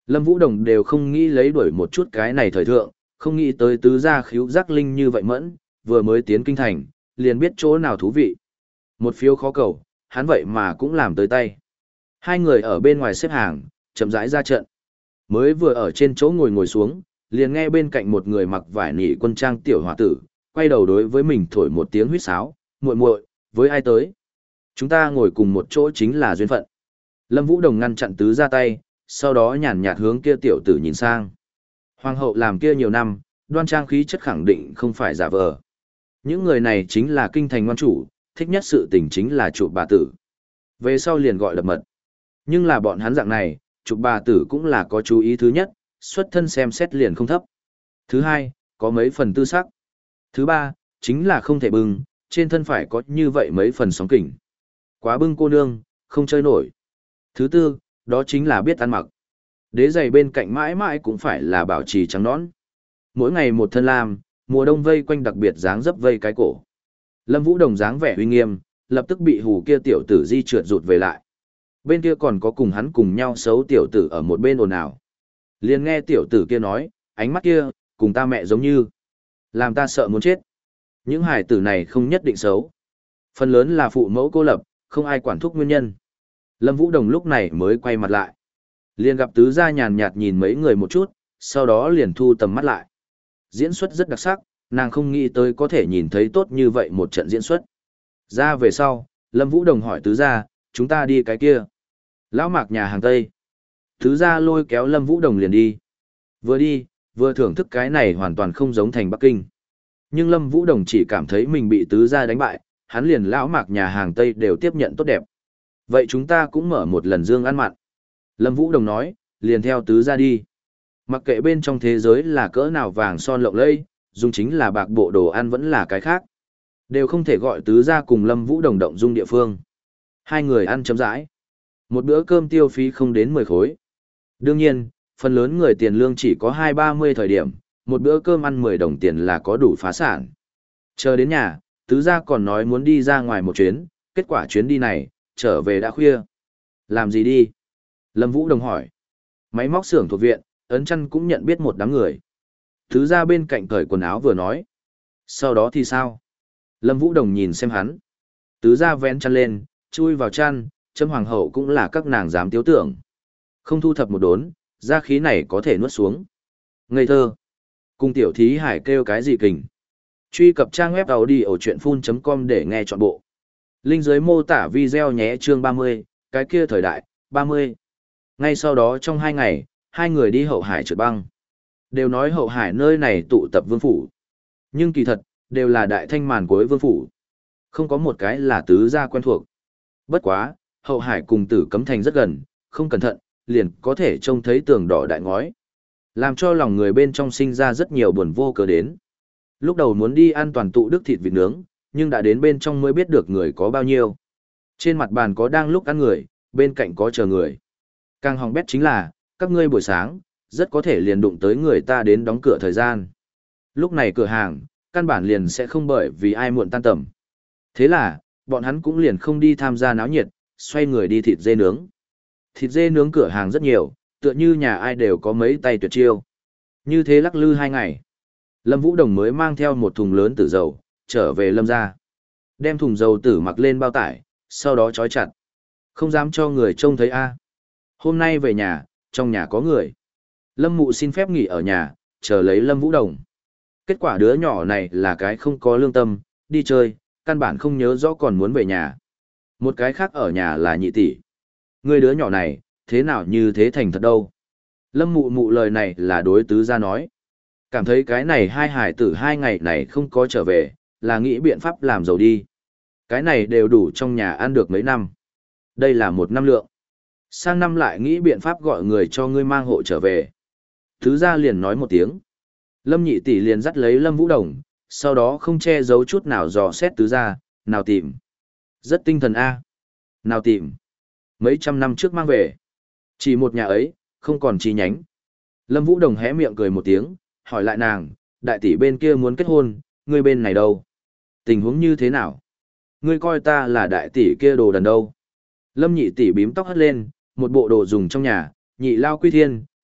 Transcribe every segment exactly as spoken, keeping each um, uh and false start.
Lâm Vũ Đồng đều không nghĩ lấy đuổi một chút cái này thời thượng, không nghĩ tới tứ gia khíu giác linh như vậy mẫn, vừa mới tiến kinh thành, liền biết chỗ nào thú vị. Một phiếu khó cầu, hắn vậy mà cũng làm tới tay. Hai người ở bên ngoài xếp hàng, chậm rãi ra trận. Mới vừa ở trên chỗ ngồi ngồi xuống, liền nghe bên cạnh một người mặc vải nỉ quân trang tiểu hòa tử, quay đầu đối với mình thổi một tiếng huýt sáo, muội muội, với ai tới? Chúng ta ngồi cùng một chỗ chính là duyên phận. Lâm Vũ Đồng ngăn chặn tứ ra tay, sau đó nhàn nhạt hướng kia tiểu tử nhìn sang. Hoàng hậu làm kia nhiều năm, đoan trang khí chất khẳng định không phải giả vờ. Những người này chính là kinh thành ngoan chủ, thích nhất sự tình chính là chụp bà tử. Về sau liền gọi đập mật. Nhưng là bọn hắn dạng này, chụp bà tử cũng là có chú ý thứ nhất, xuất thân xem xét liền không thấp. Thứ hai, có mấy phần tư sắc. Thứ ba, chính là không thể bưng, trên thân phải có như vậy mấy phần sóng kỉnh. Quá bưng cô nương, không chơi nổi. Thứ tư, đó chính là biết ăn mặc. Đế giày bên cạnh mãi mãi cũng phải là bảo trì trắng nõn. Mỗi ngày một thân lam, mùa đông vây quanh đặc biệt dáng dấp vây cái cổ. Lâm Vũ Đồng dáng vẻ uy nghiêm, lập tức bị hù kia tiểu tử di trượt rụt về lại. Bên kia còn có cùng hắn cùng nhau xấu tiểu tử ở một bên ồn ào. Liền nghe tiểu tử kia nói, ánh mắt kia, cùng ta mẹ giống như. Làm ta sợ muốn chết. Những hải tử này không nhất định xấu. Phần lớn là phụ mẫu cô lập, không ai quản thúc nguyên nhân. Lâm Vũ Đồng lúc này mới quay mặt lại. Liền gặp tứ gia nhàn nhạt nhìn mấy người một chút, sau đó liền thu tầm mắt lại. Diễn xuất rất đặc sắc, nàng không nghĩ tới có thể nhìn thấy tốt như vậy một trận diễn xuất. Ra về sau, Lâm Vũ Đồng hỏi tứ gia, chúng ta đi cái kia. Lão Mạc nhà hàng Tây. Tứ gia lôi kéo Lâm Vũ Đồng liền đi. Vừa đi, vừa thưởng thức cái này hoàn toàn không giống thành Bắc Kinh. Nhưng Lâm Vũ Đồng chỉ cảm thấy mình bị tứ gia đánh bại, hắn liền Lão Mạc nhà hàng Tây đều tiếp nhận tốt đẹp. Vậy chúng ta cũng mở một lần dương ăn mặn. Lâm Vũ Đồng nói, liền theo tứ gia đi. Mặc kệ bên trong thế giới là cỡ nào vàng son lộng lẫy, dùng chính là bạc bộ đồ ăn vẫn là cái khác. Đều không thể gọi tứ gia cùng Lâm Vũ Đồng động dung địa phương. Hai người ăn chấm rãi. Một bữa cơm tiêu phí không đến mười khối. Đương nhiên, phần lớn người tiền lương chỉ có hai ba mươi thời điểm, một bữa cơm ăn mười đồng tiền là có đủ phá sản. Chờ đến nhà, tứ gia còn nói muốn đi ra ngoài một chuyến, kết quả chuyến đi này, trở về đã khuya. Làm gì đi? Lâm Vũ Đồng hỏi. Máy móc xưởng thuộc viện, ấn chăn cũng nhận biết một đám người. Tứ gia bên cạnh cởi quần áo vừa nói. Sau đó thì sao? Lâm Vũ Đồng nhìn xem hắn. Tứ gia vén chăn lên, chui vào chăn, châm hoàng hậu cũng là các nàng dám tiếu tưởng. Không thu thập một đốn, gia khí này có thể nuốt xuống. Ngây thơ. Cùng tiểu thí hải kêu cái gì kình. Truy cập trang web audiochuyenphun.com để nghe trọn bộ. Linh dưới mô tả video nhé chương ba mươi, cái kia thời đại, ba mươi. Ngay sau đó trong hai ngày, hai người đi hậu hải trượt băng. Đều nói hậu hải nơi này tụ tập vương phủ. Nhưng kỳ thật, đều là đại thanh màn cuối vương phủ. Không có một cái là tứ gia quen thuộc. Bất quá, hậu hải cùng tử cấm thành rất gần, không cẩn thận, liền có thể trông thấy tường đỏ đại ngói. Làm cho lòng người bên trong sinh ra rất nhiều buồn vô cớ đến. Lúc đầu muốn đi ăn toàn tụ đức thịt vịt nướng, nhưng đã đến bên trong mới biết được người có bao nhiêu. Trên mặt bàn có đang lúc ăn người, bên cạnh có chờ người. Càng hỏng bét chính là, các ngươi buổi sáng, rất có thể liền đụng tới người ta đến đóng cửa thời gian. Lúc này cửa hàng, căn bản liền sẽ không bởi vì ai muộn tan tầm. Thế là, bọn hắn cũng liền không đi tham gia náo nhiệt, xoay người đi thịt dê nướng. Thịt dê nướng cửa hàng rất nhiều, tựa như nhà ai đều có mấy tay tuyệt chiêu. Như thế lắc lư hai ngày. Lâm Vũ Đồng mới mang theo một thùng lớn tử dầu, trở về Lâm gia. Đem thùng dầu tử mặc lên bao tải, sau đó trói chặt. Không dám cho người trông thấy a. Hôm nay về nhà, trong nhà có người. Lâm Mụ xin phép nghỉ ở nhà, chờ lấy Lâm Vũ Đồng. Kết quả đứa nhỏ này là cái không có lương tâm, đi chơi, căn bản không nhớ rõ còn muốn về nhà. Một cái khác ở nhà là nhị tỷ. Người đứa nhỏ này, thế nào như thế thành thật đâu. Lâm Mụ Mụ lời này là đối tứ gia nói. Cảm thấy cái này hai hải tử hai ngày này không có trở về, là nghĩ biện pháp làm giàu đi. Cái này đều đủ trong nhà ăn được mấy năm. Đây là một năm lượng. Sang năm lại nghĩ biện pháp gọi người cho ngươi mang hộ trở về. Tứ gia liền nói một tiếng. Lâm nhị tỷ liền dắt lấy Lâm Vũ Đồng, sau đó không che giấu chút nào dò xét tứ gia, nào tìm. Rất tinh thần A. Nào tìm. Mấy trăm năm trước mang về. Chỉ một nhà ấy, không còn chi nhánh. Lâm Vũ Đồng hé miệng cười một tiếng, hỏi lại nàng, đại tỷ bên kia muốn kết hôn, ngươi bên này đâu? Tình huống như thế nào? Ngươi coi ta là đại tỷ kia đồ đần đâu? Lâm nhị tỷ bím tóc hất lên, một bộ đồ dùng trong nhà, nhị lao quy thiên,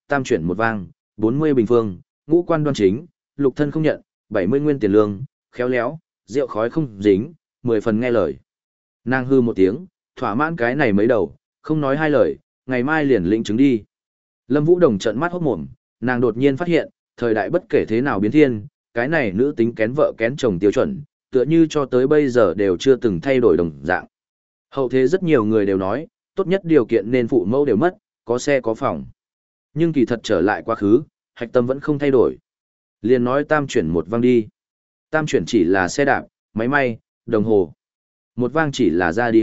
tam chuyển một vang, bốn mươi bình phương, ngũ quan đoan chính, lục thân không nhận, bảy mươi nguyên tiền lương, khéo léo, rượu khói không dính, mười phần nghe lời. Nàng hư một tiếng, thỏa mãn cái này mấy đầu, không nói hai lời, ngày mai liền lĩnh chứng đi. Lâm Vũ Đồng trợn mắt hốt mồm, nàng đột nhiên phát hiện, thời đại bất kể thế nào biến thiên, cái này nữ tính kén vợ kén chồng tiêu chuẩn, tựa như cho tới bây giờ đều chưa từng thay đổi đồng dạng. Hậu thế rất nhiều người đều nói, tốt nhất điều kiện nên phụ mẫu đều mất, có xe có phòng. Nhưng kỳ thật trở lại quá khứ, hạch tâm vẫn không thay đổi. Liền nói tam chuyển một vang đi. Tam chuyển chỉ là xe đạp, máy may, đồng hồ. Một vang chỉ là radio.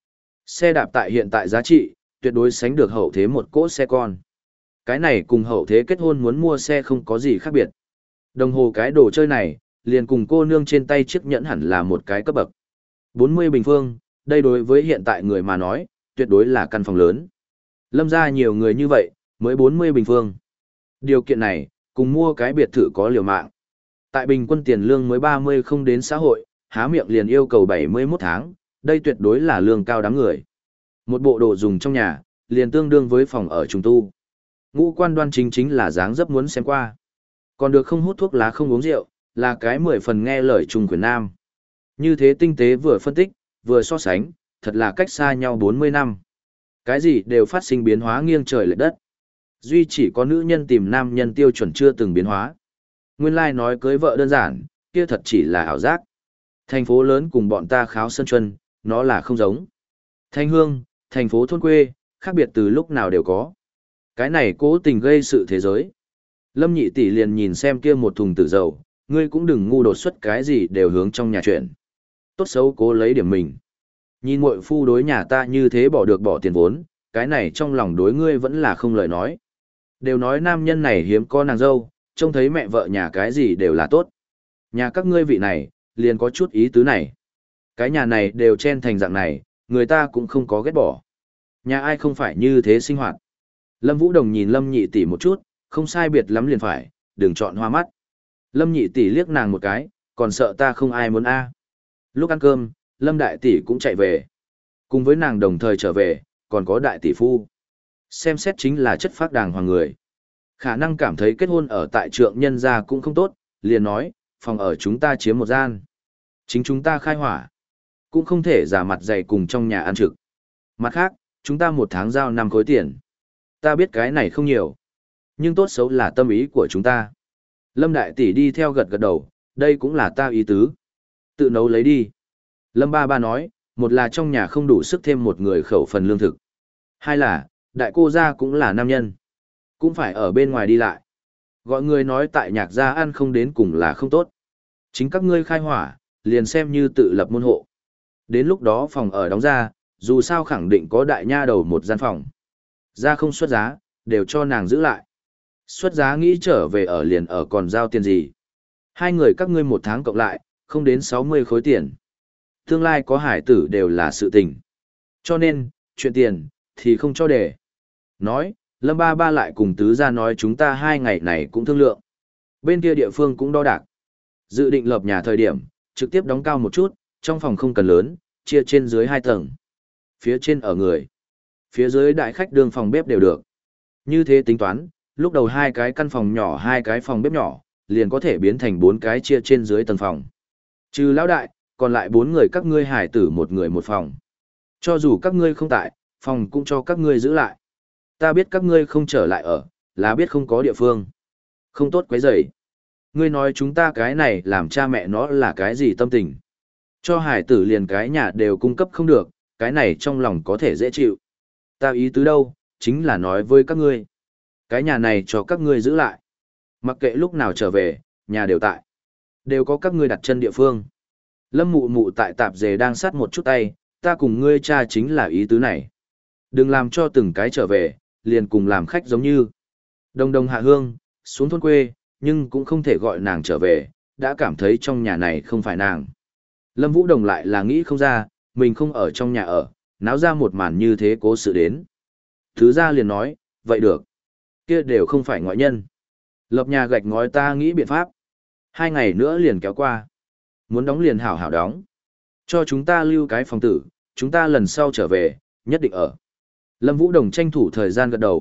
Xe đạp tại hiện tại giá trị, tuyệt đối sánh được hậu thế một cỗ xe con. Cái này cùng hậu thế kết hôn muốn mua xe không có gì khác biệt. Đồng hồ cái đồ chơi này, liền cùng cô nương trên tay chiếc nhẫn hẳn là một cái cấp bậc. bốn mươi bình phương, đây đối với hiện tại người mà nói, tuyệt đối là căn phòng lớn. Lâm ra nhiều người như vậy, mới bốn mươi bình phương. Điều kiện này, cùng mua cái biệt thự có liều mạng. Tại bình quân tiền lương mới ba mươi không đến xã hội, há miệng liền yêu cầu bảy mươi mốt tháng, đây tuyệt đối là lương cao đáng người. Một bộ đồ dùng trong nhà, liền tương đương với phòng ở trùng tu. Ngũ quan đoan chính chính là dáng dấp muốn xem qua. Còn được không hút thuốc lá không uống rượu, là cái mười phần nghe lời trung quyền nam. Như thế tinh tế vừa phân tích, vừa so sánh, thật là cách xa nhau bốn mươi năm. Cái gì đều phát sinh biến hóa nghiêng trời lệch đất. Duy chỉ có nữ nhân tìm nam nhân tiêu chuẩn chưa từng biến hóa. Nguyên lai like nói cưới vợ đơn giản, kia thật chỉ là ảo giác. Thành phố lớn cùng bọn ta kháo sân chuân, nó là không giống. Thanh hương, thành phố thôn quê, khác biệt từ lúc nào đều có. Cái này cố tình gây sự thế giới. Lâm nhị tỷ liền nhìn xem kia một thùng tử dầu, ngươi cũng đừng ngu đột xuất cái gì đều hướng trong nhà chuyện. Tốt xấu cố lấy điểm mình. Nhìn muội phu đối nhà ta như thế bỏ được bỏ tiền vốn, cái này trong lòng đối ngươi vẫn là không lời nói. Đều nói nam nhân này hiếm có nàng dâu, trông thấy mẹ vợ nhà cái gì đều là tốt. Nhà các ngươi vị này, liền có chút ý tứ này. Cái nhà này đều chen thành dạng này, người ta cũng không có ghét bỏ. Nhà ai không phải như thế sinh hoạt. Lâm Vũ Đồng nhìn Lâm nhị tỷ một chút, không sai biệt lắm liền phải, đừng chọn hoa mắt. Lâm nhị tỷ liếc nàng một cái, còn sợ ta không ai muốn a. Lúc ăn cơm, Lâm đại tỷ cũng chạy về. Cùng với nàng đồng thời trở về, còn có đại tỷ phu. Xem xét chính là chất phác đàng hoàng người. Khả năng cảm thấy kết hôn ở tại trượng nhân gia cũng không tốt, liền nói, phòng ở chúng ta chiếm một gian. Chính chúng ta khai hỏa. Cũng không thể giả mặt dày cùng trong nhà ăn trực. Mặt khác, chúng ta một tháng giao năm khối tiền. Ta biết cái này không nhiều. Nhưng tốt xấu là tâm ý của chúng ta. Lâm đại tỷ đi theo gật gật đầu, đây cũng là ta ý tứ. Tự nấu lấy đi. Lâm ba ba nói, một là trong nhà không đủ sức thêm một người khẩu phần lương thực. Hai là, đại cô gia cũng là nam nhân. Cũng phải ở bên ngoài đi lại. Gọi người nói tại nhạc gia ăn không đến cùng là không tốt. Chính các ngươi khai hỏa, liền xem như tự lập môn hộ. Đến lúc đó phòng ở đóng ra, dù sao khẳng định có đại nha đầu một gian phòng. Ra không xuất giá, đều cho nàng giữ lại. Xuất giá nghĩ trở về ở liền ở còn giao tiền gì. Hai người các ngươi một tháng cộng lại, không đến sáu mươi khối tiền. Tương lai có hải tử đều là sự tình. Cho nên, chuyện tiền, thì không cho để. Nói, Lâm ba ba lại cùng tứ gia nói chúng ta hai ngày này cũng thương lượng. Bên kia địa phương cũng đo đạc. Dự định lập nhà thời điểm, trực tiếp đóng cao một chút, trong phòng không cần lớn, chia trên dưới hai tầng. Phía trên ở người. Phía dưới đại khách đường phòng bếp đều được. Như thế tính toán, lúc đầu hai cái căn phòng nhỏ hai cái phòng bếp nhỏ, liền có thể biến thành bốn cái chia trên dưới tầng phòng. Trừ lão đại, còn lại bốn người các ngươi hải tử một người một phòng. Cho dù các ngươi không tại, phòng cũng cho các ngươi giữ lại. Ta biết các ngươi không trở lại ở, là biết không có địa phương. Không tốt quấy rầy. Ngươi nói chúng ta cái này làm cha mẹ nó là cái gì tâm tình. Cho hải tử liền cái nhà đều cung cấp không được, cái này trong lòng có thể dễ chịu. Ta ý tứ đâu, chính là nói với các ngươi. Cái nhà này cho các ngươi giữ lại. Mặc kệ lúc nào trở về, nhà đều tại. Đều có các ngươi đặt chân địa phương. Lâm mụ mụ tại tạp dề đang sát một chút tay, ta cùng ngươi cha chính là ý tứ này. Đừng làm cho từng cái trở về, liền cùng làm khách giống như. Đồng đồng hạ hương, xuống thôn quê, nhưng cũng không thể gọi nàng trở về, đã cảm thấy trong nhà này không phải nàng. Lâm Vũ Đồng lại là nghĩ không ra, mình không ở trong nhà ở, náo ra một màn như thế cố sự đến. Thứ ra liền nói, vậy được. Kia đều không phải ngoại nhân. Lập nhà gạch ngói ta nghĩ biện pháp. Hai ngày nữa liền kéo qua. Muốn đóng liền hảo hảo đóng. Cho chúng ta lưu cái phòng tử, chúng ta lần sau trở về, nhất định ở. Lâm Vũ Đồng tranh thủ thời gian gật đầu,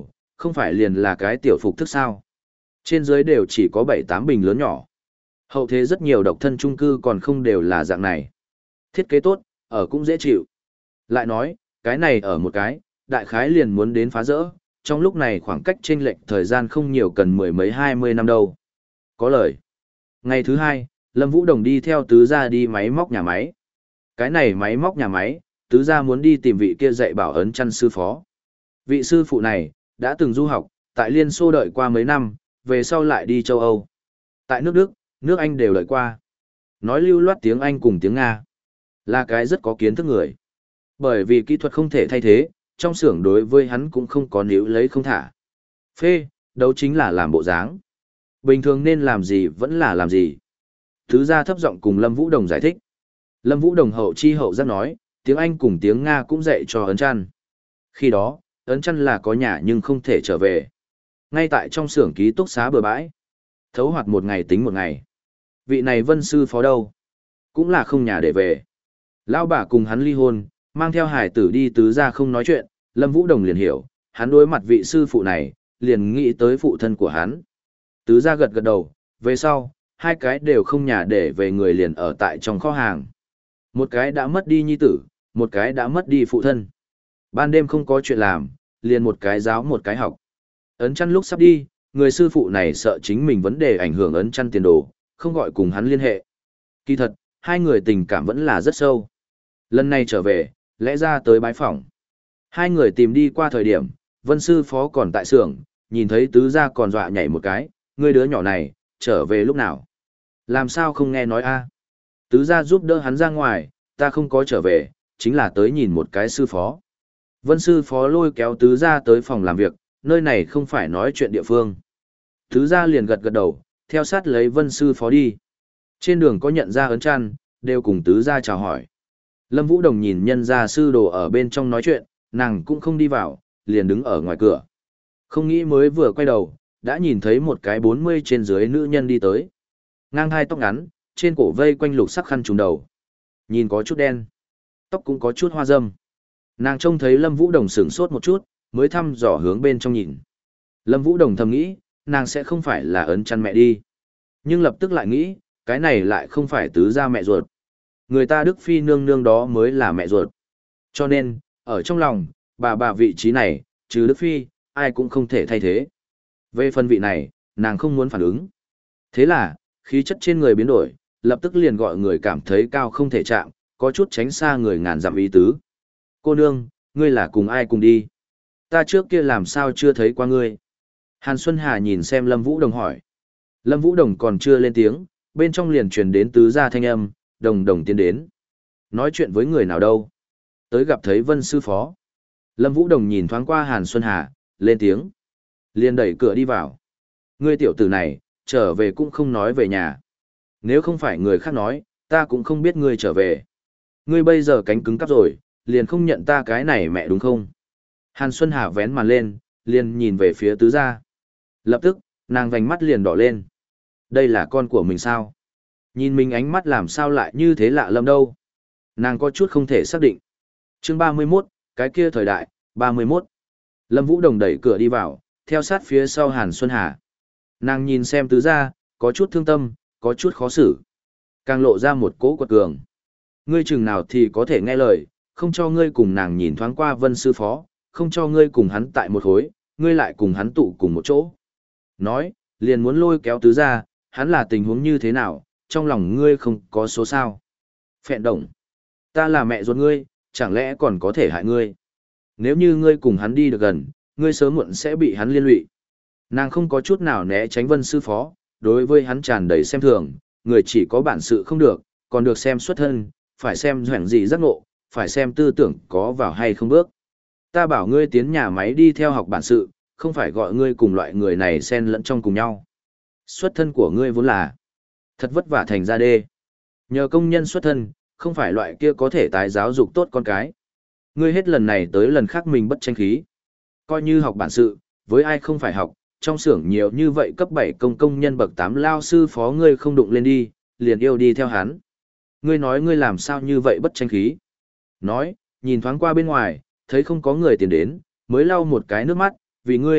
không phải liền là cái tiểu phục thức sao. Trên dưới đều chỉ có bảy tám bình lớn nhỏ. Hậu thế rất nhiều độc thân chung cư còn không đều là dạng này. Thiết kế tốt, ở cũng dễ chịu. Lại nói, cái này ở một cái, đại khái liền muốn đến phá rỡ, trong lúc này khoảng cách chênh lệch thời gian không nhiều cần mười mấy hai mươi năm đâu. Có lời. Ngày thứ hai, Lâm Vũ Đồng đi theo tứ gia đi máy móc nhà máy. Cái này máy móc nhà máy, tứ gia muốn đi tìm vị kia dạy bảo ấn chăn sư phó. Vị sư phụ này, đã từng du học, tại Liên Xô đợi qua mấy năm, về sau lại đi châu Âu. Tại nước Đức, nước Anh đều đợi qua. Nói lưu loát tiếng Anh cùng tiếng Nga. Là cái rất có kiến thức người. Bởi vì kỹ thuật không thể thay thế, trong xưởng đối với hắn cũng không có níu lấy không thả. Phê, đấu chính là làm bộ dáng. Bình thường nên làm gì vẫn là làm gì. Tứ gia thấp giọng cùng Lâm Vũ Đồng giải thích. Lâm Vũ Đồng hậu chi hậu giác nói, tiếng Anh cùng tiếng Nga cũng dạy cho ấn chăn. Khi đó, ấn chăn là có nhà nhưng không thể trở về. Ngay tại trong xưởng ký túc xá bừa bãi. Thấu hoạt một ngày tính một ngày. Vị này vân sư phó đâu? Cũng là không nhà để về. Lão bà cùng hắn ly hôn, mang theo hải tử đi tứ gia không nói chuyện, Lâm Vũ Đồng liền hiểu, hắn đối mặt vị sư phụ này, liền nghĩ tới phụ thân của hắn. Tứ gia gật gật đầu, về sau, hai cái đều không nhà để về người liền ở tại trong kho hàng. Một cái đã mất đi nhi tử, một cái đã mất đi phụ thân. Ban đêm không có chuyện làm, liền một cái giáo một cái học. Ấn chăn lúc sắp đi, người sư phụ này sợ chính mình vấn đề ảnh hưởng ấn chăn tiền đồ, không gọi cùng hắn liên hệ. Kỳ thật, hai người tình cảm vẫn là rất sâu. Lần này trở về, lẽ ra tới bái phỏng. Hai người tìm đi qua thời điểm, vân sư phó còn tại xưởng, nhìn thấy tứ gia còn dọa nhảy một cái, ngươi đứa nhỏ này, trở về lúc nào? Làm sao không nghe nói a? Tứ gia giúp đỡ hắn ra ngoài, ta không có trở về, chính là tới nhìn một cái sư phó. Vân sư phó lôi kéo tứ gia tới phòng làm việc, nơi này không phải nói chuyện địa phương. Tứ gia liền gật gật đầu, theo sát lấy vân sư phó đi. Trên đường có nhận ra ấn chăn, đều cùng tứ gia chào hỏi. Lâm Vũ Đồng nhìn nhân gia sư đồ ở bên trong nói chuyện, nàng cũng không đi vào, liền đứng ở ngoài cửa. Không nghĩ mới vừa quay đầu, đã nhìn thấy một cái bốn mươi trên dưới nữ nhân đi tới. Ngang hai tóc ngắn, trên cổ vây quanh lục sắc khăn trùm đầu. Nhìn có chút đen, tóc cũng có chút hoa râm. Nàng trông thấy Lâm Vũ Đồng sửng sốt một chút, mới thăm dò hướng bên trong nhìn. Lâm Vũ Đồng thầm nghĩ, nàng sẽ không phải là ấn chăn mẹ đi. Nhưng lập tức lại nghĩ, cái này lại không phải tứ gia mẹ ruột. Người ta Đức Phi nương nương đó mới là mẹ ruột. Cho nên, ở trong lòng, bà bà vị trí này, trừ Đức Phi, ai cũng không thể thay thế. Về phần vị này, nàng không muốn phản ứng. Thế là, khí chất trên người biến đổi, lập tức liền gọi người cảm thấy cao không thể chạm, có chút tránh xa người ngàn dặm ý tứ. Cô nương, ngươi là cùng ai cùng đi? Ta trước kia làm sao chưa thấy qua ngươi? Hàn Xuân Hà nhìn xem Lâm Vũ Đồng hỏi. Lâm Vũ Đồng còn chưa lên tiếng, bên trong liền truyền đến tứ gia thanh âm, đồng đồng tiến đến. Nói chuyện với người nào đâu? Tới gặp thấy Vân sư phó. Lâm Vũ Đồng nhìn thoáng qua Hàn Xuân Hà, lên tiếng. Liền đẩy cửa đi vào. Ngươi tiểu tử này, trở về cũng không nói về nhà. Nếu không phải người khác nói, ta cũng không biết ngươi trở về. Ngươi bây giờ cánh cứng cắp rồi, liền không nhận ta cái này mẹ đúng không? Hàn Xuân Hà vén màn lên, liền nhìn về phía tứ gia. Lập tức, nàng vành mắt liền đỏ lên. Đây là con của mình sao? Nhìn mình ánh mắt làm sao lại như thế lạ lẫm đâu? Nàng có chút không thể xác định. Chương ba mươi mốt, cái kia thời đại, ba mươi mốt. Lâm Vũ Đồng đẩy cửa đi vào, theo sát phía sau Hàn Xuân Hà. Nàng nhìn xem tứ gia, có chút thương tâm, có chút khó xử. Càng lộ ra một cỗ quật cường. Ngươi chừng nào thì có thể nghe lời, không cho ngươi cùng nàng nhìn thoáng qua Vân sư phó, không cho ngươi cùng hắn tại một khối, ngươi lại cùng hắn tụ cùng một chỗ. Nói, liền muốn lôi kéo tứ gia, hắn là tình huống như thế nào, trong lòng ngươi không có số sao. Phẹn động. Ta là mẹ ruột ngươi, chẳng lẽ còn có thể hại ngươi. Nếu như ngươi cùng hắn đi được gần, ngươi sớm muộn sẽ bị hắn liên lụy. Nàng không có chút nào né tránh Vân sư phó, đối với hắn tràn đầy xem thường, người chỉ có bản sự không được, còn được xem xuất thân, phải xem hoảng gì giác ngộ, phải xem tư tưởng có vào hay không bước. Ta bảo ngươi tiến nhà máy đi theo học bản sự, không phải gọi ngươi cùng loại người này xen lẫn trong cùng nhau. Xuất thân của ngươi vốn là thật vất vả thành ra đê. Nhờ công nhân xuất thân, không phải loại kia có thể tái giáo dục tốt con cái. Ngươi hết lần này tới lần khác mình bất tranh khí. Coi như học bản sự, với ai không phải học, trong xưởng nhiều như vậy cấp bảy công công nhân bậc tám lao sư phó ngươi không đụng lên đi, liền yêu đi theo hắn. Ngươi nói ngươi làm sao như vậy bất tranh khí. Nói, nhìn thoáng qua bên ngoài, thấy không có người tiến đến, mới lau một cái nước mắt, vì ngươi,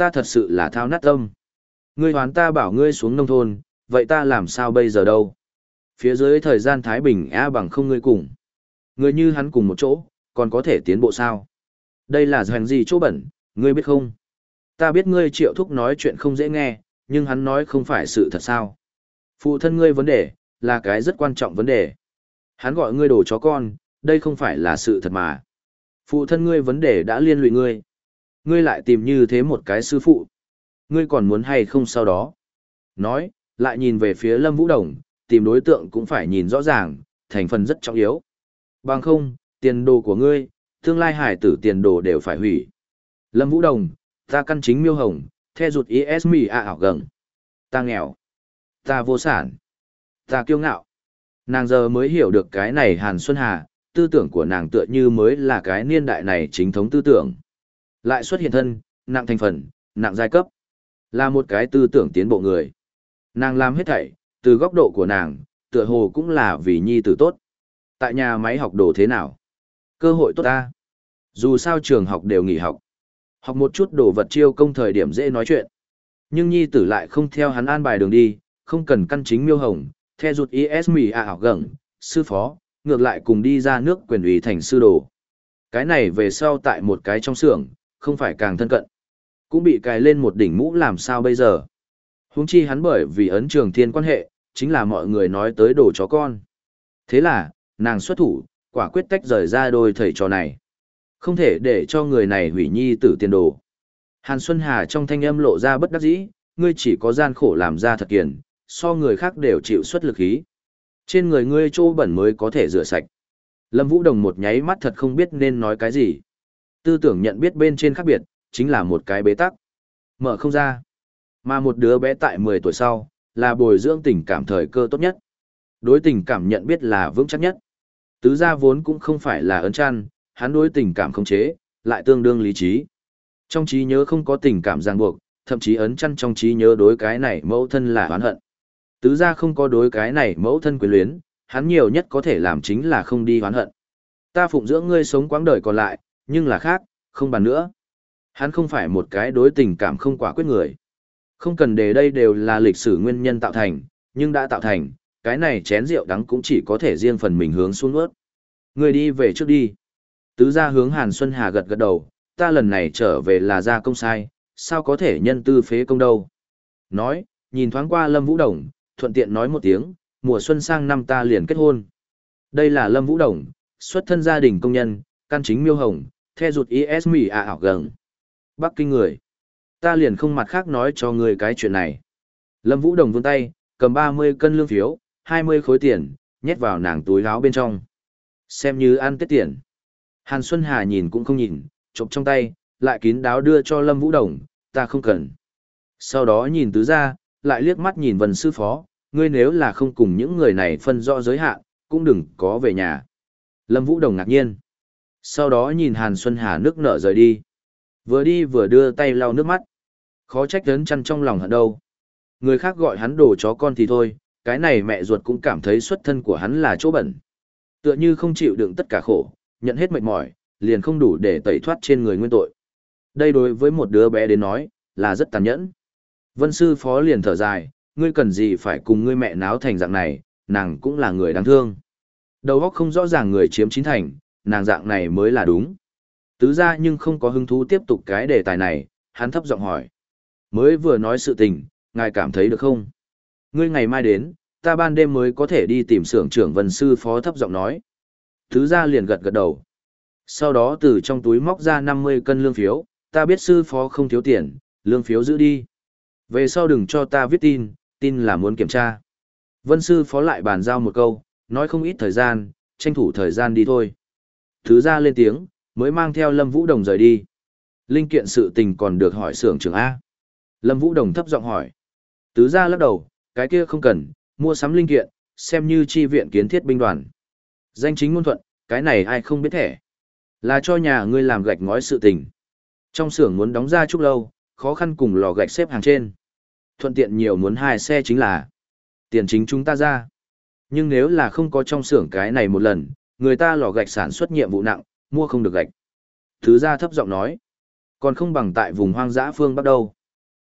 ta thật sự là thao nát tâm. Ngươi hoán ta bảo ngươi xuống nông thôn, vậy ta làm sao bây giờ đâu? Phía dưới thời gian Thái Bình A bằng không ngươi cùng. Ngươi như hắn cùng một chỗ, còn có thể tiến bộ sao? Đây là hành gì chỗ bẩn, ngươi biết không? Ta biết ngươi Triệu Thúc nói chuyện không dễ nghe, nhưng hắn nói không phải sự thật sao? Phụ thân ngươi vấn đề, là cái rất quan trọng vấn đề. Hắn gọi ngươi đồ chó con, đây không phải là sự thật mà. Phụ thân ngươi vấn đề đã liên lụy ngươi. Ngươi lại tìm như thế một cái sư phụ. Ngươi còn muốn hay không sau đó? Nói, lại nhìn về phía Lâm Vũ Đồng, tìm đối tượng cũng phải nhìn rõ ràng, thành phần rất trọng yếu. Bằng không, tiền đồ của ngươi, tương lai hải tử tiền đồ đều phải hủy. Lâm Vũ Đồng, ta căn chính miêu hồng, the rụt ý ét mì à ảo gầng. Ta nghèo. Ta vô sản. Ta kiêu ngạo. Nàng giờ mới hiểu được cái này Hàn Xuân Hà, tư tưởng của nàng tựa như mới là cái niên đại này chính thống tư tưởng. Lại xuất hiện thân, nặng thành phần, nặng giai cấp. Là một cái tư tưởng tiến bộ người. Nàng làm hết thảy, từ góc độ của nàng, tựa hồ cũng là vì nhi tử tốt. Tại nhà máy học đồ thế nào? Cơ hội tốt ta. Dù sao trường học đều nghỉ học. Học một chút đồ vật chiêu công thời điểm dễ nói chuyện. Nhưng nhi tử lại không theo hắn an bài đường đi, không cần căn chính miêu hồng, theo rụt ý ét mì à ảo gầng, sư phó, ngược lại cùng đi ra nước quyền ủy thành sư đồ. Cái này về sau tại một cái trong xưởng, không phải càng thân cận. Cũng bị cài lên một đỉnh mũ làm sao bây giờ. Huống chi hắn bởi vì ấn trường thiên quan hệ, chính là mọi người nói tới đồ chó con. Thế là, nàng xuất thủ, quả quyết tách rời ra đôi thầy trò này. Không thể để cho người này hủy nhi tử tiền đồ. Hàn Xuân Hà trong thanh âm lộ ra bất đắc dĩ, ngươi chỉ có gian khổ làm ra thật kiền, so người khác đều chịu xuất lực khí. Trên người ngươi chỗ bẩn mới có thể rửa sạch. Lâm Vũ Đồng một nháy mắt thật không biết nên nói cái gì. Tư tưởng nhận biết bên trên khác biệt, chính là một cái bế tắc. Mở không ra. Mà một đứa bé tại mười tuổi sau, là bồi dưỡng tình cảm thời cơ tốt nhất. Đối tình cảm nhận biết là vững chắc nhất. Tứ gia vốn cũng không phải là ấn chăn, hắn đối tình cảm không chế, lại tương đương lý trí. Trong trí nhớ không có tình cảm ràng buộc, thậm chí ấn chăn trong trí nhớ đối cái này mẫu thân là oán hận. Tứ gia không có đối cái này mẫu thân quyền luyến, hắn nhiều nhất có thể làm chính là không đi oán hận. Ta phụng dưỡng ngươi sống quãng đời còn lại, nhưng là khác, không bàn nữa. Hắn không phải một cái đối tình cảm không quả quyết người. Không cần để đây đều là lịch sử nguyên nhân tạo thành, nhưng đã tạo thành, cái này chén rượu đắng cũng chỉ có thể riêng phần mình hướng xuống ướt. Ngươi đi về trước đi. Tứ gia hướng Hàn Xuân Hà gật gật đầu, ta lần này trở về là ra công sai, sao có thể nhân tư phế công đâu. Nói, nhìn thoáng qua Lâm Vũ Đồng, thuận tiện nói một tiếng, mùa xuân sang năm ta liền kết hôn. Đây là Lâm Vũ Đồng, xuất thân gia đình công nhân, căn chính miêu hồng, the rụt ý ét mì à ảo gầng. Bắc Kinh người. Ta liền không mặt khác nói cho người cái chuyện này. Lâm Vũ Đồng vươn tay, cầm ba mươi cân lương phiếu, hai mươi khối tiền, nhét vào nàng túi áo bên trong. Xem như ăn tết tiền. Hàn Xuân Hà nhìn cũng không nhìn, chộp trong tay, lại kín đáo đưa cho Lâm Vũ Đồng, ta không cần. Sau đó nhìn tứ ra, lại liếc mắt nhìn Vân sư phó, ngươi nếu là không cùng những người này phân rõ giới hạn, cũng đừng có về nhà. Lâm Vũ Đồng ngạc nhiên. Sau đó nhìn Hàn Xuân Hà nước nở rời đi. Vừa đi vừa đưa tay lau nước mắt. Khó trách lớn chăn trong lòng hận đâu. Người khác gọi hắn đồ chó con thì thôi, cái này mẹ ruột cũng cảm thấy xuất thân của hắn là chỗ bẩn. Tựa như không chịu đựng tất cả khổ, nhận hết mệt mỏi, liền không đủ để tẩy thoát trên người nguyên tội. Đây đối với một đứa bé đến nói, là rất tàn nhẫn. Vân sư phó liền thở dài, ngươi cần gì phải cùng ngươi mẹ náo thành dạng này, nàng cũng là người đáng thương. Đầu óc không rõ ràng người chiếm chín thành, nàng dạng này mới là đúng. Tứ ra nhưng không có hứng thú tiếp tục cái đề tài này, hắn thấp giọng hỏi. Mới vừa nói sự tình, ngài cảm thấy được không? Ngươi ngày mai đến, ta ban đêm mới có thể đi tìm xưởng trưởng Vân sư phó thấp giọng nói. Tứ ra liền gật gật đầu. Sau đó từ trong túi móc ra năm mươi cân lương phiếu, ta biết sư phó không thiếu tiền, lương phiếu giữ đi. Về sau đừng cho ta viết tin, tin là muốn kiểm tra. Vân sư phó lại bàn giao một câu, nói không ít thời gian, tranh thủ thời gian đi thôi. Thứ ra lên tiếng, mới mang theo Lâm Vũ Đồng rời đi. Linh kiện sự tình còn được hỏi xưởng trưởng A. Lâm Vũ Đồng thấp giọng hỏi. Tứ ra lắc đầu, cái kia không cần, mua sắm linh kiện, xem như chi viện kiến thiết binh đoàn. Danh chính ngôn thuận, cái này ai không biết thẻ. Là cho nhà ngươi làm gạch ngói sự tình. Trong xưởng muốn đóng ra chút lâu, khó khăn cùng lò gạch xếp hàng trên. Thuận tiện nhiều muốn hai xe chính là tiền chính chúng ta ra. Nhưng nếu là không có trong xưởng cái này một lần, người ta lò gạch sản xuất nhiệm vụ nặng, mua không được gạch. Thứ ra thấp giọng nói, còn không bằng tại vùng hoang dã phương Bắc đâu.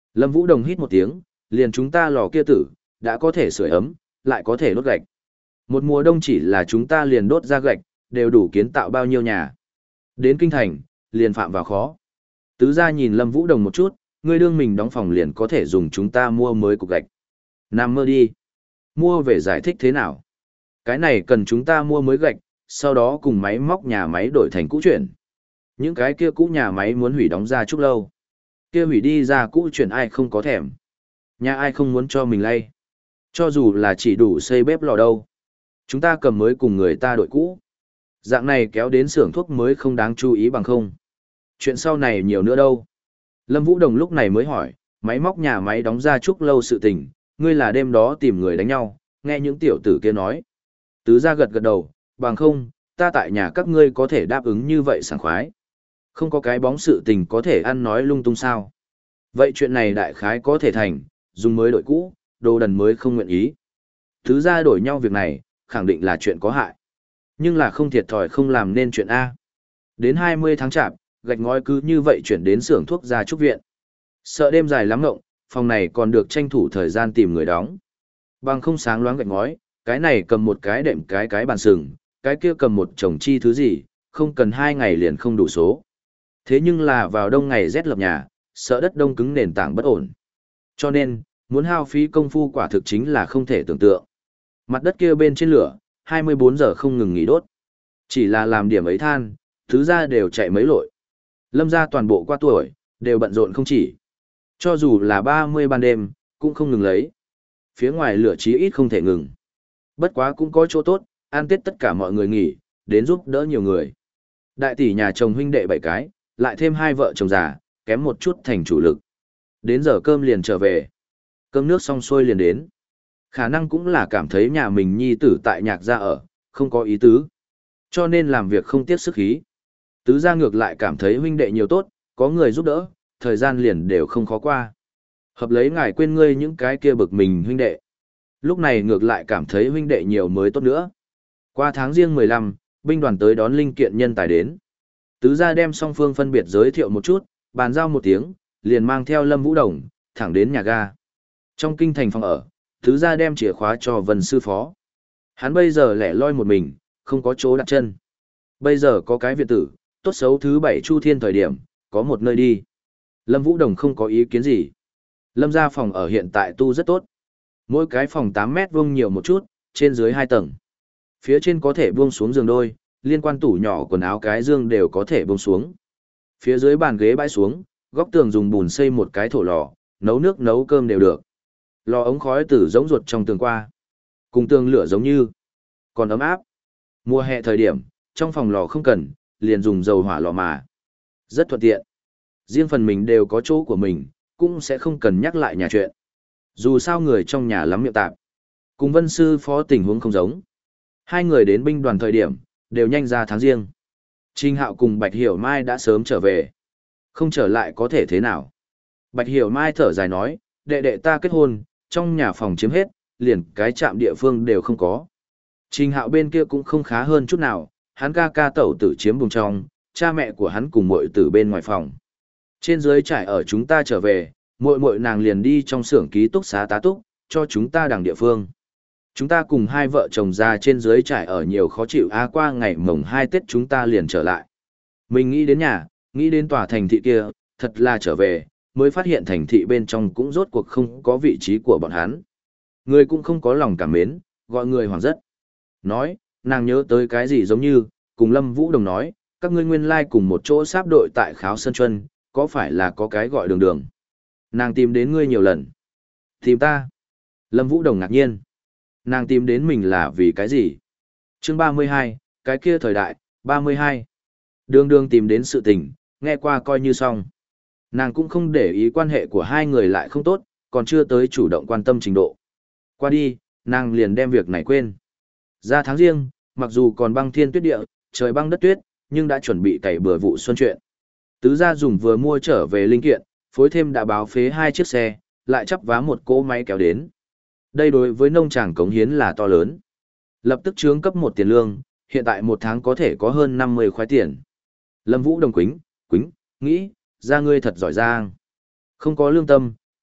Lâm Vũ Đồng hít một tiếng, liền chúng ta lò kia tử, đã có thể sưởi ấm, lại có thể đốt gạch. Một mùa đông chỉ là chúng ta liền đốt ra gạch, đều đủ kiến tạo bao nhiêu nhà. Đến kinh thành, liền phạm vào khó. Tứ gia nhìn Lâm Vũ Đồng một chút, ngươi đương mình đóng phòng liền có thể dùng chúng ta mua mới cục gạch. Nằm mơ đi. Mua về giải thích thế nào? Cái này cần chúng ta mua mới gạch, sau đó cùng máy móc nhà máy đổi thành cũ chuyển. Những cái kia cũ nhà máy muốn hủy đóng ra chút lâu. Kia hủy đi ra cũ chuyển ai không có thèm. Nhà ai không muốn cho mình lay. Cho dù là chỉ đủ xây bếp lò đâu. Chúng ta cầm mới cùng người ta đổi cũ. Dạng này kéo đến xưởng thuốc mới không đáng chú ý bằng không. Chuyện sau này nhiều nữa đâu. Lâm Vũ Đồng lúc này mới hỏi, máy móc nhà máy đóng ra chút lâu sự tình, ngươi là đêm đó tìm người đánh nhau, nghe những tiểu tử kia nói. Tứ gia gật gật đầu, bằng không, ta tại nhà các ngươi có thể đáp ứng như vậy sảng khoái. Không có cái bóng sự tình có thể ăn nói lung tung sao. Vậy chuyện này đại khái có thể thành, dùng mới đổi cũ, đồ đần mới không nguyện ý. Tứ gia đổi nhau việc này, khẳng định là chuyện có hại. Nhưng là không thiệt thòi không làm nên chuyện A. Đến hai mươi tháng chạp, gạch ngói cứ như vậy chuyển đến xưởng thuốc gia trúc viện. Sợ đêm dài lắm ngộng, phòng này còn được tranh thủ thời gian tìm người đóng. Bằng không sáng loáng gạch ngói, cái này cầm một cái đệm cái cái bàn sừng, cái kia cầm một chồng chi thứ gì, không cần hai ngày liền không đủ số. Thế nhưng là vào đông ngày rét lập nhà, sợ đất đông cứng nền tảng bất ổn. Cho nên, muốn hao phí công phu quả thực chính là không thể tưởng tượng. Mặt đất kia bên trên lửa, hai mươi bốn giờ không ngừng nghỉ đốt. Chỉ là làm điểm ấy than, thứ ra đều chạy mấy lội. Lâm ra toàn bộ qua tuổi, đều bận rộn không chỉ. Cho dù là ba mươi ban đêm, cũng không ngừng lấy. Phía ngoài lửa chí ít không thể ngừng. Bất quá cũng có chỗ tốt, ăn tết tất cả mọi người nghỉ, đến giúp đỡ nhiều người. Đại tỷ nhà chồng huynh đệ bảy cái, lại thêm hai vợ chồng già, kém một chút thành chủ lực. Đến giờ cơm liền trở về. Cơm nước xong xuôi liền đến. Khả năng cũng là cảm thấy nhà mình nhi tử tại nhạc gia ở, không có ý tứ. Cho nên làm việc không tiếc sức khí. Tứ gia ngược lại cảm thấy huynh đệ nhiều tốt, có người giúp đỡ, thời gian liền đều không khó qua. Hợp lấy ngài quên ngươi những cái kia bực mình huynh đệ. Lúc này ngược lại cảm thấy huynh đệ nhiều mới tốt nữa. Qua tháng riêng mười lăm, binh đoàn tới đón linh kiện nhân tài đến. Tứ gia đem song phương phân biệt giới thiệu một chút, bàn giao một tiếng, liền mang theo Lâm Vũ Đồng, thẳng đến nhà ga. Trong kinh thành phòng ở, tứ gia đem chìa khóa cho Vân sư phó. Hắn bây giờ lẻ loi một mình, không có chỗ đặt chân. Bây giờ có cái viện tử, tốt xấu thứ bảy chu thiên thời điểm, có một nơi đi. Lâm Vũ Đồng không có ý kiến gì. Lâm gia phòng ở hiện tại tu rất tốt. Mỗi cái phòng tám mét vuông nhiều một chút, trên dưới hai tầng. Phía trên có thể buông xuống giường đôi, liên quan tủ nhỏ quần áo cái dương đều có thể buông xuống. Phía dưới bàn ghế bãi xuống, góc tường dùng bùn xây một cái thổ lò, nấu nước nấu cơm đều được. Lò ống khói từ giống ruột trong tường qua. Cùng tường lửa giống như, còn ấm áp. Mùa hè thời điểm, trong phòng lò không cần, liền dùng dầu hỏa lò mà. Rất thuận tiện. Riêng phần mình đều có chỗ của mình, cũng sẽ không cần nhắc lại nhà chuyện. Dù sao người trong nhà lắm miệng tạp. Cùng Vân sư phó tình huống không giống. Hai người đến binh đoàn thời điểm, đều nhanh ra tháng riêng. Trình Hạo cùng Bạch Hiểu Mai đã sớm trở về. Không trở lại có thể thế nào. Bạch Hiểu Mai thở dài nói, đệ đệ ta kết hôn, trong nhà phòng chiếm hết, liền cái trạm địa phương đều không có. Trình Hạo bên kia cũng không khá hơn chút nào, hắn ca ca tẩu tử chiếm vùng trong, cha mẹ của hắn cùng muội tử bên ngoài phòng. Trên dưới trải ở chúng ta trở về, muội muội nàng liền đi trong xưởng ký túc xá tá túc, cho chúng ta đằng địa phương. Chúng ta cùng hai vợ chồng ra trên dưới trải ở nhiều khó chịu a qua ngày mồng hai Tết chúng ta liền trở lại. Mình nghĩ đến nhà, nghĩ đến tòa thành thị kia, thật là trở về, mới phát hiện thành thị bên trong cũng rốt cuộc không có vị trí của bọn hắn. Người cũng không có lòng cảm mến, gọi người hoảng rất. Nói, nàng nhớ tới cái gì giống như, cùng Lâm Vũ Đồng nói, các ngươi nguyên lai cùng một chỗ sáp đội tại Kháo Sơn Chuân, có phải là có cái gọi đường đường. Nàng tìm đến ngươi nhiều lần. Tìm ta. Lâm Vũ Đồng ngạc nhiên. Nàng tìm đến mình là vì cái gì? Chương ba mươi hai, cái kia thời đại, ba mươi hai. Đường đường tìm đến sự tình, nghe qua coi như xong. Nàng cũng không để ý quan hệ của hai người lại không tốt, còn chưa tới chủ động quan tâm trình độ. Qua đi, nàng liền đem việc này quên. Ra tháng riêng, mặc dù còn băng thiên tuyết địa, trời băng đất tuyết, nhưng đã chuẩn bị cày bừa vụ xuân chuyện. Tứ gia dùng vừa mua trở về linh kiện, phối thêm đã báo phế hai chiếc xe, lại chắp vá một cỗ máy kéo đến. Đây đối với nông tràng cống hiến là to lớn. Lập tức trướng cấp một tiền lương, hiện tại một tháng có thể có hơn năm mươi khoái tiền. Lâm Vũ Đồng quính, quính, nghĩ, ra ngươi thật giỏi giang. Không có lương tâm,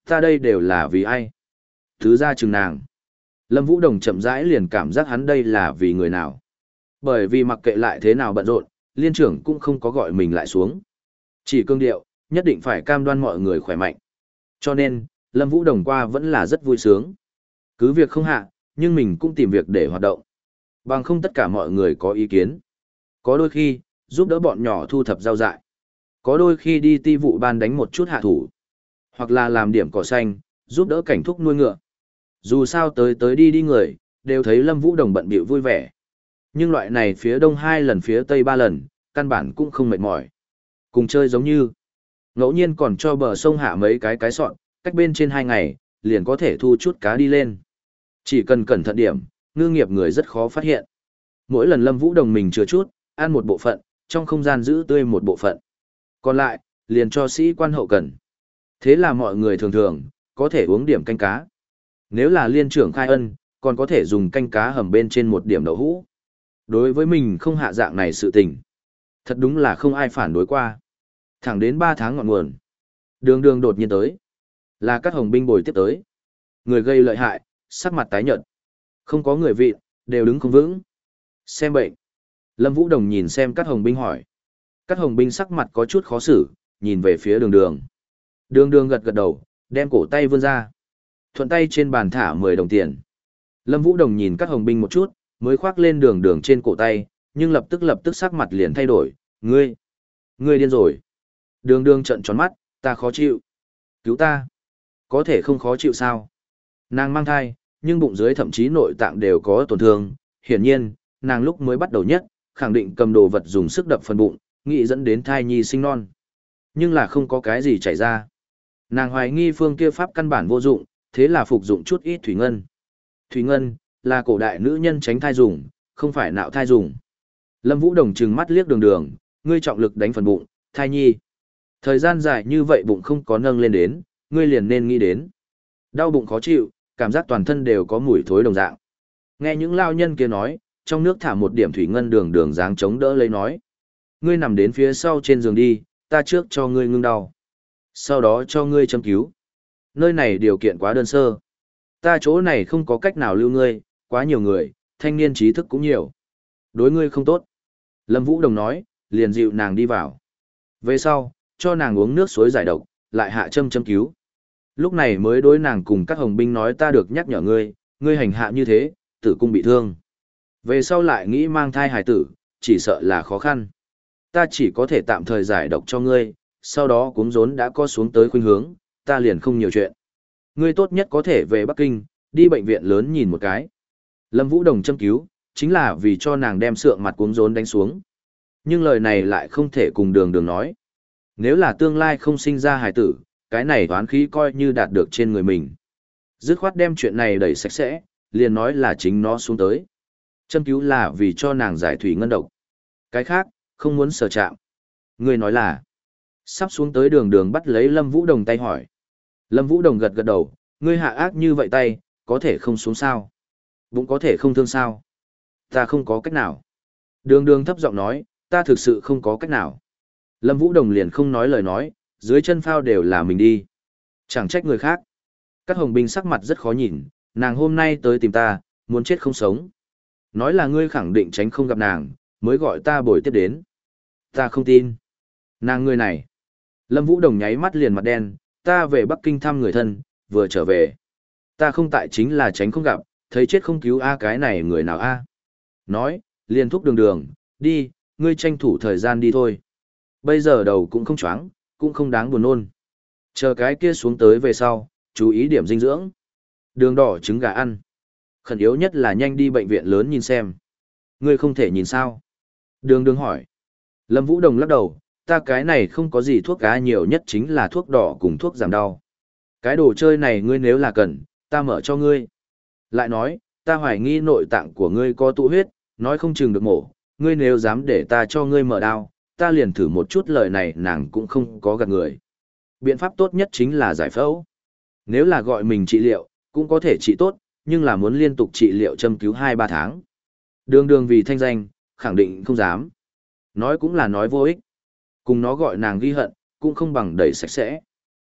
Ta đây đều là vì ai? Thứ ra chừng nàng. Lâm Vũ Đồng chậm rãi liền cảm giác hắn đây là vì người nào. Bởi vì mặc kệ lại thế nào bận rộn, liên trưởng cũng không có gọi mình lại xuống. Chỉ cương điệu, nhất định phải cam đoan mọi người khỏe mạnh. Cho nên, Lâm Vũ Đồng qua vẫn là rất vui sướng. Cứ việc không hạ, nhưng mình cũng tìm việc để hoạt động. Bằng không tất cả mọi người có ý kiến. Có đôi khi, giúp đỡ bọn nhỏ thu thập rau dại. Có đôi khi đi ti vụ ban đánh một chút hạ thủ. Hoặc là làm điểm cỏ xanh, giúp đỡ cảnh thúc nuôi ngựa. Dù sao tới tới đi đi người, đều thấy Lâm Vũ Đồng bận bịu vui vẻ. Nhưng loại này phía đông hai lần phía tây ba lần, căn bản cũng không mệt mỏi. Cùng chơi giống như, ngẫu nhiên còn cho bờ sông hạ mấy cái cái sọn, cách bên trên hai ngày, liền có thể thu chút cá đi lên. Chỉ cần cẩn thận điểm, ngư nghiệp người rất khó phát hiện. Mỗi lần Lâm Vũ Đồng mình chừa chút, ăn một bộ phận, trong không gian giữ tươi một bộ phận. Còn lại, liền cho sĩ quan hậu cần. Thế là mọi người thường thường, có thể uống điểm canh cá. Nếu là liên trưởng khai ân, còn có thể dùng canh cá hầm bên trên một điểm đậu hũ. Đối với mình không hạ dạng này sự tình. Thật đúng là không ai phản đối qua. Thẳng đến ba tháng ngọn nguồn. Đường đường đột nhiên tới. Là các hồng binh bồi tiếp tới. Người gây lợi hại, sắc mặt tái nhợt. Không có người vị, đều đứng không vững. Xem bệnh. Lâm Vũ Đồng nhìn xem các hồng binh hỏi. Các hồng binh sắc mặt có chút khó xử, nhìn về phía đường đường. Đường đường gật gật đầu, đem cổ tay vươn ra. Thuận tay trên bàn thả mười đồng tiền. Lâm Vũ Đồng nhìn các hồng binh một chút, mới khoác lên đường đường trên cổ tay, nhưng lập tức lập tức sắc mặt liền thay đổi. Ngươi! Ngươi điên rồi! Đường đường trợn tròn mắt, ta khó chịu. Cứu ta! Có thể không khó chịu sao? Nàng mang thai, nhưng bụng dưới thậm chí nội tạng đều có tổn thương. Hiển nhiên, nàng lúc mới bắt đầu nhất, khẳng định cầm đồ vật dùng sức đập phần bụng, nghĩ dẫn đến thai nhi sinh non. Nhưng là không có cái gì chảy ra. Nàng hoài nghi phương kia pháp căn bản vô dụng, thế là phục dụng chút ít thủy ngân. Thủy ngân là cổ đại nữ nhân tránh thai dùng, không phải nạo thai dùng. Lâm Vũ Đồng trừng mắt liếc đường đường, ngươi trọng lực đánh phần bụng, thai nhi. Thời gian dài như vậy bụng không có nâng lên đến, ngươi liền nên nghĩ đến. Đau bụng khó chịu, cảm giác toàn thân đều có mùi thối đồng dạng. Nghe những lao nhân kia nói, trong nước thả một điểm thủy ngân đường đường dáng chống đỡ lấy nói. Ngươi nằm đến phía sau trên giường đi, ta trước cho ngươi ngưng đau. Sau đó cho ngươi châm cứu. Nơi này điều kiện quá đơn sơ. Ta chỗ này không có cách nào lưu ngươi, quá nhiều người, thanh niên trí thức cũng nhiều. Đối ngươi không tốt. Lâm Vũ Đồng nói, liền dịu nàng đi vào. Về sau, cho nàng uống nước suối giải độc, lại hạ châm châm cứu. Lúc này mới đối nàng cùng các hồng binh nói ta được nhắc nhở ngươi, ngươi hành hạ như thế, tử cung bị thương. Về sau lại nghĩ mang thai hài tử, chỉ sợ là khó khăn. Ta chỉ có thể tạm thời giải độc cho ngươi, sau đó cúm rốn đã có xuống tới khuynh hướng, ta liền không nhiều chuyện. Ngươi tốt nhất có thể về Bắc Kinh, đi bệnh viện lớn nhìn một cái. Lâm Vũ Đồng châm cứu, chính là vì cho nàng đem sượng mặt cúm rốn đánh xuống. Nhưng lời này lại không thể cùng đường đường nói. Nếu là tương lai không sinh ra hài tử, cái này toán khí coi như đạt được trên người mình. Dứt khoát đem chuyện này đẩy sạch sẽ, liền nói là chính nó xuống tới. Châm cứu là vì cho nàng giải thủy ngân độc. Cái khác, không muốn sờ chạm. Ngươi nói là, sắp xuống tới đường đường bắt lấy Lâm Vũ Đồng tay hỏi. Lâm Vũ Đồng gật gật đầu, ngươi hạ ác như vậy tay, có thể không xuống sao? Bụng có thể không thương sao? Ta không có cách nào. Đường đường thấp giọng nói, ta thực sự không có cách nào. Lâm Vũ Đồng liền không nói lời nói, dưới chân phao đều là mình đi. Chẳng trách người khác. Các hồng binh sắc mặt rất khó nhìn, nàng hôm nay tới tìm ta, muốn chết không sống. Nói là ngươi khẳng định tránh không gặp nàng, mới gọi ta bồi tiếp đến. Ta không tin. Nàng người này. Lâm Vũ Đồng nháy mắt liền mặt đen, ta về Bắc Kinh thăm người thân, vừa trở về. Ta không tại chính là tránh không gặp, thấy chết không cứu a cái này người nào a. Nói, liền thúc đường đường, đi, ngươi tranh thủ thời gian đi thôi. Bây giờ đầu cũng không choáng, cũng không đáng buồn nôn. Chờ cái kia xuống tới về sau, chú ý điểm dinh dưỡng. Đường đỏ trứng gà ăn. Khẩn yếu nhất là nhanh đi bệnh viện lớn nhìn xem. Ngươi không thể nhìn sao? Đường đường hỏi. Lâm Vũ Đồng lắc đầu, ta cái này không có gì thuốc cá, nhiều nhất chính là thuốc đỏ cùng thuốc giảm đau. Cái đồ chơi này ngươi nếu là cần, ta mở cho ngươi. Lại nói, ta hoài nghi nội tạng của ngươi có tụ huyết, nói không chừng được mổ. Ngươi nếu dám để ta cho ngươi mở đao, ta liền thử một chút, lời này nàng cũng không có gạt người. Biện pháp tốt nhất chính là giải phẫu. Nếu là gọi mình trị liệu, cũng có thể trị tốt, nhưng là muốn liên tục trị liệu châm cứu hai ba tháng. Đường đường vì thanh danh, khẳng định không dám. Nói cũng là nói vô ích. Cùng nó gọi nàng ghi hận, cũng không bằng đẩy sạch sẽ.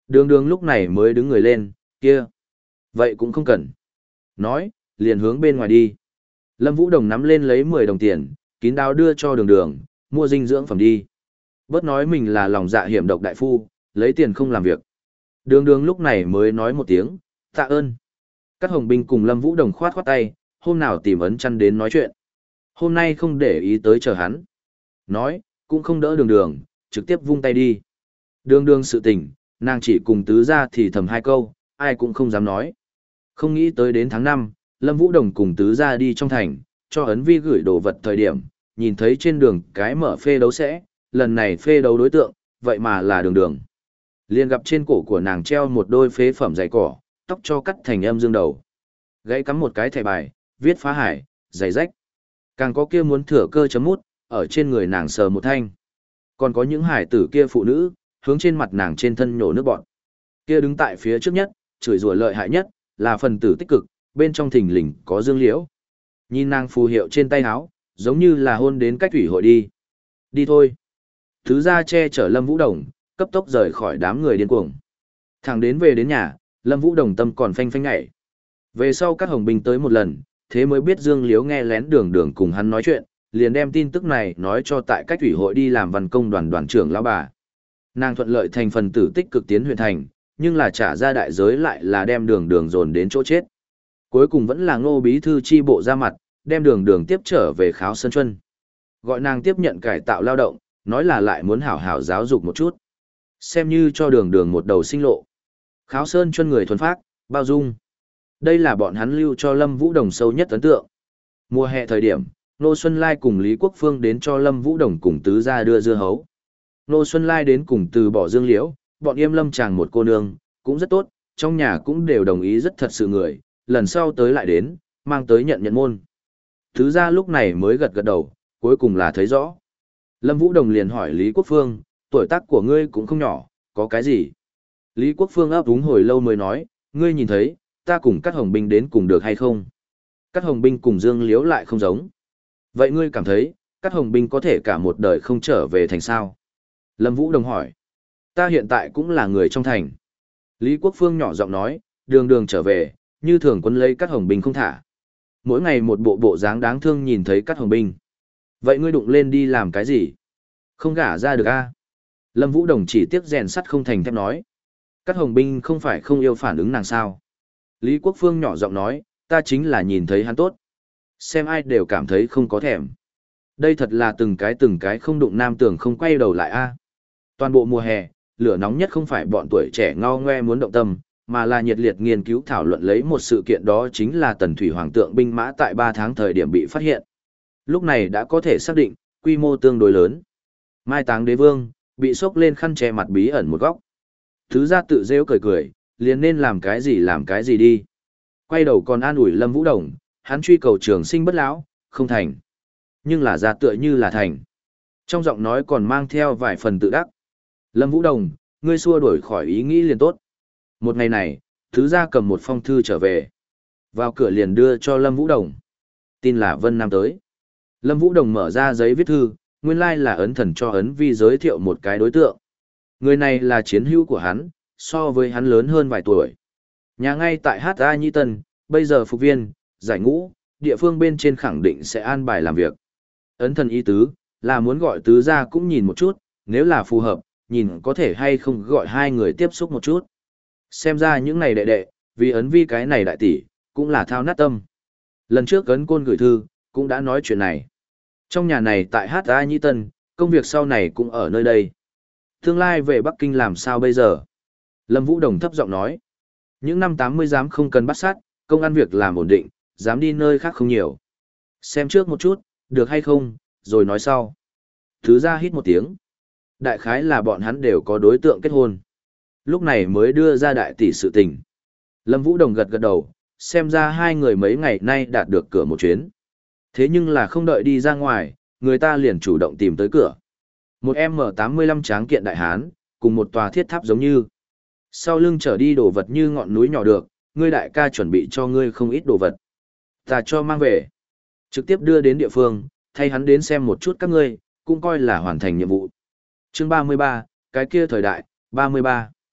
Đường đường lúc này mới đứng người lên, kia. Vậy cũng không cần. Nói, liền hướng bên ngoài đi. Lâm Vũ Đồng nắm lên lấy mười đồng tiền, kín đáo đưa cho đường đường, mua dinh dưỡng phẩm đi. Bớt nói mình là lòng dạ hiểm độc đại phu, lấy tiền không làm việc. Đường đường lúc này mới nói một tiếng, tạ ơn. Các hồng binh cùng Lâm Vũ Đồng khoát khoát tay, hôm nào tìm ấn chăn đến nói chuyện. Hôm nay không để ý tới chờ hắn. Nói, cũng không đỡ đường đường, trực tiếp vung tay đi. Đường đường sự tình, nàng chỉ cùng tứ ra thì thầm hai câu, ai cũng không dám nói. Không nghĩ tới đến tháng năm, Lâm Vũ Đồng cùng tứ ra đi trong thành, cho ấn vi gửi đồ vật thời điểm, nhìn thấy trên đường cái mở phê đấu sẽ, lần này phê đấu đối tượng, vậy mà là đường đường. Liền gặp trên cổ của nàng treo một đôi phế phẩm giày cỏ, tóc cho cắt thành âm dương đầu. Gãy cắm một cái thẻ bài, viết phá hải, giày rách. Càng có kia muốn thừa cơ chấm mút, ở trên người nàng sờ một thanh. Còn có những hải tử kia phụ nữ, hướng trên mặt nàng trên thân nhổ nước bọn. Kia đứng tại phía trước nhất, chửi rủa lợi hại nhất, là phần tử tích cực, bên trong thình lình có Dương Liễu. Nhìn nàng phù hiệu trên tay áo, giống như là hôn đến cách thủy hội đi. Đi thôi. Thứ ra che chở Lâm Vũ Đồng, cấp tốc rời khỏi đám người điên cuồng. Thẳng đến về đến nhà, Lâm Vũ Đồng tâm còn phanh phanh nhảy. Về sau các hồng binh tới một lần, thế mới biết Dương Liễu nghe lén đường đường cùng hắn nói chuyện, liền đem tin tức này nói cho tại cách thủy hội đi làm văn công đoàn đoàn trưởng lão bà. Nàng thuận lợi thành phần tử tích cực tiến huyện thành, nhưng là trả ra đại giới lại là đem đường đường dồn đến chỗ chết. Cuối cùng vẫn là Ngô bí thư chi bộ ra mặt, đem đường đường tiếp trở về Kháo Sơn Chuân. Gọi nàng tiếp nhận cải tạo lao động, nói là lại muốn hảo hảo giáo dục một chút. Xem như cho đường đường một đầu sinh lộ. Kháo Sơn Chuân người thuần phác, bao dung. Đây là bọn hắn lưu cho Lâm Vũ Đồng sâu nhất ấn tượng. Mùa hè thời điểm, Nô Xuân Lai cùng Lý Quốc Phương đến cho Lâm Vũ Đồng cùng tứ gia đưa dưa hấu. Nô Xuân Lai đến cùng từ bỏ Dương Liễu, bọn Yêm Lâm chàng một cô nương, cũng rất tốt, trong nhà cũng đều đồng ý rất thật sự người, lần sau tới lại đến, mang tới nhận nhận môn. Tứ gia lúc này mới gật gật đầu, cuối cùng là thấy rõ. Lâm Vũ Đồng liền hỏi Lý Quốc Phương, tuổi tác của ngươi cũng không nhỏ, có cái gì? Lý Quốc Phương ấp úng hồi lâu mới nói, ngươi nhìn thấy, ta cùng các hồng binh đến cùng được hay không? Các hồng binh cùng Dương Liễu lại không giống. Vậy ngươi cảm thấy, các hồng binh có thể cả một đời không trở về thành sao? Lâm Vũ Đồng hỏi, ta hiện tại cũng là người trong thành. Lý Quốc Phương nhỏ giọng nói, đường đường trở về, như thường quân lấy các hồng binh không thả. Mỗi ngày một bộ bộ dáng đáng thương nhìn thấy các hồng binh. Vậy ngươi đụng lên đi làm cái gì? Không gả ra được a? Lâm Vũ Đồng chỉ tiếc rèn sắt không thành thép nói. Các hồng binh không phải không yêu phản ứng nàng sao? Lý Quốc Phương nhỏ giọng nói, ta chính là nhìn thấy hắn tốt. Xem ai đều cảm thấy không có thèm. Đây thật là từng cái từng cái không đụng nam tường không quay đầu lại a. Toàn bộ mùa hè, lửa nóng nhất không phải bọn tuổi trẻ ngao ngoe muốn động tâm, mà là nhiệt liệt nghiên cứu thảo luận lấy một sự kiện, đó chính là Tần Thủy Hoàng tượng binh mã tại ba tháng thời điểm bị phát hiện. Lúc này đã có thể xác định, quy mô tương đối lớn. Mai Táng Đế Vương, bị sốc lên khăn che mặt bí ẩn một góc. Thứ ra tự rêu cười cười, liền nên làm cái gì làm cái gì đi. Quay đầu còn an ủi Lâm Vũ Đồng, hắn truy cầu trường sinh bất lão, không thành. Nhưng là ra tựa như là thành. Trong giọng nói còn mang theo vài phần tự đắc. Lâm Vũ Đồng, ngươi xua đuổi khỏi ý nghĩ liền tốt. Một ngày này, thứ ra cầm một phong thư trở về. Vào cửa liền đưa cho Lâm Vũ Đồng. Tin là Vân Nam tới. Lâm Vũ Đồng mở ra giấy viết thư, nguyên lai là ấn thần cho ấn vi giới thiệu một cái đối tượng. Người này là chiến hữu của hắn, so với hắn lớn hơn vài tuổi. Nhà ngay tại hát a Nhi Tân, bây giờ phục viên, giải ngũ, địa phương bên trên khẳng định sẽ an bài làm việc. Ấn thần ý tứ, là muốn gọi tứ ra cũng nhìn một chút, nếu là phù hợp, nhìn có thể hay không gọi hai người tiếp xúc một chút. Xem ra những này đệ đệ, vì ấn vi cái này đại tỷ, cũng là thao nát tâm. Lần trước ấn côn gửi thư, cũng đã nói chuyện này. Trong nhà này tại hát a Nhi Tân, công việc sau này cũng ở nơi đây. Tương lai về Bắc Kinh làm sao bây giờ? Lâm Vũ Đồng thấp giọng nói. Những năm tám mươi dám không cần bắt sát, công ăn việc làm ổn định, dám đi nơi khác không nhiều. Xem trước một chút, được hay không, rồi nói sau. Thứ ra hít một tiếng. Đại khái là bọn hắn đều có đối tượng kết hôn. Lúc này mới đưa ra đại tỷ sự tình. Lâm Vũ Đồng gật gật đầu, xem ra hai người mấy ngày nay đạt được cửa một chuyến. Thế nhưng là không đợi đi ra ngoài, người ta liền chủ động tìm tới cửa. Một M tám mươi lăm tráng kiện đại hán, cùng một tòa thiết tháp giống như. Sau lưng trở đi đồ vật như ngọn núi nhỏ được, ngươi đại ca chuẩn bị cho ngươi không ít đồ vật. Ta cho mang về. Trực tiếp đưa đến địa phương, thay hắn đến xem một chút các ngươi, cũng coi là hoàn thành nhiệm vụ. Chương ba mươi ba, cái kia thời đại, ba mươi ba.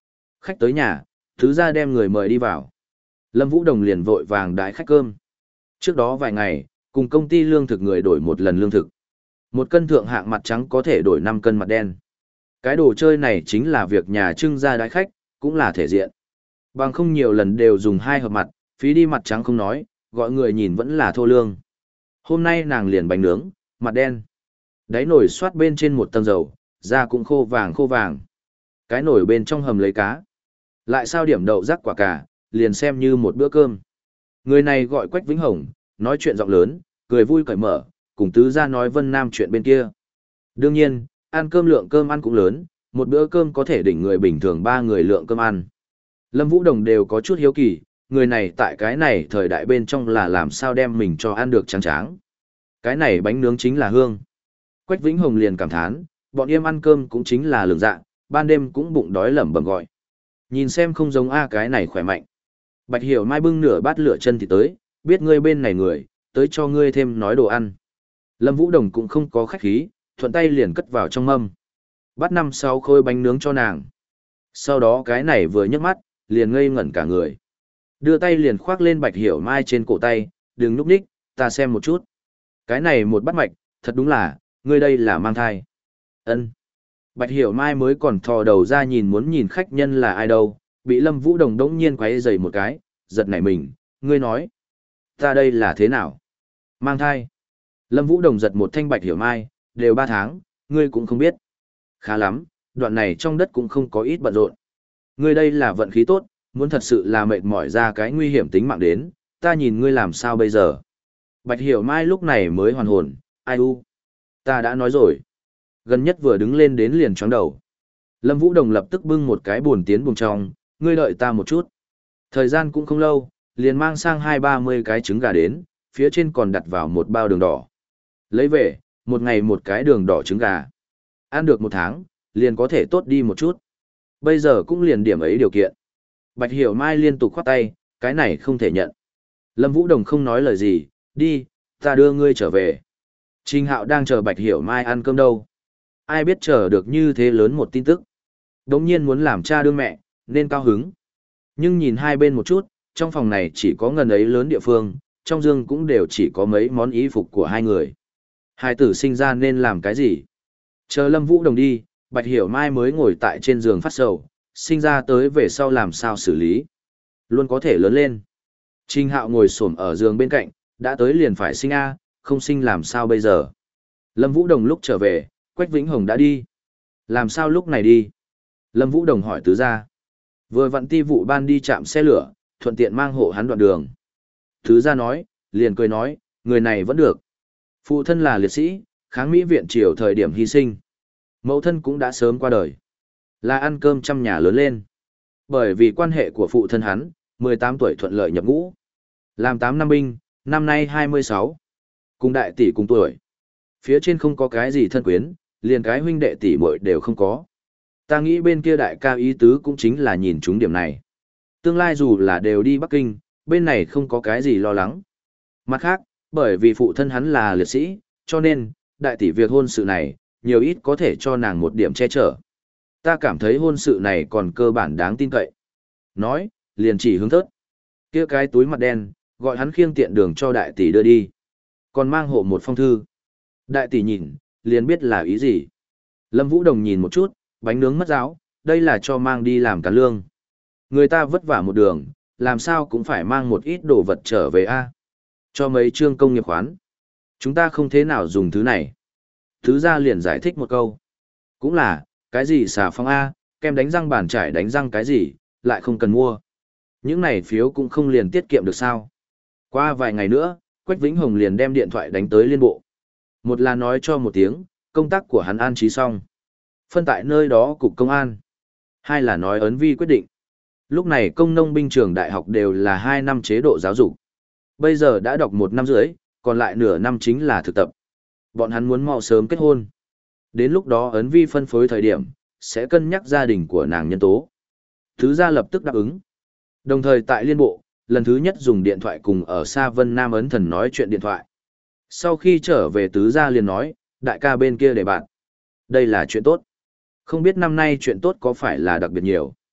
khách tới nhà, tứ gia đem người mời đi vào. Lâm Vũ Đồng liền vội vàng đái khách cơm. Trước đó vài ngày, cùng công ty lương thực người đổi một lần lương thực. Một cân thượng hạng mặt trắng có thể đổi năm cân mặt đen. Cái đồ chơi này chính là việc nhà trưng ra đái khách, cũng là thể diện. Bằng không nhiều lần đều dùng hai hợp mặt, phí đi mặt trắng không nói, gọi người nhìn vẫn là thô lương. Hôm nay nàng liền bánh nướng, mặt đen. Đáy nồi xoát bên trên một tầng dầu, da cũng khô vàng khô vàng. Cái nồi bên trong hầm lấy cá. Lại sao điểm đậu rắc quả cà, liền xem như một bữa cơm. Người này gọi Quách Vĩnh Hồng, nói chuyện giọng lớn, cười vui cởi mở, cùng tứ gia nói Vân Nam chuyện bên kia. Đương nhiên, ăn cơm lượng cơm ăn cũng lớn, một bữa cơm có thể đỉnh người bình thường ba người lượng cơm ăn. Lâm Vũ Đồng đều có chút hiếu kỳ, người này tại cái này thời đại bên trong là làm sao đem mình cho ăn được trắng tráng. Cái này bánh nướng chính là hương. Quách Vĩnh Hồng liền cảm thán, bọn em ăn cơm cũng chính là lường dạ, ban đêm cũng bụng đói lẩm bẩm gọi. Nhìn xem không giống A cái này khỏe mạnh. Bạch Hiểu Mai bưng nửa bát lửa chân thì tới, biết ngươi bên này người, tới cho ngươi thêm nói đồ ăn. Lâm Vũ Đồng cũng không có khách khí, thuận tay liền cất vào trong mâm. Bắt năm sáu khối bánh nướng cho nàng. Sau đó cái này vừa nhấc mắt, liền ngây ngẩn cả người. Đưa tay liền khoác lên Bạch Hiểu Mai trên cổ tay, đừng núp ních, ta xem một chút. Cái này một bát mạch, thật đúng là, ngươi đây là mang thai. Ân. Bạch Hiểu Mai mới còn thò đầu ra nhìn muốn nhìn khách nhân là ai đâu, bị Lâm Vũ Đồng đống nhiên quấy rầy một cái, giật nảy mình, ngươi nói. Ta đây là thế nào? Mang thai. Lâm Vũ Đồng giật một thanh Bạch Hiểu Mai, đều ba tháng, ngươi cũng không biết. Khá lắm, đoạn này trong đất cũng không có ít bận rộn. Ngươi đây là vận khí tốt, muốn thật sự là mệt mỏi ra cái nguy hiểm tính mạng đến, ta nhìn ngươi làm sao bây giờ. Bạch Hiểu Mai lúc này mới hoàn hồn, ai u. Ta đã nói rồi. Gần nhất vừa đứng lên đến liền chóng đầu. Lâm Vũ Đồng lập tức bưng một cái buồn tiến buồng trong, ngươi đợi ta một chút. Thời gian cũng không lâu, liền mang sang hai ba mươi cái trứng gà đến, phía trên còn đặt vào một bao đường đỏ. Lấy về, một ngày một cái đường đỏ trứng gà. Ăn được một tháng, liền có thể tốt đi một chút. Bây giờ cũng liền điểm ấy điều kiện. Bạch Hiểu Mai liên tục khoát tay, cái này không thể nhận. Lâm Vũ Đồng không nói lời gì, đi, ta đưa ngươi trở về. Trình Hạo đang chờ Bạch Hiểu Mai ăn cơm đâu. Ai biết chờ được như thế lớn một tin tức. Đống nhiên muốn làm cha đương mẹ, nên cao hứng. Nhưng nhìn hai bên một chút, trong phòng này chỉ có ngần ấy lớn địa phương, trong giường cũng đều chỉ có mấy món y phục của hai người. Hai tử sinh ra nên làm cái gì? Chờ Lâm Vũ Đồng đi, Bạch Hiểu Mai mới ngồi tại trên giường phát sầu, sinh ra tới về sau làm sao xử lý. Luôn có thể lớn lên. Trình Hạo ngồi xổm ở giường bên cạnh, đã tới liền phải sinh A, không sinh làm sao bây giờ. Lâm Vũ Đồng lúc trở về, Quách Vĩnh Hồng đã đi. Làm sao lúc này đi? Lâm Vũ Đồng hỏi tứ gia. Vừa vặn ti vụ ban đi chạm xe lửa, thuận tiện mang hộ hắn đoạn đường. Tứ gia nói, liền cười nói, người này vẫn được. Phụ thân là liệt sĩ, kháng Mỹ viện triều thời điểm hy sinh. Mẫu thân cũng đã sớm qua đời. Là ăn cơm trăm nhà lớn lên. Bởi vì quan hệ của phụ thân hắn, mười tám tuổi thuận lợi nhập ngũ. Làm tám năm binh, năm nay hai mươi sáu. Cùng đại tỷ cùng tuổi. Phía trên không có cái gì thân quyến, liền cái huynh đệ tỷ muội đều không có. Ta nghĩ bên kia đại ca ý tứ cũng chính là nhìn chúng điểm này. Tương lai dù là đều đi Bắc Kinh, bên này không có cái gì lo lắng. Mặt khác, bởi vì phụ thân hắn là liệt sĩ, cho nên, đại tỷ việc hôn sự này, nhiều ít có thể cho nàng một điểm che chở. Ta cảm thấy hôn sự này còn cơ bản đáng tin cậy. Nói, liền chỉ hướng thớt. Kia cái túi mặt đen, gọi hắn khiêng tiện đường cho đại tỷ đưa đi. Còn mang hộ một phong thư. Đại tỷ nhìn, liền biết là ý gì. Lâm Vũ Đồng nhìn một chút, bánh nướng mất giáo, đây là cho mang đi làm cán lương. Người ta vất vả một đường, làm sao cũng phải mang một ít đồ vật trở về a. Cho mấy chương công nghiệp khoán. Chúng ta không thế nào dùng thứ này. Thứ gia liền giải thích một câu. Cũng là, cái gì xà phòng A, kem đánh răng bàn trải đánh răng cái gì, lại không cần mua. Những này phiếu cũng không liền tiết kiệm được sao. Qua vài ngày nữa, Quách Vĩnh Hồng liền đem điện thoại đánh tới liên bộ. Một là nói cho một tiếng, công tác của hắn an trí xong. Phân tại nơi đó cục công an. Hai là nói ấn vi quyết định. Lúc này công nông binh trường đại học đều là hai năm chế độ giáo dục. Bây giờ đã đọc một năm rưỡi, còn lại nửa năm chính là thực tập. Bọn hắn muốn mau sớm kết hôn. Đến lúc đó ấn vi phân phối thời điểm, sẽ cân nhắc gia đình của nàng nhân tố. Thứ gia lập tức đáp ứng. Đồng thời tại liên bộ, lần thứ nhất dùng điện thoại cùng ở xa Vân Nam ấn thần nói chuyện điện thoại. Sau khi trở về tứ gia liền nói, đại ca bên kia để bạn. Đây là chuyện tốt. Không biết năm nay chuyện tốt có phải là đặc biệt nhiều.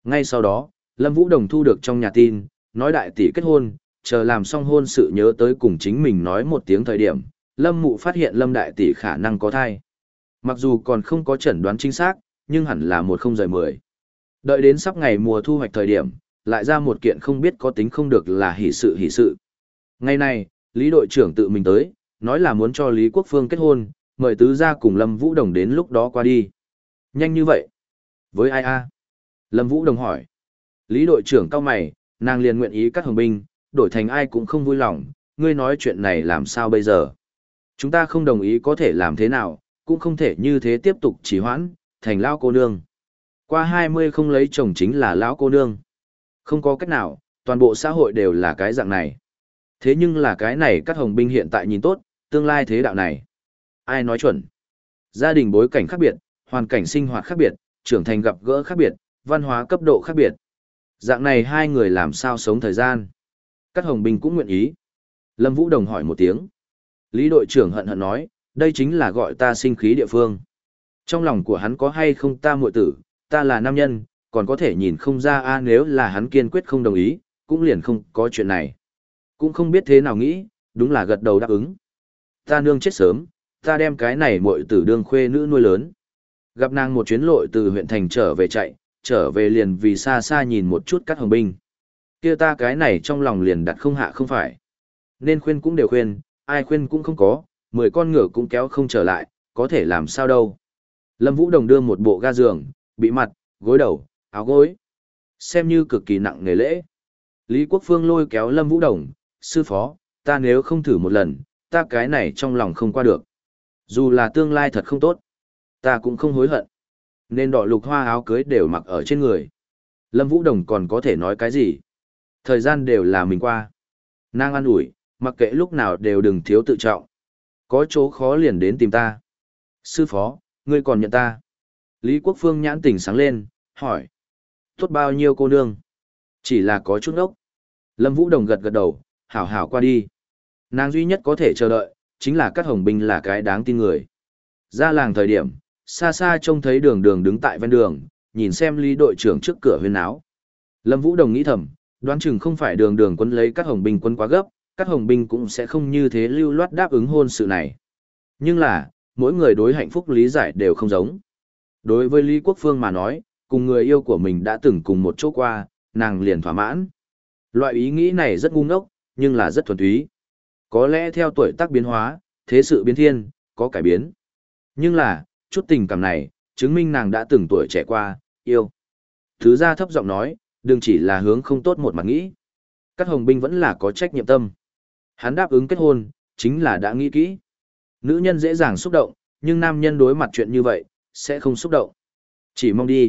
Ngay sau đó, Lâm Vũ Đồng thu được trong nhà tin, nói đại tỷ kết hôn, chờ làm xong hôn sự nhớ tới cùng chính mình nói một tiếng thời điểm, Lâm Mụ phát hiện Lâm đại tỷ khả năng có thai. Mặc dù còn không có chẩn đoán chính xác, nhưng hẳn là một không rời mười. Đợi đến sắp ngày mùa thu hoạch thời điểm, lại ra một kiện không biết có tính không được là hỷ sự hỷ sự. Ngày này, Lý đội trưởng tự mình tới, nói là muốn cho Lý Quốc Phương kết hôn, mời tứ gia cùng Lâm Vũ Đồng đến lúc đó qua đi. Nhanh như vậy? Với ai a? Lâm Vũ Đồng hỏi. Lý đội trưởng cau mày, nàng liền nguyện ý cắt hồng binh, đổi thành ai cũng không vui lòng, ngươi nói chuyện này làm sao bây giờ? Chúng ta không đồng ý có thể làm thế nào, cũng không thể như thế tiếp tục trì hoãn, thành lão cô nương. Qua hai mươi không lấy chồng chính là lão cô nương. Không có cách nào, toàn bộ xã hội đều là cái dạng này. Thế nhưng là cái này cắt hồng binh hiện tại nhìn tốt, tương lai thế đạo này. Ai nói chuẩn? Gia đình bối cảnh khác biệt, hoàn cảnh sinh hoạt khác biệt, trưởng thành gặp gỡ khác biệt, văn hóa cấp độ khác biệt. Dạng này hai người làm sao sống thời gian? Cắt hồng binh cũng nguyện ý. Lâm Vũ Đồng hỏi một tiếng. Lý đội trưởng hận hận nói, đây chính là gọi ta sinh khí địa phương. Trong lòng của hắn có hay không ta muội tử, ta là nam nhân, còn có thể nhìn không ra a nếu là hắn kiên quyết không đồng ý, cũng liền không có chuyện này. Cũng không biết thế nào nghĩ, đúng là gật đầu đáp ứng. Ta nương chết sớm, ta đem cái này muội tử đương khuê nữ nuôi lớn. Gặp nàng một chuyến lội từ huyện thành trở về chạy, trở về liền vì xa xa nhìn một chút cắt hồng binh. Kia ta cái này trong lòng liền đặt không hạ không phải. Nên khuyên cũng đều khuyên, ai khuyên cũng không có, mười con ngựa cũng kéo không trở lại, có thể làm sao đâu. Lâm Vũ Đồng đưa một bộ ga giường, bị mặt, gối đầu, áo gối. Xem như cực kỳ nặng nề lễ. Lý Quốc Phương lôi kéo Lâm Vũ Đồng, sư phó, ta nếu không thử một lần, ta cái này trong lòng không qua được. Dù là tương lai thật không tốt, ta cũng không hối hận. Nên đỏ lục hoa áo cưới đều mặc ở trên người. Lâm Vũ Đồng còn có thể nói cái gì? Thời gian đều là mình qua. Nàng an ủi, mặc kệ lúc nào đều đừng thiếu tự trọng. Có chỗ khó liền đến tìm ta. Sư phó, ngươi còn nhận ta. Lý Quốc Phương nhãn tỉnh sáng lên, hỏi. Tốt bao nhiêu cô nương? Chỉ là có chút ốc. Lâm Vũ Đồng gật gật đầu, hảo hảo qua đi. Nàng duy nhất có thể chờ đợi, chính là các hồng binh là cái đáng tin người. Ra làng thời điểm, xa xa trông thấy đường đường đứng tại ven đường, nhìn xem Lý đội trưởng trước cửa huyên áo. Lâm Vũ Đồng nghĩ thầm, đoán chừng không phải đường đường quân lấy các hồng binh quân quá gấp, các hồng binh cũng sẽ không như thế lưu loát đáp ứng hôn sự này. Nhưng là, mỗi người đối hạnh phúc lý giải đều không giống. Đối với Lý Quốc Phương mà nói, cùng người yêu của mình đã từng cùng một chỗ qua, nàng liền thỏa mãn. Loại ý nghĩ này rất ngu ngốc, nhưng là rất thuần túy. Có lẽ theo tuổi tác biến hóa, thế sự biến thiên, có cải biến. Nhưng là, chút tình cảm này, chứng minh nàng đã từng tuổi trẻ qua, yêu. Thứ ra thấp giọng nói, đừng chỉ là hướng không tốt một mặt nghĩ. Các hồng binh vẫn là có trách nhiệm tâm. Hắn đáp ứng kết hôn, chính là đã nghĩ kỹ. Nữ nhân dễ dàng xúc động, nhưng nam nhân đối mặt chuyện như vậy, sẽ không xúc động. Chỉ mong đi.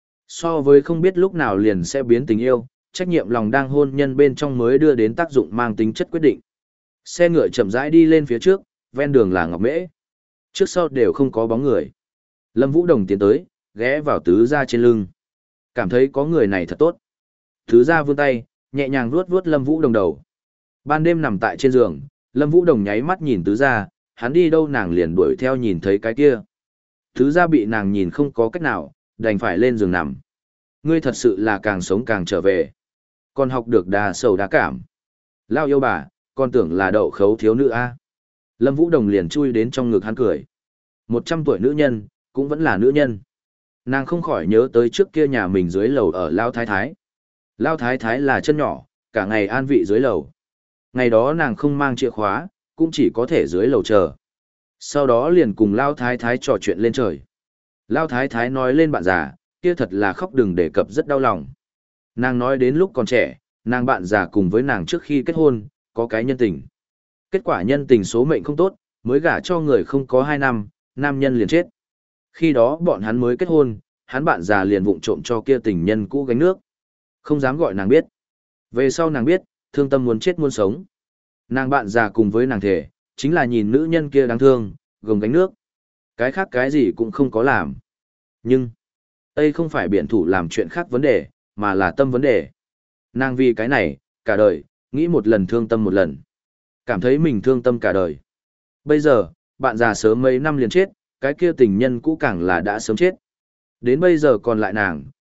So với không biết lúc nào liền sẽ biến tình yêu, trách nhiệm lòng đang hôn nhân bên trong mới đưa đến tác dụng mang tính chất quyết định. Xe ngựa chậm rãi đi lên phía trước, ven đường là ngọc mễ. Trước sau đều không có bóng người. Lâm Vũ Đồng tiến tới, ghé vào tứ gia trên lưng. Cảm thấy có người này thật tốt. Tứ gia vươn tay, nhẹ nhàng vuốt vuốt Lâm Vũ Đồng đầu. Ban đêm nằm tại trên giường, Lâm Vũ Đồng nháy mắt nhìn tứ gia, hắn đi đâu nàng liền đuổi theo nhìn thấy cái kia. Tứ gia bị nàng nhìn không có cách nào, đành phải lên giường nằm. Ngươi thật sự là càng sống càng trở về. Còn học được đa sầu đa cảm. Lao yêu bà, con tưởng là đậu khấu thiếu nữ a. Lâm Vũ Đồng liền chui đến trong ngực hắn cười. Một trăm tuổi nữ nhân, cũng vẫn là nữ nhân. Nàng không khỏi nhớ tới trước kia nhà mình dưới lầu ở Lao Thái Thái. Lao Thái Thái là chân nhỏ, cả ngày an vị dưới lầu. Ngày đó nàng không mang chìa khóa, cũng chỉ có thể dưới lầu chờ. Sau đó liền cùng Lao Thái Thái trò chuyện lên trời. Lao Thái Thái nói lên bạn già, kia thật là khóc đừng đề cập rất đau lòng. Nàng nói đến lúc còn trẻ, nàng bạn già cùng với nàng trước khi kết hôn, có cái nhân tình. Kết quả nhân tình số mệnh không tốt, mới gả cho người không có hai năm, nam nhân liền chết. Khi đó bọn hắn mới kết hôn, hắn bạn già liền vụng trộm cho kia tình nhân cũ gánh nước. Không dám gọi nàng biết. Về sau nàng biết, thương tâm muốn chết muốn sống. Nàng bạn già cùng với nàng thể, chính là nhìn nữ nhân kia đáng thương, gồng gánh nước. Cái khác cái gì cũng không có làm. Nhưng, đây không phải biện thủ làm chuyện khác vấn đề, mà là tâm vấn đề. Nàng vì cái này, cả đời, nghĩ một lần thương tâm một lần. Cảm thấy mình thương tâm cả đời. Bây giờ, bạn già sớm mấy năm liền chết, cái kia tình nhân cũ càng là đã sớm chết. Đến bây giờ còn lại nàng,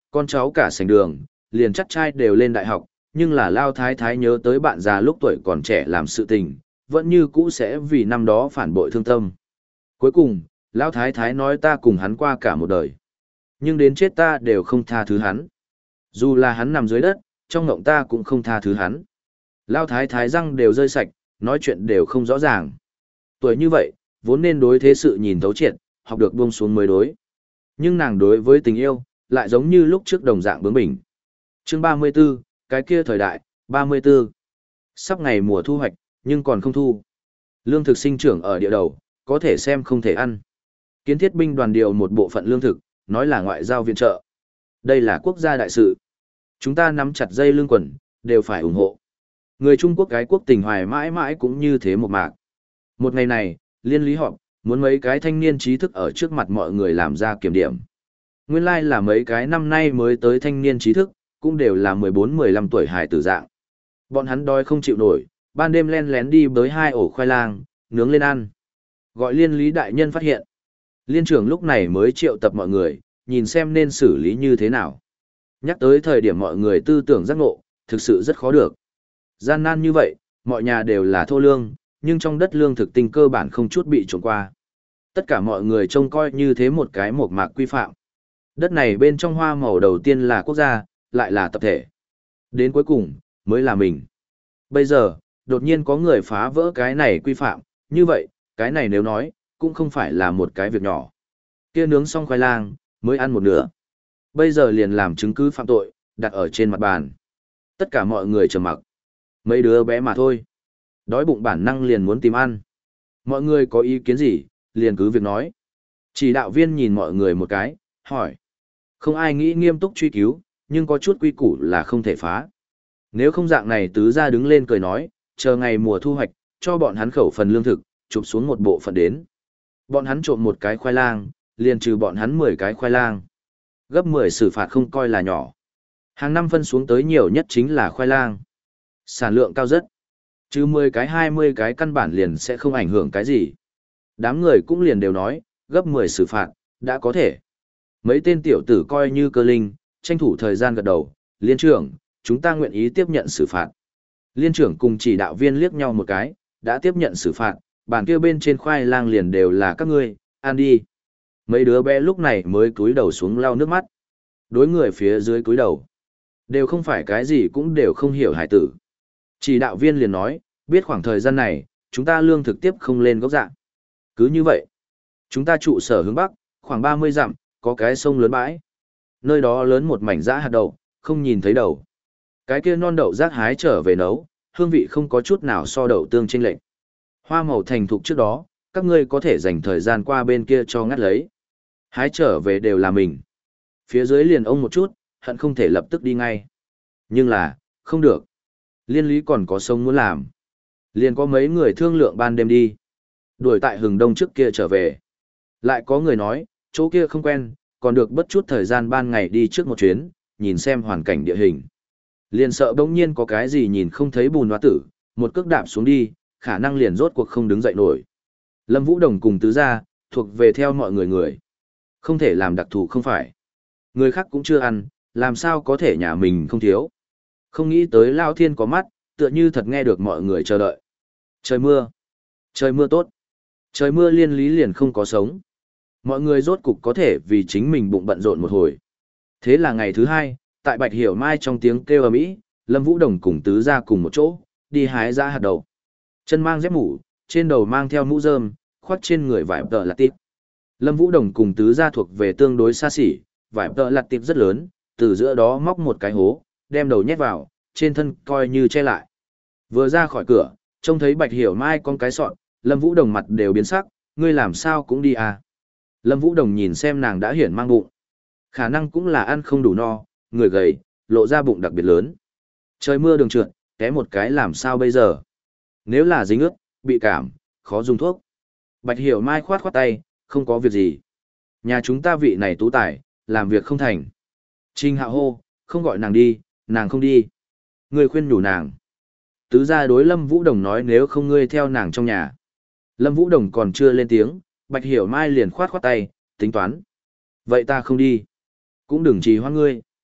con cháu cả sành đường, liền chắc trai đều lên đại học, nhưng là Lao Thái Thái nhớ tới bạn già lúc tuổi còn trẻ làm sự tình, vẫn như cũ sẽ vì năm đó phản bội thương tâm. Cuối cùng, Lao Thái Thái nói ta cùng hắn qua cả một đời. Nhưng đến chết ta đều không tha thứ hắn. Dù là hắn nằm dưới đất, trong ngộng ta cũng không tha thứ hắn. Lao Thái Thái răng đều rơi sạch, nói chuyện đều không rõ ràng. Tuổi như vậy, vốn nên đối thế sự nhìn thấu triệt, học được buông xuống mới đối. Nhưng nàng đối với tình yêu, lại giống như lúc trước đồng dạng bướng bỉnh. Chương ba mươi 34, cái kia thời đại, ba mươi 34. Sắp ngày mùa thu hoạch, nhưng còn không thu. Lương thực sinh trưởng ở địa đầu, có thể xem không thể ăn. Kiến thiết binh đoàn điều một bộ phận lương thực, nói là ngoại giao viện trợ. Đây là quốc gia đại sự. Chúng ta nắm chặt dây lương quần, đều phải ủng hộ. Người Trung Quốc cái quốc tình hoài mãi mãi cũng như thế một mạc. Một ngày này, liên lý họp, muốn mấy cái thanh niên trí thức ở trước mặt mọi người làm ra kiểm điểm. Nguyên lai like là mấy cái năm nay mới tới thanh niên trí thức, cũng đều là mười bốn mười lăm tuổi hài tử dạng. Bọn hắn đói không chịu nổi, ban đêm len lén đi bới hai ổ khoai lang, nướng lên ăn. Gọi liên lý đại nhân phát hiện. Liên trưởng lúc này mới triệu tập mọi người, nhìn xem nên xử lý như thế nào. Nhắc tới thời điểm mọi người tư tưởng giác ngộ, thực sự rất khó được. Gian nan như vậy, mọi nhà đều là thô lương, nhưng trong đất lương thực tinh cơ bản không chút bị trộm qua. Tất cả mọi người trông coi như thế một cái một mạc quy phạm. Đất này bên trong hoa màu đầu tiên là quốc gia, lại là tập thể. Đến cuối cùng, mới là mình. Bây giờ, đột nhiên có người phá vỡ cái này quy phạm, như vậy, cái này nếu nói, cũng không phải là một cái việc nhỏ. Kia nướng xong khoai lang, mới ăn một nửa. Bây giờ liền làm chứng cứ phạm tội, đặt ở trên mặt bàn. Tất cả mọi người trầm mặc. Mấy đứa bé mà thôi. Đói bụng bản năng liền muốn tìm ăn. Mọi người có ý kiến gì, liền cứ việc nói. Chỉ đạo viên nhìn mọi người một cái, hỏi. Không ai nghĩ nghiêm túc truy cứu, nhưng có chút quy củ là không thể phá. Nếu không dạng này tứ ra đứng lên cười nói, chờ ngày mùa thu hoạch, cho bọn hắn khẩu phần lương thực, chụp xuống một bộ phận đến. Bọn hắn trộm một cái khoai lang, liền trừ bọn hắn mười cái khoai lang. Gấp mười xử phạt không coi là nhỏ. Hàng năm phân xuống tới nhiều nhất chính là khoai lang. Sản lượng cao rất. Chứ mười cái hai mươi cái căn bản liền sẽ không ảnh hưởng cái gì. Đám người cũng liền đều nói, gấp mười xử phạt, đã có thể. Mấy tên tiểu tử coi như cơ linh, tranh thủ thời gian gật đầu, liên trưởng, chúng ta nguyện ý tiếp nhận xử phạt. Liên trưởng cùng chỉ đạo viên liếc nhau một cái, đã tiếp nhận xử phạt, bàn kia bên trên khoai lang liền đều là các ngươi, ăn đi. Mấy đứa bé lúc này mới cúi đầu xuống lau nước mắt. Đối người phía dưới cúi đầu. Đều không phải cái gì cũng đều không hiểu hải tử. Chỉ đạo viên liền nói, biết khoảng thời gian này, chúng ta lương thực tiếp không lên gốc dạng. Cứ như vậy, chúng ta trụ sở hướng Bắc, khoảng ba mươi dặm, có cái sông lớn bãi. Nơi đó lớn một mảnh dã hạt đậu, không nhìn thấy đầu. Cái kia non đậu rác hái trở về nấu, hương vị không có chút nào so đậu tương chênh lệch. Hoa màu thành thục trước đó, các ngươi có thể dành thời gian qua bên kia cho ngắt lấy. Hái trở về đều là mình. Phía dưới liền ông một chút, hận không thể lập tức đi ngay. Nhưng là, không được. Liên lý còn có sông muốn làm. Liền có mấy người thương lượng ban đêm đi. Đuổi tại hừng đông trước kia trở về. Lại có người nói, chỗ kia không quen, còn được bất chút thời gian ban ngày đi trước một chuyến, nhìn xem hoàn cảnh địa hình. Liền sợ bỗng nhiên có cái gì nhìn không thấy bùn hoa tử, một cước đạp xuống đi, khả năng liền rốt cuộc không đứng dậy nổi. Lâm Vũ Đồng cùng tứ gia, thuộc về theo mọi người người. Không thể làm đặc thù không phải. Người khác cũng chưa ăn, làm sao có thể nhà mình không thiếu. Không nghĩ tới Lao Thiên có mắt, tựa như thật nghe được mọi người chờ đợi. Trời mưa. Trời mưa tốt. Trời mưa liên lý liền không có sống. Mọi người rốt cục có thể vì chính mình bụng bận rộn một hồi. Thế là ngày thứ hai, tại Bạch Hiểu Mai trong tiếng kêu ầm ĩ, Lâm Vũ Đồng cùng tứ gia cùng một chỗ, đi hái ra hạt đậu. Chân mang dép mũ, trên đầu mang theo mũ rơm, khoác trên người vải tợ lạt tịp. Lâm Vũ Đồng cùng tứ gia thuộc về tương đối xa xỉ, vải tợ lạt tịp rất lớn, từ giữa đó móc một cái hố, đem đầu nhét vào, trên thân coi như che lại. Vừa ra khỏi cửa, trông thấy Bạch Hiểu Mai con cái sọn, Lâm Vũ Đồng mặt đều biến sắc, ngươi làm sao cũng đi à. Lâm Vũ Đồng nhìn xem nàng đã hiển mang bụng. Khả năng cũng là ăn không đủ no, người gầy, lộ ra bụng đặc biệt lớn. Trời mưa đường trượt, té một cái làm sao bây giờ? Nếu là dính ướt, bị cảm, khó dùng thuốc. Bạch Hiểu Mai khoát khoát tay, không có việc gì. Nhà chúng ta vị này tú tài, làm việc không thành. Trình Hạo hô, không gọi nàng đi, nàng không đi. Người khuyên nhủ nàng. Tứ gia đối Lâm Vũ Đồng nói nếu không ngươi theo nàng trong nhà. Lâm Vũ Đồng còn chưa lên tiếng, Bạch Hiểu Mai liền khoát khoát tay, tính toán. Vậy ta không đi. Cũng đừng trì hoãn ngươi.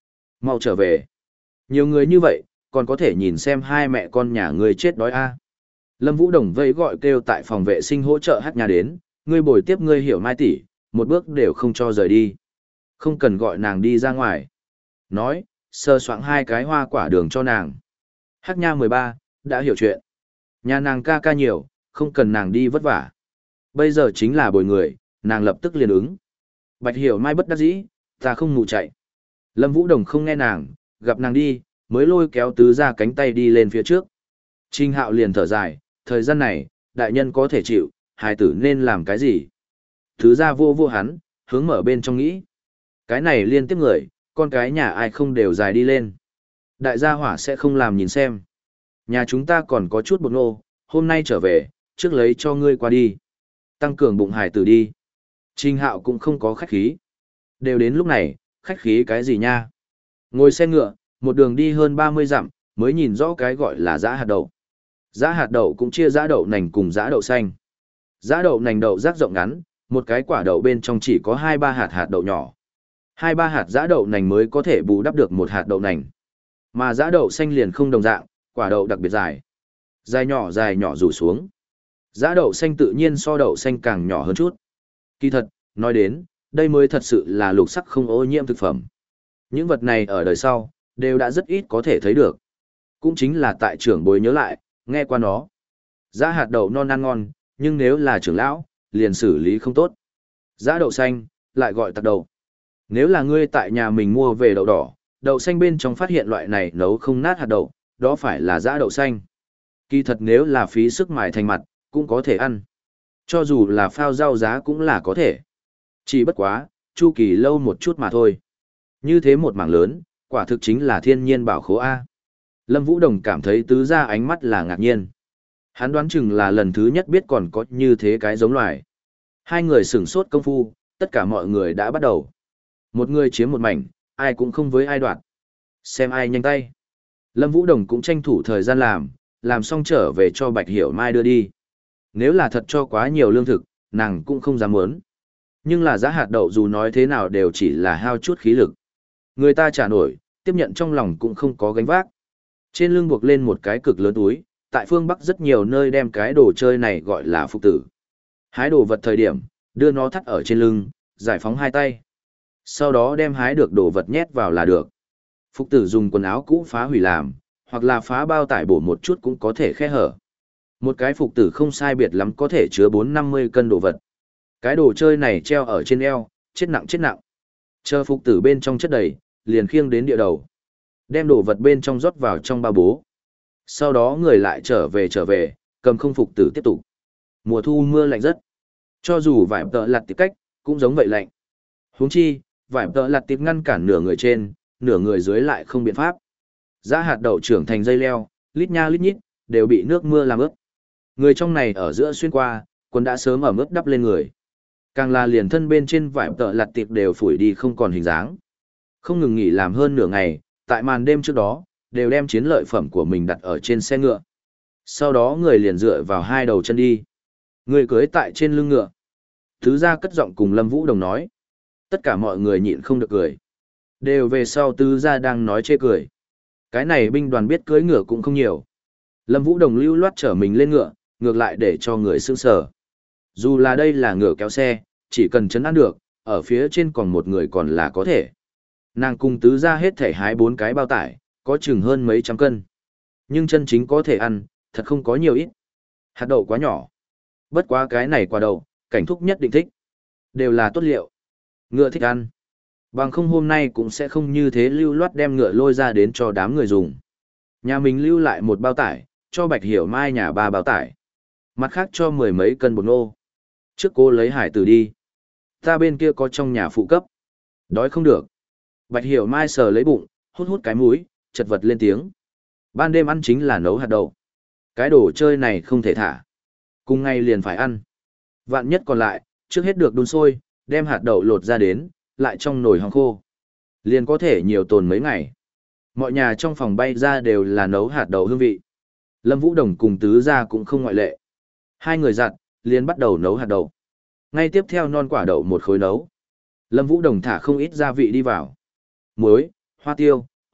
Mau trở về. Nhiều người như vậy, còn có thể nhìn xem hai mẹ con nhà ngươi chết đói a. Lâm Vũ Đồng vẫy gọi kêu tại phòng vệ sinh hỗ trợ hát nhà đến, ngươi bồi tiếp ngươi Hiểu Mai tỷ, một bước đều không cho rời đi. Không cần gọi nàng đi ra ngoài. Nói, sơ soạng hai cái hoa quả đường cho nàng. Hát nha mười ba, đã hiểu chuyện. Nhà nàng ca ca nhiều, không cần nàng đi vất vả. Bây giờ chính là bồi người, nàng lập tức liền ứng. Bạch Hiểu Mai bất đắc dĩ, ta không ngủ chạy. Lâm Vũ Đồng không nghe nàng, gặp nàng đi, mới lôi kéo tứ ra cánh tay đi lên phía trước. Trình Hạo liền thở dài, thời gian này, đại nhân có thể chịu, hài tử nên làm cái gì? Tứ ra vô vô hắn, hướng mở bên trong nghĩ. Cái này liên tiếp người, con cái nhà ai không đều dài đi lên. Đại gia hỏa sẽ không làm nhìn xem. Nhà chúng ta còn có chút bột nô, hôm nay trở về, trước lấy cho ngươi qua đi. Tăng cường bụng hài tử đi. Trình Hạo cũng không có khách khí. Đều đến lúc này, khách khí cái gì nha? Ngồi xe ngựa, một đường đi hơn ba mươi dặm, mới nhìn rõ cái gọi là giã hạt đậu. Giã hạt đậu cũng chia giã đậu nành cùng giã đậu xanh. Giã đậu nành đậu rác rộng ngắn, một cái quả đậu bên trong chỉ có hai ba hạt hạt đậu nhỏ. Hai ba hạt giã đậu nành mới có thể bù đắp được một hạt đậu nành. Mà giã đậu xanh liền không đồng dạng, quả đậu đặc biệt dài. Dài nhỏ dài nhỏ rủ xuống. Giã đậu xanh tự nhiên so đậu xanh càng nhỏ hơn chút. Kỳ thật, nói đến, đây mới thật sự là lục sắc không ô nhiễm thực phẩm. Những vật này ở đời sau, đều đã rất ít có thể thấy được. Cũng chính là tại trưởng bối nhớ lại, nghe qua nó. Giã hạt đậu non ăn ngon, nhưng nếu là trưởng lão, liền xử lý không tốt. Giã đậu xanh, lại gọi tặc đậu. Nếu là ngươi tại nhà mình mua về đậu đỏ, đậu xanh bên trong phát hiện loại này nấu không nát hạt đậu, đó phải là giã đậu xanh. Kỳ thật nếu là phí sức mài thành mặt, cũng có thể ăn. Cho dù là phao rau giá cũng là có thể. Chỉ bất quá, chu kỳ lâu một chút mà thôi. Như thế một mảng lớn, quả thực chính là thiên nhiên bảo khố A. Lâm Vũ Đồng cảm thấy tứ ra ánh mắt là ngạc nhiên. Hắn đoán chừng là lần thứ nhất biết còn có như thế cái giống loài. Hai người sửng sốt công phu, tất cả mọi người đã bắt đầu. Một người chiếm một mảnh, ai cũng không với ai đoạt. Xem ai nhanh tay. Lâm Vũ Đồng cũng tranh thủ thời gian làm, làm xong trở về cho Bạch Hiểu Mai đưa đi. Nếu là thật cho quá nhiều lương thực, nàng cũng không dám muốn. Nhưng là giá hạt đậu dù nói thế nào đều chỉ là hao chút khí lực. Người ta trả nổi, tiếp nhận trong lòng cũng không có gánh vác. Trên lưng buộc lên một cái cực lớn túi, tại phương Bắc rất nhiều nơi đem cái đồ chơi này gọi là phục tử. Hái đồ vật thời điểm, đưa nó thắt ở trên lưng, giải phóng hai tay. Sau đó đem hái được đồ vật nhét vào là được. Phục tử dùng quần áo cũ phá hủy làm, hoặc là phá bao tải bổ một chút cũng có thể khe hở. Một cái phục tử không sai biệt lắm có thể chứa bốn năm mươi cân đồ vật. Cái đồ chơi này treo ở trên eo, chết nặng chết nặng. Chờ phục tử bên trong chất đầy, liền khiêng đến địa đầu. Đem đồ vật bên trong rót vào trong ba bố. Sau đó người lại trở về trở về, cầm không phục tử tiếp tục. Mùa thu mưa lạnh rất. Cho dù vải tợ lặt tiệp cách, cũng giống vậy lạnh. Huống chi, vải tợ lặt tiệp ngăn cản nửa người trên, nửa người dưới lại không biện pháp. Giá hạt đậu trưởng thành dây leo, lít nha lít nhít, đều bị nước mưa làm ướt. Người trong này ở giữa xuyên qua, quần đã sớm ẩm ướt đắp lên người. Càng là liền thân bên trên vải tợ lặt tiệp đều phủi đi không còn hình dáng. Không ngừng nghỉ làm hơn nửa ngày, tại màn đêm trước đó, đều đem chiến lợi phẩm của mình đặt ở trên xe ngựa. Sau đó người liền dựa vào hai đầu chân đi. Người cưới tại trên lưng ngựa. Thứ ra cất giọng cùng Lâm Vũ Đồng nói. Tất cả mọi người nhịn không được cười. Đều về sau tứ gia đang nói chê cười. Cái này binh đoàn biết cưới ngựa cũng không nhiều. Lâm Vũ Đồng lưu loát trở mình lên ngựa, ngược lại để cho người sững sờ. Dù là đây là ngựa kéo xe, chỉ cần chấn an được, ở phía trên còn một người còn là có thể. Nàng cùng tứ gia hết thể hái bốn cái bao tải, có chừng hơn mấy trăm cân. Nhưng chân chính có thể ăn, thật không có nhiều ít. Hạt đậu quá nhỏ. Bất quá cái này quả đậu, cảnh thúc nhất định thích. Đều là tốt liệu. Ngựa thích ăn. Bằng không hôm nay cũng sẽ không như thế lưu loát đem ngựa lôi ra đến cho đám người dùng. Nhà mình lưu lại một bao tải, cho Bạch Hiểu Mai nhà ba bao tải. Mặt khác cho mười mấy cân bột ngô. Trước cô lấy hải tử đi. Ta bên kia có trong nhà phụ cấp. Đói không được. Bạch Hiểu Mai sờ lấy bụng, hút hút cái mũi, chật vật lên tiếng. Ban đêm ăn chính là nấu hạt đậu. Cái đồ chơi này không thể thả. Cùng ngày liền phải ăn. Vạn nhất còn lại, trước hết được đun sôi, đem hạt đậu lột ra đến, lại trong nồi hong khô. Liền có thể nhiều tồn mấy ngày. Mọi nhà trong phòng bay ra đều là nấu hạt đậu hương vị. Lâm Vũ Đồng cùng tứ gia cũng không ngoại lệ. Hai người giặt, liền bắt đầu nấu hạt đậu. Ngay tiếp theo non quả đậu một khối nấu. Lâm Vũ Đồng thả không ít gia vị đi vào. Muối, hoa tiêu,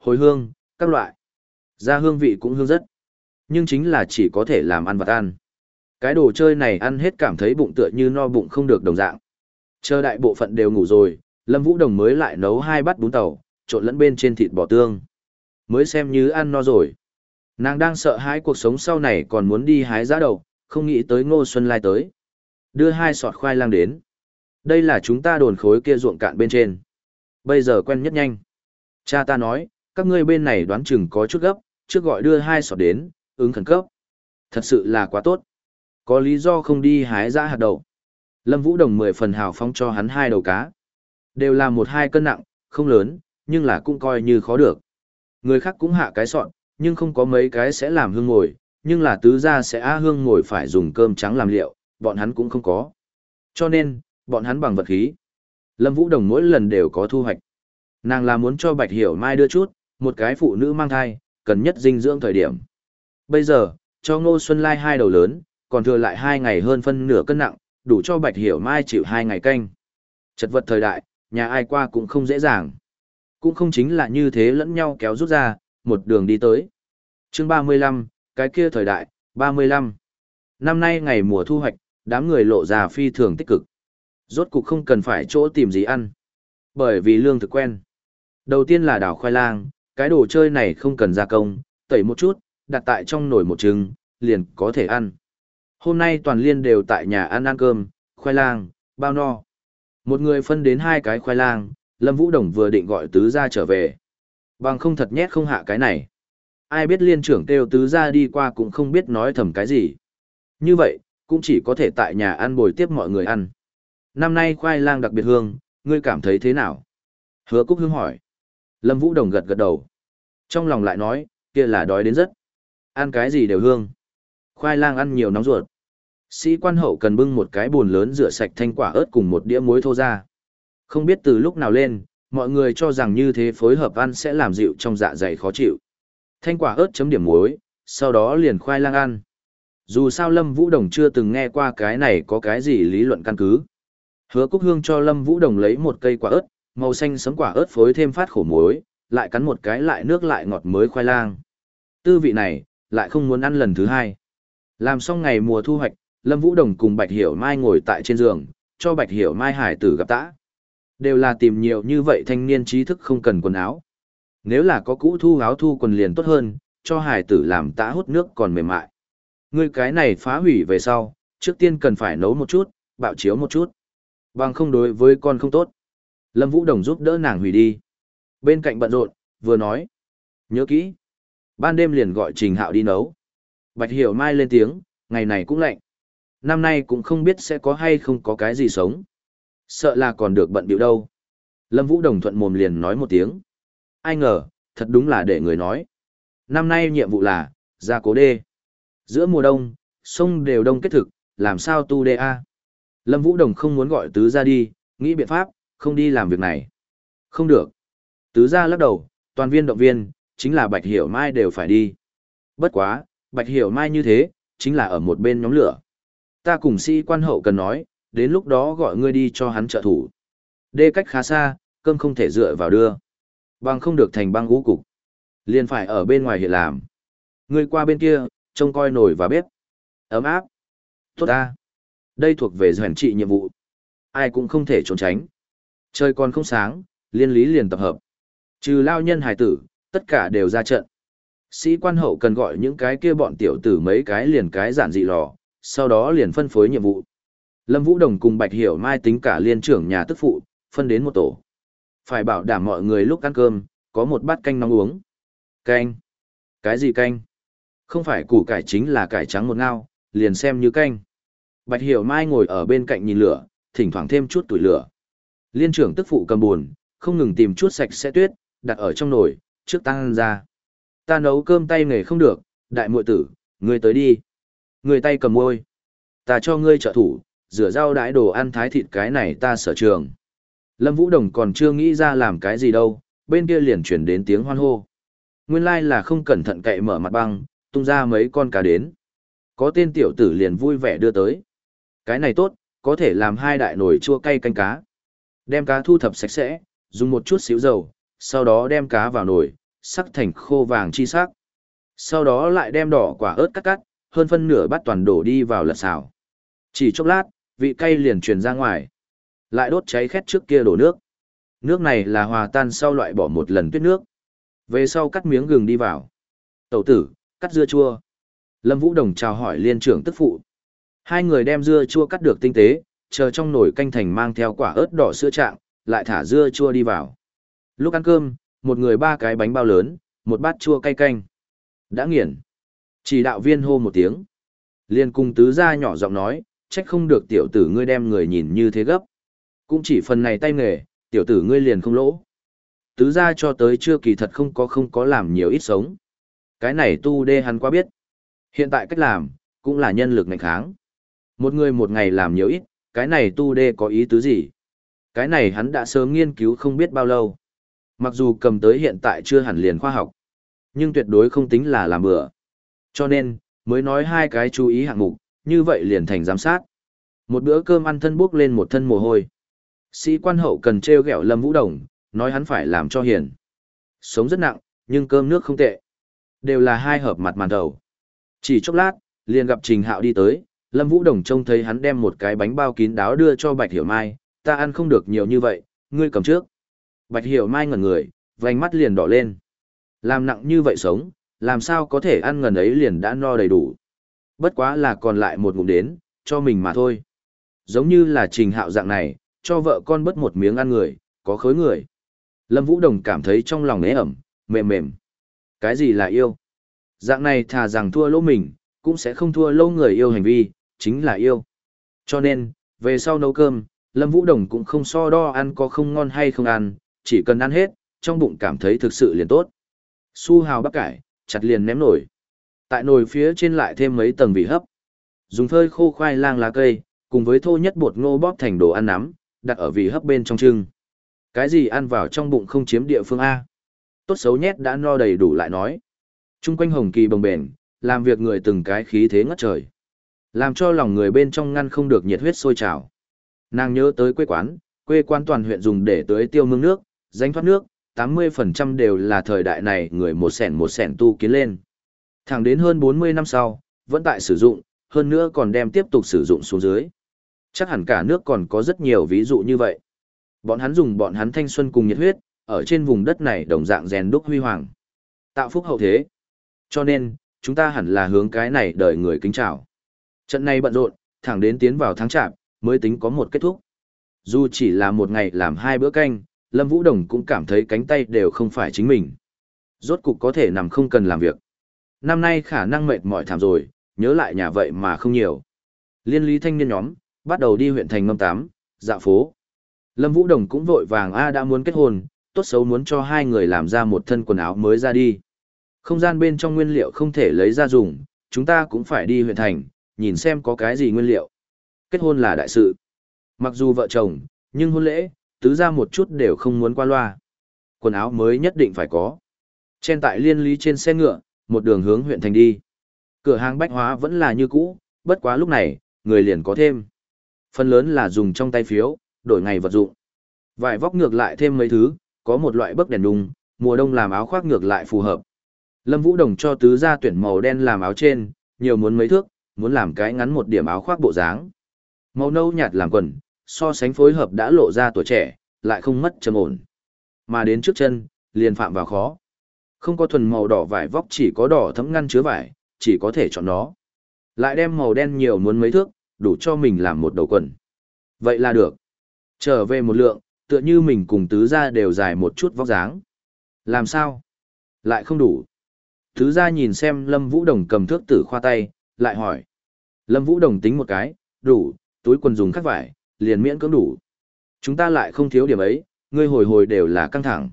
hồi hương, các loại. Ra hương vị cũng hương rất. Nhưng chính là chỉ có thể làm ăn vặt ăn. Cái đồ chơi này ăn hết cảm thấy bụng tựa như no bụng không được đồng dạng. Chờ đại bộ phận đều ngủ rồi, Lâm Vũ Đồng mới lại nấu hai bát bún tàu, trộn lẫn bên trên thịt bò tương. Mới xem như ăn no rồi. Nàng đang sợ hãi cuộc sống sau này còn muốn đi hái giá đậu, không nghĩ tới Ngô Xuân Lai tới. Đưa hai sọt khoai lang đến. Đây là chúng ta đồn khối kia ruộng cạn bên trên. Bây giờ quen nhất nhanh. Cha ta nói, các ngươi bên này đoán chừng có chút gấp, trước gọi đưa hai sọt đến, ứng khẩn cấp. Thật sự là quá tốt. Có lý do không đi hái giá hạt đậu. Lâm Vũ Đồng mười phần hào phóng cho hắn hai đầu cá. Đều là một hai cân nặng, không lớn, nhưng là cũng coi như khó được. Người khác cũng hạ cái sọn, nhưng không có mấy cái sẽ làm hương ngồi, nhưng là tứ gia sẽ á hương ngồi phải dùng cơm trắng làm liệu, bọn hắn cũng không có. Cho nên, bọn hắn bằng vật khí. Lâm Vũ Đồng mỗi lần đều có thu hoạch. Nàng là muốn cho Bạch Hiểu Mai đưa chút, một cái phụ nữ mang thai, cần nhất dinh dưỡng thời điểm. Bây giờ, cho Ngô Xuân Lai hai đầu lớn, còn thừa lại hai ngày hơn phân nửa cân nặng, đủ cho Bạch Hiểu Mai chịu hai ngày canh. Chật vật thời đại, nhà ai qua cũng không dễ dàng. Cũng không chính là như thế lẫn nhau kéo rút ra, một đường đi tới. Chương ba mươi lăm, cái kia thời đại, ba mươi lăm. Năm nay ngày mùa thu hoạch, đám người lộ ra phi thường tích cực. Rốt cục không cần phải chỗ tìm gì ăn. Bởi vì lương thực quen. Đầu tiên là đào khoai lang, cái đồ chơi này không cần gia công, tẩy một chút, đặt tại trong nồi một trứng, liền có thể ăn. Hôm nay toàn liên đều tại nhà ăn ăn cơm, khoai lang, bao no. Một người phân đến hai cái khoai lang, Lâm Vũ Đồng vừa định gọi tứ gia trở về. Bằng không thật nhét không hạ cái này. Ai biết liên trưởng kêu tứ gia đi qua cũng không biết nói thầm cái gì. Như vậy, cũng chỉ có thể tại nhà ăn bồi tiếp mọi người ăn. Năm nay khoai lang đặc biệt hương, ngươi cảm thấy thế nào? Hứa Cúc Hương hỏi. Lâm Vũ Đồng gật gật đầu. Trong lòng lại nói, kia là đói đến rất. Ăn cái gì đều hương. Khoai lang ăn nhiều nóng ruột. Sĩ quan hậu cần bưng một cái bồn lớn rửa sạch thanh quả ớt cùng một đĩa muối thô ra. Không biết từ lúc nào lên, mọi người cho rằng như thế phối hợp ăn sẽ làm dịu trong dạ dày khó chịu. Thanh quả ớt chấm điểm muối, sau đó liền khoai lang ăn. Dù sao Lâm Vũ Đồng chưa từng nghe qua cái này có cái gì lý luận căn cứ. Hứa Cúc Hương cho Lâm Vũ Đồng lấy một cây quả ớt, màu xanh sẫm quả ớt phối thêm phát khổ muối, lại cắn một cái lại nước lại ngọt mới khoai lang. Tư vị này, lại không muốn ăn lần thứ hai. Làm xong ngày mùa thu hoạch, Lâm Vũ Đồng cùng Bạch Hiểu Mai ngồi tại trên giường, cho Bạch Hiểu Mai hải tử gặp tã. Đều là tìm nhiều như vậy thanh niên trí thức không cần quần áo. Nếu là có cũ thu áo thu quần liền tốt hơn, cho hải tử làm tã hút nước còn mềm mại. Ngươi cái này phá hủy về sau, trước tiên cần phải nấu một chút, bạo chiếu một chút. Bằng không đối với con không tốt. Lâm Vũ Đồng giúp đỡ nàng hủy đi. Bên cạnh bận rộn, vừa nói. Nhớ kỹ. Ban đêm liền gọi Trình Hạo đi nấu. Bạch Hiểu Mai lên tiếng, ngày này cũng lạnh. Năm nay cũng không biết sẽ có hay không có cái gì sống. Sợ là còn được bận bịu đâu. Lâm Vũ Đồng thuận mồm liền nói một tiếng. Ai ngờ, thật đúng là để người nói. Năm nay nhiệm vụ là, gia cố đê. Giữa mùa đông, sông đều đông kết thực, làm sao tu đê a? Lâm Vũ Đồng không muốn gọi tứ gia đi, nghĩ biện pháp, không đi làm việc này. Không được. Tứ gia lắc đầu, toàn viên động viên, chính là Bạch Hiểu Mai đều phải đi. Bất quá, Bạch Hiểu Mai như thế, chính là ở một bên nhóm lửa. Ta cùng sĩ quan hậu cần nói, đến lúc đó gọi ngươi đi cho hắn trợ thủ. Đê cách khá xa, cơm không thể dựa vào đưa. Băng không được thành băng ngũ cục. Liền phải ở bên ngoài hiện làm. Ngươi qua bên kia, trông coi nồi và bếp. Ấm áp. Tốt ta. Đây thuộc về doèn trị nhiệm vụ. Ai cũng không thể trốn tránh. Trời còn không sáng, liên lý liền tập hợp. Trừ lao nhân hải tử, tất cả đều ra trận. Sĩ quan hậu cần gọi những cái kia bọn tiểu tử mấy cái liền cái giản dị lò, sau đó liền phân phối nhiệm vụ. Lâm Vũ Đồng cùng Bạch Hiểu Mai tính cả liên trưởng nhà tức phụ, phân đến một tổ. Phải bảo đảm mọi người lúc ăn cơm, có một bát canh nóng uống. Canh? Cái gì canh? Không phải củ cải chính là cải trắng một ngao, liền xem như canh. Bạch Hiểu Mai ngồi ở bên cạnh nhìn lửa, thỉnh thoảng thêm chút tuổi lửa. Liên trưởng tức phụ cầm buồn, không ngừng tìm chút sạch sẽ tuyết, đặt ở trong nồi, trước tăng ra. Ta nấu cơm tay nghề không được, đại muội tử, ngươi tới đi. Người tay cầm môi. Ta cho ngươi trợ thủ, rửa rau đãi đồ ăn thái thịt cái này ta sở trường. Lâm Vũ Đồng còn chưa nghĩ ra làm cái gì đâu, bên kia liền chuyển đến tiếng hoan hô. Nguyên lai là không cẩn thận cậy mở mặt băng, tung ra mấy con cá đến. Có tên tiểu tử liền vui vẻ đưa tới. Cái này tốt, có thể làm hai đại nồi chua cay canh cá. Đem cá thu thập sạch sẽ, dùng một chút xíu dầu, sau đó đem cá vào nồi, sắc thành khô vàng chi sắc. Sau đó lại đem đỏ quả ớt cắt cắt, hơn phân nửa bát toàn đổ đi vào lật xào. Chỉ chốc lát, vị cay liền truyền ra ngoài. Lại đốt cháy khét trước kia đổ nước. Nước này là hòa tan sau loại bỏ một lần tuyết nước. Về sau cắt miếng gừng đi vào. Tẩu tử, cắt dưa chua. Lâm Vũ Đồng chào hỏi liên trưởng tức phụ. Hai người đem dưa chua cắt được tinh tế, chờ trong nồi canh thành mang theo quả ớt đỏ sữa trạng, lại thả dưa chua đi vào. Lúc ăn cơm, một người ba cái bánh bao lớn, một bát chua cay canh. Đã nghiền. Chỉ đạo viên hô một tiếng. Liên cung tứ gia nhỏ giọng nói, trách không được tiểu tử ngươi đem người nhìn như thế gấp. Cũng chỉ phần này tay nghề, tiểu tử ngươi liền không lỗ. Tứ gia cho tới chưa kỳ thật không có không có làm nhiều ít sống. Cái này tu đê hắn quá biết. Hiện tại cách làm, cũng là nhân lực ngành kháng. Một người một ngày làm nhiều ít, cái này tu đê có ý tứ gì? Cái này hắn đã sớm nghiên cứu không biết bao lâu. Mặc dù cầm tới hiện tại chưa hẳn liền khoa học, nhưng tuyệt đối không tính là làm bừa. Cho nên, mới nói hai cái chú ý hạng mục, như vậy liền thành giám sát. Một bữa cơm ăn thân bốc lên một thân mồ hôi. Sĩ quan hậu cần treo gẹo Lâm Vũ Đồng, nói hắn phải làm cho hiền. Sống rất nặng, nhưng cơm nước không tệ. Đều là hai hợp mặt màn đầu. Chỉ chốc lát, liền gặp Trình Hạo đi tới, Lâm Vũ Đồng trông thấy hắn đem một cái bánh bao kín đáo đưa cho Bạch Hiểu Mai, ta ăn không được nhiều như vậy, ngươi cầm trước. Bạch Hiểu Mai ngẩn người, vành mắt liền đỏ lên. Làm nặng như vậy sống, làm sao có thể ăn ngần ấy liền đã no đầy đủ. Bất quá là còn lại một ngụm đến, cho mình mà thôi. Giống như là Trình Hạo dạng này, cho vợ con bớt một miếng ăn người, có khối người. Lâm Vũ Đồng cảm thấy trong lòng ế ẩm, mềm mềm. Cái gì là yêu? Dạng này thà rằng thua lỗ mình, cũng sẽ không thua lỗ người yêu hành vi, chính là yêu. Cho nên, về sau nấu cơm, Lâm Vũ Đồng cũng không so đo ăn có không ngon hay không ăn, chỉ cần ăn hết, trong bụng cảm thấy thực sự liền tốt. Su hào bắp cải, chặt liền ném nổi. Tại nồi phía trên lại thêm mấy tầng vị hấp. Dùng phơi khô khoai lang lá cây, cùng với thô nhất bột ngô bóp thành đồ ăn nắm, đặt ở vị hấp bên trong trưng. Cái gì ăn vào trong bụng không chiếm địa phương A. Tốt xấu nhét đã no đầy đủ lại nói. Trung quanh hồng kỳ bồng bềnh, làm việc người từng cái khí thế ngất trời. Làm cho lòng người bên trong ngăn không được nhiệt huyết sôi trào. Nàng nhớ tới quê quán, quê quán toàn huyện dùng để tưới tiêu mương nước, danh thoát nước, tám mươi phần trăm đều là thời đại này người một sẻn một sẻn tu kiến lên. Thẳng đến hơn bốn mươi năm sau, vẫn tại sử dụng, hơn nữa còn đem tiếp tục sử dụng xuống dưới. Chắc hẳn cả nước còn có rất nhiều ví dụ như vậy. Bọn hắn dùng bọn hắn thanh xuân cùng nhiệt huyết, ở trên vùng đất này đồng dạng rèn đúc huy hoàng. Tạo phúc hậu thế. Cho nên, chúng ta hẳn là hướng cái này đời người kính chào. Trận này bận rộn, thẳng đến tiến vào tháng chạp, mới tính có một kết thúc. Dù chỉ là một ngày làm hai bữa canh, Lâm Vũ Đồng cũng cảm thấy cánh tay đều không phải chính mình. Rốt cục có thể nằm không cần làm việc. Năm nay khả năng mệt mỏi thảm rồi, nhớ lại nhà vậy mà không nhiều. Liên lý thanh niên nhóm, bắt đầu đi huyện thành ngâm tám, dạo phố. Lâm Vũ Đồng cũng vội vàng A đã muốn kết hôn, tốt xấu muốn cho hai người làm ra một thân quần áo mới ra đi. Không gian bên trong nguyên liệu không thể lấy ra dùng, chúng ta cũng phải đi huyện thành, nhìn xem có cái gì nguyên liệu. Kết hôn là đại sự. Mặc dù vợ chồng, nhưng hôn lễ, tứ ra một chút đều không muốn qua loa. Quần áo mới nhất định phải có. Trên tại liên lý trên xe ngựa, một đường hướng huyện thành đi. Cửa hàng bách hóa vẫn là như cũ, bất quá lúc này, người liền có thêm. Phần lớn là dùng trong tay phiếu, đổi ngày vật dụng. Vải vóc ngược lại thêm mấy thứ, có một loại bấc đèn đùng, mùa đông làm áo khoác ngược lại phù hợp. Lâm Vũ Đồng cho tứ gia tuyển màu đen làm áo trên, nhiều muốn mấy thước, muốn làm cái ngắn một điểm áo khoác bộ dáng. Màu nâu nhạt làm quần, so sánh phối hợp đã lộ ra tuổi trẻ, lại không mất trầm ổn. Mà đến trước chân, liền phạm vào khó. Không có thuần màu đỏ vải vóc, chỉ có đỏ thấm ngăn chứa vải, chỉ có thể chọn nó. Lại đem màu đen nhiều muốn mấy thước, đủ cho mình làm một đầu quần. Vậy là được. Trở về một lượng, tựa như mình cùng tứ gia đều dài một chút vóc dáng. Làm sao? Lại không đủ. Tứ gia nhìn xem Lâm Vũ Đồng cầm thước tử khoa tay, lại hỏi. Lâm Vũ Đồng tính một cái, đủ, túi quần dùng khắc vải, liền miễn cưỡng đủ. Chúng ta lại không thiếu điểm ấy, ngươi hồi hồi đều là căng thẳng.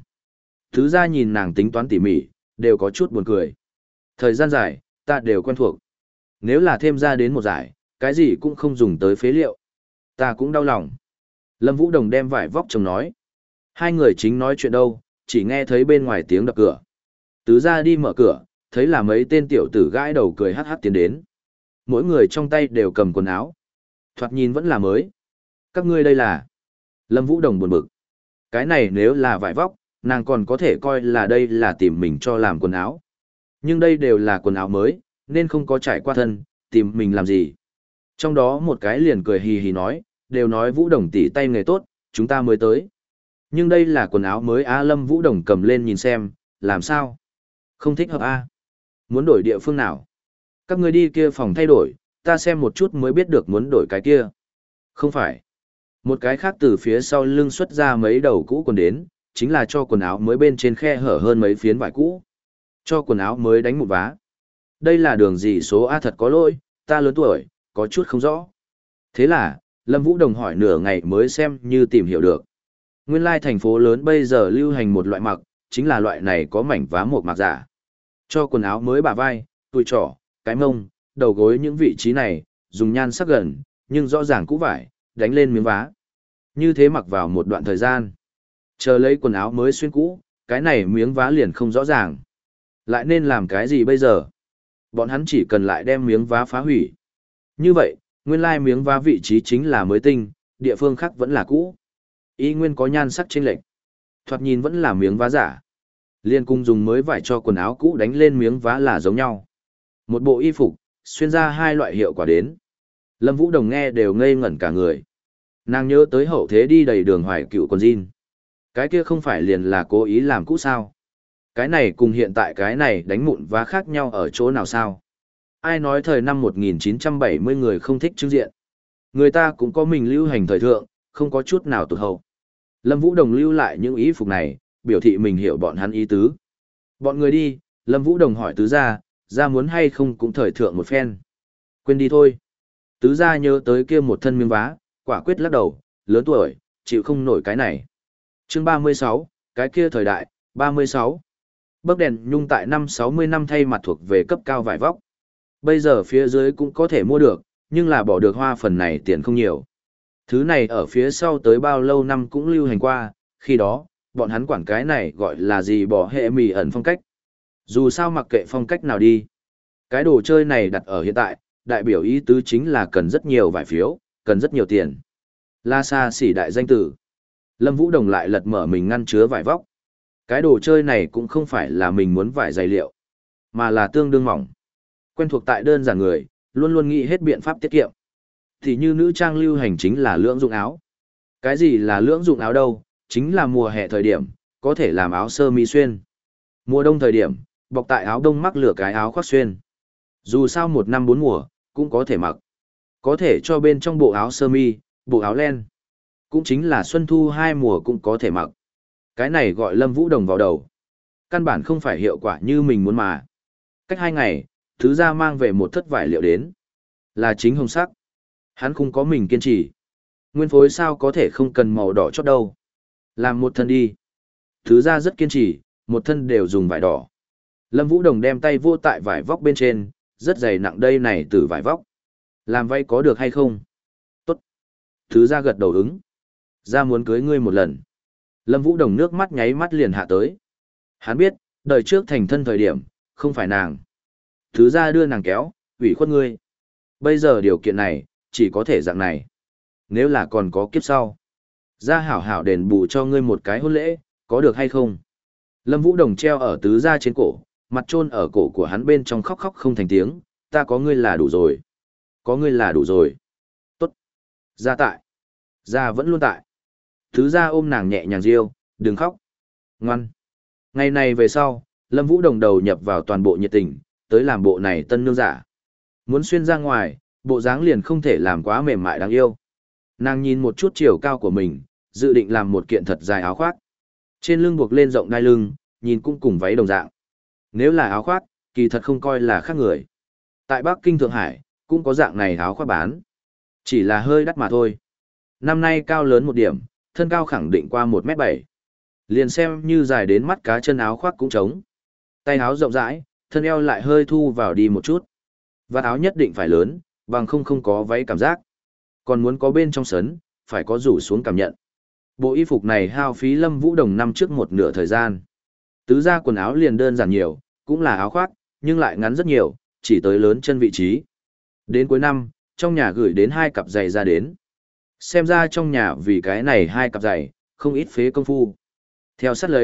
Tứ gia nhìn nàng tính toán tỉ mỉ, đều có chút buồn cười. Thời gian dài, ta đều quen thuộc. Nếu là thêm ra đến một giải, cái gì cũng không dùng tới phế liệu. Ta cũng đau lòng. Lâm Vũ Đồng đem vải vóc chồng nói. Hai người chính nói chuyện đâu, chỉ nghe thấy bên ngoài tiếng đập cửa. Tứ gia đi mở cửa, thấy là mấy tên tiểu tử gãi đầu cười hát hát tiến đến. Mỗi người trong tay đều cầm quần áo. Thoạt nhìn vẫn là mới. Các ngươi đây là... Lâm Vũ Đồng buồn bực. Cái này nếu là vải vóc, nàng còn có thể coi là đây là tìm mình cho làm quần áo. Nhưng đây đều là quần áo mới, nên không có trải qua thân, tìm mình làm gì. Trong đó một cái liền cười hì hì nói, đều nói Vũ Đồng tỷ tay nghề tốt, chúng ta mới tới. Nhưng đây là quần áo mới A Lâm Vũ Đồng cầm lên nhìn xem, làm sao? Không thích hợp A. Muốn đổi địa phương nào? Các người đi kia phòng thay đổi, ta xem một chút mới biết được muốn đổi cái kia. Không phải. Một cái khác từ phía sau lưng xuất ra mấy đầu cũ quần đến, chính là cho quần áo mới bên trên khe hở hơn mấy phiến vải cũ. Cho quần áo mới đánh một vá. Đây là đường gì số A thật có lỗi, ta lớn tuổi, có chút không rõ. Thế là, Lâm Vũ Đồng hỏi nửa ngày mới xem như tìm hiểu được. Nguyên lai thành phố lớn bây giờ lưu hành một loại mặc, chính là loại này có mảnh vá một mặc giả. Cho quần áo mới bả vai, tùi trỏ, cái mông, đầu gối những vị trí này, dùng nhan sắc gần, nhưng rõ ràng cũ vải, đánh lên miếng vá. Như thế mặc vào một đoạn thời gian. Chờ lấy quần áo mới xuyên cũ, cái này miếng vá liền không rõ ràng. Lại nên làm cái gì bây giờ? Bọn hắn chỉ cần lại đem miếng vá phá hủy. Như vậy, nguyên lai miếng vá vị trí chính là mới tinh, địa phương khác vẫn là cũ. Y nguyên có nhan sắc chênh lệch. Thoạt nhìn vẫn là miếng vá giả. Liên cung dùng mới vải cho quần áo cũ đánh lên miếng vá là giống nhau. Một bộ y phục, xuyên ra hai loại hiệu quả đến. Lâm Vũ Đồng nghe đều ngây ngẩn cả người. Nàng nhớ tới hậu thế đi đầy đường hoài cựu quần jean. Cái kia không phải liền là cố ý làm cũ sao? Cái này cùng hiện tại cái này đánh mụn vá khác nhau ở chỗ nào sao? Ai nói thời năm một nghìn chín trăm bảy mươi người không thích trưng diện? Người ta cũng có mình lưu hành thời thượng, không có chút nào tụt hậu. Lâm Vũ Đồng lưu lại những ý phục này, biểu thị mình hiểu bọn hắn ý tứ. Bọn người đi, Lâm Vũ Đồng hỏi tứ gia, gia muốn hay không cũng thời thượng một phen. Quên đi thôi. Tứ gia nhớ tới kia một thân miếng vá, quả quyết lắc đầu, lớn tuổi, chịu không nổi cái này. Chương ba mươi sáu, cái kia thời đại, ba mươi sáu. Bấc đèn nhung tại năm sáu mươi năm thay mặt thuộc về cấp cao vải vóc. Bây giờ phía dưới cũng có thể mua được, nhưng là bỏ được hoa phần này tiền không nhiều. Thứ này ở phía sau tới bao lâu năm cũng lưu hành qua, khi đó, bọn hắn quản cái này gọi là gì bỏ hệ mì ẩn phong cách. Dù sao mặc kệ phong cách nào đi. Cái đồ chơi này đặt ở hiện tại, đại biểu ý tứ chính là cần rất nhiều vải phiếu, cần rất nhiều tiền. La xa xỉ đại danh tử. Lâm Vũ Đồng lại lật mở mình ngăn chứa vải vóc. Cái đồ chơi này cũng không phải là mình muốn vải dày liệu, mà là tương đương mỏng. Quen thuộc tại đơn giản người, luôn luôn nghĩ hết biện pháp tiết kiệm. Thì như nữ trang lưu hành chính là lưỡng dụng áo. Cái gì là lưỡng dụng áo đâu? Chính là mùa hè thời điểm, có thể làm áo sơ mi xuyên. Mùa đông thời điểm, bọc tại áo đông mắc lửa cái áo khoác xuyên. Dù sao một năm bốn mùa, cũng có thể mặc. Có thể cho bên trong bộ áo sơ mi, bộ áo len. Cũng chính là xuân thu hai mùa cũng có thể mặc. Cái này gọi Lâm Vũ Đồng vào đầu. Căn bản không phải hiệu quả như mình muốn mà. Cách hai ngày, thứ ra mang về một thất vải liệu đến. Là chính hồng sắc. Hắn không có mình kiên trì. Nguyên phối sao có thể không cần màu đỏ chót đâu. Làm một thân đi. Thứ ra rất kiên trì, một thân đều dùng vải đỏ. Lâm Vũ Đồng đem tay vô tại vải vóc bên trên, rất dày nặng đây này từ vải vóc. Làm vay có được hay không? Tốt. Thứ ra gật đầu ứng. Ra muốn cưới ngươi một lần. Lâm Vũ Đồng nước mắt nháy mắt liền hạ tới. Hắn biết, đời trước thành thân thời điểm, không phải nàng. Thứ ra đưa nàng kéo, ủy khuất ngươi. Bây giờ điều kiện này, chỉ có thể dạng này. Nếu là còn có kiếp sau. Ra hảo hảo đền bù cho ngươi một cái hôn lễ, có được hay không? Lâm Vũ Đồng treo ở tứ ra trên cổ, mặt chôn ở cổ của hắn bên trong khóc khóc không thành tiếng. Ta có ngươi là đủ rồi. Có ngươi là đủ rồi. Tốt. Ra tại. Ra vẫn luôn tại. Thứ ra ôm nàng nhẹ nhàng riêu, đừng khóc. Ngoan. Ngày này về sau, Lâm Vũ Đồng đầu nhập vào toàn bộ nhiệt tình, tới làm bộ này tân nương giả. Muốn xuyên ra ngoài, bộ dáng liền không thể làm quá mềm mại đáng yêu. Nàng nhìn một chút chiều cao của mình, dự định làm một kiện thật dài áo khoác. Trên lưng buộc lên rộng đai lưng, nhìn cũng cùng váy đồng dạng. Nếu là áo khoác, kỳ thật không coi là khác người. Tại Bắc Kinh Thượng Hải, cũng có dạng này áo khoác bán. Chỉ là hơi đắt mà thôi. Năm nay cao lớn một điểm, thân cao khẳng định qua một mét bảy. Liền xem như dài đến mắt cá chân áo khoác cũng trống. Tay áo rộng rãi, thân eo lại hơi thu vào đi một chút. Vạt áo nhất định phải lớn, bằng không không có váy cảm giác. Còn muốn có bên trong sấn, phải có rủ xuống cảm nhận. Bộ y phục này hao phí Lâm Vũ Đồng năm trước một nửa thời gian. Tứ ra quần áo liền đơn giản nhiều, cũng là áo khoác, nhưng lại ngắn rất nhiều, chỉ tới lớn chân vị trí. Đến cuối năm, trong nhà gửi đến hai cặp giày ra đến. Xem ra trong nhà vì cái này hai cặp giày, không ít phế công phu. Theo sát lấy,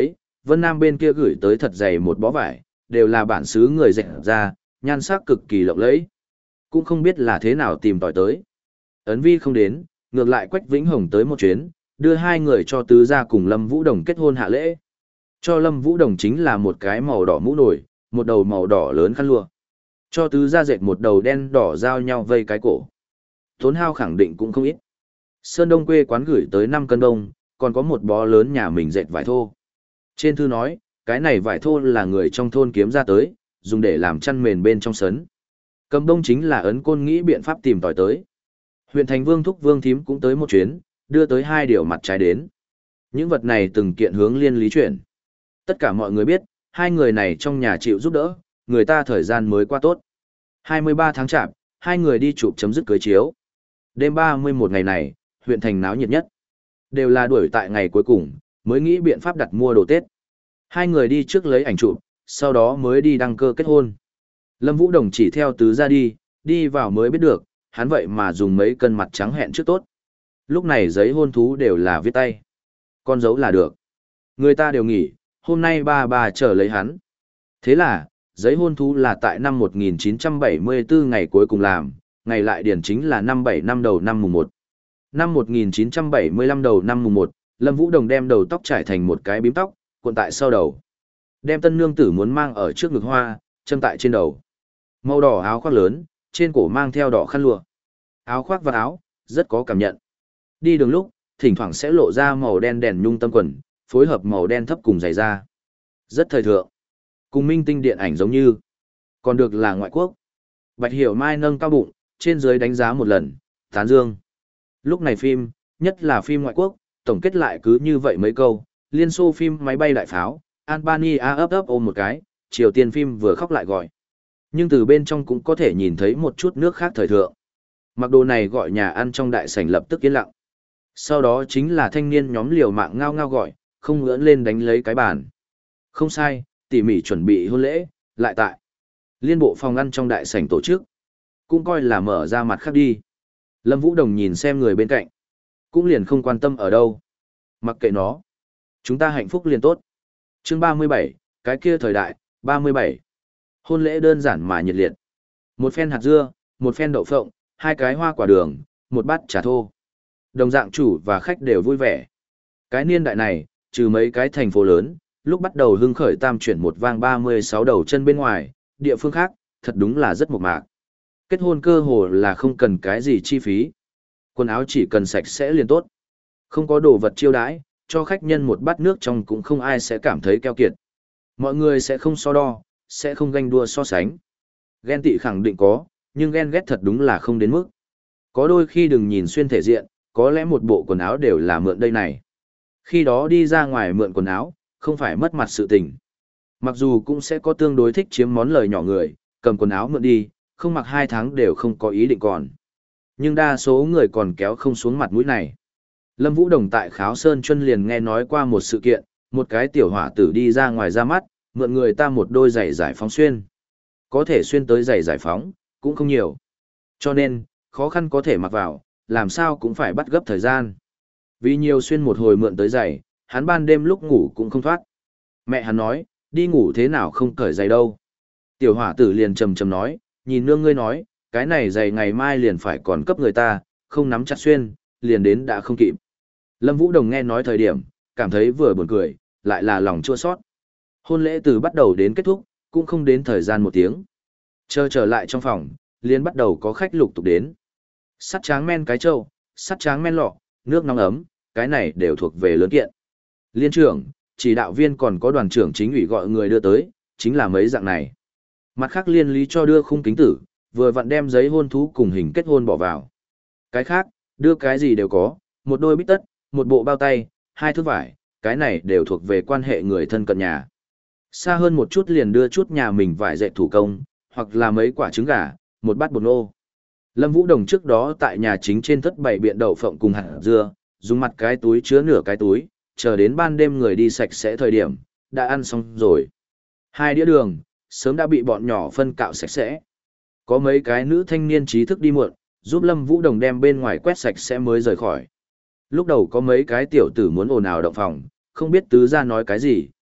Vân Nam bên kia gửi tới thật dày một bó vải, đều là bản xứ người dệt ra, nhan sắc cực kỳ lộng lẫy. Cũng không biết là thế nào tìm tòi tới. Ấn Vi không đến, ngược lại Quách Vĩnh Hồng tới một chuyến, đưa hai người cho tứ gia cùng Lâm Vũ Đồng kết hôn hạ lễ. Cho Lâm Vũ Đồng chính là một cái màu đỏ mũ nổi, một đầu màu đỏ lớn khăn lụa. Cho tứ gia dệt một đầu đen đỏ giao nhau vây cái cổ. Tốn hao khẳng định cũng không ít. Sơn Đông quê quán gửi tới năm cân đông, còn có một bó lớn nhà mình dệt vải thô. Trên thư nói, cái này vải thô là người trong thôn kiếm ra tới, dùng để làm chăn mền bên trong sấn. Cầm đông chính là Ấn Côn nghĩ biện pháp tìm tòi tới. Huyện thành Vương Thúc Vương Thím cũng tới một chuyến, đưa tới hai điều mặt trái đến. Những vật này từng kiện hướng liên lý chuyển. Tất cả mọi người biết, hai người này trong nhà chịu giúp đỡ, người ta thời gian mới qua tốt. hai mươi ba tháng chạp, hai người đi chụp chấm dứt cưới chiếu. Đêm ba mươi mốt ngày này, huyện thành náo nhiệt nhất. Đều là đuổi tại ngày cuối cùng, mới nghĩ biện pháp đặt mua đồ Tết. Hai người đi trước lấy ảnh chụp, sau đó mới đi đăng cơ kết hôn. Lâm Vũ Đồng chỉ theo tứ ra đi, đi vào mới biết được, hắn vậy mà dùng mấy cân mặt trắng hẹn trước tốt. Lúc này giấy hôn thú đều là viết tay. Con dấu là được. Người ta đều nghỉ, hôm nay ba bà chờ lấy hắn. Thế là, giấy hôn thú là tại năm một nghìn chín trăm bảy mươi tư ngày cuối cùng làm, ngày lại điển chính là năm bảy năm đầu năm mùng một. Năm một nghìn chín trăm bảy mươi lăm đầu năm mùng một, Lâm Vũ Đồng đem đầu tóc trải thành một cái bím tóc, cuộn tại sau đầu. Đem tân nương tử muốn mang ở trước ngực hoa, châm tại trên đầu. Màu đỏ áo khoác lớn, trên cổ mang theo đỏ khăn lụa. Áo khoác và áo, rất có cảm nhận. Đi đường lúc, thỉnh thoảng sẽ lộ ra màu đen đèn nhung tâm quần, phối hợp màu đen thấp cùng giày da. Rất thời thượng. Cùng minh tinh điện ảnh giống như. Còn được là ngoại quốc. Bạch Hiểu Mai nâng cao bụng, trên dưới đánh giá một lần, tán dương. Lúc này phim, nhất là phim ngoại quốc, tổng kết lại cứ như vậy mấy câu, Liên Xô phim máy bay đại pháo, Albania ấp ấp ôm một cái, Triều Tiên phim vừa khóc lại gọi. Nhưng từ bên trong cũng có thể nhìn thấy một chút nước khác thời thượng. Mặc đồ này gọi nhà ăn trong đại sảnh lập tức yên lặng. Sau đó chính là thanh niên nhóm liều mạng ngao ngao gọi, không ngưỡng lên đánh lấy cái bàn. Không sai, tỉ mỉ chuẩn bị hôn lễ, lại tại liên bộ phòng ăn trong đại sảnh tổ chức. Cũng coi là mở ra mặt khác đi. Lâm Vũ Đồng nhìn xem người bên cạnh. Cũng liền không quan tâm ở đâu. Mặc kệ nó. Chúng ta hạnh phúc liền tốt. Chương ba mươi bảy, cái kia thời đại, ba mươi bảy. Hôn lễ đơn giản mà nhiệt liệt. Một phen hạt dưa, một phen đậu phộng, hai cái hoa quả đường, một bát trà thô. Đồng dạng chủ và khách đều vui vẻ. Cái niên đại này, trừ mấy cái thành phố lớn, lúc bắt đầu hưng khởi tam chuyển một vang ba mươi sáu đầu chân bên ngoài, địa phương khác, thật đúng là rất mộc mạc. Kết hôn cơ hồ là không cần cái gì chi phí. Quần áo chỉ cần sạch sẽ liền tốt. Không có đồ vật chiêu đãi, cho khách nhân một bát nước trong cũng không ai sẽ cảm thấy keo kiệt. Mọi người sẽ không so đo, sẽ không ganh đua so sánh. Ghen tị khẳng định có, nhưng ghen ghét thật đúng là không đến mức. Có đôi khi đừng nhìn xuyên thể diện, có lẽ một bộ quần áo đều là mượn đây này. Khi đó đi ra ngoài mượn quần áo, không phải mất mặt sự tình. Mặc dù cũng sẽ có tương đối thích chiếm món lời nhỏ người, cầm quần áo mượn đi, không mặc hai tháng đều không có ý định còn. Nhưng đa số người còn kéo không xuống mặt mũi này. Lâm Vũ Đồng tại Kháo Sơn Chuân liền nghe nói qua một sự kiện, một cái tiểu hỏa tử đi ra ngoài ra mắt, mượn người ta một đôi giày giải phóng xuyên. Có thể xuyên tới giày giải phóng, cũng không nhiều. Cho nên, khó khăn có thể mặc vào, làm sao cũng phải bắt gấp thời gian. Vì nhiều xuyên một hồi mượn tới giày, hắn ban đêm lúc ngủ cũng không thoát. Mẹ hắn nói, đi ngủ thế nào không cởi giày đâu. Tiểu hỏa tử liền trầm trầm nói, nhìn nương ngươi nói, cái này giày ngày mai liền phải còn cấp người ta, không nắm chặt xuyên, liền đến đã không kịp. Lâm Vũ Đồng nghe nói thời điểm, cảm thấy vừa buồn cười, lại là lòng chua xót. Hôn lễ từ bắt đầu đến kết thúc, cũng không đến thời gian một tiếng. Chờ trở lại trong phòng, liền bắt đầu có khách lục tục đến. Sắt tráng men cái trâu, sắt tráng men lọ, nước nóng ấm, cái này đều thuộc về lớn kiện. Liên trưởng, chỉ đạo viên còn có đoàn trưởng chính ủy gọi người đưa tới, chính là mấy dạng này. Mặt khác liên lý cho đưa khung kính tử, vừa vặn đem giấy hôn thú cùng hình kết hôn bỏ vào. Cái khác, đưa cái gì đều có, một đôi bít tất, một bộ bao tay, hai thước vải, cái này đều thuộc về quan hệ người thân cận nhà. Xa hơn một chút liền đưa chút nhà mình vải dệt thủ công, hoặc là mấy quả trứng gà, một bát bột nô. Lâm Vũ Đồng trước đó tại nhà chính trên thất bảy biện đậu phộng cùng hạt dưa, dùng mặt cái túi chứa nửa cái túi, chờ đến ban đêm người đi sạch sẽ thời điểm, đã ăn xong rồi. Hai đĩa đường, sớm đã bị bọn nhỏ phân cạo sạch sẽ. Có mấy cái nữ thanh niên trí thức đi muộn, giúp Lâm Vũ Đồng đem bên ngoài quét sạch sẽ mới rời khỏi. Lúc đầu có mấy cái tiểu tử muốn ồn ào động phòng, không biết tứ gia nói cái gì,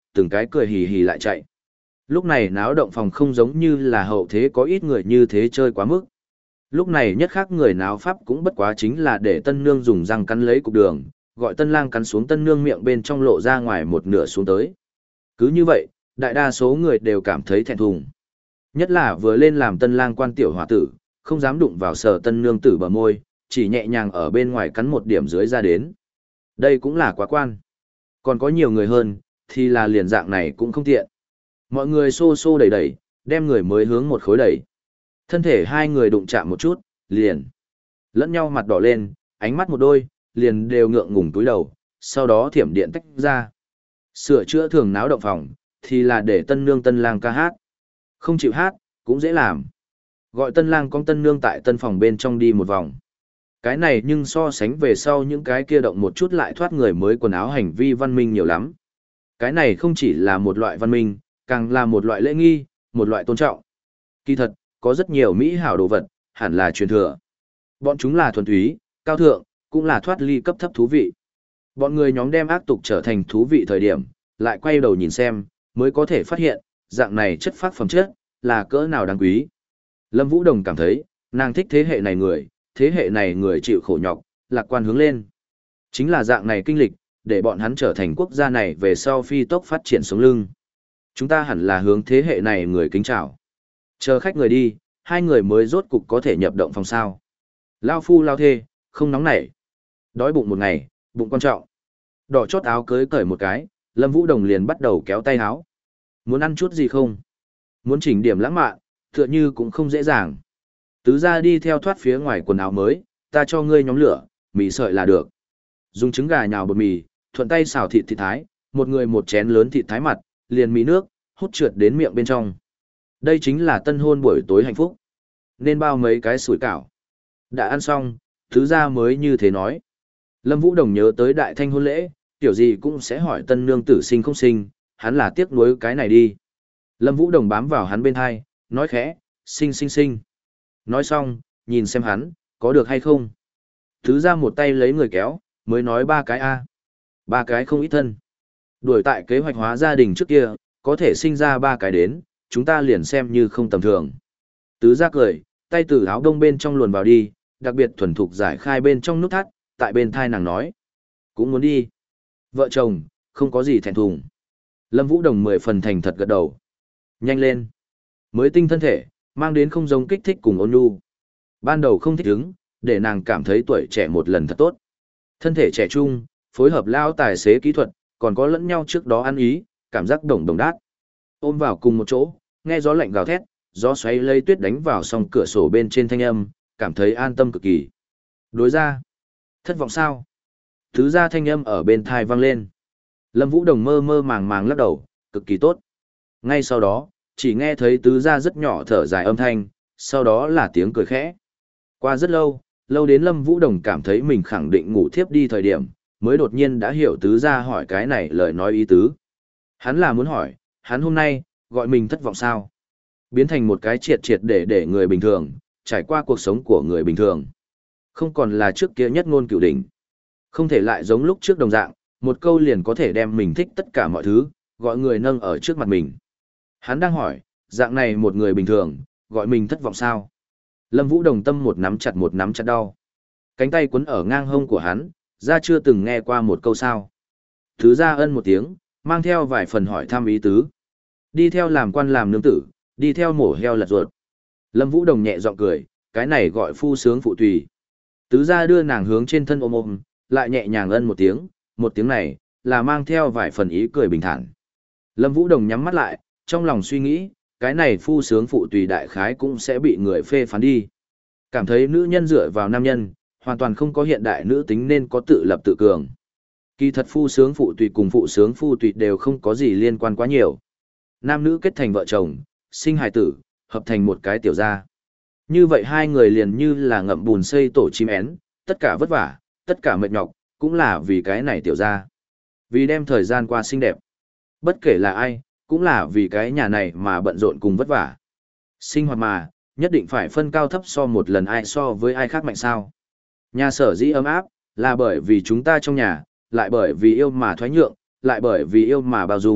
từng cái cười hì hì lại chạy. Lúc này náo động phòng không giống như là hậu thế có ít người như thế chơi quá mức. Lúc này nhất khác người náo pháp cũng bất quá chính là để tân nương dùng răng cắn lấy cục đường, gọi tân lang cắn xuống tân nương miệng bên trong lộ ra ngoài một nửa xuống tới. Cứ như vậy, đại đa số người đều cảm thấy thẹn thùng. Nhất là vừa lên làm tân lang quan tiểu hòa tử, không dám đụng vào sở tân nương tử bờ môi, chỉ nhẹ nhàng ở bên ngoài cắn một điểm dưới ra đến. Đây cũng là quá quan. Còn có nhiều người hơn, thì là liền dạng này cũng không tiện. Mọi người xô xô đẩy đẩy, đem người mới hướng một khối đẩy. Thân thể hai người đụng chạm một chút, liền. Lẫn nhau mặt đỏ lên, ánh mắt một đôi, liền đều ngượng ngùng túi đầu, sau đó thiểm điện tách ra. Sửa chữa thường náo động phòng, thì là để tân nương tân lang ca hát. Không chịu hát, cũng dễ làm. Gọi tân lang con tân nương tại tân phòng bên trong đi một vòng. Cái này nhưng so sánh về sau những cái kia động một chút lại thoát người mới quần áo hành vi văn minh nhiều lắm. Cái này không chỉ là một loại văn minh, càng là một loại lễ nghi, một loại tôn trọng. Kỳ thật, có rất nhiều mỹ hảo đồ vật, hẳn là truyền thừa. Bọn chúng là thuần túy, cao thượng, cũng là thoát ly cấp thấp thú vị. Bọn người nhóm đem ác tục trở thành thú vị thời điểm, lại quay đầu nhìn xem, mới có thể phát hiện, dạng này chất phát phẩm chất, là cỡ nào đáng quý. Lâm Vũ Đồng cảm thấy, nàng thích thế hệ này người, thế hệ này người chịu khổ nhọc, lạc quan hướng lên. Chính là dạng này kinh lịch, để bọn hắn trở thành quốc gia này về sau phi tốc phát triển sống lưng. Chúng ta hẳn là hướng thế hệ này người kính chào. Chờ khách người đi, hai người mới rốt cục có thể nhập động phòng sao. Lao phu lao thê, không nóng nảy. Đói bụng một ngày, bụng quan trọng. Đỏ chót áo cưới cởi một cái, Lâm Vũ Đồng liền bắt đầu kéo tay áo. Muốn ăn chút gì không? Muốn chỉnh điểm lãng mạn, tựa như cũng không dễ dàng. Tứ ra đi theo thoát phía ngoài quần áo mới, ta cho ngươi nhóm lửa, mì sợi là được. Dùng trứng gà nhào bột mì, thuận tay xào thịt thịt thái, một người một chén lớn thịt thái mặt, liền mì nước, hút trượt đến miệng bên trong. Đây chính là tân hôn buổi tối hạnh phúc. Nên bao mấy cái sủi cảo. Đã ăn xong, tứ ra mới như thế nói. Lâm Vũ Đồng nhớ tới đại thanh hôn lễ, kiểu gì cũng sẽ hỏi tân nương tử sinh không sinh, hắn là tiếc nuối cái này đi. Lâm Vũ Đồng bám vào hắn bên hai, nói khẽ, sinh sinh sinh. Nói xong, nhìn xem hắn, có được hay không. Thứ ra một tay lấy người kéo, mới nói ba cái A. Ba cái không ít thân. Đuổi tại kế hoạch hóa gia đình trước kia, có thể sinh ra ba cái đến, chúng ta liền xem như không tầm thường. Tứ ra cười, tay từ áo đông bên trong luồn vào đi, đặc biệt thuần thục giải khai bên trong nút thắt, tại bên thai nàng nói. Cũng muốn đi. Vợ chồng, không có gì thẹn thùng. Lâm Vũ Đồng mười phần thành thật gật đầu. Nhanh lên. Mới tinh thân thể, mang đến không giống kích thích cùng ôn nhu. Ban đầu không thích ứng, để nàng cảm thấy tuổi trẻ một lần thật tốt. Thân thể trẻ trung, phối hợp lao tài xế kỹ thuật, còn có lẫn nhau trước đó ăn ý, cảm giác đồng đồng đát. Ôm vào cùng một chỗ, nghe gió lạnh gào thét, gió xoáy lây tuyết đánh vào song cửa sổ bên trên thanh âm, cảm thấy an tâm cực kỳ. Đối ra, thất vọng sao? Thứ ra thanh âm ở bên thai vang lên. Lâm Vũ Đồng mơ mơ màng màng lắc đầu, cực kỳ tốt. Ngay sau đó, chỉ nghe thấy tứ ra rất nhỏ thở dài âm thanh, sau đó là tiếng cười khẽ. Qua rất lâu, lâu đến Lâm Vũ Đồng cảm thấy mình khẳng định ngủ thiếp đi thời điểm, mới đột nhiên đã hiểu tứ ra hỏi cái này lời nói ý tứ. Hắn là muốn hỏi, hắn hôm nay, gọi mình thất vọng sao? Biến thành một cái triệt triệt để để người bình thường, trải qua cuộc sống của người bình thường. Không còn là trước kia nhất ngôn cửu đỉnh. Không thể lại giống lúc trước đồng dạng, một câu liền có thể đem mình thích tất cả mọi thứ, gọi người nâng ở trước mặt mình. Hắn đang hỏi, dạng này một người bình thường, gọi mình thất vọng sao? Lâm Vũ Đồng tâm một nắm chặt một nắm chặt đau. Cánh tay quấn ở ngang hông của hắn, ra chưa từng nghe qua một câu sao. Thứ ra ân một tiếng, mang theo vài phần hỏi thăm ý tứ. Đi theo làm quan làm nương tử, đi theo mổ heo lật ruột. Lâm Vũ Đồng nhẹ giọng cười, cái này gọi phu sướng phụ tùy. Tứ ra đưa nàng hướng trên thân ôm ôm, lại nhẹ nhàng ân một tiếng, một tiếng này, là mang theo vài phần ý cười bình thản. Lâm Vũ Đồng nhắm mắt lại, trong lòng suy nghĩ, cái này phu sướng phụ tùy đại khái cũng sẽ bị người phê phán đi. Cảm thấy nữ nhân dựa vào nam nhân, hoàn toàn không có hiện đại nữ tính nên có tự lập tự cường. Kỳ thật phu sướng phụ tùy cùng phụ sướng phu tùy đều không có gì liên quan quá nhiều. Nam nữ kết thành vợ chồng, sinh hài tử, hợp thành một cái tiểu gia. Như vậy hai người liền như là ngậm bùn xây tổ chim én, tất cả vất vả, tất cả mệt nhọc, cũng là vì cái này tiểu gia. Vì đem thời gian qua xinh đẹp. Bất kể là ai, cũng là vì cái nhà này mà bận rộn cùng vất vả. Sinh hoạt mà, nhất định phải phân cao thấp so một lần ai so với ai khác mạnh sao. Nhà sở dĩ ấm áp, là bởi vì chúng ta trong nhà, lại bởi vì yêu mà thoái nhượng, lại bởi vì yêu mà bao dung,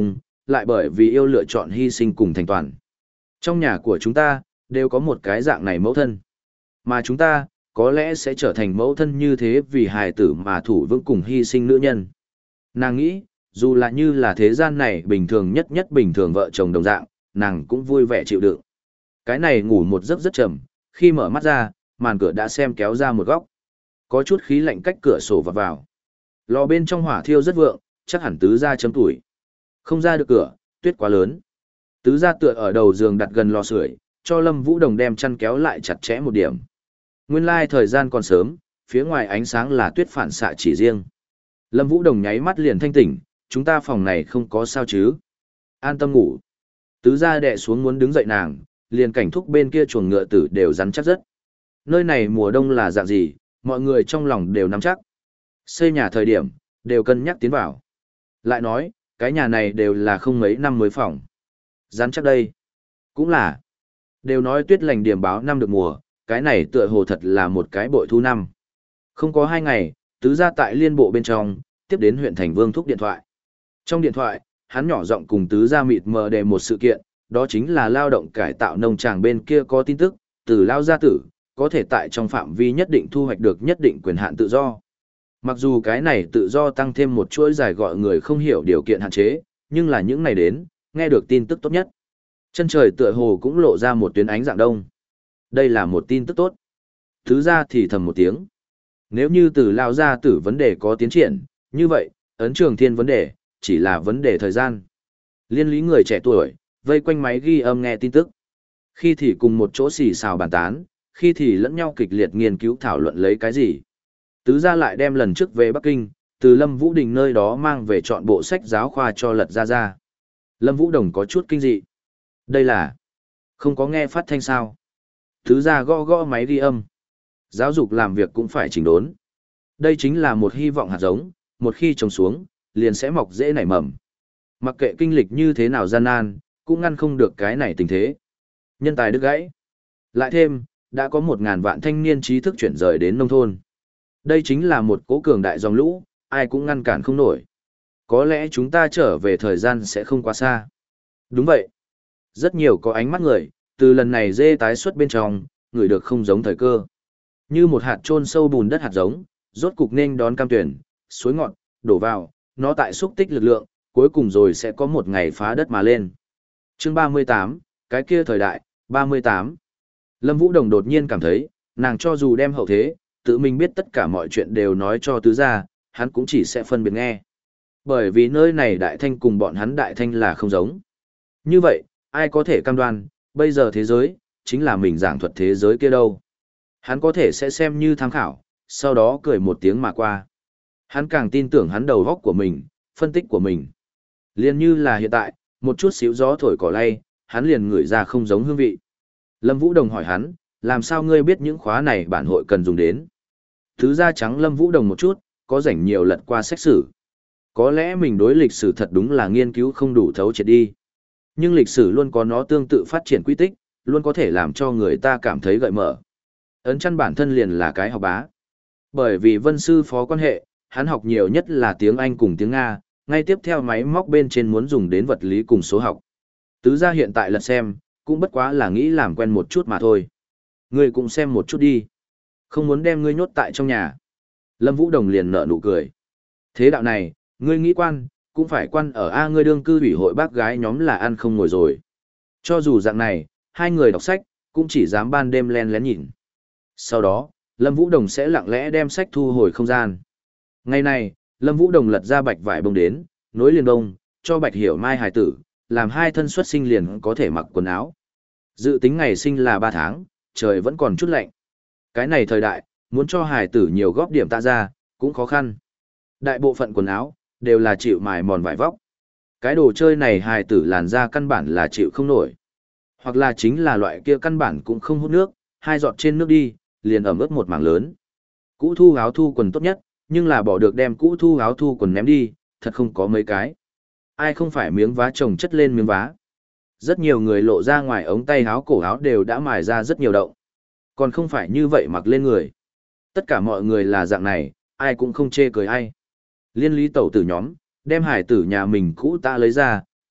lại bởi vì yêu lựa chọn hy sinh cùng thành toàn. Trong nhà của chúng ta, đều có một cái dạng này mẫu thân. Mà chúng ta, có lẽ sẽ trở thành mẫu thân như thế vì hài tử mà thủ vững cùng hy sinh nữ nhân. Nàng nghĩ, dù là như là thế gian này bình thường nhất nhất bình thường vợ chồng đồng dạng, nàng cũng vui vẻ chịu đựng. Cái này ngủ một giấc rất trầm, khi mở mắt ra, màn cửa đã xem kéo ra một góc. Có chút khí lạnh cách cửa sổ vọt vào. Lò bên trong hỏa thiêu rất vượng, chắc hẳn tứ gia chấm tuổi. Không ra được cửa, tuyết quá lớn. Tứ gia tựa ở đầu giường đặt gần lò sưởi, cho Lâm Vũ Đồng đem chăn kéo lại chặt chẽ một điểm. Nguyên lai thời gian còn sớm, phía ngoài ánh sáng là tuyết phản xạ chỉ riêng. Lâm Vũ Đồng nháy mắt liền thanh tỉnh, chúng ta phòng này không có sao chứ. An tâm ngủ. Tứ gia đè xuống muốn đứng dậy nàng, liền cảnh thúc bên kia chuồng ngựa tử đều rắn chắc rất. Nơi này mùa đông là dạng gì, mọi người trong lòng đều nắm chắc. Xây nhà thời điểm, đều cân nhắc tiến vào. Lại nói, cái nhà này đều là không mấy năm mới phòng. Rắn chắc đây. Cũng là. Đều nói tuyết lành điểm báo năm được mùa, cái này tựa hồ thật là một cái bội thu năm. Không có hai ngày, tứ gia tại liên bộ bên trong, tiếp đến huyện thành Vương Thúc điện thoại. Trong điện thoại, hắn nhỏ giọng cùng tứ gia mịt mờ đề một sự kiện, đó chính là lao động cải tạo nông tràng bên kia có tin tức, từ lao gia tử, có thể tại trong phạm vi nhất định thu hoạch được nhất định quyền hạn tự do. Mặc dù cái này tự do tăng thêm một chuỗi dài gọi người không hiểu điều kiện hạn chế, nhưng là những này đến, nghe được tin tức tốt nhất. Chân trời tựa hồ cũng lộ ra một tuyến ánh dạng đông. Đây là một tin tức tốt. Thứ ra thì thầm một tiếng. Nếu như từ lao gia tử vấn đề có tiến triển, như vậy, ấn trường thiên vấn đề, chỉ là vấn đề thời gian. Liên lý người trẻ tuổi, vây quanh máy ghi âm nghe tin tức. Khi thì cùng một chỗ xì xào bàn tán, khi thì lẫn nhau kịch liệt nghiên cứu thảo luận lấy cái gì. Tứ gia lại đem lần trước về Bắc Kinh, từ Lâm Vũ Đình nơi đó mang về chọn bộ sách giáo khoa cho lật ra ra. Lâm Vũ Đồng có chút kinh dị. Đây là... không có nghe phát thanh sao. Tứ gia gõ gõ máy ghi âm. Giáo dục làm việc cũng phải chỉnh đốn. Đây chính là một hy vọng hạt giống, một khi trồng xuống, liền sẽ mọc dễ nảy mầm. Mặc kệ kinh lịch như thế nào gian nan, cũng ngăn không được cái này tình thế. Nhân tài đứt gãy. Lại thêm, đã có một ngàn vạn thanh niên trí thức chuyển rời đến nông thôn. Đây chính là một cố cường đại dòng lũ, ai cũng ngăn cản không nổi. Có lẽ chúng ta trở về thời gian sẽ không quá xa. Đúng vậy. Rất nhiều có ánh mắt người, từ lần này dê tái xuất bên trong, người được không giống thời cơ. Như một hạt chôn sâu bùn đất hạt giống, rốt cục nên đón cam tuyển, suối ngọt, đổ vào, nó tại xúc tích lực lượng, cuối cùng rồi sẽ có một ngày phá đất mà lên. Chương ba mươi tám, cái kia thời đại, ba mươi tám. Lâm Vũ Đồng đột nhiên cảm thấy, nàng cho dù đem hậu thế, tự mình biết tất cả mọi chuyện đều nói cho tứ gia, hắn cũng chỉ sẽ phân biệt nghe. Bởi vì nơi này đại thanh cùng bọn hắn đại thanh là không giống. Như vậy, ai có thể cam đoan, bây giờ thế giới, chính là mình giảng thuật thế giới kia đâu. Hắn có thể sẽ xem như tham khảo, sau đó cười một tiếng mà qua. Hắn càng tin tưởng hắn đầu góc của mình, phân tích của mình. Liên như là hiện tại, một chút xíu gió thổi cỏ lay, hắn liền ngửi ra không giống hương vị. Lâm Vũ Đồng hỏi hắn, làm sao ngươi biết những khóa này bản hội cần dùng đến? Thứ ra trắng Lâm Vũ Đồng một chút, có rảnh nhiều lật qua sách sử. Có lẽ mình đối lịch sử thật đúng là nghiên cứu không đủ thấu triệt đi. Nhưng lịch sử luôn có nó tương tự phát triển quy tích, luôn có thể làm cho người ta cảm thấy gợi mở. Ấn chăn bản thân liền là cái học bá. Bởi vì vân sư phó quan hệ, hắn học nhiều nhất là tiếng Anh cùng tiếng Nga, ngay tiếp theo máy móc bên trên muốn dùng đến vật lý cùng số học. Tứ gia hiện tại lật xem, cũng bất quá là nghĩ làm quen một chút mà thôi. Ngươi cũng xem một chút đi. Không muốn đem ngươi nhốt tại trong nhà. Lâm Vũ Đồng liền nở nụ cười. Thế đạo này, ngươi nghĩ quan, cũng phải quan ở A ngươi đương cư ủy hội bác gái nhóm là ăn không ngồi rồi. Cho dù dạng này, hai người đọc sách, cũng chỉ dám ban đêm len lén nhìn. Sau đó, Lâm Vũ Đồng sẽ lặng lẽ đem sách thu hồi không gian. Ngày này, Lâm Vũ Đồng lật ra bạch vải bông đến, nối liền bông, cho bạch hiểu mai hài tử, làm hai thân xuất sinh liền có thể mặc quần áo. Dự tính ngày sinh là ba tháng, trời vẫn còn chút lạnh. Cái này thời đại, muốn cho hài tử nhiều góp điểm tạ ra, cũng khó khăn. Đại bộ phận quần áo, đều là chịu mài mòn vải vóc. Cái đồ chơi này hài tử làn da căn bản là chịu không nổi. Hoặc là chính là loại kia căn bản cũng không hút nước, hai giọt trên nước đi, liền ẩm ướt một mảng lớn. Cũ thu áo thu quần tốt nhất, nhưng là bỏ được đem cũ thu áo thu quần ném đi, thật không có mấy cái. Ai không phải miếng vá chồng chất lên miếng vá. Rất nhiều người lộ ra ngoài ống tay áo cổ áo đều đã mài ra rất nhiều động. Còn không phải như vậy mặc lên người. Tất cả mọi người là dạng này, ai cũng không chê cười ai. Liên lý tẩu tử nhóm, đem hải tử nhà mình cũ ta lấy ra,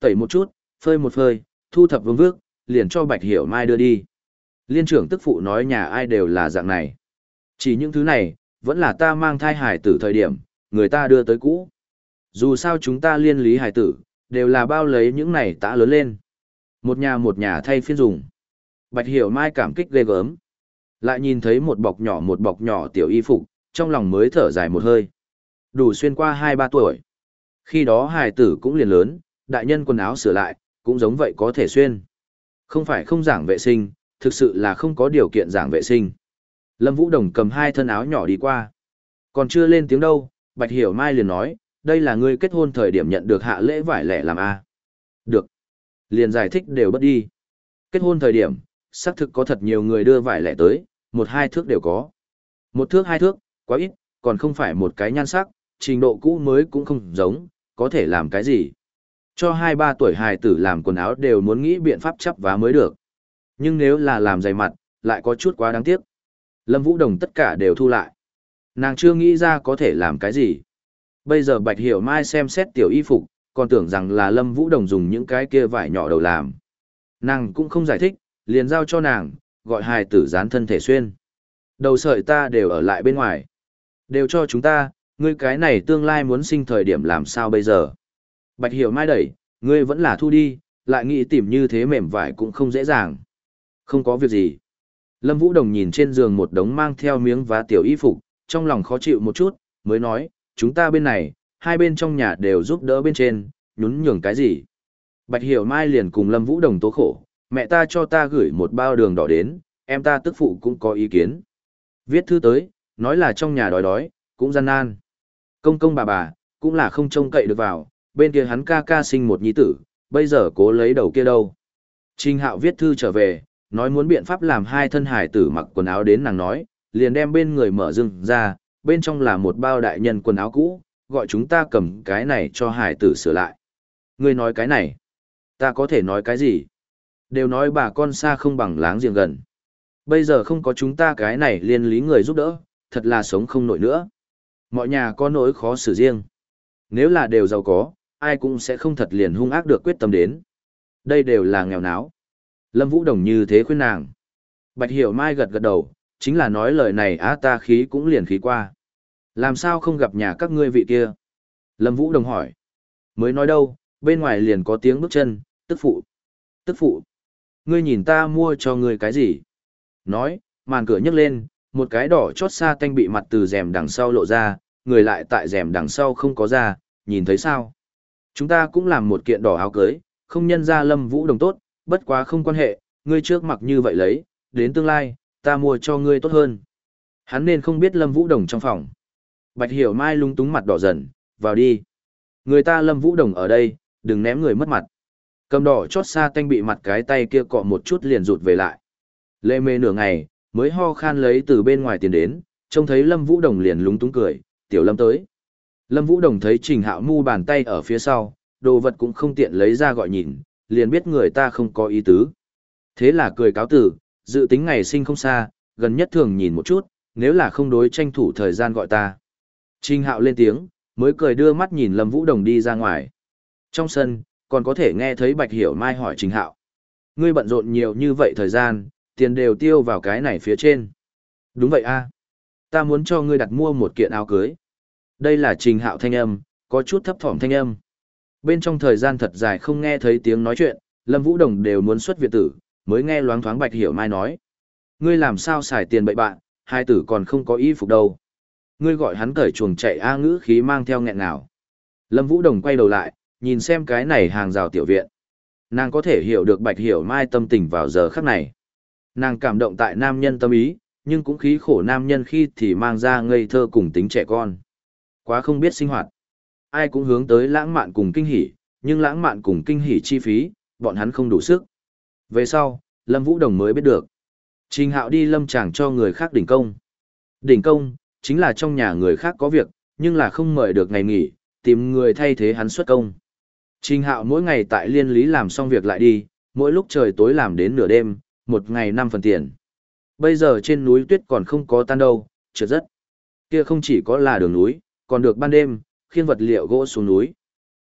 Tẩy một chút, phơi một phơi, thu thập vương vước, liền cho Bạch Hiểu Mai đưa đi. Liên trưởng tức phụ nói nhà ai đều là dạng này. Chỉ những thứ này, vẫn là ta mang thai hải tử thời điểm, người ta đưa tới cũ. Dù sao chúng ta liên lý hải tử, đều là bao lấy những này tã lớn lên. Một nhà một nhà thay phiên dùng. Bạch Hiểu Mai cảm kích ghê gớm. Lại nhìn thấy một bọc nhỏ một bọc nhỏ tiểu y phục, trong lòng mới thở dài một hơi. Đủ xuyên qua hai ba tuổi. Khi đó hài tử cũng liền lớn, đại nhân quần áo sửa lại, cũng giống vậy có thể xuyên. Không phải không giảng vệ sinh, thực sự là không có điều kiện giảng vệ sinh. Lâm Vũ Đồng cầm hai thân áo nhỏ đi qua. Còn chưa lên tiếng đâu, Bạch Hiểu Mai liền nói, đây là ngươi kết hôn thời điểm nhận được hạ lễ vải lẻ làm a. Được. Liền giải thích đều bất đi. Kết hôn thời điểm, xác thực có thật nhiều người đưa vải lẻ tới, một hai thước đều có. Một thước hai thước, quá ít, còn không phải một cái nhan sắc, trình độ cũ mới cũng không giống, có thể làm cái gì. Cho hai ba tuổi hài tử làm quần áo đều muốn nghĩ biện pháp chắp vá mới được. Nhưng nếu là làm dày mặt, lại có chút quá đáng tiếc. Lâm Vũ Đồng tất cả đều thu lại. Nàng chưa nghĩ ra có thể làm cái gì. Bây giờ Bạch Hiểu Mai xem xét tiểu y phục, còn tưởng rằng là Lâm Vũ Đồng dùng những cái kia vải nhỏ đầu làm. Nàng cũng không giải thích, liền giao cho nàng, gọi hài tử dán thân thể xuyên. Đầu sợi ta đều ở lại bên ngoài. Đều cho chúng ta, ngươi cái này tương lai muốn sinh thời điểm làm sao bây giờ. Bạch Hiểu Mai đẩy, ngươi vẫn là thu đi, lại nghĩ tìm như thế mềm vải cũng không dễ dàng. Không có việc gì. Lâm Vũ Đồng nhìn trên giường một đống mang theo miếng vá tiểu y phục, trong lòng khó chịu một chút, mới nói, chúng ta bên này, hai bên trong nhà đều giúp đỡ bên trên, nhún nhường cái gì. Bạch Hiểu Mai liền cùng Lâm Vũ Đồng tố khổ, mẹ ta cho ta gửi một bao đường đỏ đến, em ta tức phụ cũng có ý kiến. Viết thư tới, nói là trong nhà đói đói, cũng gian nan. Công công bà bà, cũng là không trông cậy được vào, bên kia hắn ca ca sinh một nhi tử, bây giờ cố lấy đầu kia đâu. Trình Hạo viết thư trở về, nói muốn biện pháp làm hai thân hải tử mặc quần áo đến nàng nói, liền đem bên người mở rừng ra, bên trong là một bao đại nhân quần áo cũ, gọi chúng ta cầm cái này cho hải tử sửa lại. Ngươi nói cái này, ta có thể nói cái gì? Đều nói bà con xa không bằng láng giềng gần. Bây giờ không có chúng ta cái này liên lý người giúp đỡ, thật là sống không nổi nữa. Mọi nhà có nỗi khó xử riêng. Nếu là đều giàu có, ai cũng sẽ không thật liền hung ác được quyết tâm đến. Đây đều là nghèo náo. Lâm Vũ Đồng như thế khuyên nàng. Bạch Hiểu Mai gật gật đầu, chính là nói lời này á ta khí cũng liền khí qua. Làm sao không gặp nhà các ngươi vị kia? Lâm Vũ Đồng hỏi. Mới nói đâu, bên ngoài liền có tiếng bước chân, tức phụ. Tức phụ. Ngươi nhìn ta mua cho ngươi cái gì? Nói, màn cửa nhấc lên, một cái đỏ chót sa tanh bị mặt từ rèm đằng sau lộ ra, người lại tại rèm đằng sau không có ra, nhìn thấy sao? Chúng ta cũng làm một kiện đỏ áo cưới, không nhân ra Lâm Vũ Đồng tốt, bất quá không quan hệ, ngươi trước mặc như vậy lấy, đến tương lai, ta mua cho ngươi tốt hơn. Hắn nên không biết Lâm Vũ Đồng trong phòng. Bạch Hiểu Mai lung túng mặt đỏ dần, vào đi. Người ta Lâm Vũ Đồng ở đây, đừng ném người mất mặt. Cầm đỏ chót sa tanh bị mặt cái tay kia cọ một chút liền rụt về lại. Lê mê nửa ngày, mới ho khan lấy từ bên ngoài tiền đến, trông thấy Lâm Vũ Đồng liền lúng túng cười, tiểu Lâm tới. Lâm Vũ Đồng thấy Trình Hạo mu bàn tay ở phía sau, đồ vật cũng không tiện lấy ra gọi nhìn, liền biết người ta không có ý tứ. Thế là cười cáo tử, dự tính ngày sinh không xa, gần nhất thường nhìn một chút, nếu là không đối tranh thủ thời gian gọi ta. Trình Hạo lên tiếng, mới cười đưa mắt nhìn Lâm Vũ Đồng đi ra ngoài. Trong sân, còn có thể nghe thấy Bạch Hiểu Mai hỏi Trình Hạo. Ngươi bận rộn nhiều như vậy thời gian, tiền đều tiêu vào cái này phía trên. Đúng vậy a, ta muốn cho ngươi đặt mua một kiện áo cưới. Đây là Trình Hạo thanh âm, có chút thấp thỏm thanh âm. Bên trong thời gian thật dài không nghe thấy tiếng nói chuyện, Lâm Vũ Đồng đều muốn xuất viện tử, mới nghe loáng thoáng Bạch Hiểu Mai nói. Ngươi làm sao xài tiền bậy bạn, hai tử còn không có y phục đâu. Ngươi gọi hắn cởi chuồng chạy a ngữ khí mang theo nghẹn nào. Lâm Vũ Đồng quay đầu lại, nhìn xem cái này hàng rào tiểu viện. Nàng có thể hiểu được Bạch Hiểu Mai tâm tình vào giờ khắc này. Nàng cảm động tại nam nhân tâm ý, nhưng cũng khí khổ nam nhân khi thì mang ra ngây thơ cùng tính trẻ con. Quá không biết sinh hoạt. Ai cũng hướng tới lãng mạn cùng kinh hỉ, nhưng lãng mạn cùng kinh hỉ chi phí, bọn hắn không đủ sức. Về sau, Lâm Vũ Đồng mới biết được. Trình Hạo đi lâm tràng cho người khác đỉnh công. Đỉnh công, chính là trong nhà người khác có việc, nhưng là không mời được ngày nghỉ, tìm người thay thế hắn xuất công. Trình Hạo mỗi ngày tại liên lý làm xong việc lại đi, mỗi lúc trời tối làm đến nửa đêm, một ngày năm phần tiền. Bây giờ trên núi tuyết còn không có tan đâu, trượt rất. Kia không chỉ có là đường núi, còn được ban đêm, khiêng vật liệu gỗ xuống núi.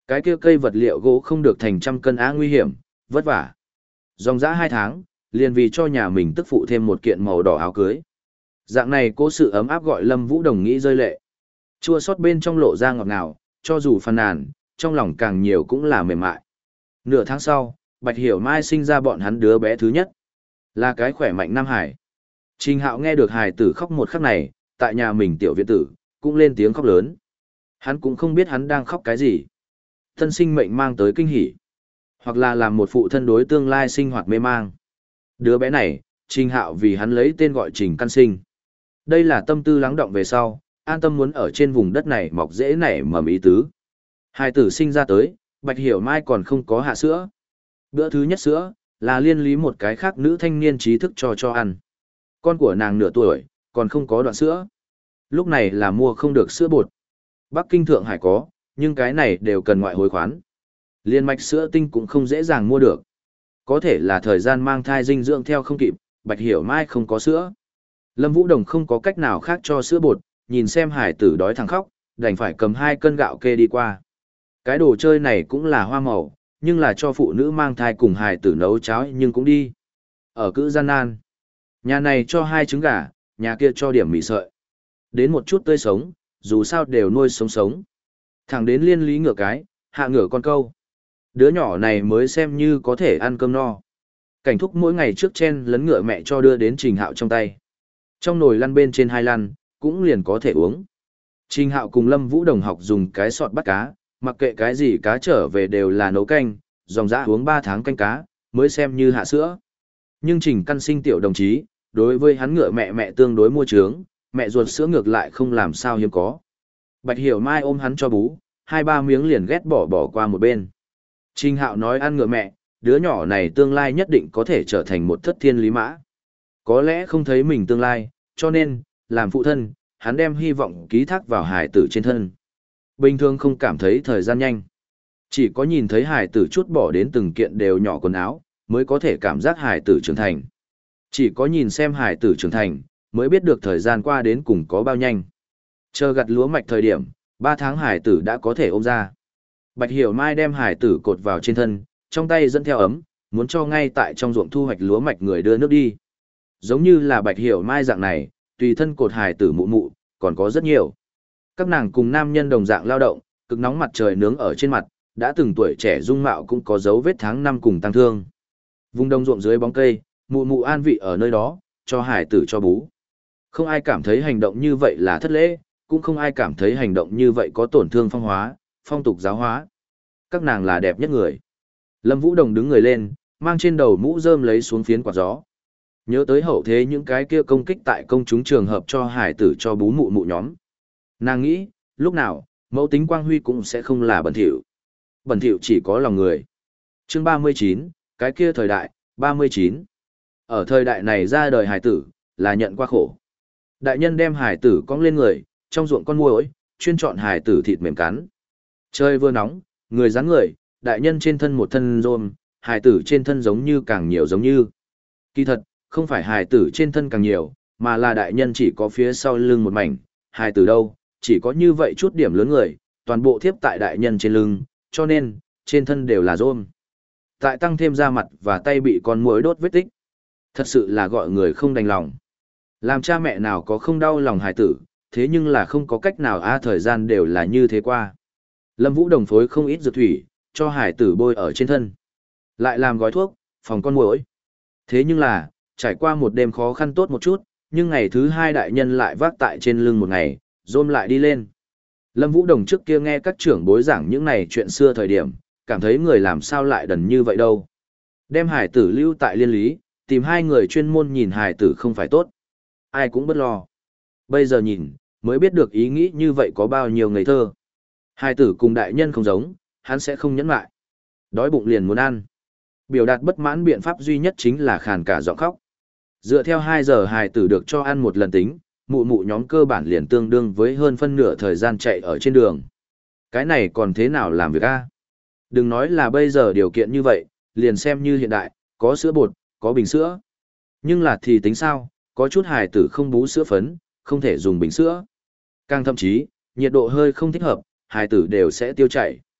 Cái kia cây vật liệu gỗ không được thành trăm cân á nguy hiểm, vất vả. Dòng dã hai tháng, liền vì cho nhà mình tức phụ thêm một kiện màu đỏ áo cưới. Dạng này cố sự ấm áp gọi Lâm Vũ Đồng nghĩ rơi lệ. Chua xót bên trong lộ ra ngọt ngào, cho dù phàn nàn, trong lòng càng nhiều cũng là mềm mại. Nửa tháng sau, Bạch Hiểu Mai sinh ra bọn hắn đứa bé thứ nhất. Là cái khỏe mạnh Nam Hải. Trình Hạo nghe được hài tử khóc một khắc này, tại nhà mình tiểu viện tử, cũng lên tiếng khóc lớn. Hắn cũng không biết hắn đang khóc cái gì. Thân sinh mệnh mang tới kinh hỉ, hoặc là làm một phụ thân đối tương lai sinh hoạt mê mang. Đứa bé này, Trình Hạo vì hắn lấy tên gọi Trình Căn Sinh. Đây là tâm tư lắng động về sau, an tâm muốn ở trên vùng đất này mọc dễ nảy mầm ý tứ. Hài tử sinh ra tới, Bạch Hiểu Mai còn không có hạ sữa. Bữa thứ nhất sữa, là liên lý một cái khác nữ thanh niên trí thức cho cho ăn. Con của nàng nửa tuổi, còn không có đoạn sữa. Lúc này là mua không được sữa bột. Bắc Kinh Thượng Hải có, nhưng cái này đều cần ngoại hối khoán. Liên mạch sữa tinh cũng không dễ dàng mua được. Có thể là thời gian mang thai dinh dưỡng theo không kịp, Bạch Hiểu Mai không có sữa. Lâm Vũ Đồng không có cách nào khác cho sữa bột, nhìn xem hải tử đói thằng khóc, đành phải cầm hai cân gạo kê đi qua. Cái đồ chơi này cũng là hoa màu, nhưng là cho phụ nữ mang thai cùng hải tử nấu cháo nhưng cũng đi. Ở cữ gian nan. Nhà này cho hai trứng gà, nhà kia cho điểm mì sợi. Đến một chút tươi sống, dù sao đều nuôi sống sống. Thẳng đến liên lý ngựa cái, hạ ngựa con câu. Đứa nhỏ này mới xem như có thể ăn cơm no. Cảnh thúc mỗi ngày trước chen lấn ngựa mẹ cho đưa đến Trình Hạo trong tay. Trong nồi lăn bên trên hai lăn, cũng liền có thể uống. Trình Hạo cùng Lâm Vũ Đồng học dùng cái sọt bắt cá, mặc kệ cái gì cá trở về đều là nấu canh, dòng dã uống ba tháng canh cá, mới xem như hạ sữa. Nhưng Trình Căn Sinh tiểu đồng chí, đối với hắn ngựa mẹ mẹ tương đối mua trướng, mẹ ruột sữa ngược lại không làm sao hiếm có. Bạch Hiểu Mai ôm hắn cho bú, hai ba miếng liền ghét bỏ bỏ qua một bên. Trình Hạo nói ăn ngựa mẹ, đứa nhỏ này tương lai nhất định có thể trở thành một thất thiên lý mã. Có lẽ không thấy mình tương lai, cho nên, làm phụ thân, hắn đem hy vọng ký thác vào hải tử trên thân. Bình thường không cảm thấy thời gian nhanh. Chỉ có nhìn thấy hải tử chút bỏ đến từng kiện đều nhỏ quần áo, mới có thể cảm giác hải tử trưởng thành. Chỉ có nhìn xem hải tử trưởng thành, mới biết được thời gian qua đến cùng có bao nhanh. Chờ gặt lúa mạch thời điểm, ba tháng hải tử đã có thể ôm ra. Bạch Hiểu Mai đem hải tử cột vào trên thân, trong tay dẫn theo ấm, muốn cho ngay tại trong ruộng thu hoạch lúa mạch người đưa nước đi. Giống như là Bạch Hiểu Mai dạng này, tùy thân cột hải tử mụ mụ, còn có rất nhiều. Các nàng cùng nam nhân đồng dạng lao động, cực nóng mặt trời nướng ở trên mặt, đã từng tuổi trẻ dung mạo cũng có dấu vết tháng năm cùng tăng thương. Vùng đông ruộng dưới bóng cây, mụ mụ an vị ở nơi đó, cho hải tử cho bú. Không ai cảm thấy hành động như vậy là thất lễ, cũng không ai cảm thấy hành động như vậy có tổn thương phong hóa, phong tục giáo hóa. Các nàng là đẹp nhất người. Lâm Vũ Đồng đứng người lên, mang trên đầu mũ rơm lấy xuống phiến quạt gió. Nhớ tới hậu thế những cái kia công kích tại công chúng trường hợp cho hải tử cho bú mụ mụ nhóm. Nàng nghĩ, lúc nào, mẫu tính quang huy cũng sẽ không là bẩn thỉu. Bẩn thỉu chỉ có lòng người. Chương ba mươi chín, cái kia thời đại, ba mươi chín. Ở thời đại này ra đời hải tử, là nhận qua khổ. Đại nhân đem hải tử cong lên người, trong ruộng con muỗi, chuyên chọn hải tử thịt mềm cắn. Trời vừa nóng, người dán người, đại nhân trên thân một thân rôm, hải tử trên thân giống như càng nhiều giống như. Kỳ thật, không phải hải tử trên thân càng nhiều, mà là đại nhân chỉ có phía sau lưng một mảnh, hải tử đâu, chỉ có như vậy chút điểm lớn người, toàn bộ thiếp tại đại nhân trên lưng, cho nên, trên thân đều là rôm. Tại tăng thêm da mặt và tay bị con muỗi đốt vết tích. Thật sự là gọi người không đành lòng. Làm cha mẹ nào có không đau lòng hải tử, thế nhưng là không có cách nào a thời gian đều là như thế qua. Lâm Vũ Đồng phối không ít dược thủy, cho hải tử bôi ở trên thân. Lại làm gói thuốc, phòng con muỗi. Thế nhưng là, trải qua một đêm khó khăn tốt một chút, nhưng ngày thứ hai đại nhân lại vác tại trên lưng một ngày, rôm lại đi lên. Lâm Vũ Đồng trước kia nghe các trưởng bối giảng những này chuyện xưa thời điểm, cảm thấy người làm sao lại đần như vậy đâu. Đem hải tử lưu tại liên lý, tìm hai người chuyên môn nhìn hải tử không phải tốt. Ai cũng bất lo. Bây giờ nhìn, mới biết được ý nghĩ như vậy có bao nhiêu ngây thơ. Hải tử cùng đại nhân không giống, hắn sẽ không nhẫn lại. Đói bụng liền muốn ăn. Biểu đạt bất mãn biện pháp duy nhất chính là khàn cả giọng khóc. Dựa theo hai giờ hải tử được cho ăn một lần tính, mụ mụ nhóm cơ bản liền tương đương với hơn phân nửa thời gian chạy ở trên đường. Cái này còn thế nào làm việc a? Đừng nói là bây giờ điều kiện như vậy, liền xem như hiện đại, có sữa bột, có bình sữa. Nhưng là thì tính sao, có chút hài tử không bú sữa phấn, không thể dùng bình sữa. Càng thậm chí, nhiệt độ hơi không thích hợp, hài tử đều sẽ tiêu chảy.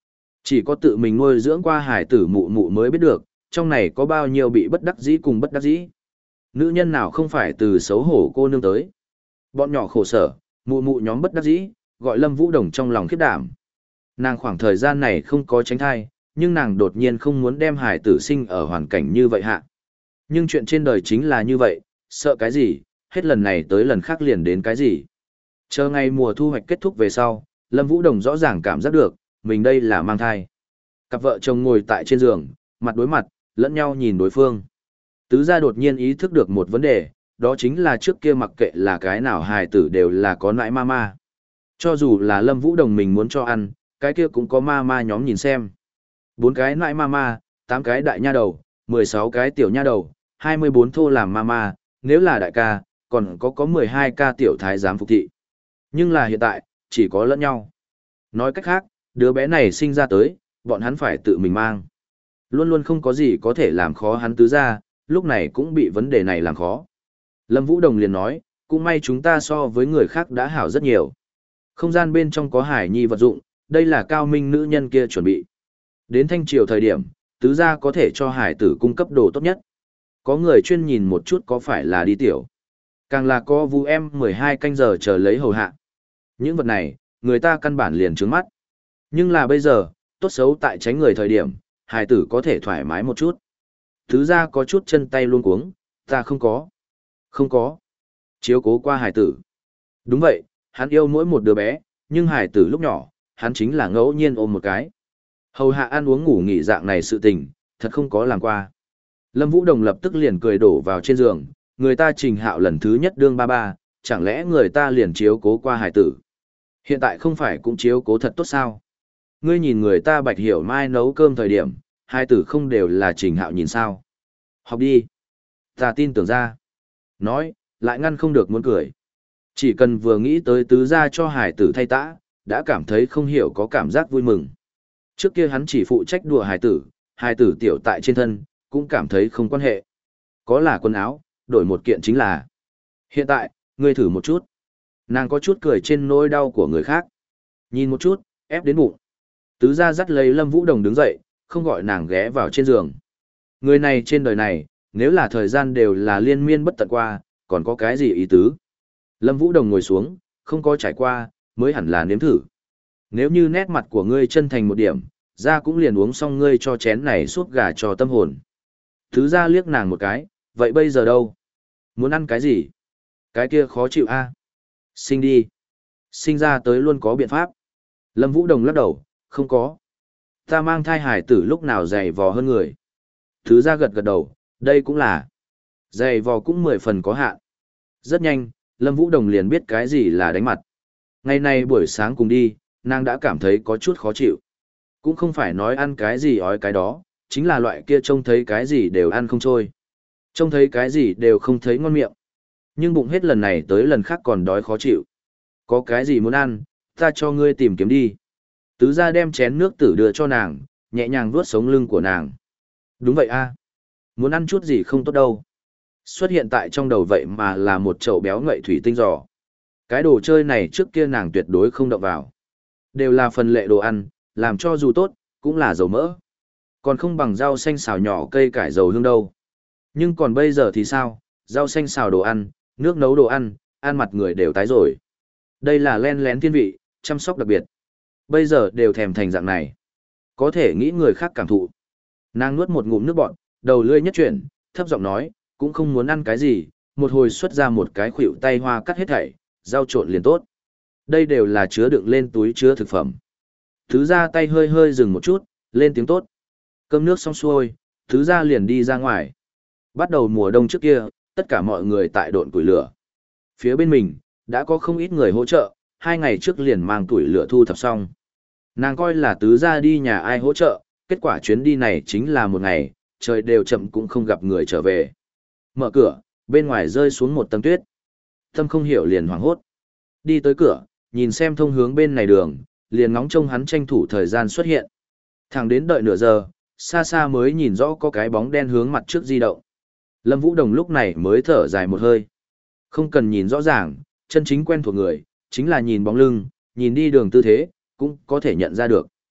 Chỉ có tự mình nuôi dưỡng qua hải tử mụ mụ mới biết được, trong này có bao nhiêu bị bất đắc dĩ cùng bất đắc dĩ. Nữ nhân nào không phải từ xấu hổ cô nương tới. Bọn nhỏ khổ sở, mụ mụ nhóm bất đắc dĩ, gọi Lâm Vũ Đồng trong lòng khiếp đảm. Nàng khoảng thời gian này không có tránh thai, nhưng nàng đột nhiên không muốn đem hải tử sinh ở hoàn cảnh như vậy hạ. Nhưng chuyện trên đời chính là như vậy, sợ cái gì, hết lần này tới lần khác liền đến cái gì. Chờ ngày mùa thu hoạch kết thúc về sau, Lâm Vũ Đồng rõ ràng cảm giác được, mình đây là mang thai. Cặp vợ chồng ngồi tại trên giường, mặt đối mặt, lẫn nhau nhìn đối phương. Tứ gia đột nhiên ý thức được một vấn đề, đó chính là trước kia mặc kệ là cái nào hài tử đều là có nãi mama. Cho dù là Lâm Vũ Đồng mình muốn cho ăn, cái kia cũng có mama nhóm nhìn xem. Bốn cái nãi mama, tám cái đại nha đầu, mười sáu cái tiểu nha đầu, hai mươi bốn thô làm mama, nếu là đại ca, còn có có mười hai ca tiểu thái giám phục thị. Nhưng là hiện tại, chỉ có lẫn nhau. Nói cách khác, đứa bé này sinh ra tới, bọn hắn phải tự mình mang. Luôn luôn không có gì có thể làm khó hắn tứ gia, lúc này cũng bị vấn đề này làm khó. Lâm Vũ Đồng liền nói, cũng may chúng ta so với người khác đã hảo rất nhiều. Không gian bên trong có hải nhi vật dụng, đây là cao minh nữ nhân kia chuẩn bị. Đến thanh triều thời điểm, tứ gia có thể cho hải tử cung cấp đồ tốt nhất. Có người chuyên nhìn một chút có phải là đi tiểu. Càng là có vu em mười hai canh giờ chờ lấy hầu hạ. Những vật này, người ta căn bản liền trướng mắt. Nhưng là bây giờ, tốt xấu tại tránh người thời điểm, hải tử có thể thoải mái một chút. Tứ gia có chút chân tay luôn cuống, ta không có. Không có. Chiếu cố qua hải tử. Đúng vậy, hắn yêu mỗi một đứa bé, nhưng hải tử lúc nhỏ, hắn chính là ngẫu nhiên ôm một cái. Hầu hạ ăn uống ngủ nghỉ dạng này sự tình, thật không có làm qua. Lâm Vũ Đồng lập tức liền cười đổ vào trên giường, người ta Trình Hạo lần thứ nhất đương ba ba, chẳng lẽ người ta liền chiếu cố qua hải tử. Hiện tại không phải cũng chiếu cố thật tốt sao? Ngươi nhìn người ta Bạch Hiểu Mai nấu cơm thời điểm, hải tử không đều là Trình Hạo nhìn sao? Học đi. Ta tin tưởng ra. Nói, lại ngăn không được muốn cười. Chỉ cần vừa nghĩ tới tứ gia cho hải tử thay tã, đã cảm thấy không hiểu có cảm giác vui mừng. Trước kia hắn chỉ phụ trách đùa hải tử, hải tử tiểu tại trên thân, cũng cảm thấy không quan hệ. Có là quần áo, đổi một kiện chính là. Hiện tại, ngươi thử một chút. Nàng có chút cười trên nỗi đau của người khác. Nhìn một chút, ép đến bụng. Tứ gia dắt lấy Lâm Vũ Đồng đứng dậy, không gọi nàng ghé vào trên giường. Người này trên đời này, nếu là thời gian đều là liên miên bất tận qua, còn có cái gì ý tứ? Lâm Vũ Đồng ngồi xuống, không có trải qua, mới hẳn là nếm thử. Nếu như nét mặt của ngươi chân thành một điểm, ra cũng liền uống xong ngươi cho chén này suốt gà cho tâm hồn. Thứ ra liếc nàng một cái, vậy bây giờ đâu? Muốn ăn cái gì? Cái kia khó chịu a. Sinh đi. Sinh ra tới luôn có biện pháp. Lâm Vũ Đồng lắc đầu, không có. Ta mang thai hải tử lúc nào dày vò hơn người. Thứ ra gật gật đầu, đây cũng là. Dày vò cũng mười phần có hạn. Rất nhanh, Lâm Vũ Đồng liền biết cái gì là đánh mặt. Ngày nay buổi sáng cùng đi, nàng đã cảm thấy có chút khó chịu. Cũng không phải nói ăn cái gì ói cái đó, chính là loại kia trông thấy cái gì đều ăn không trôi. Trông thấy cái gì đều không thấy ngon miệng. Nhưng bụng hết lần này tới lần khác còn đói khó chịu. Có cái gì muốn ăn, ta cho ngươi tìm kiếm đi. Tứ gia đem chén nước tử đưa cho nàng, nhẹ nhàng vuốt sống lưng của nàng. Đúng vậy a, muốn ăn chút gì không tốt đâu. Xuất hiện tại trong đầu vậy mà là một chậu béo ngậy thủy tinh giò. Cái đồ chơi này trước kia nàng tuyệt đối không động vào. Đều là phần lệ đồ ăn, làm cho dù tốt, cũng là dầu mỡ. Còn không bằng rau xanh xào nhỏ cây cải dầu hương đâu. Nhưng còn bây giờ thì sao, rau xanh xào đồ ăn, nước nấu đồ ăn, ăn mặt người đều tái rồi. Đây là len lén thiên vị, chăm sóc đặc biệt. Bây giờ đều thèm thành dạng này. Có thể nghĩ người khác cảm thụ. Nàng nuốt một ngụm nước bọt, đầu lươi nhất chuyển, thấp giọng nói, cũng không muốn ăn cái gì, một hồi xuất ra một cái khuỷu tay hoa cắt hết thảy, rau trộn liền tốt. Đây đều là chứa đựng lên túi chứa thực phẩm. Thứ ra tay hơi hơi dừng một chút, lên tiếng tốt. Cơm nước xong xuôi, thứ ra liền đi ra ngoài. Bắt đầu mùa đông trước kia, tất cả mọi người tại độn củi lửa. Phía bên mình, đã có không ít người hỗ trợ, hai ngày trước liền mang củi lửa thu thập xong. Nàng coi là tứ ra đi nhà ai hỗ trợ, kết quả chuyến đi này chính là một ngày, trời đều chậm cũng không gặp người trở về. Mở cửa, bên ngoài rơi xuống một tầng tuyết. Tâm không hiểu liền hoảng hốt. Đi tới cửa, nhìn xem thông hướng bên này đường, liền ngóng trông hắn tranh thủ thời gian xuất hiện. Thẳng đến đợi nửa giờ, xa xa mới nhìn rõ có cái bóng đen hướng mặt trước di động. Lâm Vũ Đồng lúc này mới thở dài một hơi. Không cần nhìn rõ ràng, chân chính quen thuộc người, chính là nhìn bóng lưng, nhìn đi đường tư thế, cũng có thể nhận ra được.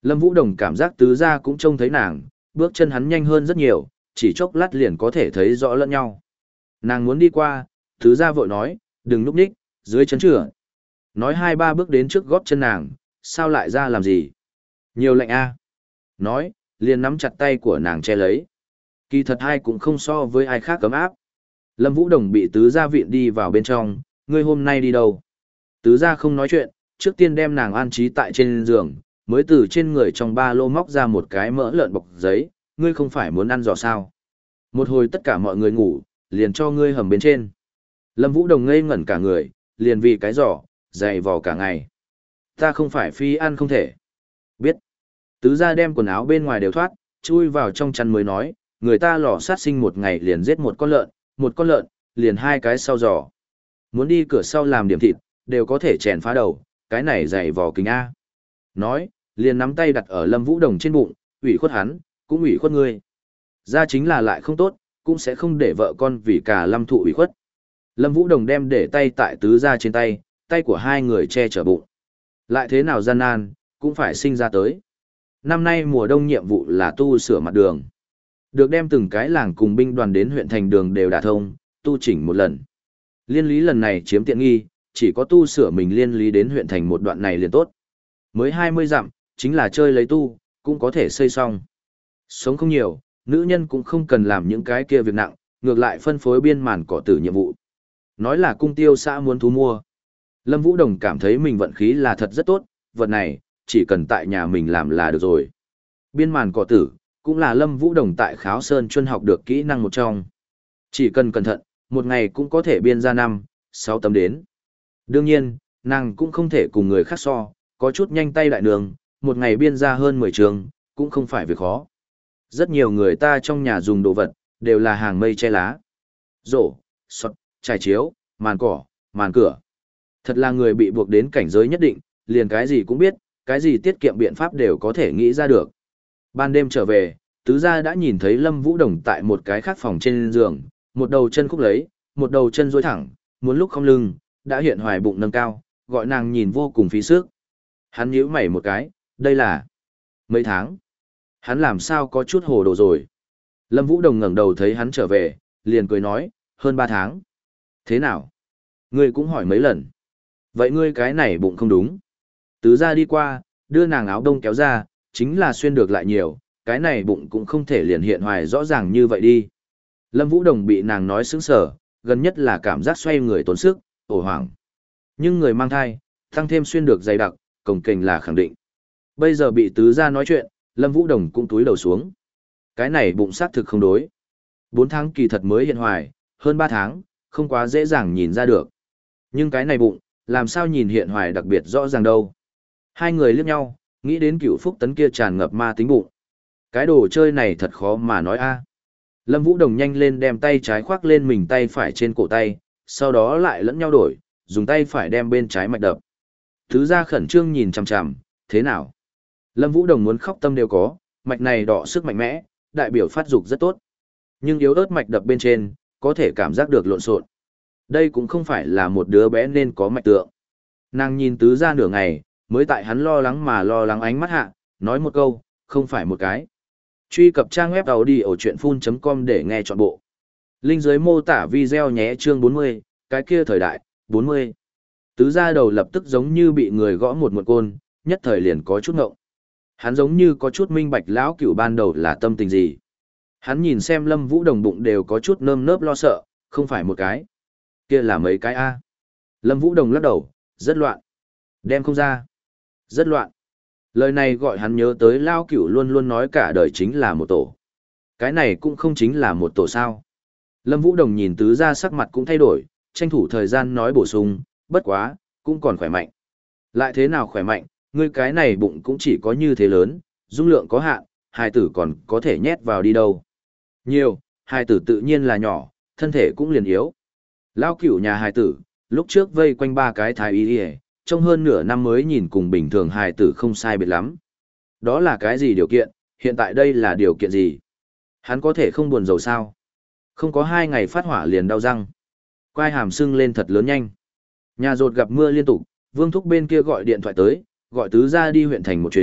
Lâm Vũ Đồng cảm giác tứ gia cũng trông thấy nàng, bước chân hắn nhanh hơn rất nhiều, chỉ chốc lát liền có thể thấy rõ lẫn nhau. Nàng muốn đi qua, tứ gia vội nói, đừng núp ních, dưới chân chữa. Nói hai ba bước đến trước gót chân nàng, sao lại ra làm gì? Nhiều lạnh a. Nói, liền nắm chặt tay của nàng che lấy. Kỳ thật hai cũng không so với ai khác cấm áp. Lâm Vũ Đồng bị tứ gia viện đi vào bên trong, ngươi hôm nay đi đâu? Tứ gia không nói chuyện, trước tiên đem nàng an trí tại trên giường, mới từ trên người trong ba lô móc ra một cái mỡ lợn bọc giấy, ngươi không phải muốn ăn giò sao? Một hồi tất cả mọi người ngủ, liền cho ngươi hầm bên trên. Lâm Vũ Đồng ngây ngẩn cả người, liền vì cái giò, dày vò cả ngày. Ta không phải phi ăn không thể. Biết. Tứ gia đem quần áo bên ngoài đều thoát, chui vào trong chăn mới nói, người ta lò sát sinh một ngày liền giết một con lợn, một con lợn, liền hai cái sau giò. Muốn đi cửa sau làm điểm thịt, đều có thể chèn phá đầu, cái này dày vò kính A. Nói, liền nắm tay đặt ở Lâm Vũ Đồng trên bụng, ủy khuất hắn, cũng ủy khuất ngươi. Ra chính là lại không tốt, cũng sẽ không để vợ con vì cả lâm thụ ủy khuất. Lâm Vũ Đồng đem để tay tại tứ gia trên tay, tay của hai người che chở bụng. Lại thế nào gian nan, cũng phải sinh ra tới. Năm nay mùa đông nhiệm vụ là tu sửa mặt đường. Được đem từng cái làng cùng binh đoàn đến huyện thành đường đều đả thông, tu chỉnh một lần. Liên lý lần này chiếm tiện nghi, chỉ có tu sửa mình liên lý đến huyện thành một đoạn này liền tốt. Mới hai mươi dặm, chính là chơi lấy tu, cũng có thể xây xong. Sống không nhiều, nữ nhân cũng không cần làm những cái kia việc nặng, ngược lại phân phối biên màn cỏ tử nhiệm vụ. Nói là cung tiêu xã muốn thu mua. Lâm Vũ Đồng cảm thấy mình vận khí là thật rất tốt, vật này, chỉ cần tại nhà mình làm là được rồi. Biên màn cỏ tử, cũng là Lâm Vũ Đồng tại Kháo Sơn chuyên học được kỹ năng một trong. Chỉ cần cẩn thận, một ngày cũng có thể biên ra năm, sáu tấm đến. Đương nhiên, nàng cũng không thể cùng người khác so, có chút nhanh tay đại đường, một ngày biên ra hơn mười trường, cũng không phải việc khó. Rất nhiều người ta trong nhà dùng đồ vật, đều là hàng mây che lá. Rổ, sọt, trải chiếu, màn cỏ, màn cửa. Thật là người bị buộc đến cảnh giới nhất định, liền cái gì cũng biết, cái gì tiết kiệm biện pháp đều có thể nghĩ ra được. Ban đêm trở về, tứ gia đã nhìn thấy Lâm Vũ Đồng tại một cái khác phòng trên giường, một đầu chân khúc lấy, một đầu chân duỗi thẳng, muốn lúc không lưng, đã hiện hoài bụng nâng cao, gọi nàng nhìn vô cùng phí sức. Hắn nhíu mày một cái, đây là mấy tháng. Hắn làm sao có chút hồ đồ rồi. Lâm Vũ Đồng ngẩng đầu thấy hắn trở về, liền cười nói, hơn ba tháng. Thế nào? Ngươi cũng hỏi mấy lần. Vậy ngươi cái này bụng không đúng. Tứ gia đi qua, đưa nàng áo đông kéo ra, chính là xuyên được lại nhiều, cái này bụng cũng không thể liền hiện hoài rõ ràng như vậy đi. Lâm Vũ Đồng bị nàng nói sững sờ, gần nhất là cảm giác xoay người tốn sức, ổ hoảng. Nhưng người mang thai, tăng thêm xuyên được dày đặc, cồng kềnh là khẳng định. Bây giờ bị tứ gia nói chuyện, Lâm Vũ Đồng cũng túi đầu xuống. Cái này bụng xác thực không đối. Bốn tháng kỳ thật mới hiện hoài, hơn ba tháng, không quá dễ dàng nhìn ra được. Nhưng cái này bụng, làm sao nhìn hiện hoài đặc biệt rõ ràng đâu. Hai người liếc nhau, nghĩ đến cựu phúc tấn kia tràn ngập ma tính bụng. Cái đồ chơi này thật khó mà nói a. Lâm Vũ Đồng nhanh lên đem tay trái khoác lên mình tay phải trên cổ tay, sau đó lại lẫn nhau đổi, dùng tay phải đem bên trái mạch đập. Thứ ra khẩn trương nhìn chằm chằm, thế nào? Lâm Vũ Đồng muốn khóc tâm đều có, mạch này đọ sức mạnh mẽ, đại biểu phát dục rất tốt. Nhưng yếu ớt mạch đập bên trên, có thể cảm giác được lộn xộn. Đây cũng không phải là một đứa bé nên có mạch tượng. Nàng nhìn tứ ra nửa ngày, mới tại hắn lo lắng mà lo lắng ánh mắt hạ, nói một câu, không phải một cái. Truy cập trang web audiochuyenphun.com để nghe trọn bộ. Link dưới mô tả video nhé chương bốn mươi, cái kia thời đại, bốn mươi. Tứ ra đầu lập tức giống như bị người gõ một một côn, nhất thời liền có chút ngộng. Hắn giống như có chút minh bạch lão cửu ban đầu là tâm tình gì. Hắn nhìn xem Lâm Vũ Đồng bụng đều có chút nơm nớp lo sợ, không phải một cái. Kia là mấy cái A. Lâm Vũ Đồng lắc đầu, rất loạn. Đem không ra. Rất loạn. Lời này gọi hắn nhớ tới Lao Cửu luôn luôn nói cả đời chính là một tổ. Cái này cũng không chính là một tổ sao. Lâm Vũ Đồng nhìn tứ ra sắc mặt cũng thay đổi, tranh thủ thời gian nói bổ sung, bất quá, cũng còn khỏe mạnh. Lại thế nào khỏe mạnh, ngươi cái này bụng cũng chỉ có như thế lớn, dung lượng có hạn, hài tử còn có thể nhét vào đi đâu. Nhiều, hài tử tự nhiên là nhỏ, thân thể cũng liền yếu. Lao Cửu nhà hài tử, lúc trước vây quanh ba cái thái y y, trong hơn nửa năm mới nhìn cùng bình thường hài tử không sai biệt lắm. Đó là cái gì điều kiện, hiện tại đây là điều kiện gì? Hắn có thể không buồn rầu sao? Không có hai ngày phát hỏa liền đau răng. Quai hàm sưng lên thật lớn nhanh. Nhà rột gặp mưa liên tục, Vương Thúc bên kia gọi điện thoại tới, gọi tứ ra đi huyện thành một chuyến,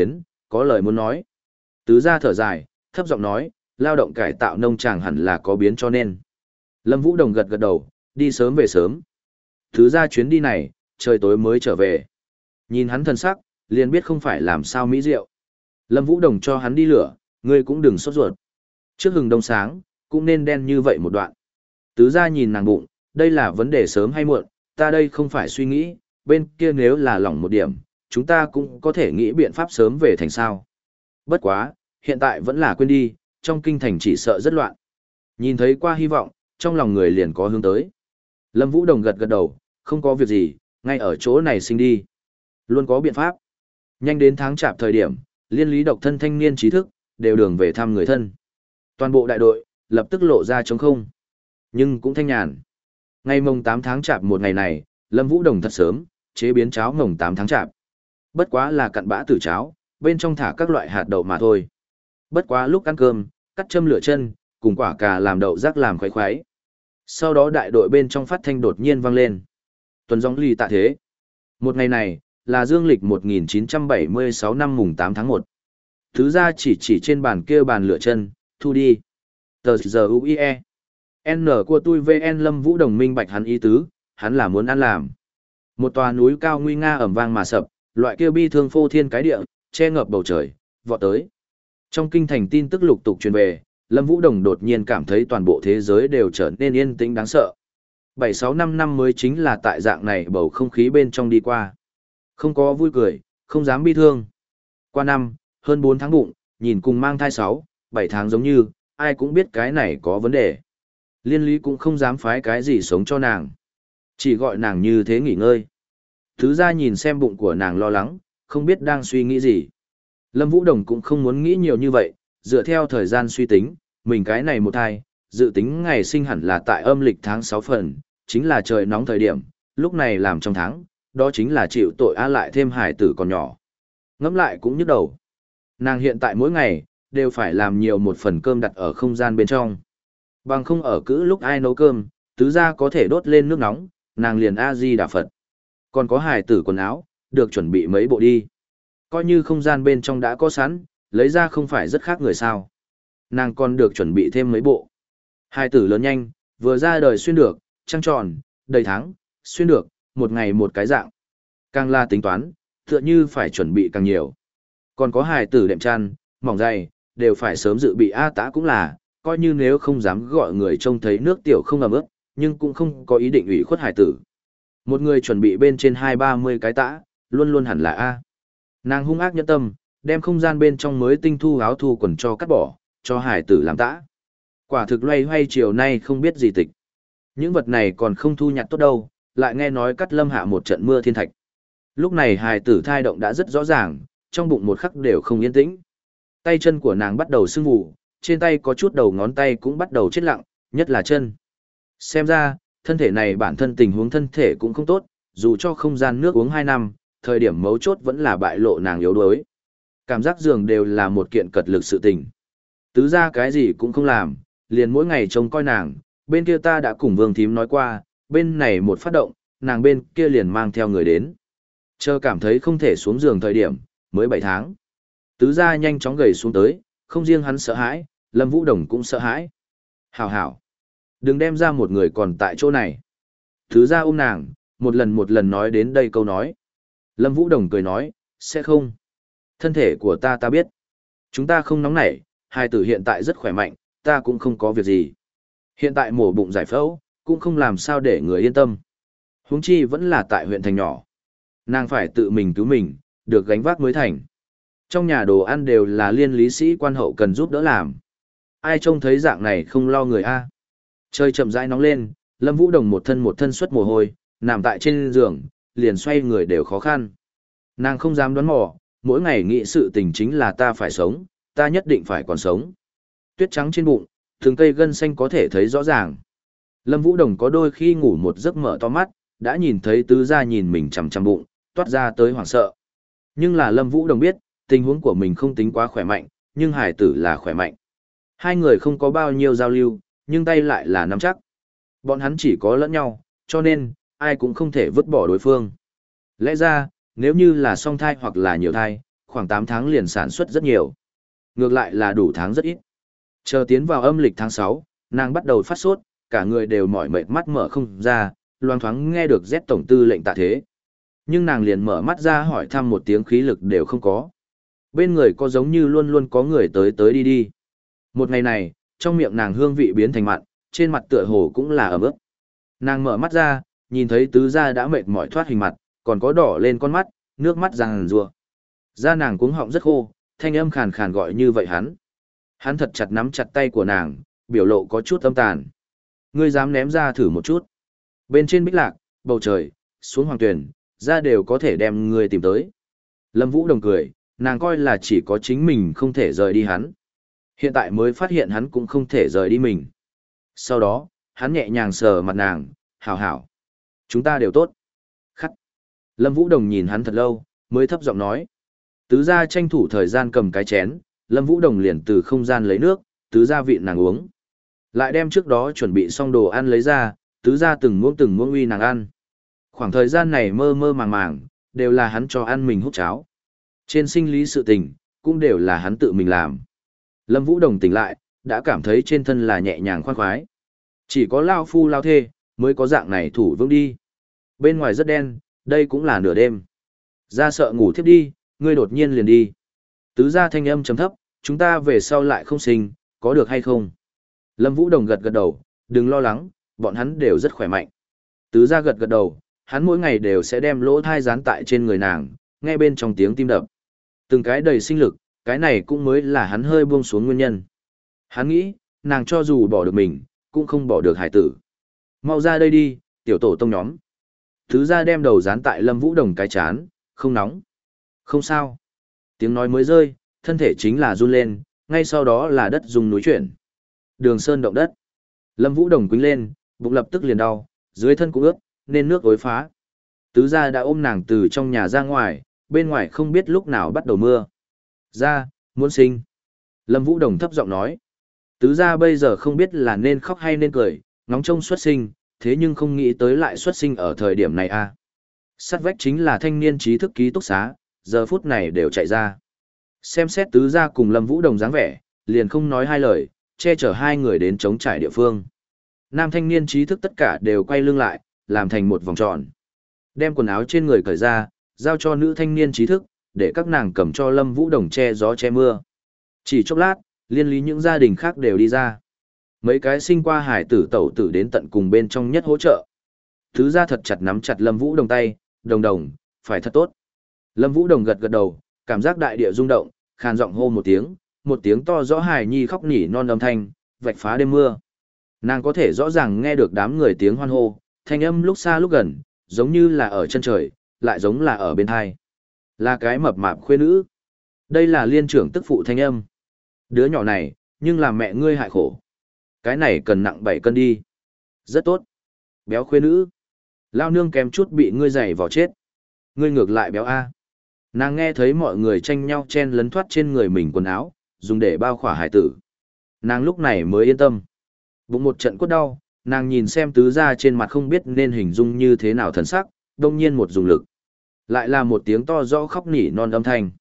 có lời muốn nói. Tứ gia thở dài, thấp giọng nói, lao động cải tạo nông tràng hẳn là có biến cho nên. Lâm Vũ Đồng gật gật đầu, đi sớm về sớm. Tứ gia chuyến đi này, trời tối mới trở về. Nhìn hắn thân sắc, liền biết không phải làm sao mỹ diệu. Lâm Vũ Đồng cho hắn đi lửa, ngươi cũng đừng sốt ruột. Trước hừng đông sáng, cũng nên đen như vậy một đoạn. Tứ gia nhìn nàng bụng, đây là vấn đề sớm hay muộn, ta đây không phải suy nghĩ, bên kia nếu là lỏng một điểm, chúng ta cũng có thể nghĩ biện pháp sớm về thành sao. Bất quá, hiện tại vẫn là quên đi, trong kinh thành chỉ sợ rất loạn. Nhìn thấy qua hy vọng, trong lòng người liền có hướng tới. Lâm Vũ Đồng gật gật đầu, không có việc gì, ngay ở chỗ này sinh đi. Luôn có biện pháp. Nhanh đến tháng chạp thời điểm, liên lý độc thân thanh niên trí thức, đều đường về thăm người thân. Toàn bộ đại đội, lập tức lộ ra trống không. Nhưng cũng thanh nhàn. Ngày mồng tám tháng chạp một ngày này, Lâm Vũ Đồng thật sớm, chế biến cháo mồng tám tháng chạp. Bất quá là cặn bã từ cháo, bên trong thả các loại hạt đậu mà thôi. Bất quá lúc ăn cơm, cắt châm lửa chân, cùng quả cà làm đậu rác làm khoái khoái. Sau đó đại đội bên trong phát thanh đột nhiên vang lên. Tuần gióng ly tạ thế. Một ngày này, là dương lịch một nghìn chín trăm bảy mươi sáu năm mùng tám tháng một. Thứ ra chỉ chỉ trên bàn kia bàn lửa chân, thu đi. Tờ giờ u i e. N của tôi vê en Lâm Vũ Đồng minh bạch hắn ý tứ, hắn là muốn ăn làm. Một tòa núi cao nguy nga ẩm vang mà sập, loại kia bi thương phô thiên cái địa, che ngập bầu trời, vọt tới. Trong kinh thành tin tức lục tục truyền về, Lâm Vũ Đồng đột nhiên cảm thấy toàn bộ thế giới đều trở nên yên tĩnh đáng sợ. Bảy sáu năm năm mới chính là tại dạng này bầu không khí bên trong đi qua. Không có vui cười, không dám bi thương. Qua năm, hơn bốn tháng bụng, nhìn cùng mang thai sáu, bảy tháng giống như, ai cũng biết cái này có vấn đề. Liên lý cũng không dám phái cái gì sống cho nàng. Chỉ gọi nàng như thế nghỉ ngơi. Thứ ra nhìn xem bụng của nàng lo lắng, không biết đang suy nghĩ gì. Lâm Vũ Đồng cũng không muốn nghĩ nhiều như vậy, dựa theo thời gian suy tính, mình cái này một thai, dự tính ngày sinh hẳn là tại âm lịch tháng sáu phần, chính là trời nóng thời điểm, lúc này làm trong tháng, đó chính là chịu tội a lại thêm hải tử còn nhỏ. Ngẫm lại cũng nhức đầu. Nàng hiện tại mỗi ngày, đều phải làm nhiều một phần cơm đặt ở không gian bên trong. Bằng không ở cữ lúc ai nấu cơm, tứ gia có thể đốt lên nước nóng, nàng liền A-di Đà Phật. Còn có hải tử quần áo, được chuẩn bị mấy bộ đi. Coi như không gian bên trong đã có sẵn, lấy ra không phải rất khác người sao. Nàng còn được chuẩn bị thêm mấy bộ. Hải tử lớn nhanh, vừa ra đời xuyên được, trăng tròn, đầy tháng, xuyên được, một ngày một cái dạng. Càng là tính toán, tựa như phải chuẩn bị càng nhiều. Còn có hải tử đệm chăn, mỏng dày, đều phải sớm dự bị A tã cũng là, coi như nếu không dám gọi người trông thấy nước tiểu không ẩm ướt, nhưng cũng không có ý định ủy khuất hải tử. Một người chuẩn bị bên trên hai ba mươi cái tã, luôn luôn hẳn là A. Nàng hung ác nhẫn tâm, đem không gian bên trong mới tinh thu áo thu quần cho cắt bỏ, cho hải tử làm tã. Quả thực loay hoay chiều nay không biết gì tịch. Những vật này còn không thu nhặt tốt đâu, lại nghe nói cắt lâm hạ một trận mưa thiên thạch. Lúc này hải tử thai động đã rất rõ ràng, trong bụng một khắc đều không yên tĩnh. Tay chân của nàng bắt đầu sưng vù, trên tay có chút đầu ngón tay cũng bắt đầu chết lặng, nhất là chân. Xem ra, thân thể này bản thân tình huống thân thể cũng không tốt, dù cho không gian nước uống hai năm, thời điểm mấu chốt vẫn là bại lộ nàng yếu đuối. Cảm giác giường đều là một kiện cật lực sự tình. Tứ ra cái gì cũng không làm, liền mỗi ngày trông coi nàng, bên kia ta đã cùng Vương Thím nói qua, bên này một phát động, nàng bên kia liền mang theo người đến. Chờ cảm thấy không thể xuống giường thời điểm, mới bảy tháng. Tứ ra nhanh chóng gầy xuống tới, không riêng hắn sợ hãi, Lâm Vũ Đồng cũng sợ hãi. Hảo hảo, đừng đem ra một người còn tại chỗ này. Tứ ra ôm nàng, một lần một lần nói đến đây câu nói. Lâm Vũ Đồng cười nói, sẽ không. Thân thể của ta ta biết. Chúng ta không nóng nảy, hai tử hiện tại rất khỏe mạnh, ta cũng không có việc gì. Hiện tại mổ bụng giải phẫu, cũng không làm sao để người yên tâm. Huống chi vẫn là tại huyện thành nhỏ. Nàng phải tự mình cứu mình, được gánh vác mới thành. Trong nhà đồ ăn đều là liên lý sĩ quan hậu cần giúp đỡ làm. Ai trông thấy dạng này không lo người a. Trời chậm rãi nóng lên, Lâm Vũ Đồng một thân một thân xuất mồ hôi, nằm tại trên giường, liền xoay người đều khó khăn. Nàng không dám đoán mò, mỗi ngày nghĩ sự tình chính là ta phải sống, ta nhất định phải còn sống. Tuyết trắng trên bụng, từng cây gân xanh có thể thấy rõ ràng. Lâm Vũ Đồng có đôi khi ngủ một giấc mở to mắt, đã nhìn thấy tứ gia nhìn mình chằm chằm bụng, toát ra tới hoảng sợ. Nhưng là Lâm Vũ Đồng biết, tình huống của mình không tính quá khỏe mạnh, nhưng hải tử là khỏe mạnh. Hai người không có bao nhiêu giao lưu, nhưng tay lại là nắm chắc. Bọn hắn chỉ có lẫn nhau, cho nên, ai cũng không thể vứt bỏ đối phương. Lẽ ra, nếu như là song thai hoặc là nhiều thai, khoảng tám tháng liền sản xuất rất nhiều. Ngược lại là đủ tháng rất ít. Chờ tiến vào âm lịch tháng sáu, nàng bắt đầu phát sốt, cả người đều mỏi mệt mắt mở không ra, loang thoáng nghe được Z tổng tư lệnh tạ thế. Nhưng nàng liền mở mắt ra hỏi thăm một tiếng khí lực đều không có. Bên người có giống như luôn luôn có người tới tới đi đi. Một ngày này, trong miệng nàng hương vị biến thành mặn, trên mặt tựa hồ cũng là ẩm ướt. Nàng mở mắt ra, nhìn thấy tứ gia đã mệt mỏi thoát hình mặt, còn có đỏ lên con mắt, nước mắt ràng rùa. Da nàng cuống họng rất khô, thanh âm khàn khàn gọi như vậy hắn. Hắn thật chặt nắm chặt tay của nàng, biểu lộ có chút âm tàn. Ngươi dám ném ra thử một chút. Bên trên bích lạc, bầu trời, xuống hoàng tuyển, ra đều có thể đem ngươi tìm tới. Lâm Vũ Đồng cười, nàng coi là chỉ có chính mình không thể rời đi hắn. Hiện tại mới phát hiện hắn cũng không thể rời đi mình. Sau đó, hắn nhẹ nhàng sờ mặt nàng, hảo hảo. Chúng ta đều tốt. Khắc. Lâm Vũ Đồng nhìn hắn thật lâu, mới thấp giọng nói. Tứ gia tranh thủ thời gian cầm cái chén, Lâm Vũ Đồng liền từ không gian lấy nước, tứ gia vịn nàng uống. Lại đem trước đó chuẩn bị xong đồ ăn lấy ra, tứ gia từng muỗng từng muỗng uy nàng ăn. Khoảng thời gian này mơ mơ màng màng, đều là hắn cho ăn mình hút cháo. Trên sinh lý sự tình, cũng đều là hắn tự mình làm. Lâm Vũ Đồng tỉnh lại, đã cảm thấy trên thân là nhẹ nhàng khoan khoái. Chỉ có lao phu lao thê, mới có dạng này thủ vững đi. Bên ngoài rất đen, đây cũng là nửa đêm. Ra sợ ngủ thiếp đi, ngươi đột nhiên liền đi. Tứ gia thanh âm trầm thấp, chúng ta về sau lại không sinh, có được hay không? Lâm Vũ Đồng gật gật đầu, đừng lo lắng, bọn hắn đều rất khỏe mạnh. Tứ gia gật gật đầu, hắn mỗi ngày đều sẽ đem lỗ thai dán tại trên người nàng, nghe bên trong tiếng tim đập. Từng cái đầy sinh lực, cái này cũng mới là hắn hơi buông xuống nguyên nhân. Hắn nghĩ, nàng cho dù bỏ được mình, cũng không bỏ được hải tử. Mau ra đây đi, tiểu tổ tông nhóm. Tứ gia đem đầu dán tại Lâm Vũ Đồng cái chán, không nóng. Không sao. Tiếng nói mới rơi, thân thể chính là run lên, ngay sau đó là đất rung núi chuyển. Đường sơn động đất. Lâm Vũ Đồng quýnh lên, bụng lập tức liền đau, dưới thân cũng ướt, nên nước ối phá. Tứ gia đã ôm nàng từ trong nhà ra ngoài, bên ngoài không biết lúc nào bắt đầu mưa. Ra, muốn sinh. Lâm Vũ Đồng thấp giọng nói. Tứ gia bây giờ không biết là nên khóc hay nên cười, ngóng trông xuất sinh, thế nhưng không nghĩ tới lại xuất sinh ở thời điểm này a. À. Sát vách chính là thanh niên trí thức ký túc xá, giờ phút này đều chạy ra. Xem xét tứ gia cùng Lâm Vũ Đồng dáng vẻ, liền không nói hai lời, che chở hai người đến chống trải địa phương. Nam thanh niên trí thức tất cả đều quay lưng lại, làm thành một vòng tròn. Đem quần áo trên người cởi ra, giao cho nữ thanh niên trí thức, để các nàng cầm cho Lâm Vũ Đồng che gió che mưa. Chỉ chốc lát, liên lý những gia đình khác đều đi ra. Mấy cái sinh qua hải tử tẩu tử đến tận cùng bên trong nhất hỗ trợ. Thứ gia thật chặt nắm chặt Lâm Vũ Đồng tay, đồng đồng, phải thật tốt. Lâm Vũ Đồng gật gật đầu, cảm giác đại địa rung động, khàn giọng hô một tiếng, một tiếng to rõ hài nhi khóc nỉ non âm thanh, vạch phá đêm mưa. Nàng có thể rõ ràng nghe được đám người tiếng hoan hô, thanh âm lúc xa lúc gần, giống như là ở chân trời, lại giống là ở bên hai. Là cái mập mạp khuê nữ. Đây là liên trưởng tức phụ thanh âm. Đứa nhỏ này, nhưng làm mẹ ngươi hại khổ. Cái này cần nặng bảy cân đi. Rất tốt. Béo khuê nữ. Lao nương kém chút bị ngươi giày vào chết. Ngươi ngược lại béo A. Nàng nghe thấy mọi người tranh nhau chen lấn thoát trên người mình quần áo, dùng để bao khỏa hải tử. Nàng lúc này mới yên tâm. Bụng một trận cốt đau, nàng nhìn xem tứ gia trên mặt không biết nên hình dung như thế nào thần sắc, đông nhiên một dùng lực. Lại là một tiếng to rõ khóc nỉ non âm thanh.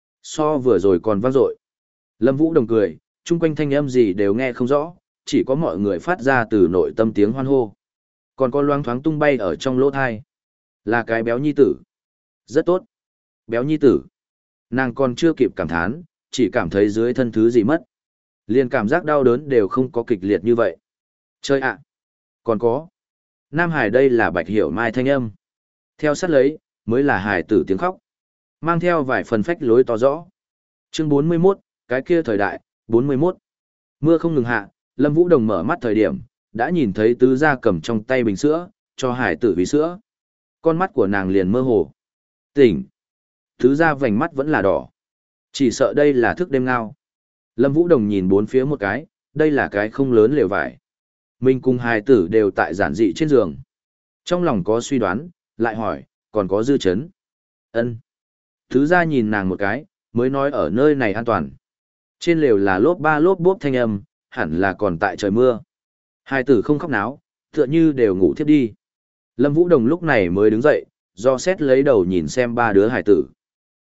So vừa rồi còn vang dội. Lâm Vũ Đồng cười, chung quanh thanh âm gì đều nghe không rõ, chỉ có mọi người phát ra từ nội tâm tiếng hoan hô. Còn có loáng thoáng tung bay ở trong lỗ thai. Là cái béo nhi tử. Rất tốt. Béo nhi tử. Nàng còn chưa kịp cảm thán, chỉ cảm thấy dưới thân thứ gì mất. Liền cảm giác đau đớn đều không có kịch liệt như vậy. Chơi ạ. Còn có. Nam Hải đây là Bạch Hiểu Mai thanh âm. Theo sát lấy, mới là Hải tử tiếng khóc. Mang theo vài phần phách lối to rõ. Chương bốn mươi mốt, cái kia thời đại, bốn mươi mốt. Mưa không ngừng hạ, Lâm Vũ Đồng mở mắt thời điểm, đã nhìn thấy tứ gia cầm trong tay bình sữa, cho Hải tử vì sữa. Con mắt của nàng liền mơ hồ. Tỉnh. Tứ gia vành mắt vẫn là đỏ. Chỉ sợ đây là thức đêm ngao. Lâm Vũ Đồng nhìn bốn phía một cái, đây là cái không lớn lều vải. Mình cùng Hải tử đều tại giản dị trên giường. Trong lòng có suy đoán, lại hỏi, còn có dư chấn. Ân. Tứ gia nhìn nàng một cái, mới nói ở nơi này an toàn. Trên lều là lốp ba lốp bốp thanh âm, hẳn là còn tại trời mưa. Hai tử không khóc náo, tựa như đều ngủ thiếp đi. Lâm Vũ Đồng lúc này mới đứng dậy, do xét lấy đầu nhìn xem ba đứa hải tử.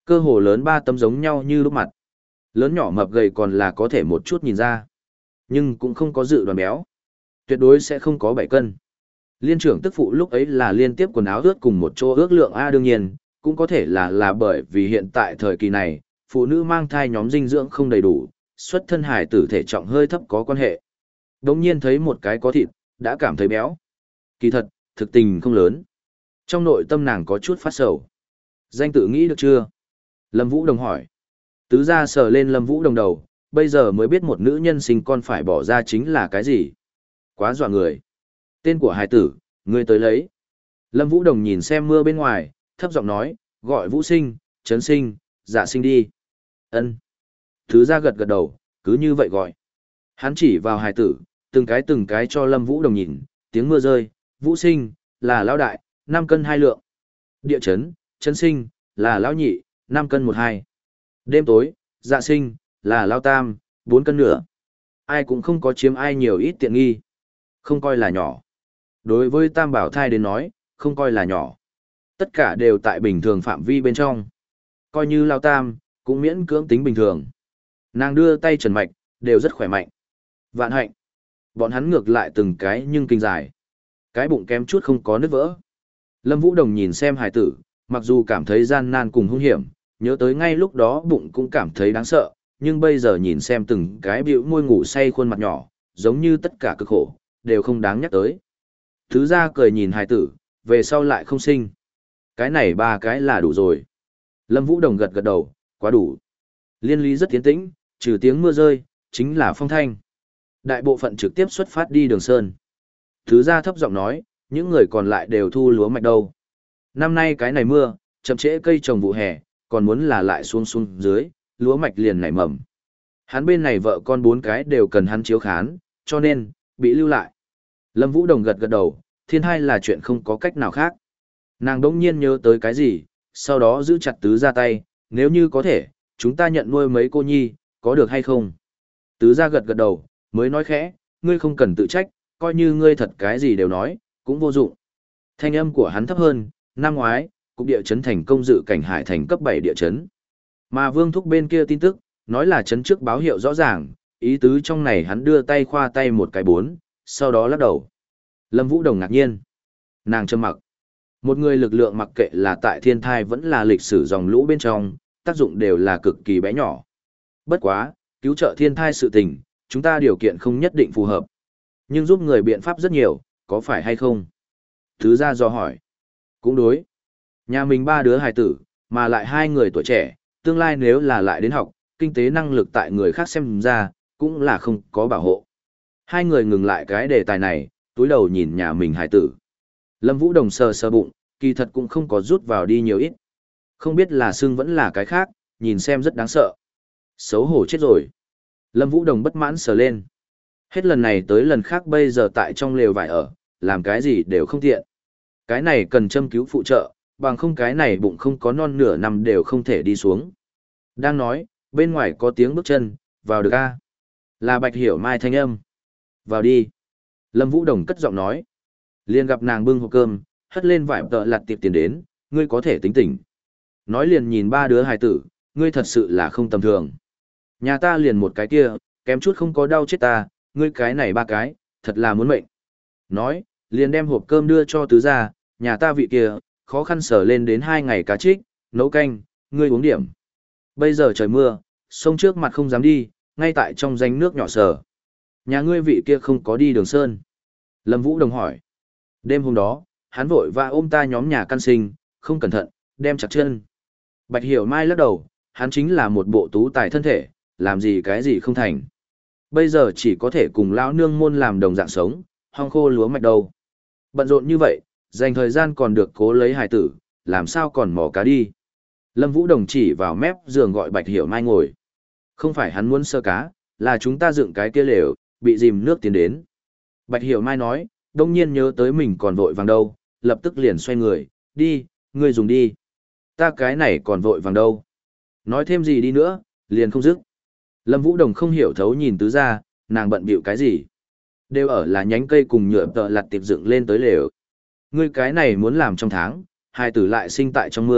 Cơ hồ lớn ba tấm giống nhau như lúc mặt. Lớn nhỏ mập gầy còn là có thể một chút nhìn ra. Nhưng cũng không có dự đoán béo. Tuyệt đối sẽ không có bảy cân. Liên trưởng tức phụ lúc ấy là liên tiếp quần áo ướt cùng một chỗ ước lượng A, đương nhiên, cũng có thể là là bởi vì hiện tại thời kỳ này, phụ nữ mang thai nhóm dinh dưỡng không đầy đủ, xuất thân hài tử thể trọng hơi thấp có quan hệ. Đống nhiên thấy một cái có thịt, đã cảm thấy béo. Kỳ thật, thực tình không lớn. Trong nội tâm nàng có chút phát sầu. Danh tự nghĩ được chưa? Lâm Vũ Đồng hỏi. Tứ gia sờ lên Lâm Vũ Đồng đầu, bây giờ mới biết một nữ nhân sinh con phải bỏ ra chính là cái gì. Quá dọa người. Tên của hài tử, ngươi tới lấy. Lâm Vũ Đồng nhìn xem mưa bên ngoài, thấp giọng nói, gọi Vũ Sinh, Trấn Sinh, Dạ Sinh đi. Ân. Tứ gia gật gật đầu, cứ như vậy gọi. Hắn chỉ vào hài tử, từng cái từng cái cho Lâm Vũ Đồng nhìn, tiếng mưa rơi, Vũ Sinh, là lão đại, năm cân hai lượng. Địa chấn, Trấn Sinh, là lão nhị, năm cân một hai. Đêm tối, Dạ Sinh, là lão tam, bốn cân nữa. Ai cũng không có chiếm ai nhiều ít tiện nghi. Không coi là nhỏ. Đối với tam bảo thai đến nói, không coi là nhỏ. Tất cả đều tại bình thường phạm vi bên trong. Coi như lão tam, cũng miễn cưỡng tính bình thường. Nàng đưa tay trần mạch, đều rất khỏe mạnh. Vạn hạnh. Bọn hắn ngược lại từng cái nhưng kinh dài. Cái bụng kém chút không có nứt vỡ. Lâm Vũ Đồng nhìn xem hài tử, mặc dù cảm thấy gian nan cùng hung hiểm, nhớ tới ngay lúc đó bụng cũng cảm thấy đáng sợ, nhưng bây giờ nhìn xem từng cái bĩu môi ngủ say khuôn mặt nhỏ, giống như tất cả cực khổ, đều không đáng nhắc tới. Thứ ra cười nhìn hài tử, về sau lại không sinh. Cái này ba cái là đủ rồi. Lâm Vũ Đồng gật gật đầu, quá đủ. Liên lý rất tiến tĩnh, trừ tiếng mưa rơi, chính là phong thanh. Đại bộ phận trực tiếp xuất phát đi Đường Sơn. Thứ ra thấp giọng nói, những người còn lại đều thu lúa mạch đâu. Năm nay cái này mưa, chậm trễ cây trồng vụ hè, còn muốn là lại xuống xuống dưới, lúa mạch liền nảy mầm. Hắn bên này vợ con bốn cái đều cần hắn chiếu khán, cho nên, bị lưu lại. Lâm Vũ Đồng gật gật đầu, thiên hai là chuyện không có cách nào khác. Nàng đỗng nhiên nhớ tới cái gì, sau đó giữ chặt tứ ra tay, nếu như có thể, chúng ta nhận nuôi mấy cô nhi, có được hay không? Tứ ra gật gật đầu, mới nói khẽ, ngươi không cần tự trách, coi như ngươi thật cái gì đều nói, cũng vô dụng. Thanh âm của hắn thấp hơn, năm ngoái, cục địa chấn thành công dự cảnh hải thành cấp bảy địa chấn. Mà Vương Thúc bên kia tin tức, nói là chấn trước báo hiệu rõ ràng, ý tứ trong này hắn đưa tay khoa tay một cái bốn, sau đó lắc đầu. Lâm Vũ Đồng ngạc nhiên. Nàng trầm mặc. Một người lực lượng mặc kệ là tại thiên thai vẫn là lịch sử dòng lũ bên trong, tác dụng đều là cực kỳ bé nhỏ. Bất quá, cứu trợ thiên thai sự tình, chúng ta điều kiện không nhất định phù hợp. Nhưng giúp người biện pháp rất nhiều, có phải hay không? Thứ ra do hỏi. Cũng đối. Nhà mình ba đứa hài tử, mà lại hai người tuổi trẻ, tương lai nếu là lại đến học, kinh tế năng lực tại người khác xem ra, cũng là không có bảo hộ. Hai người ngừng lại cái đề tài này, túi đầu nhìn nhà mình hài tử. Lâm Vũ Đồng sờ sờ bụng, kỳ thật cũng không có rút vào đi nhiều ít. Không biết là xương vẫn là cái khác, nhìn xem rất đáng sợ. Xấu hổ chết rồi. Lâm Vũ Đồng bất mãn sờ lên. Hết lần này tới lần khác bây giờ tại trong lều vải ở, làm cái gì đều không tiện. Cái này cần châm cứu phụ trợ, bằng không cái này bụng không có non nửa năm đều không thể đi xuống. Đang nói, bên ngoài có tiếng bước chân, vào được a. Là Bạch Hiểu Mai thanh âm. Vào đi. Lâm Vũ Đồng cất giọng nói. Liền gặp nàng bưng hộp cơm, hất lên vải tợ lặt tiệp tiền đến, ngươi có thể tính tỉnh. Nói liền nhìn ba đứa hài tử, ngươi thật sự là không tầm thường. Nhà ta liền một cái kia, kém chút không có đau chết ta, ngươi cái này ba cái, thật là muốn mệnh. Nói, liền đem hộp cơm đưa cho tứ gia, nhà ta vị kia, khó khăn sở lên đến hai ngày cá trích, nấu canh, ngươi uống điểm. Bây giờ trời mưa, sông trước mặt không dám đi, ngay tại trong danh nước nhỏ sở. Nhà ngươi vị kia không có đi Đường Sơn. Lâm Vũ Đồng hỏi. Đêm hôm đó, hắn vội và ôm ta nhóm nhà căn sinh, không cẩn thận, đem chặt chân. Bạch Hiểu Mai lắc đầu, hắn chính là một bộ tú tài thân thể, làm gì cái gì không thành. Bây giờ chỉ có thể cùng lão nương môn làm đồng dạng sống, hong khô lúa mạch đầu. Bận rộn như vậy, dành thời gian còn được cố lấy hài tử, làm sao còn mò cá đi. Lâm Vũ Đồng chỉ vào mép giường gọi Bạch Hiểu Mai ngồi. Không phải hắn muốn sơ cá, là chúng ta dựng cái kia lều, bị dìm nước tiến đến. Bạch Hiểu Mai nói, đông nhiên nhớ tới mình còn vội vàng đâu, lập tức liền xoay người, đi, ngươi dùng đi. Ta cái này còn vội vàng đâu. Nói thêm gì đi nữa, liền không dứt. Lâm Vũ Đồng không hiểu thấu nhìn tứ ra, nàng bận bịu cái gì. Đều ở là nhánh cây cùng nhựa tợ lặt tiệp dựng lên tới lều. Ngươi cái này muốn làm trong tháng, hai tử lại sinh tại trong mưa,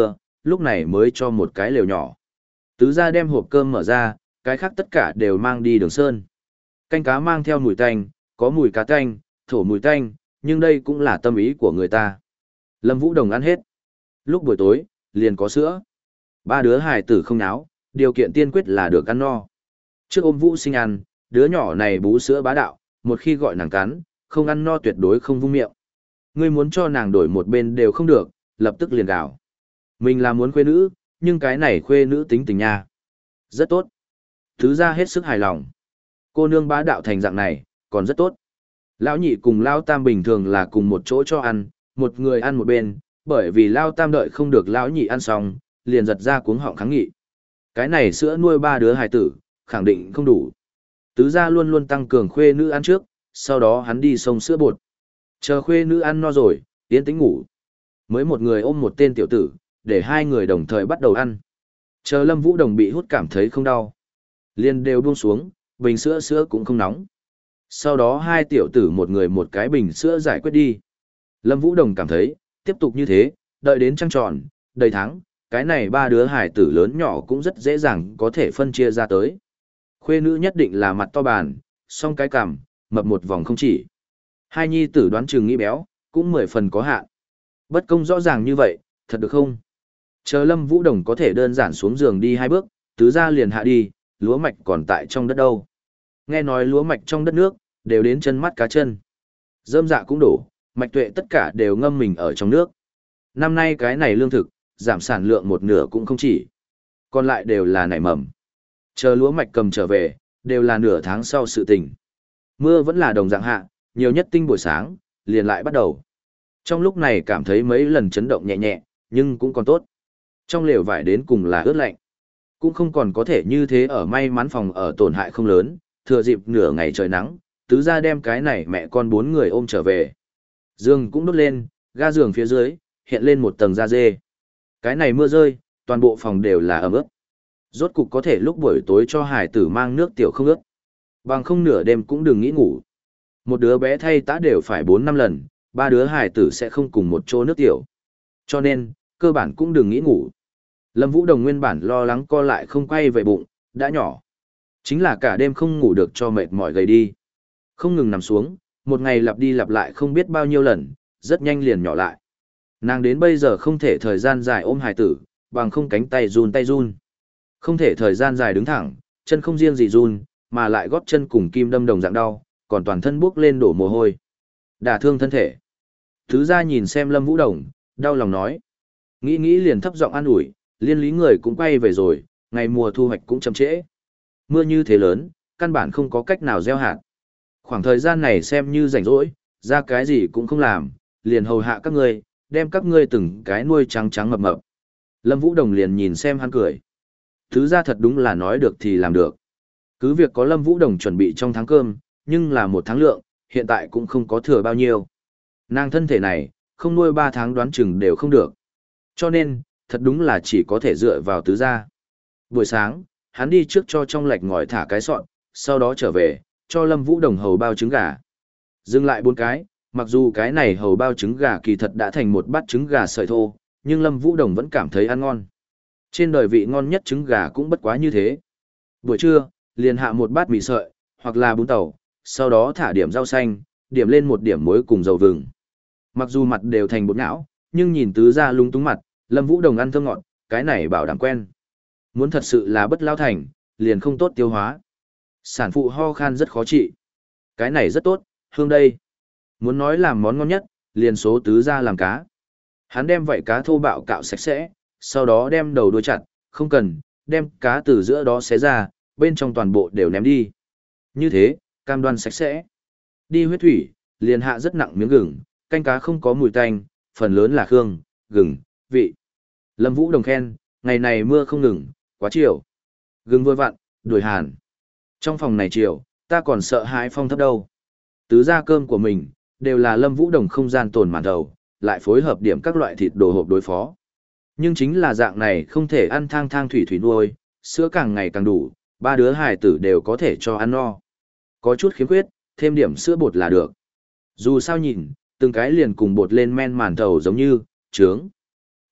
lúc này mới cho một cái lều nhỏ. Tứ gia đem hộp cơm mở ra, cái khác tất cả đều mang đi Đường Sơn. Canh cá mang theo mùi tanh, có mùi cá tanh, thổ mùi tanh, nhưng đây cũng là tâm ý của người ta. Lâm Vũ Đồng ăn hết. Lúc buổi tối, liền có sữa. Ba đứa hài tử không náo, điều kiện tiên quyết là được ăn no. Trước ôm Vũ Sinh ăn, đứa nhỏ này bú sữa bá đạo, một khi gọi nàng cắn, không ăn no tuyệt đối không vung miệng. Ngươi muốn cho nàng đổi một bên đều không được, lập tức liền gào. Mình là muốn khuê nữ, nhưng cái này khuê nữ tính tình nha. Rất tốt. Thứ ra hết sức hài lòng. Cô nương bá đạo thành dạng này, còn rất tốt. Lão nhị cùng Lao Tam bình thường là cùng một chỗ cho ăn, một người ăn một bên, bởi vì Lao Tam đợi không được Lão nhị ăn xong, liền giật ra cuống họng kháng nghị. Cái này sữa nuôi ba đứa hài tử, khẳng định không đủ. Tứ gia luôn luôn tăng cường khuê nữ ăn trước, sau đó hắn đi xông sữa bột. Chờ khuê nữ ăn no rồi, tiến tĩnh ngủ. Mới một người ôm một tên tiểu tử, để hai người đồng thời bắt đầu ăn. Chờ Lâm Vũ Đồng bị hút cảm thấy không đau. Liền đều buông xuống, bình sữa sữa cũng không nóng. Sau đó hai tiểu tử một người một cái bình sữa giải quyết đi. Lâm Vũ Đồng cảm thấy, tiếp tục như thế, đợi đến trăng tròn, đầy tháng, cái này ba đứa hải tử lớn nhỏ cũng rất dễ dàng có thể phân chia ra tới. Khuê nữ nhất định là mặt to bàn, song cái cằm, mập một vòng không chỉ. Hai nhi tử đoán chừng nghĩ béo, cũng mười phần có hạn. Bất công rõ ràng như vậy, thật được không? Chờ Lâm Vũ Đồng có thể đơn giản xuống giường đi hai bước, tứ gia liền hạ đi, lúa mạch còn tại trong đất đâu. Nghe nói lúa mạch trong đất nước, đều đến chân mắt cá chân. Rơm dạ cũng đổ, mạch tuệ tất cả đều ngâm mình ở trong nước. Năm nay cái này lương thực, giảm sản lượng một nửa cũng không chỉ. Còn lại đều là nảy mầm. Chờ lúa mạch cầm trở về, đều là nửa tháng sau sự tình. Mưa vẫn là đồng dạng hạ, nhiều nhất tinh buổi sáng, liền lại bắt đầu. Trong lúc này cảm thấy mấy lần chấn động nhẹ nhẹ, nhưng cũng còn tốt. Trong lều vải đến cùng là ướt lạnh. Cũng không còn có thể như thế ở may mắn phòng ở tổn hại không lớn, thừa dịp nửa ngày trời nắng, tứ gia đem cái này mẹ con bốn người ôm trở về. Giường cũng đốt lên, ga giường phía dưới, hiện lên một tầng da dê. Cái này mưa rơi, toàn bộ phòng đều là ẩm ướt. Rốt cục có thể lúc buổi tối cho hải tử mang nước tiểu không ướt. Bằng không nửa đêm cũng đừng nghĩ ngủ. Một đứa bé thay tã đều phải bốn năm lần, ba đứa hải tử sẽ không cùng một chỗ nước tiểu. Cho nên, cơ bản cũng đừng nghĩ ngủ. Lâm Vũ Đồng nguyên bản lo lắng co lại không quay về bụng, đã nhỏ. Chính là cả đêm không ngủ được cho mệt mỏi gầy đi. Không ngừng nằm xuống, một ngày lặp đi lặp lại không biết bao nhiêu lần, rất nhanh liền nhỏ lại. Nàng đến bây giờ không thể thời gian dài ôm hài tử, bằng không cánh tay run tay run. Không thể thời gian dài đứng thẳng, chân không riêng gì run, mà lại gót chân cùng kim đâm đồng dạng đau, còn toàn thân buốc lên đổ mồ hôi. Đả thương thân thể. Thứ ra nhìn xem Lâm Vũ Đồng, đau lòng nói. Nghĩ nghĩ liền thấp giọng an ủi, liên lý người cũng quay về rồi, ngày mùa thu hoạch cũng chậm trễ. Mưa như thế lớn, căn bản không có cách nào gieo hạt. Khoảng thời gian này xem như rảnh rỗi, ra cái gì cũng không làm, liền hầu hạ các ngươi, đem các ngươi từng cái nuôi trắng trắng mập mập. Lâm Vũ Đồng liền nhìn xem hắn cười. Thứ ra thật đúng là nói được thì làm được. Cứ việc có Lâm Vũ Đồng chuẩn bị trong tháng cơm, nhưng là một tháng lượng, hiện tại cũng không có thừa bao nhiêu. Nàng thân thể này, không nuôi ba tháng đoán chừng đều không được. Cho nên, thật đúng là chỉ có thể dựa vào tứ gia. Buổi sáng, hắn đi trước cho trong lạch ngòi thả cái sọn, sau đó trở về, cho Lâm Vũ Đồng hầu bao trứng gà. Dừng lại bốn cái, mặc dù cái này hầu bao trứng gà kỳ thật đã thành một bát trứng gà sợi thô, nhưng Lâm Vũ Đồng vẫn cảm thấy ăn ngon. Trên đời vị ngon nhất trứng gà cũng bất quá như thế. Buổi trưa, liền hạ một bát mì sợi, hoặc là bún tàu, sau đó thả điểm rau xanh, điểm lên một điểm muối cùng dầu vừng. Mặc dù mặt đều thành bột não, nhưng nhìn tứ gia lung túng mặt, Lâm Vũ Đồng ăn thơm ngọt, cái này bảo đảm quen. Muốn thật sự là bất lao thành, liền không tốt tiêu hóa. Sản phụ ho khan rất khó trị. Cái này rất tốt, hương đây. Muốn nói làm món ngon nhất, liền số tứ gia làm cá. Hắn đem vảy cá thô bạo cạo sạch sẽ, sau đó đem đầu đuôi chặt, không cần, đem cá từ giữa đó xé ra, bên trong toàn bộ đều ném đi. Như thế, cam đoan sạch sẽ. Đi huyết thủy, liền hạ rất nặng miếng gừng, canh cá không có mùi tanh, phần lớn là khương, gừng, vị. Lâm Vũ Đồng khen, ngày này mưa không ngừng, quá chiều. Gừng vôi vặn, đuổi hàn. Trong phòng này chiều, ta còn sợ hãi phong thấp đâu. Tứ gia cơm của mình, đều là Lâm Vũ Đồng không gian tồn màn đầu, lại phối hợp điểm các loại thịt đồ hộp đối phó. Nhưng chính là dạng này không thể ăn thang thang thủy thủy nuôi, sữa càng ngày càng đủ, ba đứa hài tử đều có thể cho ăn no. Có chút khiếm khuyết, thêm điểm sữa bột là được. Dù sao nhìn, từng cái liền cùng bột lên men màn thầu giống như, trướng.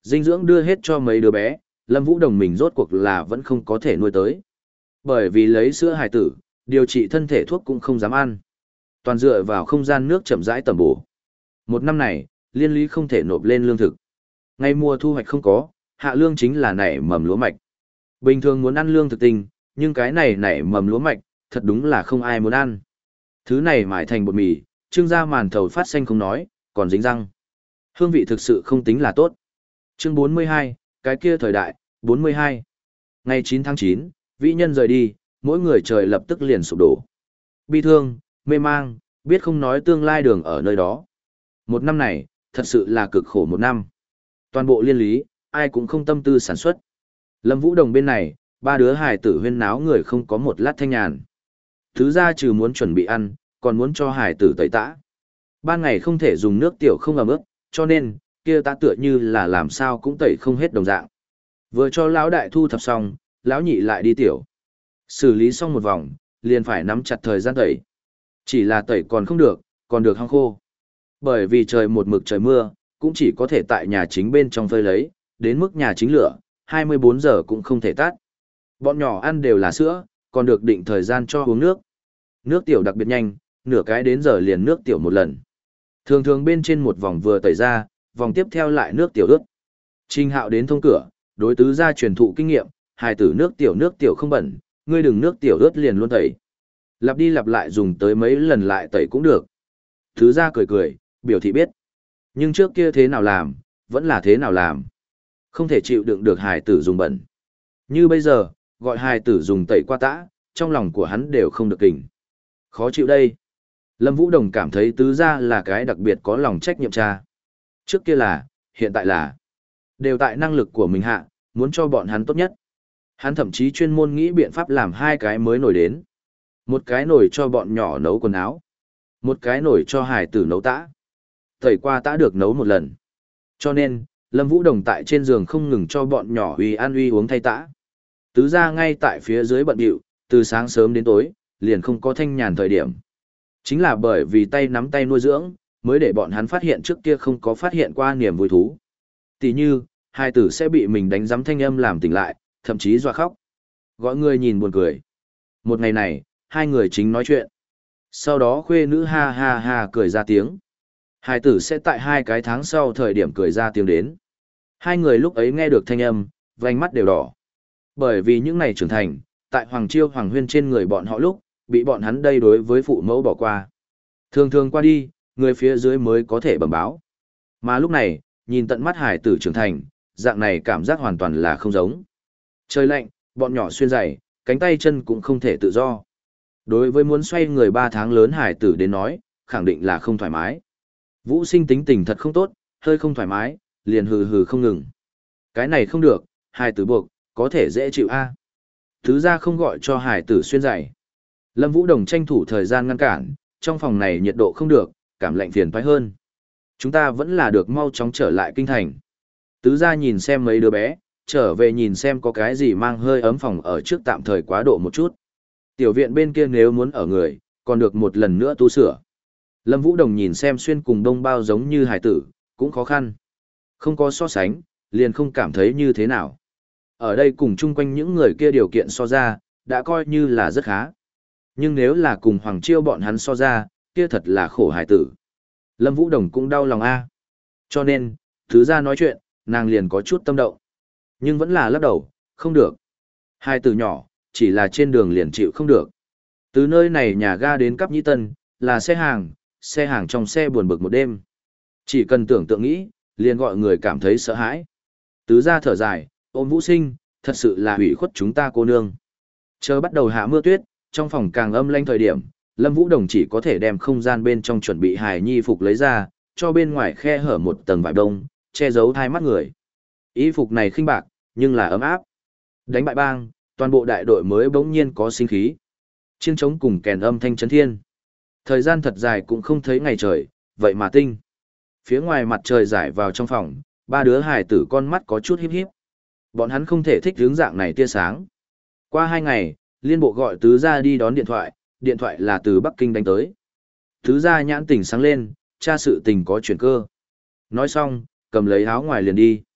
Dinh dưỡng đưa hết cho mấy đứa bé, Lâm Vũ Đồng mình rốt cuộc là vẫn không có thể nuôi tới. Bởi vì lấy sữa hài tử, điều trị thân thể thuốc cũng không dám ăn. Toàn dựa vào không gian nước chậm rãi tầm bổ. Một năm này, liên lý không thể nộp lên lương thực. Ngay mùa thu hoạch không có, hạ lương chính là nảy mầm lúa mạch. Bình thường muốn ăn lương thực tinh, nhưng cái này nảy mầm lúa mạch, thật đúng là không ai muốn ăn. Thứ này mải thành bột mì, trưng ra màn thầu phát xanh không nói, còn dính răng. Hương vị thực sự không tính là tốt. Chương bốn mươi hai, cái kia thời đại, bốn mươi hai. Ngày chín tháng chín, vĩ nhân rời đi, mỗi người trời lập tức liền sụp đổ. Bi thương, mê mang, biết không nói tương lai đường ở nơi đó. Một năm này, thật sự là cực khổ một năm. Toàn bộ liên lý, ai cũng không tâm tư sản xuất. Lâm Vũ Đồng bên này, ba đứa hài tử huyên náo người không có một lát thanh nhàn. Thứ ra trừ muốn chuẩn bị ăn, còn muốn cho hài tử tẩy tã. Ban ngày không thể dùng nước tiểu không ẩm ướt, cho nên, kia ta tựa như là làm sao cũng tẩy không hết đồng dạng. Vừa cho lão đại thu thập xong, lão nhị lại đi tiểu. Xử lý xong một vòng, liền phải nắm chặt thời gian tẩy. Chỉ là tẩy còn không được, còn được hong khô. Bởi vì trời một mực trời mưa, cũng chỉ có thể tại nhà chính bên trong phơi lấy, đến mức nhà chính lửa, hai mươi bốn giờ cũng không thể tắt. Bọn nhỏ ăn đều là sữa, còn được định thời gian cho uống nước. Nước tiểu đặc biệt nhanh, nửa cái đến giờ liền nước tiểu một lần. Thường thường bên trên một vòng vừa tẩy ra, vòng tiếp theo lại nước tiểu ướt. Trình Hạo đến thông cửa, đối tứ gia truyền thụ kinh nghiệm, hài tử nước tiểu nước tiểu không bẩn, ngươi đừng nước tiểu ướt liền luôn tẩy. Lặp đi lặp lại dùng tới mấy lần lại tẩy cũng được. Tứ gia cười cười, biểu thị biết. Nhưng trước kia thế nào làm, vẫn là thế nào làm. Không thể chịu đựng được hài tử dùng bẩn. Như bây giờ, gọi hài tử dùng tẩy qua tã, trong lòng của hắn đều không được kỉnh. Khó chịu đây. Lâm Vũ Đồng cảm thấy tứ gia là cái đặc biệt có lòng trách nhiệm cha. Trước kia là, hiện tại là. Đều tại năng lực của mình hạ, muốn cho bọn hắn tốt nhất. Hắn thậm chí chuyên môn nghĩ biện pháp làm hai cái mới nổi đến. Một cái nổi cho bọn nhỏ nấu quần áo. Một cái nổi cho hài tử nấu tã. Tẩy qua tã được nấu một lần. Cho nên, Lâm Vũ Đồng tại trên giường không ngừng cho bọn nhỏ uy ăn uy uống thay tã. Tứ gia ngay tại phía dưới bận điệu, từ sáng sớm đến tối, liền không có thanh nhàn thời điểm. Chính là bởi vì tay nắm tay nuôi dưỡng, mới để bọn hắn phát hiện trước kia không có phát hiện qua niềm vui thú. Tỷ như, hai tử sẽ bị mình đánh giấm thanh âm làm tỉnh lại, thậm chí dọa khóc. Gọi người nhìn buồn cười. Một ngày này, hai người chính nói chuyện. Sau đó khuê nữ ha ha ha cười ra tiếng. Hai tử sẽ tại hai cái tháng sau thời điểm cười ra tiếng đến. Hai người lúc ấy nghe được thanh âm, vành mắt đều đỏ. Bởi vì những ngày trưởng thành, tại Hoàng Chiêu Hoàng Huyên trên người bọn họ lúc, bị bọn hắn đây đối với phụ mẫu bỏ qua. Thường thường qua đi, người phía dưới mới có thể bẩm báo. Mà lúc này, nhìn tận mắt hải tử trưởng thành, dạng này cảm giác hoàn toàn là không giống. Trời lạnh, bọn nhỏ xuyên giày, cánh tay chân cũng không thể tự do. Đối với muốn xoay người ba tháng lớn hải tử đến nói, khẳng định là không thoải mái. Vũ Sinh tính tình thật không tốt, hơi không thoải mái, liền hừ hừ không ngừng. Cái này không được, hải tử buộc, có thể dễ chịu a. Thứ ra không gọi cho hải tử xuyên giày. Lâm Vũ Đồng tranh thủ thời gian ngăn cản, trong phòng này nhiệt độ không được, cảm lạnh phiền toái hơn. Chúng ta vẫn là được mau chóng trở lại kinh thành. Tứ gia nhìn xem mấy đứa bé, trở về nhìn xem có cái gì mang hơi ấm phòng ở trước tạm thời quá độ một chút. Tiểu viện bên kia nếu muốn ở người, còn được một lần nữa tu sửa. Lâm Vũ Đồng nhìn xem xuyên cùng đông bao giống như hải tử, cũng khó khăn. Không có so sánh, liền không cảm thấy như thế nào. Ở đây cùng chung quanh những người kia điều kiện so ra, đã coi như là rất khá. Nhưng nếu là cùng Hoàng Chiêu bọn hắn so ra, kia thật là khổ hải tử. Lâm Vũ Đồng cũng đau lòng a. Cho nên, thứ ra nói chuyện, nàng liền có chút tâm động. Nhưng vẫn là lắc đầu, không được. Hai từ nhỏ, chỉ là trên đường liền chịu không được. Từ nơi này nhà ga đến Cáp Nhĩ Tân, là xe hàng, xe hàng trong xe buồn bực một đêm. Chỉ cần tưởng tượng nghĩ, liền gọi người cảm thấy sợ hãi. Tứ ra thở dài, ôm Vũ Sinh, thật sự là hủy khuất chúng ta cô nương. Chờ bắt đầu hạ mưa tuyết, trong phòng càng âm lanh thời điểm, Lâm Vũ Đồng chỉ có thể đem không gian bên trong chuẩn bị hài nhi phục lấy ra, cho bên ngoài khe hở một tầng vải đông, che giấu hai mắt người. Y phục này khinh bạc, nhưng là ấm áp. Đánh bại bang, toàn bộ đại đội mới bỗng nhiên có sinh khí. Chiêng trống cùng kèn âm thanh chấn thiên. Thời gian thật dài cũng không thấy ngày trời, vậy mà tinh. Phía ngoài mặt trời rải vào trong phòng, ba đứa hài tử con mắt có chút híp híp. Bọn hắn không thể thích hướng dạng này tia sáng. Qua hai ngày, liên bộ gọi tứ gia đi đón điện thoại, điện thoại là từ Bắc Kinh đánh tới. Tứ gia nhãn tỉnh sáng lên, tra sự tình có chuyển cơ. Nói xong, cầm lấy áo ngoài liền đi.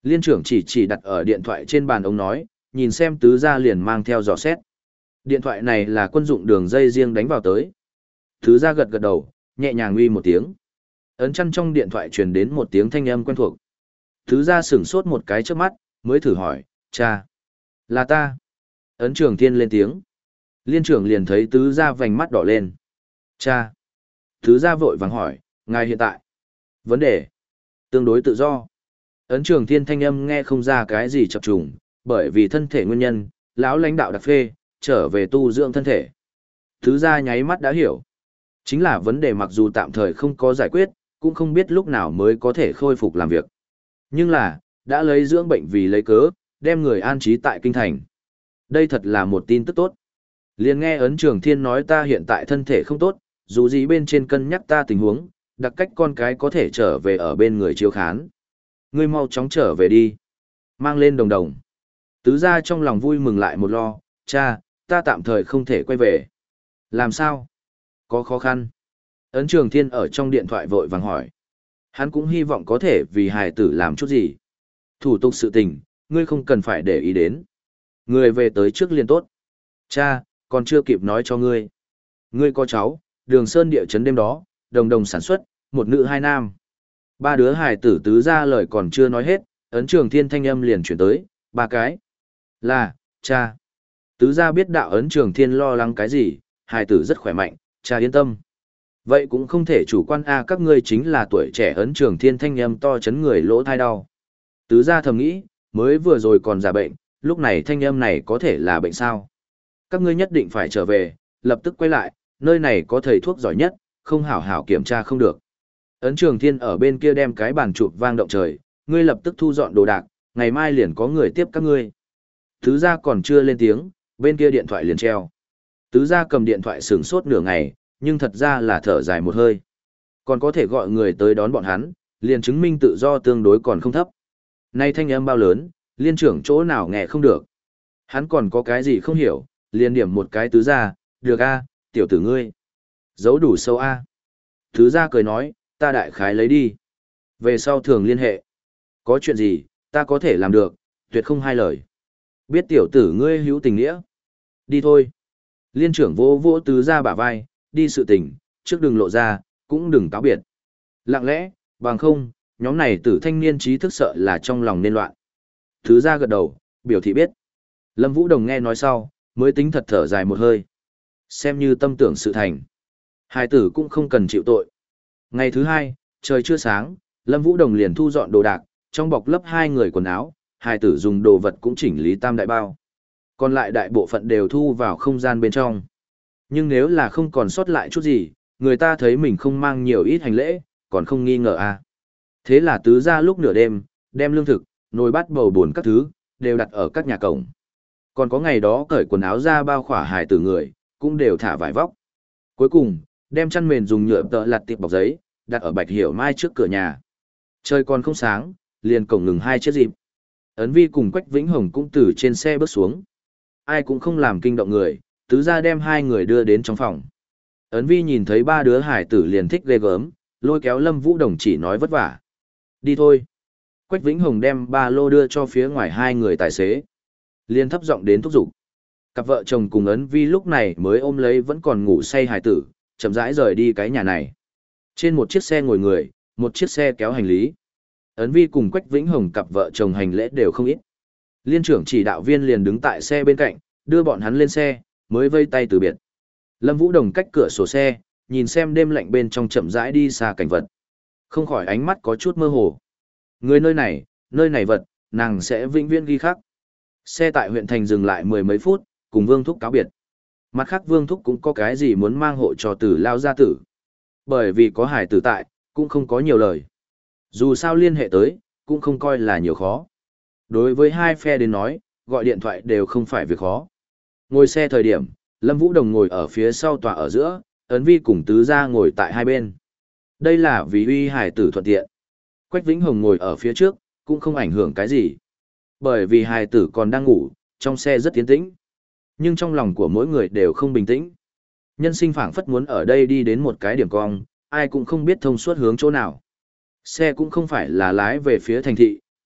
Liên trưởng chỉ chỉ đặt ở điện thoại trên bàn ông nói, nhìn xem tứ gia liền mang theo dò xét. Điện thoại này là quân dụng đường dây riêng đánh vào tới. Tứ gia gật gật đầu, nhẹ nhàng uy một tiếng. Ấn chăn trong điện thoại truyền đến một tiếng thanh âm quen thuộc. Tứ gia sửng sốt một cái trước mắt, mới thử hỏi, cha, là ta. Ấn Trường Thiên lên tiếng. Liên trưởng liền thấy tứ gia vành mắt đỏ lên. Cha. Tứ gia vội vàng hỏi, ngài hiện tại. Vấn đề. Tương đối tự do. Ấn Trường Thiên thanh âm nghe không ra cái gì chập trùng, bởi vì thân thể nguyên nhân, lão lãnh đạo đặc phê, trở về tu dưỡng thân thể. Tứ gia nháy mắt đã hiểu. Chính là vấn đề mặc dù tạm thời không có giải quyết, cũng không biết lúc nào mới có thể khôi phục làm việc. Nhưng là, đã lấy dưỡng bệnh vì lấy cớ, đem người an trí tại kinh thành. Đây thật là một tin tức tốt. Liền nghe Ấn Trường Thiên nói ta hiện tại thân thể không tốt, dù gì bên trên cân nhắc ta tình huống, đặc cách con cái có thể trở về ở bên người chiếu khán. Ngươi mau chóng trở về đi. Mang lên đồng đồng. Tứ gia trong lòng vui mừng lại một lo, cha, ta tạm thời không thể quay về. Làm sao? Có khó khăn. Ấn Trường Thiên ở trong điện thoại vội vàng hỏi. Hắn cũng hy vọng có thể vì hài tử làm chút gì. Thủ tục sự tình, ngươi không cần phải để ý đến. Ngươi về tới trước liền tốt. Cha, còn chưa kịp nói cho ngươi. Ngươi có cháu, Đường Sơn địa chấn đêm đó, đồng đồng sản xuất, một nữ hai nam. Ba đứa hài tử tứ ra lời còn chưa nói hết, Ấn Trường Thiên thanh âm liền chuyển tới, ba cái. Là, cha. Tứ ra biết đạo Ấn Trường Thiên lo lắng cái gì, hài tử rất khỏe mạnh, cha yên tâm. Vậy cũng không thể chủ quan a các ngươi chính là tuổi trẻ. Ấn Trường Thiên thanh âm to chấn người lỗ thai đau. Tứ ra thầm nghĩ, mới vừa rồi còn giả bệnh, lúc này thanh âm này có thể là bệnh sao. Các ngươi nhất định phải trở về, lập tức quay lại, nơi này có thầy thuốc giỏi nhất, không hảo hảo kiểm tra không được. Ấn Trường Thiên ở bên kia đem cái bàn chụp vang động trời, ngươi lập tức thu dọn đồ đạc, ngày mai liền có người tiếp các ngươi. Tứ gia còn chưa lên tiếng, bên kia điện thoại liền treo. Tứ gia cầm điện thoại sửng sốt nửa ngày, nhưng thật ra là thở dài một hơi. Còn có thể gọi người tới đón bọn hắn, liền chứng minh tự do tương đối còn không thấp. Nay thanh âm bao lớn, liên trưởng chỗ nào nghe không được. Hắn còn có cái gì không hiểu, liền điểm một cái tứ gia, được a, tiểu tử ngươi. Giấu đủ sâu a. Tứ gia cười nói, ta đại khái lấy đi. Về sau thường liên hệ. Có chuyện gì, ta có thể làm được, tuyệt không hai lời. Biết tiểu tử ngươi hữu tình nghĩa. Đi thôi. Liên trưởng vỗ vỗ tứ gia bả vai, đi sự tình, trước đừng lộ ra, cũng đừng cáo biệt. Lặng lẽ, bằng không, nhóm này tử thanh niên trí thức sợ là trong lòng nên loạn. Tứ gia gật đầu, biểu thị biết. Lâm Vũ Đồng nghe nói sau, mới tính thật thở dài một hơi. Xem như tâm tưởng sự thành. Hai tử cũng không cần chịu tội. Ngày thứ hai, trời chưa sáng, Lâm Vũ Đồng liền thu dọn đồ đạc, trong bọc lấp hai người quần áo, hai tử dùng đồ vật cũng chỉnh lý tam đại bao. Còn lại đại bộ phận đều thu vào không gian bên trong. Nhưng nếu là không còn sót lại chút gì, người ta thấy mình không mang nhiều ít hành lễ, còn không nghi ngờ à. Thế là tứ ra lúc nửa đêm, đem lương thực, nồi bát bầu buồn các thứ, đều đặt ở các nhà cổng. Còn có ngày đó cởi quần áo ra bao khỏa hài tử người, cũng đều thả vải vóc. Cuối cùng, đem chăn mền dùng nhựa tợ lặt tiệp bọc giấy, đặt ở Bạch Hiểu Mai trước cửa nhà. Trời còn không sáng, liền cổng ngừng hai chiếc dịp. Ấn Vi cùng Quách Vĩnh Hồng cũng từ trên xe bước xuống. Ai cũng không làm kinh động người, tứ ra đem hai người đưa đến trong phòng. Ấn Vi nhìn thấy ba đứa hải tử liền thích ghê gớm, lôi kéo Lâm Vũ Đồng chỉ nói vất vả. Đi thôi. Quách Vĩnh Hồng đem ba lô đưa cho phía ngoài hai người tài xế. Liền thấp giọng đến thúc giục. Cặp vợ chồng cùng Ấn Vi lúc này mới ôm lấy vẫn còn ngủ say hải tử, chậm rãi rời đi cái nhà này. Trên một chiếc xe ngồi người, một chiếc xe kéo hành lý. Ấn Vi cùng Quách Vĩnh Hồng cặp vợ chồng hành lễ đều không ít. Liên trưởng chỉ đạo viên liền đứng tại xe bên cạnh, đưa bọn hắn lên xe, mới vây tay từ biệt. Lâm Vũ Đồng cách cửa sổ xe, nhìn xem đêm lạnh bên trong chậm rãi đi xa cảnh vật. Không khỏi ánh mắt có chút mơ hồ. Người nơi này, nơi này vật, nàng sẽ vĩnh viễn ghi khắc. Xe tại huyện thành dừng lại mười mấy phút, cùng Vương Thúc cáo biệt. Mặt khác Vương Thúc cũng có cái gì muốn mang hộ cho tử lao gia tử. Bởi vì có hải tử tại, cũng không có nhiều lời. Dù sao liên hệ tới, cũng không coi là nhiều khó. Đối với hai phe đến nói, gọi điện thoại đều không phải việc khó. Ngồi xe thời điểm, Lâm Vũ Đồng ngồi ở phía sau tòa ở giữa, Ấn Vi cùng tứ gia ngồi tại hai bên. Đây là vì uy hải tử thuận tiện. Quách Vĩnh Hồng ngồi ở phía trước, cũng không ảnh hưởng cái gì. Bởi vì hải tử còn đang ngủ, trong xe rất tiến tĩnh. Nhưng trong lòng của mỗi người đều không bình tĩnh. Nhân sinh phảng phất muốn ở đây đi đến một cái điểm cong, ai cũng không biết thông suốt hướng chỗ nào. Xe cũng không phải là lái về phía thành thị,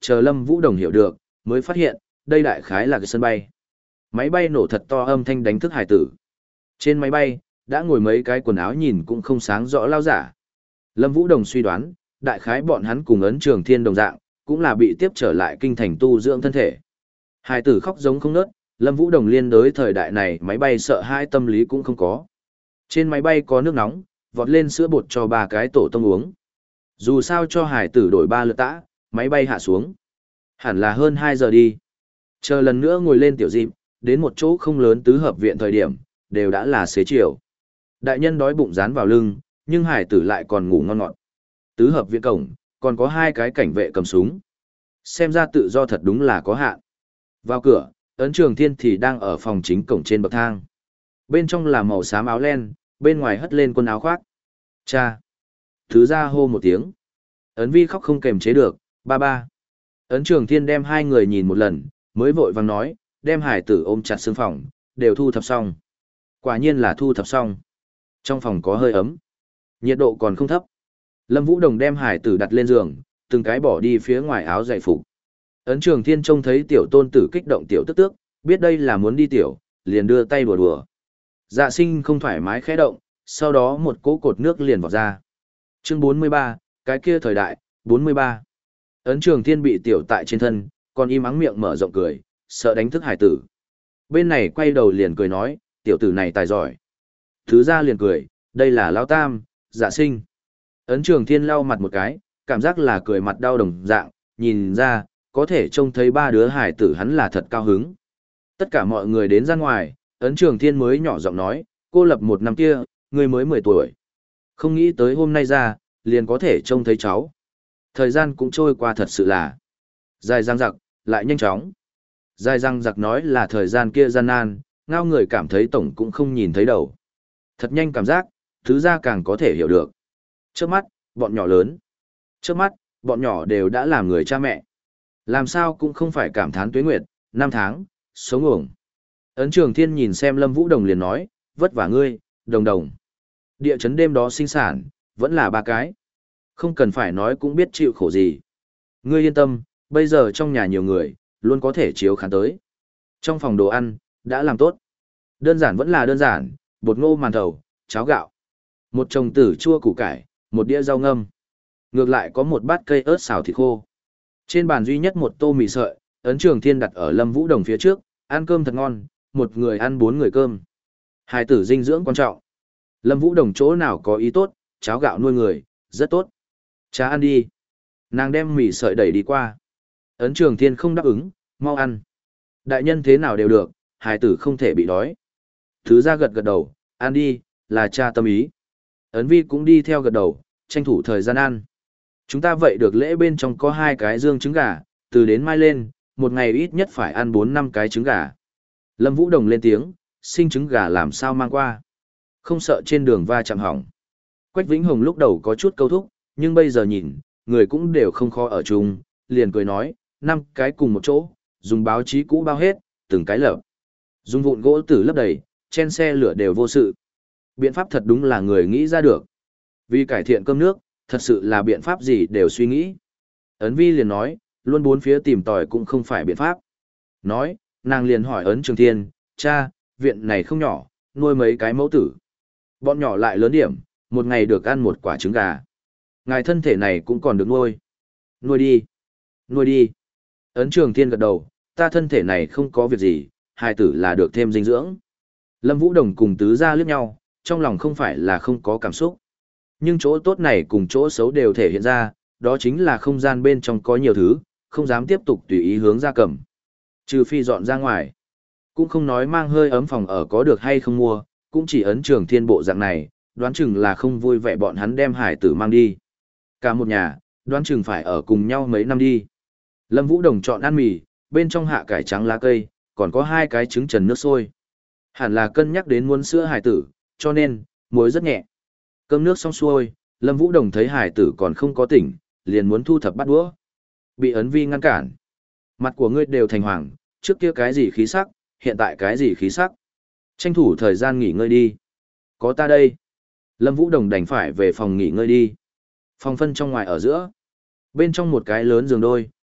Chờ Lâm Vũ Đồng hiểu được, mới phát hiện, đây đại khái là cái sân bay. Máy bay nổ thật to âm thanh đánh thức hải tử. Trên máy bay, đã ngồi mấy cái quần áo nhìn cũng không sáng rõ lao giả. Lâm Vũ Đồng suy đoán, đại khái bọn hắn cùng ấn trường thiên đồng dạng, cũng là bị tiếp trở lại kinh thành tu dưỡng thân thể. Hải tử khóc giống không nớt, Lâm Vũ Đồng liên đối thời đại này máy bay sợ hãi tâm lý cũng không có. Trên máy bay có nước nóng, vọt lên sữa bột cho ba cái tổ tông uống. Dù sao cho hải tử đổi ba lượt tã, máy bay hạ xuống. Hẳn là hơn hai giờ đi. Chờ lần nữa ngồi lên tiểu dịp, đến một chỗ không lớn tứ hợp viện thời điểm, đều đã là xế chiều. Đại nhân đói bụng dán vào lưng, nhưng hải tử lại còn ngủ ngon ngọt. Tứ hợp viện cổng, còn có hai cái cảnh vệ cầm súng. Xem ra tự do thật đúng là có hạn. Vào cửa, ấn trường thiên thì đang ở phòng chính cổng trên bậc thang. Bên trong là màu xám áo len, bên ngoài hất lên quần áo khoác. Cha! Thứ ra hô một tiếng. Ấn vi khóc không kềm chế được, ba ba. Ấn trường thiên đem hai người nhìn một lần, mới vội vàng nói, đem hải tử ôm chặt xương phòng, đều thu thập xong. Quả nhiên là thu thập xong. Trong phòng có hơi ấm. Nhiệt độ còn không thấp. Lâm Vũ Đồng đem hải tử đặt lên giường, từng cái bỏ đi phía ngoài áo dạy phục. Ấn trường thiên trông thấy tiểu tôn tử kích động tiểu tức tước, biết đây là muốn đi tiểu, liền đưa tay đùa đùa. Dạ sinh không thoải mái khẽ động, sau đó một cỗ cột nước liền vọt ra. Chương bốn mươi ba, cái kia thời đại, bốn mươi ba. Ấn trường thiên bị tiểu tại trên thân, còn im ắng miệng mở rộng cười, sợ đánh thức hải tử. Bên này quay đầu liền cười nói, tiểu tử này tài giỏi. Thứ ra liền cười, đây là Lao Tam, dạ sinh. Ấn trường thiên lau mặt một cái, cảm giác là cười mặt đau đồng dạng, nhìn ra, có thể trông thấy ba đứa hải tử hắn là thật cao hứng. Tất cả mọi người đến ra ngoài, ấn trường thiên mới nhỏ giọng nói, cô lập một năm kia, người mới mười tuổi. Không nghĩ tới hôm nay ra, liền có thể trông thấy cháu. Thời gian cũng trôi qua thật sự là dài dang dặc, lại nhanh chóng. Dài dang dặc nói là thời gian kia gian nan, ngao người cảm thấy tổng cũng không nhìn thấy đầu. Thật nhanh cảm giác, thứ ra càng có thể hiểu được. Trước mắt, bọn nhỏ lớn. Trước mắt, bọn nhỏ đều đã làm người cha mẹ. Làm sao cũng không phải cảm thán tuế nguyệt, năm tháng, sống uổng. Ấn trường thiên nhìn xem Lâm Vũ Đồng liền nói, vất vả ngươi, đồng đồng. Địa chấn đêm đó sinh sản, vẫn là ba cái. Không cần phải nói cũng biết chịu khổ gì. Ngươi yên tâm, bây giờ trong nhà nhiều người, luôn có thể chiếu khán tới. Trong phòng đồ ăn, đã làm tốt. Đơn giản vẫn là đơn giản, bột ngô màn thầu, cháo gạo. Một chồng tử chua củ cải, một đĩa rau ngâm. Ngược lại có một bát cây ớt xào thịt khô. Trên bàn duy nhất một tô mì sợi, ấn trường thiên đặt ở Lâm Vũ Đồng phía trước, ăn cơm thật ngon, một người ăn bốn người cơm. Hai tử dinh dưỡng quan trọng. Lâm Vũ Đồng chỗ nào có ý tốt, cháo gạo nuôi người, rất tốt. Cha ăn đi. Nàng đem mì sợi đẩy đi qua. Ấn trường thiên không đáp ứng, mau ăn. Đại nhân thế nào đều được, hài tử không thể bị đói. Thứ ra gật gật đầu, ăn đi, là cha tâm ý. Ấn vi cũng đi theo gật đầu, tranh thủ thời gian ăn. Chúng ta vậy được lễ bên trong có hai cái dương trứng gà, từ đến mai lên, một ngày ít nhất phải ăn bốn năm cái trứng gà. Lâm Vũ Đồng lên tiếng, sinh trứng gà làm sao mang qua. Không sợ trên đường va chạm hỏng. Quách Vĩnh Hồng lúc đầu có chút câu thúc, nhưng bây giờ nhìn, người cũng đều không khó ở chung, liền cười nói, năm cái cùng một chỗ, dùng báo chí cũ bao hết, từng cái lợp. Dùng vụn gỗ tử lấp đầy, chen xe lửa đều vô sự. Biện pháp thật đúng là người nghĩ ra được. Vì cải thiện cơm nước, thật sự là biện pháp gì đều suy nghĩ. Ấn vi liền nói, luôn bốn phía tìm tòi cũng không phải biện pháp. Nói, nàng liền hỏi ấn trường thiên, cha, viện này không nhỏ, nuôi mấy cái mẫu tử. Bọn nhỏ lại lớn điểm, một ngày được ăn một quả trứng gà. Ngài thân thể này cũng còn được nuôi. Nuôi đi. Nuôi đi. Ấn trường thiên gật đầu, ta thân thể này không có việc gì, hai tử là được thêm dinh dưỡng. Lâm Vũ Đồng cùng tứ gia liếc nhau, trong lòng không phải là không có cảm xúc. Nhưng chỗ tốt này cùng chỗ xấu đều thể hiện ra, đó chính là không gian bên trong có nhiều thứ, không dám tiếp tục tùy ý hướng ra cầm. Trừ phi dọn ra ngoài. Cũng không nói mang hơi ấm phòng ở có được hay không mua, cũng chỉ ấn trường thiên bộ dạng này, đoán chừng là không vui vẻ bọn hắn đem hải tử mang đi. Cả một nhà, đoán chừng phải ở cùng nhau mấy năm đi. Lâm Vũ Đồng chọn ăn mì, bên trong hạ cải trắng lá cây, còn có hai cái trứng trần nước sôi. Hẳn là cân nhắc đến muốn sữa hải tử, cho nên, muối rất nhẹ. Cơm nước xong xuôi, Lâm Vũ Đồng thấy hải tử còn không có tỉnh, liền muốn thu thập bát đũa. Bị ấn vi ngăn cản. Mặt của ngươi đều thành hoàng, trước kia cái gì khí sắc, hiện tại cái gì khí sắc. Tranh thủ thời gian nghỉ ngơi đi. Có ta đây. Lâm Vũ Đồng đành phải về phòng nghỉ ngơi đi. Phòng phân trong ngoài ở giữa. Bên trong một cái lớn giường đôi,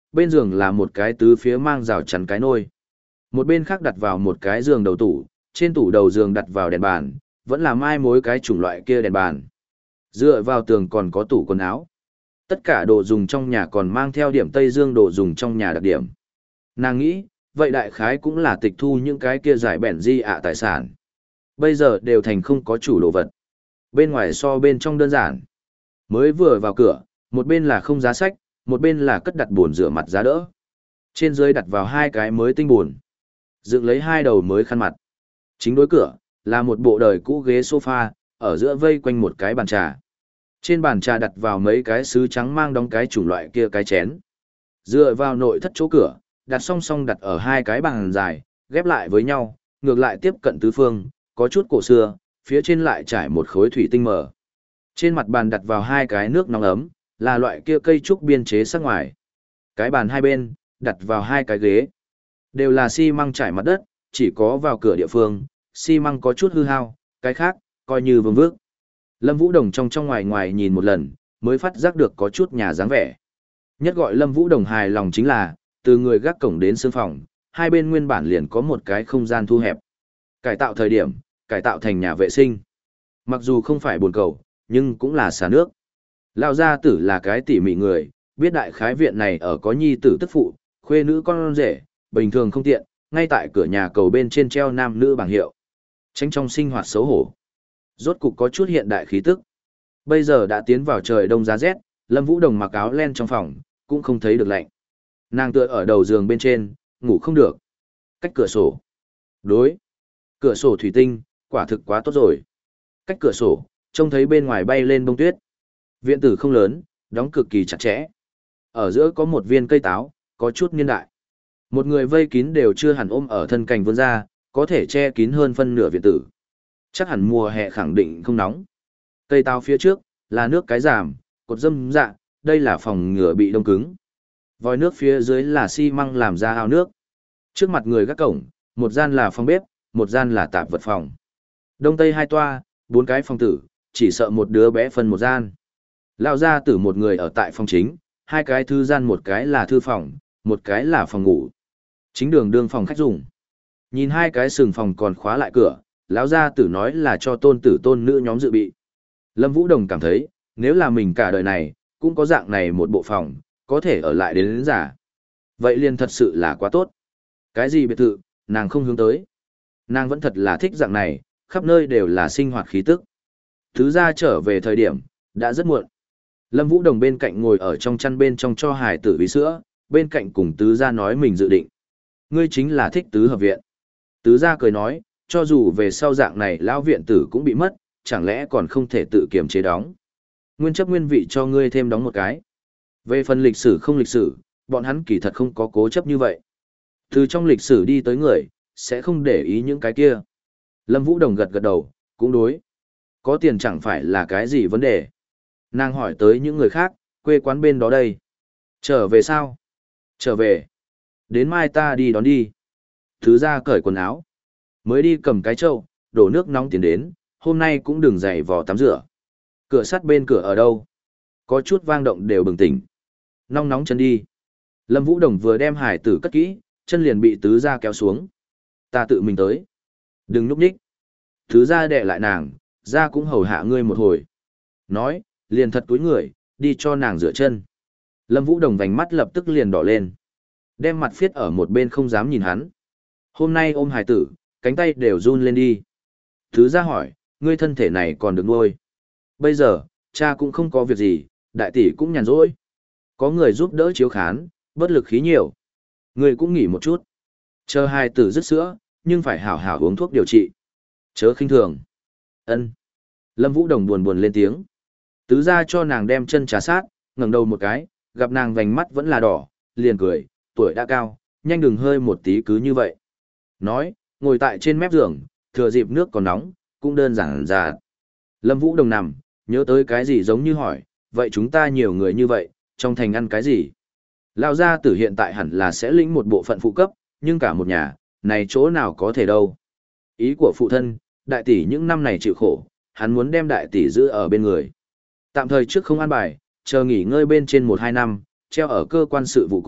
bên giường là một cái tứ phía mang rào chắn cái nôi. Một bên khác đặt vào một cái giường đầu tủ, trên tủ đầu giường đặt vào đèn bàn, vẫn là mai mối cái chủng loại kia đèn bàn. Dựa vào tường còn có tủ quần áo. Tất cả đồ dùng trong nhà còn mang theo điểm Tây Dương đồ dùng trong nhà đặc điểm. Nàng nghĩ, vậy đại khái cũng là tịch thu những cái kia giải bẻn di ạ tài sản. Bây giờ đều thành không có chủ đồ vật. Bên ngoài so bên trong đơn giản. Mới vừa vào cửa, một bên là không giá sách, một bên là cất đặt bồn rửa mặt giá đỡ. Trên dưới đặt vào hai cái mới tinh bồn. Dựng lấy hai đầu mới khăn mặt. Chính đối cửa, là một bộ đời cũ ghế sofa, ở giữa vây quanh một cái bàn trà. Trên bàn trà đặt vào mấy cái sứ trắng mang đóng cái chủng loại kia cái chén. Dựa vào nội thất chỗ cửa, đặt song song đặt ở hai cái bàn dài, ghép lại với nhau, ngược lại tiếp cận tứ phương, có chút cổ xưa, phía trên lại trải một khối thủy tinh mờ. Trên mặt bàn đặt vào hai cái nước nóng ấm, là loại kia cây trúc biên chế sắc ngoài. Cái bàn hai bên, đặt vào hai cái ghế. Đều là xi măng trải mặt đất, chỉ có vào cửa địa phương, xi măng có chút hư hao, cái khác, coi như vương vước. Lâm Vũ Đồng trong trong ngoài ngoài nhìn một lần, mới phát giác được có chút nhà dáng vẻ. Nhất gọi Lâm Vũ Đồng hài lòng chính là, từ người gác cổng đến sương phòng, hai bên nguyên bản liền có một cái không gian thu hẹp. Cải tạo thời điểm, cải tạo thành nhà vệ sinh. Mặc dù không phải bồn cầu, nhưng cũng là xả nước. Lão gia tử là cái tỉ mỉ người, biết đại khái viện này ở có nhi tử tức phụ, khuê nữ con rể, bình thường không tiện, ngay tại cửa nhà cầu bên trên treo nam nữ bảng hiệu. Tránh trong sinh hoạt xấu hổ. Rốt cục có chút hiện đại khí tức. Bây giờ đã tiến vào trời đông giá rét, Lâm Vũ Đồng mặc áo len trong phòng, cũng không thấy được lạnh. Nàng tựa ở đầu giường bên trên, ngủ không được. Cách cửa sổ. Đối. Cửa sổ thủy tinh, quả thực quá tốt rồi. Cách cửa sổ, trông thấy bên ngoài bay lên bông tuyết. Viện tử không lớn, đóng cực kỳ chặt chẽ. Ở giữa có một viên cây táo, có chút niên đại. Một người vây kín đều chưa hẳn ôm ở thân cành vươn ra, có thể che kín hơn phân nửa viện tử. Chắc hẳn mùa hè khẳng định không nóng. Cây táo phía trước, là nước cái giảm, cột dâm dạ, đây là phòng ngừa bị đông cứng. Vòi nước phía dưới là xi măng làm ra ao nước. Trước mặt người gác cổng, một gian là phòng bếp, một gian là tạp vật phòng. Đông tây hai toa, bốn cái phòng tử, chỉ sợ một đứa bé phân một gian. Lão gia tử một người ở tại phòng chính, hai cái thư gian một cái là thư phòng, một cái là phòng ngủ. Chính đường đương phòng khách dùng. Nhìn hai cái sừng phòng còn khóa lại cửa, lão gia tử nói là cho tôn tử tôn nữ nhóm dự bị. Lâm Vũ Đồng cảm thấy, nếu là mình cả đời này, cũng có dạng này một bộ phòng, có thể ở lại đến đến giả. Vậy liền thật sự là quá tốt. Cái gì biệt thự, nàng không hướng tới. Nàng vẫn thật là thích dạng này, khắp nơi đều là sinh hoạt khí tức. Thứ ra trở về thời điểm, đã rất muộn. Lâm Vũ Đồng bên cạnh ngồi ở trong chăn bên trong cho hài tử bí sữa, bên cạnh cùng tứ gia nói mình dự định. Ngươi chính là thích tứ hợp viện. Tứ gia cười nói, cho dù về sau dạng này lão viện tử cũng bị mất, chẳng lẽ còn không thể tự kiềm chế đóng. Nguyên chấp nguyên vị cho ngươi thêm đóng một cái. Về phần lịch sử không lịch sử, bọn hắn kỳ thật không có cố chấp như vậy. Từ trong lịch sử đi tới người, sẽ không để ý những cái kia. Lâm Vũ Đồng gật gật đầu, cũng đối. Có tiền chẳng phải là cái gì vấn đề. Nàng hỏi tới những người khác, quê quán bên đó đây. Trở về sao? Trở về. Đến mai ta đi đón đi. Thứ ra cởi quần áo. Mới đi cầm cái trâu, đổ nước nóng tiến đến, hôm nay cũng đừng giày vò tắm rửa. Cửa sắt bên cửa ở đâu? Có chút vang động đều bừng tỉnh. Nóng nóng chân đi. Lâm Vũ Đồng vừa đem hải tử cất kỹ, chân liền bị tứ gia kéo xuống. Ta tự mình tới. Đừng núp nhích. Tứ gia đè lại nàng, gia cũng hầu hạ ngươi một hồi. Nói, liền thật túi người, đi cho nàng rửa chân. Lâm Vũ Đồng vành mắt lập tức liền đỏ lên. Đem mặt phiết ở một bên không dám nhìn hắn. Hôm nay ôm hải tử, cánh tay đều run lên đi. Tứ gia hỏi, ngươi thân thể này còn được nuôi. Bây giờ, cha cũng không có việc gì, đại tỷ cũng nhàn rỗi. Có người giúp đỡ chiếu khán, bất lực khí nhiều. Ngươi cũng nghỉ một chút. Chờ hài tử dứt sữa, nhưng phải hảo hảo uống thuốc điều trị. Chớ khinh thường. Ân. Lâm Vũ Đồng buồn buồn lên tiếng. Tứ gia cho nàng đem chân trà sát, ngẩng đầu một cái, gặp nàng vành mắt vẫn là đỏ, liền cười, tuổi đã cao, nhanh đừng hơi một tí cứ như vậy. Nói, ngồi tại trên mép giường, thừa dịp nước còn nóng, cũng đơn giản ra. Lâm Vũ Đồng nằm, nhớ tới cái gì giống như hỏi, vậy chúng ta nhiều người như vậy, trong thành ăn cái gì? Lão gia tử hiện tại hẳn là sẽ lĩnh một bộ phận phụ cấp, nhưng cả một nhà, này chỗ nào có thể đâu. Ý của phụ thân, đại tỷ những năm này chịu khổ, hắn muốn đem đại tỷ giữ ở bên người. Tạm thời trước không an bài, chờ nghỉ ngơi bên trên một hai năm, treo ở cơ quan sự vụ cục,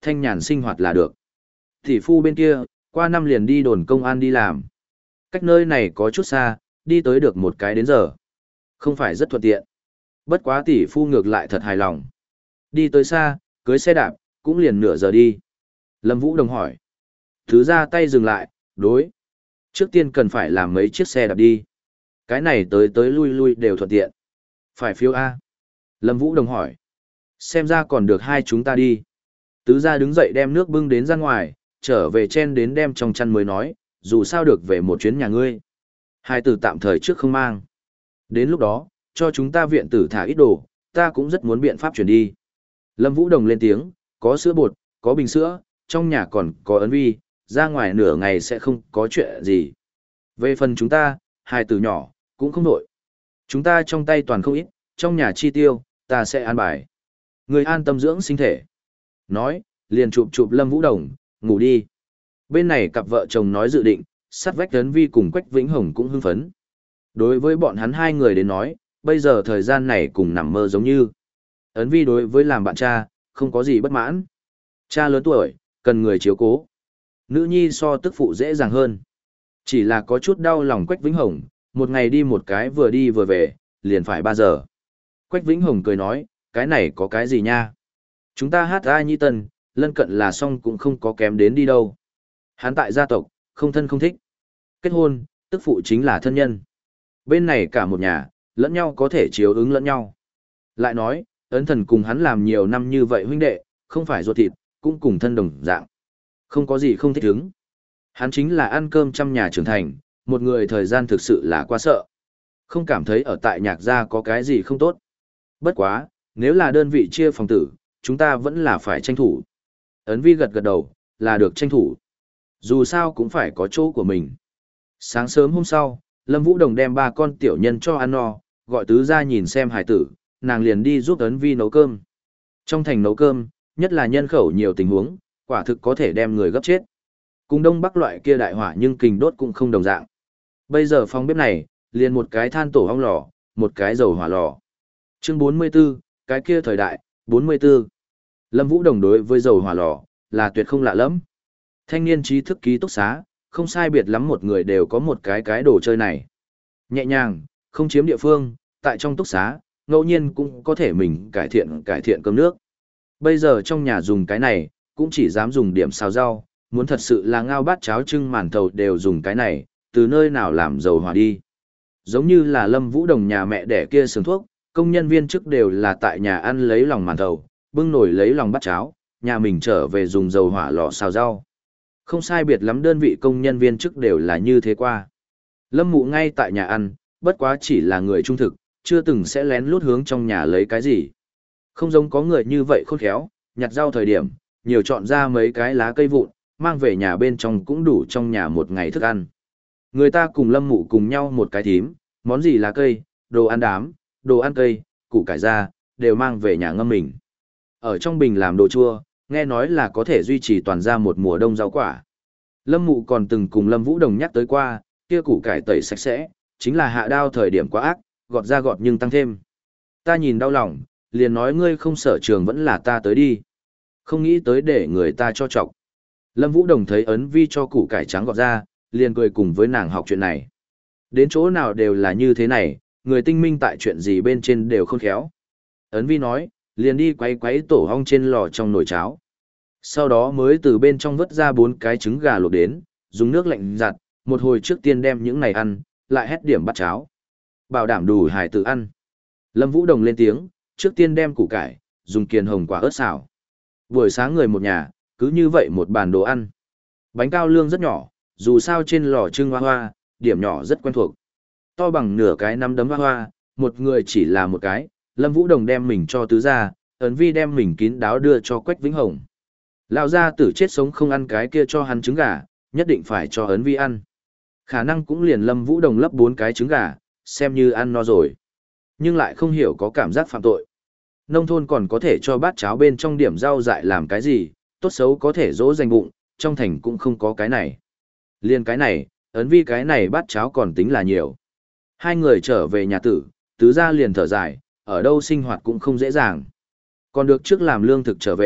thanh nhàn sinh hoạt là được. Tỷ phu bên kia, qua năm liền đi đồn công an đi làm. Cách nơi này có chút xa, đi tới được một cái đến giờ. Không phải rất thuận tiện. Bất quá tỷ phu ngược lại thật hài lòng. Đi tới xa, cưới xe đạp, cũng liền nửa giờ đi. Lâm Vũ Đồng hỏi. Thứ ra tay dừng lại, đối. Trước tiên cần phải làm mấy chiếc xe đạp đi. Cái này tới tới lui lui đều thuận tiện. Phải phiếu A. Lâm Vũ Đồng hỏi. Xem ra còn được hai chúng ta đi. Tứ gia đứng dậy đem nước bưng đến ra ngoài, trở về chen đến đem trong chăn mới nói, dù sao được về một chuyến nhà ngươi. Hai tử tạm thời trước không mang. Đến lúc đó, cho chúng ta viện tử thả ít đồ, ta cũng rất muốn biện pháp chuyển đi. Lâm Vũ Đồng lên tiếng, có sữa bột, có bình sữa, trong nhà còn có ấn vi, ra ngoài nửa ngày sẽ không có chuyện gì. Về phần chúng ta, hai tử nhỏ, cũng không nổi. Chúng ta trong tay toàn không ít, trong nhà chi tiêu, ta sẽ an bài. Người an tâm dưỡng sinh thể. Nói, liền chụp chụp Lâm Vũ Đồng, ngủ đi. Bên này cặp vợ chồng nói dự định, sát vách ấn vi cùng Quách Vĩnh Hồng cũng hưng phấn. Đối với bọn hắn hai người đến nói, bây giờ thời gian này cùng nằm mơ giống như. Ấn vi đối với làm bạn cha, không có gì bất mãn. Cha lớn tuổi, cần người chiếu cố. Nữ nhi so tức phụ dễ dàng hơn. Chỉ là có chút đau lòng Quách Vĩnh Hồng, một ngày đi một cái vừa đi vừa về, liền phải ba giờ. Quách Vĩnh Hồng cười nói, cái này có cái gì nha? Chúng ta hát ai nhi tân, lân cận là xong cũng không có kém đến đi đâu. Hắn tại gia tộc, không thân không thích. Kết hôn, tức phụ chính là thân nhân. Bên này cả một nhà, lẫn nhau có thể chiếu ứng lẫn nhau. Lại nói, ấn thần cùng hắn làm nhiều năm như vậy huynh đệ, không phải ruột thịt, cũng cùng thân đồng dạng. Không có gì không thích ứng. Hắn chính là ăn cơm trăm nhà trưởng thành, một người thời gian thực sự là quá sợ. Không cảm thấy ở tại nhạc gia có cái gì không tốt. Bất quá, nếu là đơn vị chia phòng tử, chúng ta vẫn là phải tranh thủ. Ấn vi gật gật đầu, là được tranh thủ. Dù sao cũng phải có chỗ của mình. Sáng sớm hôm sau, Lâm Vũ Đồng đem ba con tiểu nhân cho ăn no, gọi tứ ra nhìn xem hải tử, nàng liền đi giúp Ấn vi nấu cơm. Trong thành nấu cơm, nhất là nhân khẩu nhiều tình huống, quả thực có thể đem người gấp chết. Cùng đông bắc loại kia đại hỏa nhưng kình đốt cũng không đồng dạng. Bây giờ phòng bếp này, liền một cái than tổ ong lò, một cái dầu hỏa lò. Chương bốn mươi 44, cái kia thời đại, bốn mươi 44. Lâm Vũ Đồng đối với dầu hỏa lò, là tuyệt không lạ lắm. Thanh niên trí thức ký túc xá, không sai biệt lắm một người đều có một cái cái đồ chơi này. Nhẹ nhàng, không chiếm địa phương, tại trong túc xá, ngẫu nhiên cũng có thể mình cải thiện cải thiện cơm nước. Bây giờ trong nhà dùng cái này, cũng chỉ dám dùng điểm xào rau, muốn thật sự là ngao bát cháo trưng màn thầu đều dùng cái này, từ nơi nào làm dầu hỏa đi. Giống như là Lâm Vũ Đồng nhà mẹ đẻ kia xưởng thuốc, công nhân viên chức đều là tại nhà ăn lấy lòng màn thầu, bưng nồi lấy lòng bát cháo, nhà mình trở về dùng dầu hỏa lò xào rau. Không sai biệt lắm đơn vị công nhân viên chức đều là như thế qua. Lâm Mụ ngay tại nhà ăn, bất quá chỉ là người trung thực, chưa từng sẽ lén lút hướng trong nhà lấy cái gì. Không giống có người như vậy khôn khéo, nhặt rau thời điểm, nhiều chọn ra mấy cái lá cây vụn, mang về nhà bên trong cũng đủ trong nhà một ngày thức ăn. Người ta cùng Lâm Mụ cùng nhau một cái thím, món gì lá cây, đồ ăn đám, đồ ăn cây, củ cải ra, đều mang về nhà ngâm mình. Ở trong bình làm đồ chua, nghe nói là có thể duy trì toàn ra một mùa đông rau quả. Lâm Mụ còn từng cùng Lâm Vũ Đồng nhắc tới qua, kia củ cải tẩy sạch sẽ, chính là hạ đao thời điểm quá ác, gọt ra gọt nhưng tăng thêm. Ta nhìn đau lòng, liền nói ngươi không sở trường vẫn là ta tới đi. Không nghĩ tới để người ta cho chọc. Lâm Vũ Đồng thấy Ấn Vi cho củ cải trắng gọt ra, liền cười cùng với nàng học chuyện này. Đến chỗ nào đều là như thế này, người tinh minh tại chuyện gì bên trên đều khôn khéo. Ấn Vi nói, liền đi quấy quấy tổ ong trên lò trong nồi cháo. Sau đó mới từ bên trong vớt ra bốn cái trứng gà luộc đến, dùng nước lạnh giặt, một hồi trước tiên đem những này ăn, lại hét điểm bắt cháo. Bảo đảm đủ hải tử ăn. Lâm Vũ Đồng lên tiếng, trước tiên đem củ cải, dùng kiền hồng quả ớt xào. Buổi sáng người một nhà, cứ như vậy một bàn đồ ăn. Bánh cao lương rất nhỏ, dù sao trên lò trưng hoa hoa, điểm nhỏ rất quen thuộc. To bằng nửa cái nắm đấm hoa hoa, một người chỉ là một cái, Lâm Vũ Đồng đem mình cho tứ gia, Ấn Vi đem mình kín đáo đưa cho Quách Vĩnh Hồng. Lão gia tử chết sống không ăn cái kia cho hắn trứng gà, nhất định phải cho Ấn Vi ăn. Khả năng cũng liền Lâm Vũ Đồng lấp bốn cái trứng gà, xem như ăn no rồi. Nhưng lại không hiểu có cảm giác phạm tội. Nông thôn còn có thể cho bát cháo bên trong điểm rau dại làm cái gì, tốt xấu có thể dỗ dành bụng, trong thành cũng không có cái này. Liên cái này, Ấn Vi cái này bát cháo còn tính là nhiều. Hai người trở về nhà tử, tứ gia liền thở dài, ở đâu sinh hoạt cũng không dễ dàng. Còn được trước làm lương thực trở về,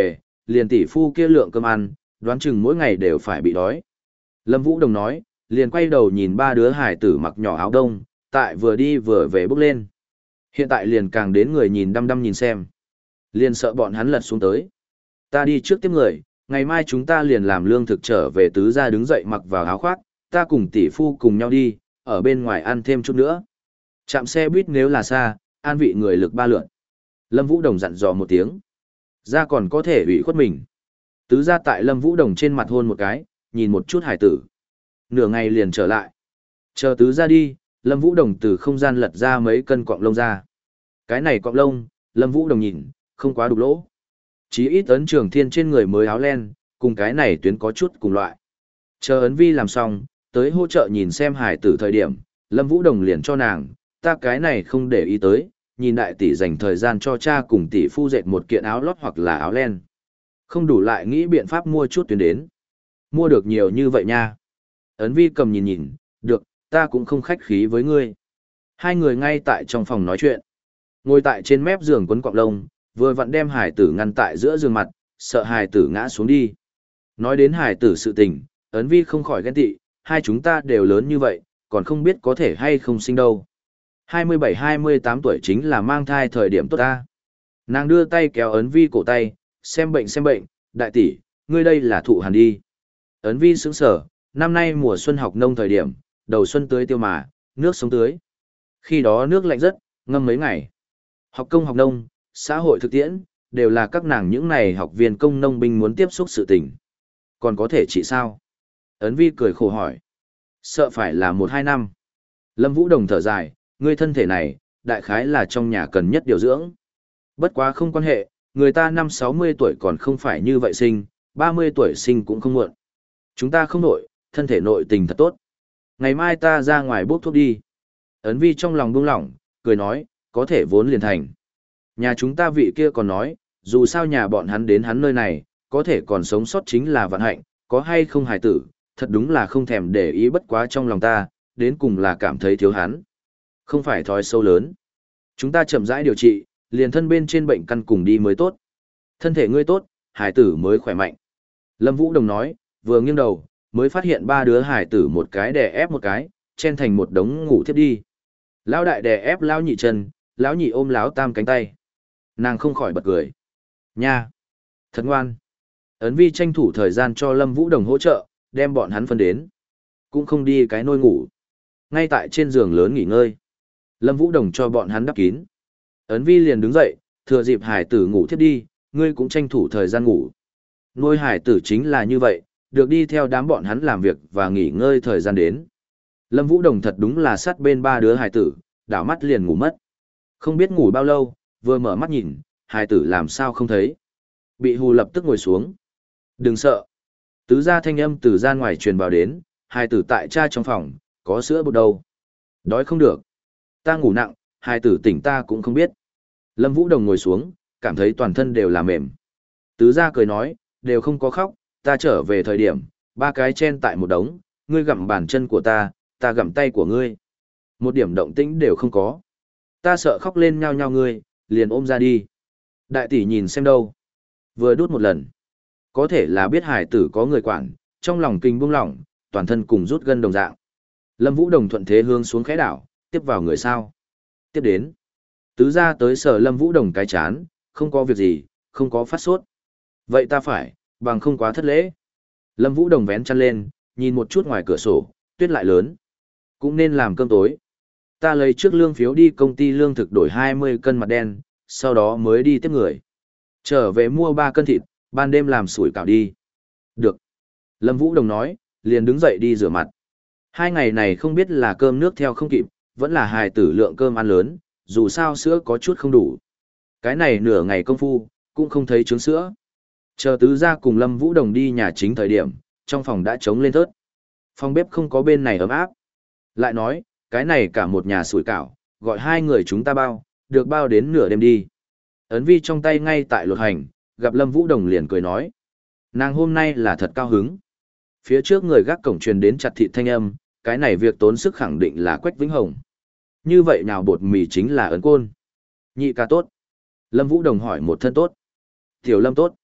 liền tỷ phu kia lượng cơm ăn, đoán chừng mỗi ngày đều phải bị đói. Lâm Vũ Đồng nói, liền quay đầu nhìn ba đứa hải tử mặc nhỏ áo đông, tại vừa đi vừa về bước lên. Hiện tại liền càng đến người nhìn đăm đăm nhìn xem. Liền sợ bọn hắn lật xuống tới. Ta đi trước tiếp người, ngày mai chúng ta liền làm lương thực trở về tứ gia đứng dậy mặc vào áo khoác, ta cùng tỷ phu cùng nhau đi, ở bên ngoài ăn thêm chút nữa. Chạm xe buýt nếu là xa, an vị người lực ba lượn. Lâm Vũ Đồng dặn dò một tiếng. Ra còn có thể ủy khuất mình. Tứ gia tại Lâm Vũ Đồng trên mặt hôn một cái, nhìn một chút hải tử. Nửa ngày liền trở lại. Chờ tứ gia đi, Lâm Vũ Đồng từ không gian lật ra mấy cân cọng lông ra. Cái này cọng lông, Lâm Vũ Đồng nhìn, không quá đục lỗ. Chí ít ấn Trường Thiên trên người mới áo len, cùng cái này tuyến có chút cùng loại. Chờ ấn vi làm xong, tới hỗ trợ nhìn xem hải tử thời điểm, Lâm Vũ Đồng liền cho nàng, ta cái này không để ý tới, nhìn đại tỷ dành thời gian cho cha cùng tỷ phu dệt một kiện áo lót hoặc là áo len. Không đủ lại nghĩ biện pháp mua chút tuyến đến. Mua được nhiều như vậy nha. Ấn vi cầm nhìn nhìn, được, ta cũng không khách khí với ngươi. Hai người ngay tại trong phòng nói chuyện. Ngồi tại trên mép giường quấn cọng lông, vừa vặn đem hải tử ngăn tại giữa giường mặt, sợ hải tử ngã xuống đi. Nói đến hải tử sự tình, ấn vi không khỏi ghen tị, hai chúng ta đều lớn như vậy, còn không biết có thể hay không sinh đâu. hai mươi bảy hai mươi tám tuổi chính là mang thai thời điểm tốt ta. Nàng đưa tay kéo ấn vi cổ tay, xem bệnh xem bệnh, đại tỷ, ngươi đây là thụ hàn đi. Ấn vi sững sở, năm nay mùa xuân học nông thời điểm, đầu xuân tưới tiêu mà, nước sống tưới. Khi đó nước lạnh rất, ngâm mấy ngày. Học công học nông, xã hội thực tiễn, đều là các nàng những này học viên công nông binh muốn tiếp xúc sự tình. Còn có thể trị sao? Ấn vi cười khổ hỏi. Sợ phải là một hai năm. Lâm Vũ Đồng thở dài, ngươi thân thể này, đại khái là trong nhà cần nhất điều dưỡng. Bất quá không quan hệ, người ta năm sáu mươi tuổi còn không phải như vậy sinh, ba mươi tuổi sinh cũng không muộn. Chúng ta không nội, thân thể nội tình thật tốt. Ngày mai ta ra ngoài bốc thuốc đi. Ấn vi trong lòng buông lỏng, cười nói, có thể vốn liền thành. Nhà chúng ta vị kia còn nói, dù sao nhà bọn hắn đến hắn nơi này, có thể còn sống sót chính là vạn hạnh, có hay không hài tử, thật đúng là không thèm để ý bất quá trong lòng ta, đến cùng là cảm thấy thiếu hắn. Không phải thói sâu lớn. Chúng ta chậm rãi điều trị, liền thân bên trên bệnh căn cùng đi mới tốt. Thân thể ngươi tốt, hài tử mới khỏe mạnh. Lâm Vũ Đồng nói, vừa nghiêng đầu, mới phát hiện ba đứa hài tử một cái đè ép một cái, chen thành một đống ngủ thiếp đi. Lão đại đè ép lão nhị chân, lão nhị ôm lão tam cánh tay. Nàng không khỏi bật cười. Nha! Thật ngoan! Ấn vi tranh thủ thời gian cho Lâm Vũ Đồng hỗ trợ, đem bọn hắn phân đến. Cũng không đi cái nôi ngủ. Ngay tại trên giường lớn nghỉ ngơi. Lâm Vũ Đồng cho bọn hắn đắp kín. Ấn vi liền đứng dậy, thừa dịp hải tử ngủ thiếp đi, ngươi cũng tranh thủ thời gian ngủ. Nuôi hải tử chính là như vậy, được đi theo đám bọn hắn làm việc và nghỉ ngơi thời gian đến. Lâm Vũ Đồng thật đúng là sát bên ba đứa hải tử, đảo mắt liền ngủ mất. Không biết ngủ bao lâu, vừa mở mắt nhìn, hải tử làm sao không thấy. Bị hù lập tức ngồi xuống. Đừng sợ. Tứ gia thanh âm từ gian ngoài truyền vào đến, hải tử tại cha trong phòng, có sữa bột đâu. Đói không được. Ta ngủ nặng, hải tử tỉnh ta cũng không biết. Lâm Vũ Đồng ngồi xuống, cảm thấy toàn thân đều là mềm. Tứ gia cười nói, đều không có khóc, ta trở về thời điểm, ba cái chen tại một đống, ngươi gặm bàn chân của ta, ta gặm tay của ngươi. Một điểm động tĩnh đều không có. Ta sợ khóc lên nhao nhao ngươi, liền ôm ra đi. Đại tỷ nhìn xem đâu. Vừa đút một lần. Có thể là biết hải tử có người quản, trong lòng kinh buông lỏng, toàn thân cùng rút gân đồng dạng. Lâm Vũ Đồng thuận thế hướng xuống khẽ đảo, tiếp vào người sao. Tiếp đến. Tứ gia tới sở Lâm Vũ Đồng cái chán, không có việc gì, không có phát sốt. Vậy ta phải, bằng không quá thất lễ. Lâm Vũ Đồng vén chăn lên, nhìn một chút ngoài cửa sổ, tuyết lại lớn. Cũng nên làm cơm tối. Ta lấy trước lương phiếu đi công ty lương thực đổi hai mươi cân mặt đen, sau đó mới đi tiếp người. Trở về mua ba cân thịt, ban đêm làm sủi cảo đi. Được. Lâm Vũ Đồng nói, liền đứng dậy đi rửa mặt. Hai ngày này không biết là cơm nước theo không kịp, vẫn là hài tử lượng cơm ăn lớn, dù sao sữa có chút không đủ. Cái này nửa ngày công phu, cũng không thấy trứng sữa. Chờ tứ gia cùng Lâm Vũ Đồng đi nhà chính thời điểm, trong phòng đã trống lên thớt. Phòng bếp không có bên này ấm áp. Lại nói, cái này cả một nhà sủi cảo, gọi hai người chúng ta bao, được bao đến nửa đêm đi. Ấn vi trong tay ngay tại lột hành, gặp Lâm Vũ Đồng liền cười nói. Nàng hôm nay là thật cao hứng. Phía trước người gác cổng truyền đến chặt thịt thanh âm, cái này việc tốn sức khẳng định là Quách Vĩnh Hồng. Như vậy nào bột mì chính là ấn côn. Nhị ca tốt. Lâm Vũ Đồng hỏi một thân tốt. Tiểu Lâm tốt.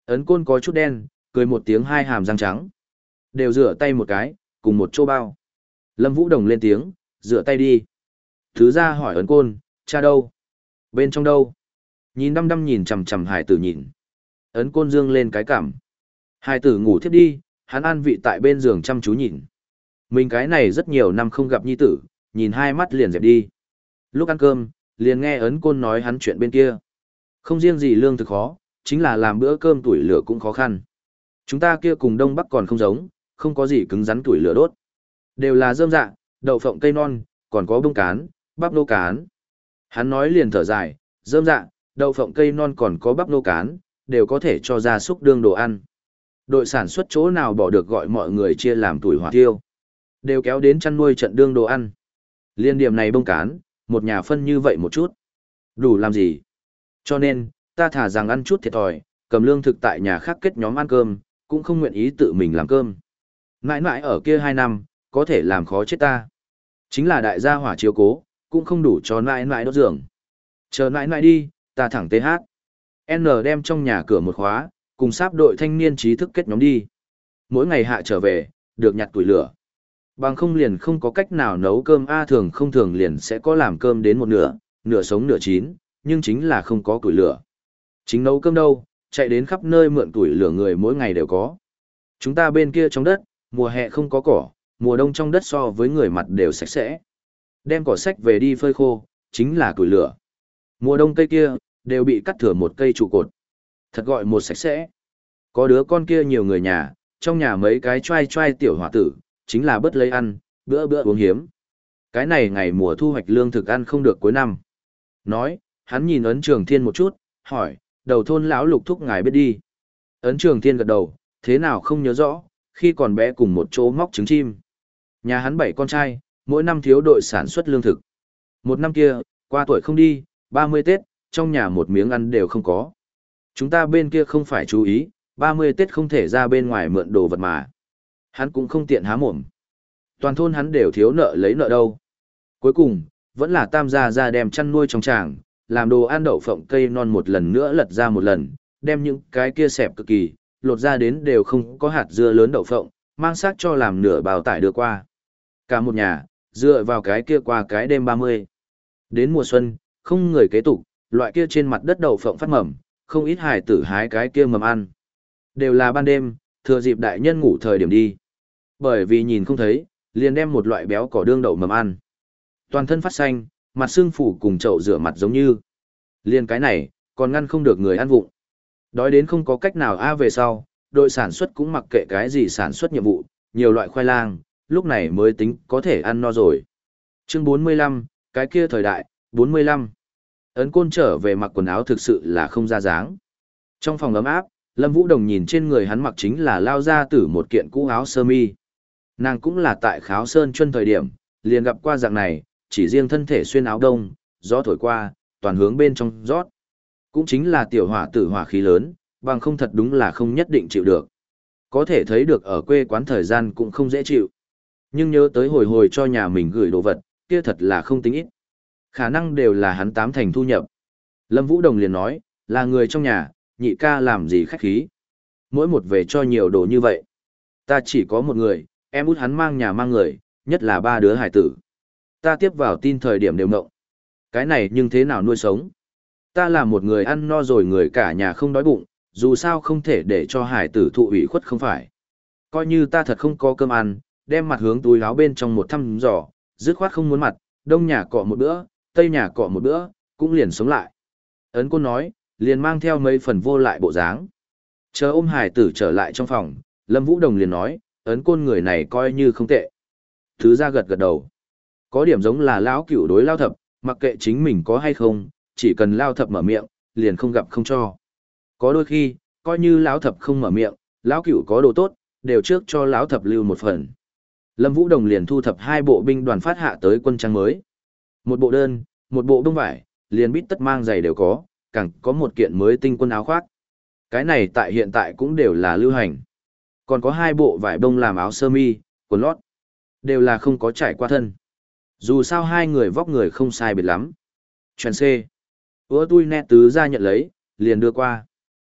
Ấn Côn có chút đen, cười một tiếng hai hàm răng trắng. Đều rửa tay một cái, cùng một chỗ bao. Lâm Vũ Đồng lên tiếng, rửa tay đi. Thứ ra hỏi Ấn Côn, cha đâu? Bên trong đâu? Nhìn đăm đăm nhìn chằm chằm hải tử nhìn. Ấn Côn dương lên cái cảm. Hải tử ngủ thiếp đi, hắn an vị tại bên giường chăm chú nhìn. Mình cái này rất nhiều năm không gặp nhi tử, nhìn hai mắt liền dẹp đi. Lúc ăn cơm, liền nghe Ấn Côn nói hắn chuyện bên kia. Không riêng gì lương thực khó, chính là làm bữa cơm tuổi lửa cũng khó khăn. Chúng ta kia cùng Đông Bắc còn không giống, không có gì cứng rắn tuổi lửa đốt. Đều là rơm dạ, đậu phộng cây non, còn có bông cán, bắp nô cán. Hắn nói liền thở dài, rơm dạ, đậu phộng cây non còn có bắp nô cán, đều có thể cho gia súc đương đồ ăn. Đội sản xuất chỗ nào bỏ được gọi mọi người chia làm tuổi hỏa tiêu. Đều kéo đến chăn nuôi trận đương đồ ăn. Liên điểm này bông cán, một nhà phân như vậy một chút. Đủ làm gì? Cho nên, ta thả rằng ăn chút thiệt thòi, cầm lương thực tại nhà khác kết nhóm ăn cơm, cũng không nguyện ý tự mình làm cơm. Mãi mãi ở kia hai năm, có thể làm khó chết ta. Chính là đại gia hỏa chiếu cố, cũng không đủ cho mãi mãi đốt giường. Chờ mãi mãi đi, ta thẳng tê hát. N đem trong nhà cửa một khóa, cùng sáp đội thanh niên trí thức kết nhóm đi. Mỗi ngày hạ trở về, được nhặt tuổi lửa. Bằng không liền không có cách nào nấu cơm A thường không thường liền sẽ có làm cơm đến một nửa, nửa sống nửa chín, nhưng chính là không có tuổi lửa. Chính nấu cơm đâu, chạy đến khắp nơi mượn tuổi lửa người mỗi ngày đều có. Chúng ta bên kia trong đất, mùa hè không có cỏ, mùa đông trong đất so với người mặt đều sạch sẽ. Đem cỏ sách về đi phơi khô, chính là tuổi lửa. Mùa đông cây kia, đều bị cắt thửa một cây trụ cột. Thật gọi một sạch sẽ. Có đứa con kia nhiều người nhà, trong nhà mấy cái trai trai tiểu hỏa tử, chính là bất lấy ăn, bữa bữa uống hiếm. Cái này ngày mùa thu hoạch lương thực ăn không được cuối năm. Nói, hắn nhìn Ấn Trường Thiên một chút, hỏi, đầu thôn lão Lục thúc ngài biết đi. Ấn Trường Thiên gật đầu, thế nào không nhớ rõ, khi còn bé cùng một chỗ móc trứng chim. Nhà hắn bảy con trai, mỗi năm thiếu đội sản xuất lương thực. Một năm kia, qua tuổi không đi, ba mươi Tết, trong nhà một miếng ăn đều không có. Chúng ta bên kia không phải chú ý, ba mươi Tết không thể ra bên ngoài mượn đồ vật mà. Hắn cũng không tiện há mồm. Toàn thôn hắn đều thiếu nợ lấy nợ đâu. Cuối cùng, vẫn là tam gia ra đem chăn nuôi trong tràng, làm đồ ăn đậu phộng cây non một lần nữa lật ra một lần, đem những cái kia xẹp cực kỳ, lột ra đến đều không có hạt dưa lớn đậu phộng, mang xác cho làm nửa bào tải đưa qua. Cả một nhà, dựa vào cái kia qua cái đêm ba mươi. Đến mùa xuân, không người kế tục, loại kia trên mặt đất đậu phộng phát mầm, không ít hài tử hái cái kia mầm ăn. Đều là ban đêm, thừa dịp đại nhân ngủ thời điểm đi. Bởi vì nhìn không thấy, liền đem một loại béo cỏ đương đậu mầm ăn. Toàn thân phát xanh, mặt xương phủ cùng chậu rửa mặt giống như. Liền cái này, còn ngăn không được người ăn vụng. Đói đến không có cách nào a về sau, đội sản xuất cũng mặc kệ cái gì sản xuất nhiệm vụ, nhiều loại khoai lang, lúc này mới tính có thể ăn no rồi. Chương bốn mươi lăm, cái kia thời đại, bốn mươi lăm. Ấn Côn trở về mặc quần áo thực sự là không ra dáng. Trong phòng ấm áp, Lâm Vũ Đồng nhìn trên người hắn mặc chính là lao ra từ một kiện cũ áo sơ mi. Nàng cũng là tại Kháo Sơn Chuân thời điểm, liền gặp qua dạng này, chỉ riêng thân thể xuyên áo đông, gió thổi qua, toàn hướng bên trong rót. Cũng chính là tiểu hỏa tử hỏa khí lớn, bằng không thật đúng là không nhất định chịu được. Có thể thấy được ở quê quán thời gian cũng không dễ chịu. Nhưng nhớ tới hồi hồi cho nhà mình gửi đồ vật, kia thật là không tính ít. Khả năng đều là hắn tám thành thu nhập. Lâm Vũ Đồng liền nói, là người trong nhà, nhị ca làm gì khách khí. Mỗi một về cho nhiều đồ như vậy. Ta chỉ có một người, em út hắn mang nhà mang người, nhất là ba đứa hải tử. Ta tiếp vào tin thời điểm đều ngộng. Cái này nhưng thế nào nuôi sống? Ta là một người ăn no rồi người cả nhà không đói bụng, dù sao không thể để cho hải tử thụ ủy khuất không phải. Coi như ta thật không có cơm ăn, đem mặt hướng túi áo bên trong một thăm giỏ, dứt khoát không muốn mặt, đông nhà cọ một bữa, tây nhà cọ một bữa, cũng liền sống lại. Ấn Côn nói, liền mang theo mấy phần vô lại bộ dáng. Chờ ôm hải tử trở lại trong phòng, Lâm Vũ Đồng liền nói, Ấn Côn người này coi như không tệ. Thứ ra gật gật đầu. Có điểm giống là lão cửu đối lao thập, mặc kệ chính mình có hay không, chỉ cần lao thập mở miệng, liền không gặp không cho. Có đôi khi, coi như lão thập không mở miệng, lão cửu có đồ tốt, đều trước cho lão thập lưu một phần. Lâm Vũ Đồng liền thu thập hai bộ binh đoàn phát hạ tới quân trang mới. Một bộ đơn, một bộ bông vải, liền bít tất mang giày đều có, càng có một kiện mới tinh quân áo khoác. Cái này tại hiện tại cũng đều là lưu hành. Còn có hai bộ vải bông làm áo sơ mi, quần lót. Đều là không có trải qua thân. Dù sao hai người vóc người không sai biệt lắm. Chuyện C. Ủa tui nét tứ ra nhận lấy, liền đưa qua.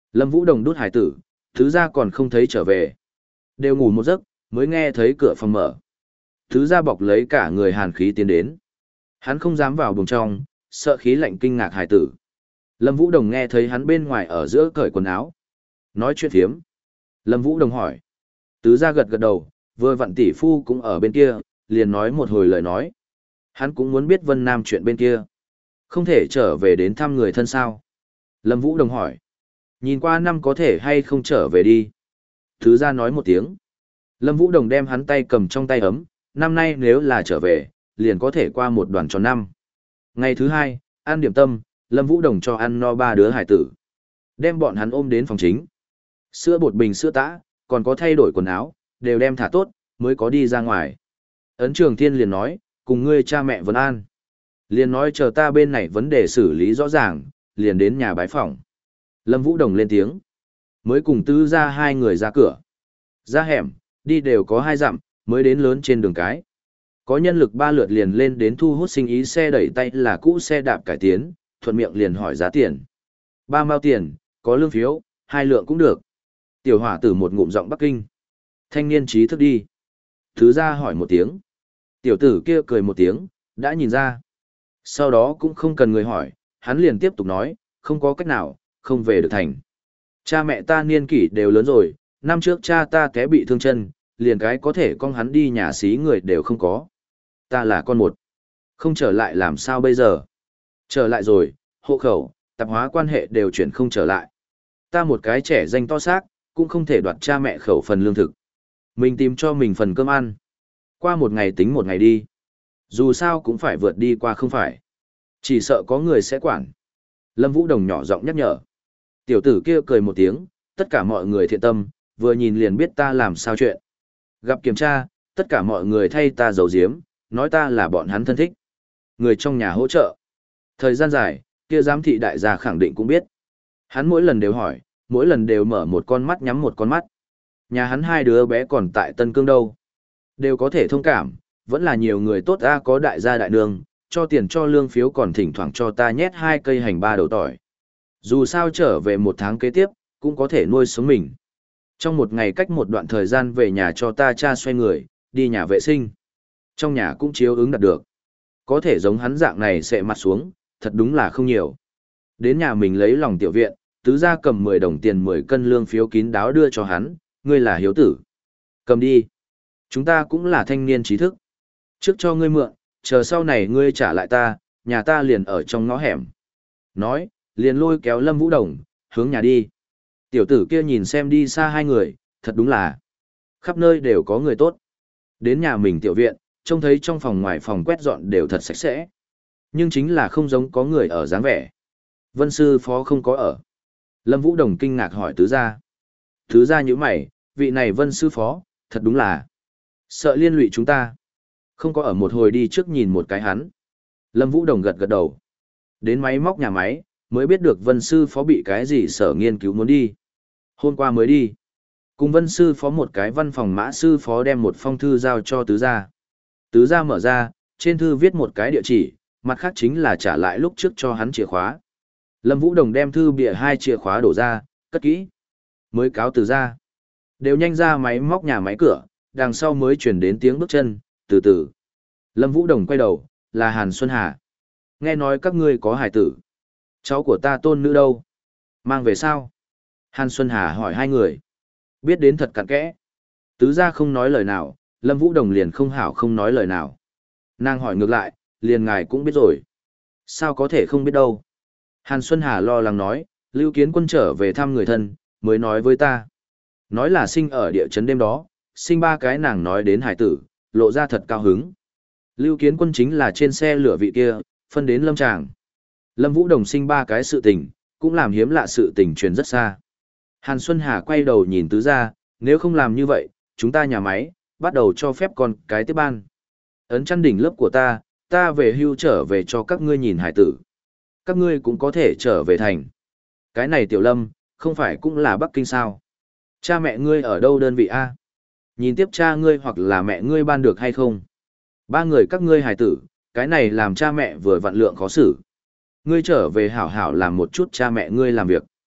Lâm Vũ Đồng đút hải tử, thứ ra còn không thấy trở về. Đều ngủ một giấc, mới nghe thấy cửa phòng mở. Thứ ra bọc lấy cả người hàn khí tiến đến. Hắn không dám vào buồng trong, sợ khí lạnh kinh ngạc hải tử. Lâm Vũ Đồng nghe thấy hắn bên ngoài ở giữa cởi quần áo. Nói chuyện phiếm. Lâm Vũ Đồng hỏi. Tứ ra gật gật đầu, vừa vặn tỷ phu cũng ở bên kia, liền nói một hồi lời nói. Hắn cũng muốn biết Vân Nam chuyện bên kia. Không thể trở về đến thăm người thân sao? Lâm Vũ Đồng hỏi. Nhìn qua năm có thể hay không trở về đi. Thứ ra nói một tiếng. Lâm Vũ Đồng đem hắn tay cầm trong tay ấm, năm nay nếu là trở về, liền có thể qua một đoàn tròn năm. Ngày thứ hai, ăn điểm tâm, Lâm Vũ Đồng cho ăn no ba đứa hải tử. Đem bọn hắn ôm đến phòng chính. Sữa bột bình sữa tã, còn có thay đổi quần áo, đều đem thả tốt, mới có đi ra ngoài. Ấn Trường Thiên liền nói, cùng ngươi cha mẹ vấn an. Liền nói chờ ta bên này vấn đề xử lý rõ ràng, liền đến nhà bái phỏng. Lâm Vũ Đồng lên tiếng. Mới cùng tứ ra hai người ra cửa. Ra hẻm, đi đều có hai dặm, mới đến lớn trên đường cái. Có nhân lực ba lượt liền lên đến thu hút sinh ý xe đẩy tay là cũ xe đạp cải tiến, thuận miệng liền hỏi giá tiền. Ba mao tiền, có lương phiếu, hai lượng cũng được. Tiểu hỏa tử một ngụm giọng Bắc Kinh. Thanh niên trí thức đi. Thứ ra hỏi một tiếng. Tiểu tử kia cười một tiếng, đã nhìn ra. Sau đó cũng không cần người hỏi, hắn liền tiếp tục nói, không có cách nào, không về được thành. Cha mẹ ta niên kỷ đều lớn rồi, năm trước cha ta té bị thương chân, liền cái có thể con hắn đi nhà xí người đều không có. Ta là con một. Không trở lại làm sao bây giờ? Trở lại rồi, hộ khẩu, tạp hóa quan hệ đều chuyển không trở lại. Ta một cái trẻ danh to xác, cũng không thể đoạt cha mẹ khẩu phần lương thực. Mình tìm cho mình phần cơm ăn. Qua một ngày tính một ngày đi. Dù sao cũng phải vượt đi qua không phải. Chỉ sợ có người sẽ quản. Lâm Vũ Đồng nhỏ giọng nhắc nhở. Tiểu tử kia cười một tiếng, tất cả mọi người thiện tâm, vừa nhìn liền biết ta làm sao chuyện. Gặp kiểm tra, tất cả mọi người thay ta giấu giếm, nói ta là bọn hắn thân thích. Người trong nhà hỗ trợ. Thời gian dài, kia giám thị đại gia khẳng định cũng biết. Hắn mỗi lần đều hỏi, mỗi lần đều mở một con mắt nhắm một con mắt. Nhà hắn hai đứa bé còn tại Tân Cương đâu. Đều có thể thông cảm, vẫn là nhiều người tốt a, có đại gia đại nương, cho tiền cho lương phiếu còn thỉnh thoảng cho ta nhét hai cây hành ba đầu tỏi. Dù sao trở về một tháng kế tiếp, cũng có thể nuôi sống mình. Trong một ngày cách một đoạn thời gian về nhà cho ta cha xoay người, đi nhà vệ sinh. Trong nhà cũng chiếu ứng đạt được. Có thể giống hắn dạng này sẽ mặt xuống, thật đúng là không nhiều. Đến nhà mình lấy lòng tiểu viện, tứ gia cầm mười đồng tiền mười cân lương phiếu kín đáo đưa cho hắn, ngươi là hiếu tử. Cầm đi. Chúng ta cũng là thanh niên trí thức. Trước cho ngươi mượn, chờ sau này ngươi trả lại ta, nhà ta liền ở trong ngõ hẻm. Nói, liền lôi kéo Lâm Vũ Đồng, hướng nhà đi. Tiểu tử kia nhìn xem đi xa hai người, thật đúng là khắp nơi đều có người tốt. Đến nhà mình tiểu viện, trông thấy trong phòng ngoài phòng quét dọn đều thật sạch sẽ. Nhưng chính là không giống có người ở dáng vẻ. Vân sư phó không có ở. Lâm Vũ Đồng kinh ngạc hỏi tứ gia. Tứ gia như mày, vị này Vân sư phó, thật đúng là sợ liên lụy chúng ta. Không có ở một hồi đi trước nhìn một cái hắn. Lâm Vũ Đồng gật gật đầu. Đến máy móc nhà máy, mới biết được Vân sư phó bị cái gì sở nghiên cứu muốn đi. Hôm qua mới đi. Cùng Vân sư phó một cái văn phòng mã sư phó đem một phong thư giao cho tứ gia. Tứ gia mở ra, trên thư viết một cái địa chỉ, mặt khác chính là trả lại lúc trước cho hắn chìa khóa. Lâm Vũ Đồng đem thư bìa hai chìa khóa đổ ra, cất kỹ. Mới cáo từ ra. Đều nhanh ra máy móc nhà máy cửa, đằng sau mới chuyển đến tiếng bước chân, từ từ. Lâm Vũ Đồng quay đầu, là Hàn Xuân Hà. Nghe nói các ngươi có hải tử. Cháu của ta tôn nữ đâu? Mang về sao? Hàn Xuân Hà hỏi hai người. Biết đến thật cặn kẽ. Tứ gia không nói lời nào, Lâm Vũ Đồng liền không hảo không nói lời nào. Nàng hỏi ngược lại, liền ngài cũng biết rồi. Sao có thể không biết đâu? Hàn Xuân Hà lo lắng nói, Lưu Kiến Quân trở về thăm người thân, mới nói với ta. Nói là sinh ở địa chấn đêm đó, sinh ba cái nàng nói đến hải tử, lộ ra thật cao hứng. Lưu Kiến Quân chính là trên xe lửa vị kia, phân đến Lâm Tràng. Lâm Vũ Đồng sinh ba cái sự tình, cũng làm hiếm lạ sự tình truyền rất xa. Hàn Xuân Hà quay đầu nhìn tứ gia, nếu không làm như vậy, chúng ta nhà máy, bắt đầu cho phép con cái tiếp ban. Ấn chăn đỉnh lớp của ta, ta về hưu trở về cho các ngươi nhìn hải tử. Các ngươi cũng có thể trở về thành. Cái này Tiểu Lâm, không phải cũng là Bắc Kinh sao? Cha mẹ ngươi ở đâu đơn vị A? Nhìn tiếp cha ngươi hoặc là mẹ ngươi ban được hay không? Ba người các ngươi hải tử, cái này làm cha mẹ vừa vặn lượng khó xử. Ngươi trở về hảo hảo làm một chút cha mẹ ngươi làm việc.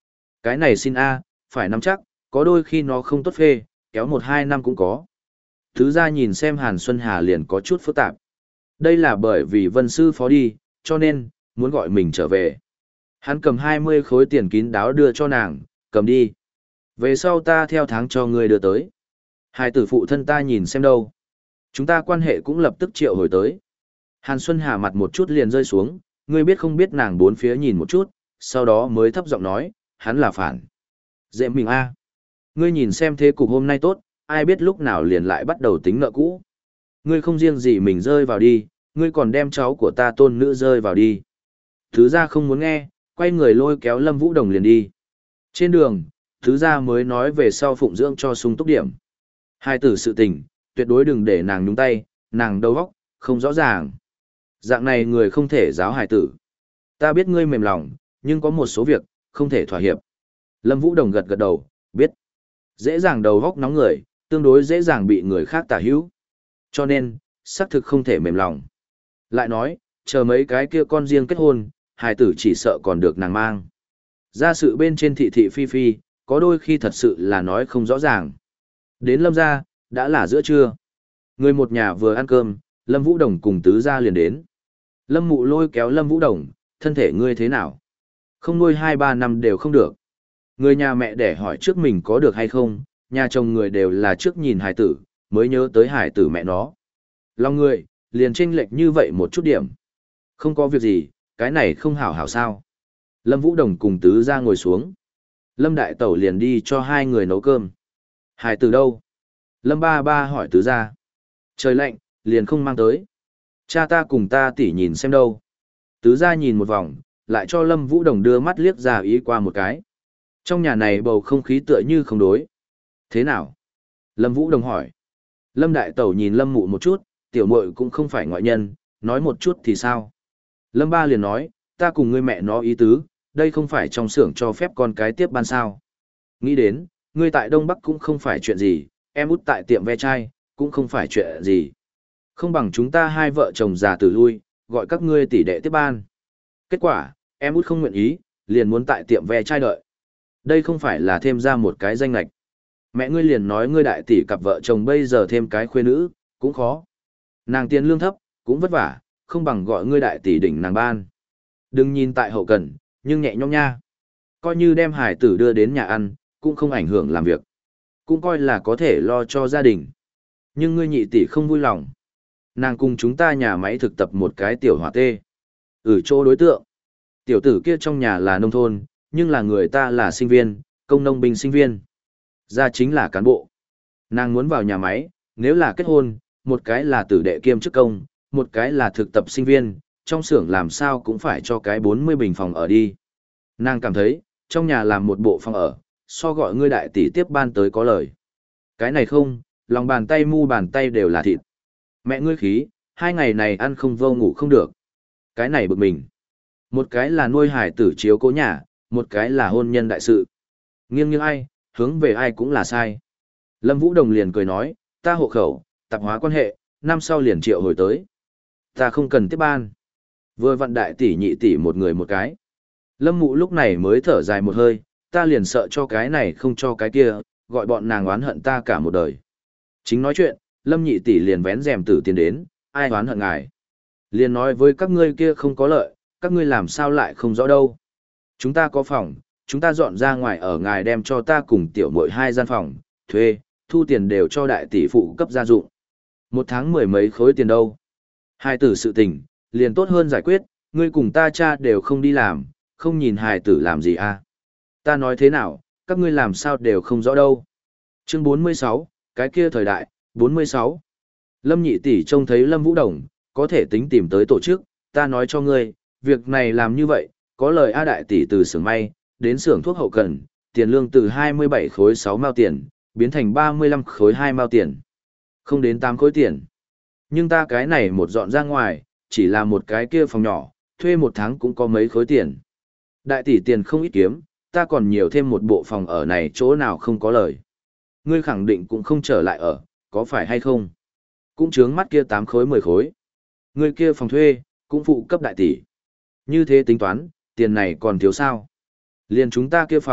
Cái này xin A, phải nắm chắc, có đôi khi nó không tốt phê, kéo một hai năm cũng có. Thứ ra nhìn xem Hàn Xuân Hà liền có chút phức tạp. Đây là bởi vì Vân Sư Phó đi, cho nên, muốn gọi mình trở về. Hắn cầm hai mươi khối tiền kín đáo đưa cho nàng, cầm đi. Về sau ta theo tháng cho ngươi đưa tới. Hai tử phụ thân ta nhìn xem đâu. Chúng ta quan hệ cũng lập tức triệu hồi tới. Hàn Xuân Hà mặt một chút liền rơi xuống, ngươi biết không biết nàng bốn phía nhìn một chút, sau đó mới thấp giọng nói, hắn là phản. Dễ mình a, ngươi nhìn xem thế cục hôm nay tốt, ai biết lúc nào liền lại bắt đầu tính nợ cũ. Ngươi không riêng gì mình rơi vào đi, ngươi còn đem cháu của ta tôn nữ rơi vào đi. Thứ ra không muốn nghe, quay người lôi kéo Lâm Vũ Đồng liền đi. Trên đường, thứ ra mới nói về sau phụng dưỡng cho sung túc điểm. Hai tử sự tình, tuyệt đối đừng để nàng nhúng tay, nàng đầu óc không rõ ràng. Dạng này người không thể giáo hài tử. Ta biết ngươi mềm lòng, nhưng có một số việc, không thể thỏa hiệp. Lâm Vũ Đồng gật gật đầu, biết. Dễ dàng đầu óc nóng người, tương đối dễ dàng bị người khác tả hữu. Cho nên, xác thực không thể mềm lòng. Lại nói, chờ mấy cái kia con riêng kết hôn, hài tử chỉ sợ còn được nàng mang. Ra sự bên trên thị thị phi phi, có đôi khi thật sự là nói không rõ ràng. Đến Lâm gia, đã là giữa trưa. Người một nhà vừa ăn cơm, Lâm Vũ Đồng cùng tứ gia liền đến. Lâm Mụ lôi kéo Lâm Vũ Đồng, thân thể ngươi thế nào? Không nuôi hai ba năm đều không được. Người nhà mẹ để hỏi trước mình có được hay không, nhà chồng người đều là trước nhìn hài tử, mới nhớ tới hài tử mẹ nó. Lòng người, liền chênh lệch như vậy một chút điểm. Không có việc gì, cái này không hảo hảo sao. Lâm Vũ Đồng cùng tứ gia ngồi xuống. Lâm Đại Tẩu liền đi cho hai người nấu cơm. Hài tử đâu? Lâm Ba Ba hỏi tứ gia. Trời lạnh, liền không mang tới. Cha ta cùng ta tỉ nhìn xem đâu. Tứ gia nhìn một vòng, lại cho Lâm Vũ Đồng đưa mắt liếc ra ý qua một cái. Trong nhà này bầu không khí tựa như không đối. Thế nào? Lâm Vũ Đồng hỏi. Lâm Đại Tẩu nhìn Lâm Mụ một chút, tiểu muội cũng không phải ngoại nhân, nói một chút thì sao? Lâm Ba liền nói, ta cùng ngươi mẹ nó ý tứ, đây không phải trong xưởng cho phép con cái tiếp ban sao. Nghĩ đến, ngươi tại Đông Bắc cũng không phải chuyện gì, em út tại tiệm ve chai, cũng không phải chuyện gì. Không bằng chúng ta hai vợ chồng già tử lui, gọi các ngươi tỷ đệ tiếp ban. Kết quả, em út không nguyện ý, liền muốn tại tiệm ve chai đợi. Đây không phải là thêm ra một cái danh lạch. Mẹ ngươi liền nói ngươi đại tỷ cặp vợ chồng bây giờ thêm cái khuê nữ, cũng khó. Nàng tiền lương thấp, cũng vất vả, không bằng gọi ngươi đại tỷ đỉnh nàng ban. Đừng nhìn tại hậu cần, nhưng nhẹ nhõm nha. Coi như đem hải tử đưa đến nhà ăn, cũng không ảnh hưởng làm việc. Cũng coi là có thể lo cho gia đình. Nhưng ngươi nhị tỷ không vui lòng. Nàng cùng chúng ta nhà máy thực tập một cái tiểu hỏa tê. Ở chỗ đối tượng. Tiểu tử kia trong nhà là nông thôn, nhưng là người ta là sinh viên, công nông binh sinh viên. Ra chính là cán bộ. Nàng muốn vào nhà máy, nếu là kết hôn, một cái là tử đệ kiêm chức công, một cái là thực tập sinh viên, trong xưởng làm sao cũng phải cho cái bốn mươi bình phòng ở đi. Nàng cảm thấy, trong nhà làm một bộ phòng ở, so gọi ngươi đại tỷ tiếp ban tới có lời. Cái này không, lòng bàn tay mu bàn tay đều là thịt. Mẹ ngươi khí, hai ngày này ăn không vô ngủ không được. Cái này bực mình. Một cái là nuôi hải tử chiếu cố nhà, một cái là hôn nhân đại sự. Nghiêng như ai, hướng về ai cũng là sai. Lâm Vũ Đồng liền cười nói, ta hộ khẩu, tạp hóa quan hệ, năm sau liền triệu hồi tới. Ta không cần tiếp ban. Vừa vặn đại tỷ nhị tỷ một người một cái. Lâm Mụ lúc này mới thở dài một hơi, ta liền sợ cho cái này không cho cái kia, gọi bọn nàng oán hận ta cả một đời. Chính nói chuyện, Lâm nhị tỷ liền vén rèm tử tiến đến, ai oán hận ngài. Liền nói với các ngươi kia không có lợi, các ngươi làm sao lại không rõ đâu. Chúng ta có phòng, chúng ta dọn ra ngoài ở ngài đem cho ta cùng tiểu muội hai gian phòng, thuê, thu tiền đều cho đại tỷ phụ cấp gia dụng. Một tháng mười mấy khối tiền đâu. Hai tử sự tình, liền tốt hơn giải quyết, ngươi cùng ta cha đều không đi làm, không nhìn hài tử làm gì à. Ta nói thế nào, các ngươi làm sao đều không rõ đâu. Chương bốn mươi sáu, cái kia thời đại, bốn mươi sáu. Lâm nhị tỷ trông thấy Lâm Vũ Đồng, có thể tính tìm tới tổ chức, ta nói cho ngươi, việc này làm như vậy, có lời A đại tỷ từ xưởng may, đến xưởng thuốc hậu cần, tiền lương từ hai mươi bảy khối sáu mao tiền, biến thành ba mươi lăm khối hai mao tiền. Không đến tám khối tiền. Nhưng ta cái này một dọn ra ngoài, chỉ là một cái kia phòng nhỏ, thuê một tháng cũng có mấy khối tiền. Đại tỷ tiền không ít kiếm, ta còn nhiều thêm một bộ phòng ở này chỗ nào không có lời. Ngươi khẳng định cũng không trở lại ở, có phải hay không? Cũng chướng mắt kia tám khối mười khối. Ngươi kia phòng thuê, cũng phụ cấp đại tỷ. Như thế tính toán, tiền này còn thiếu sao? Liền chúng ta kia phòng,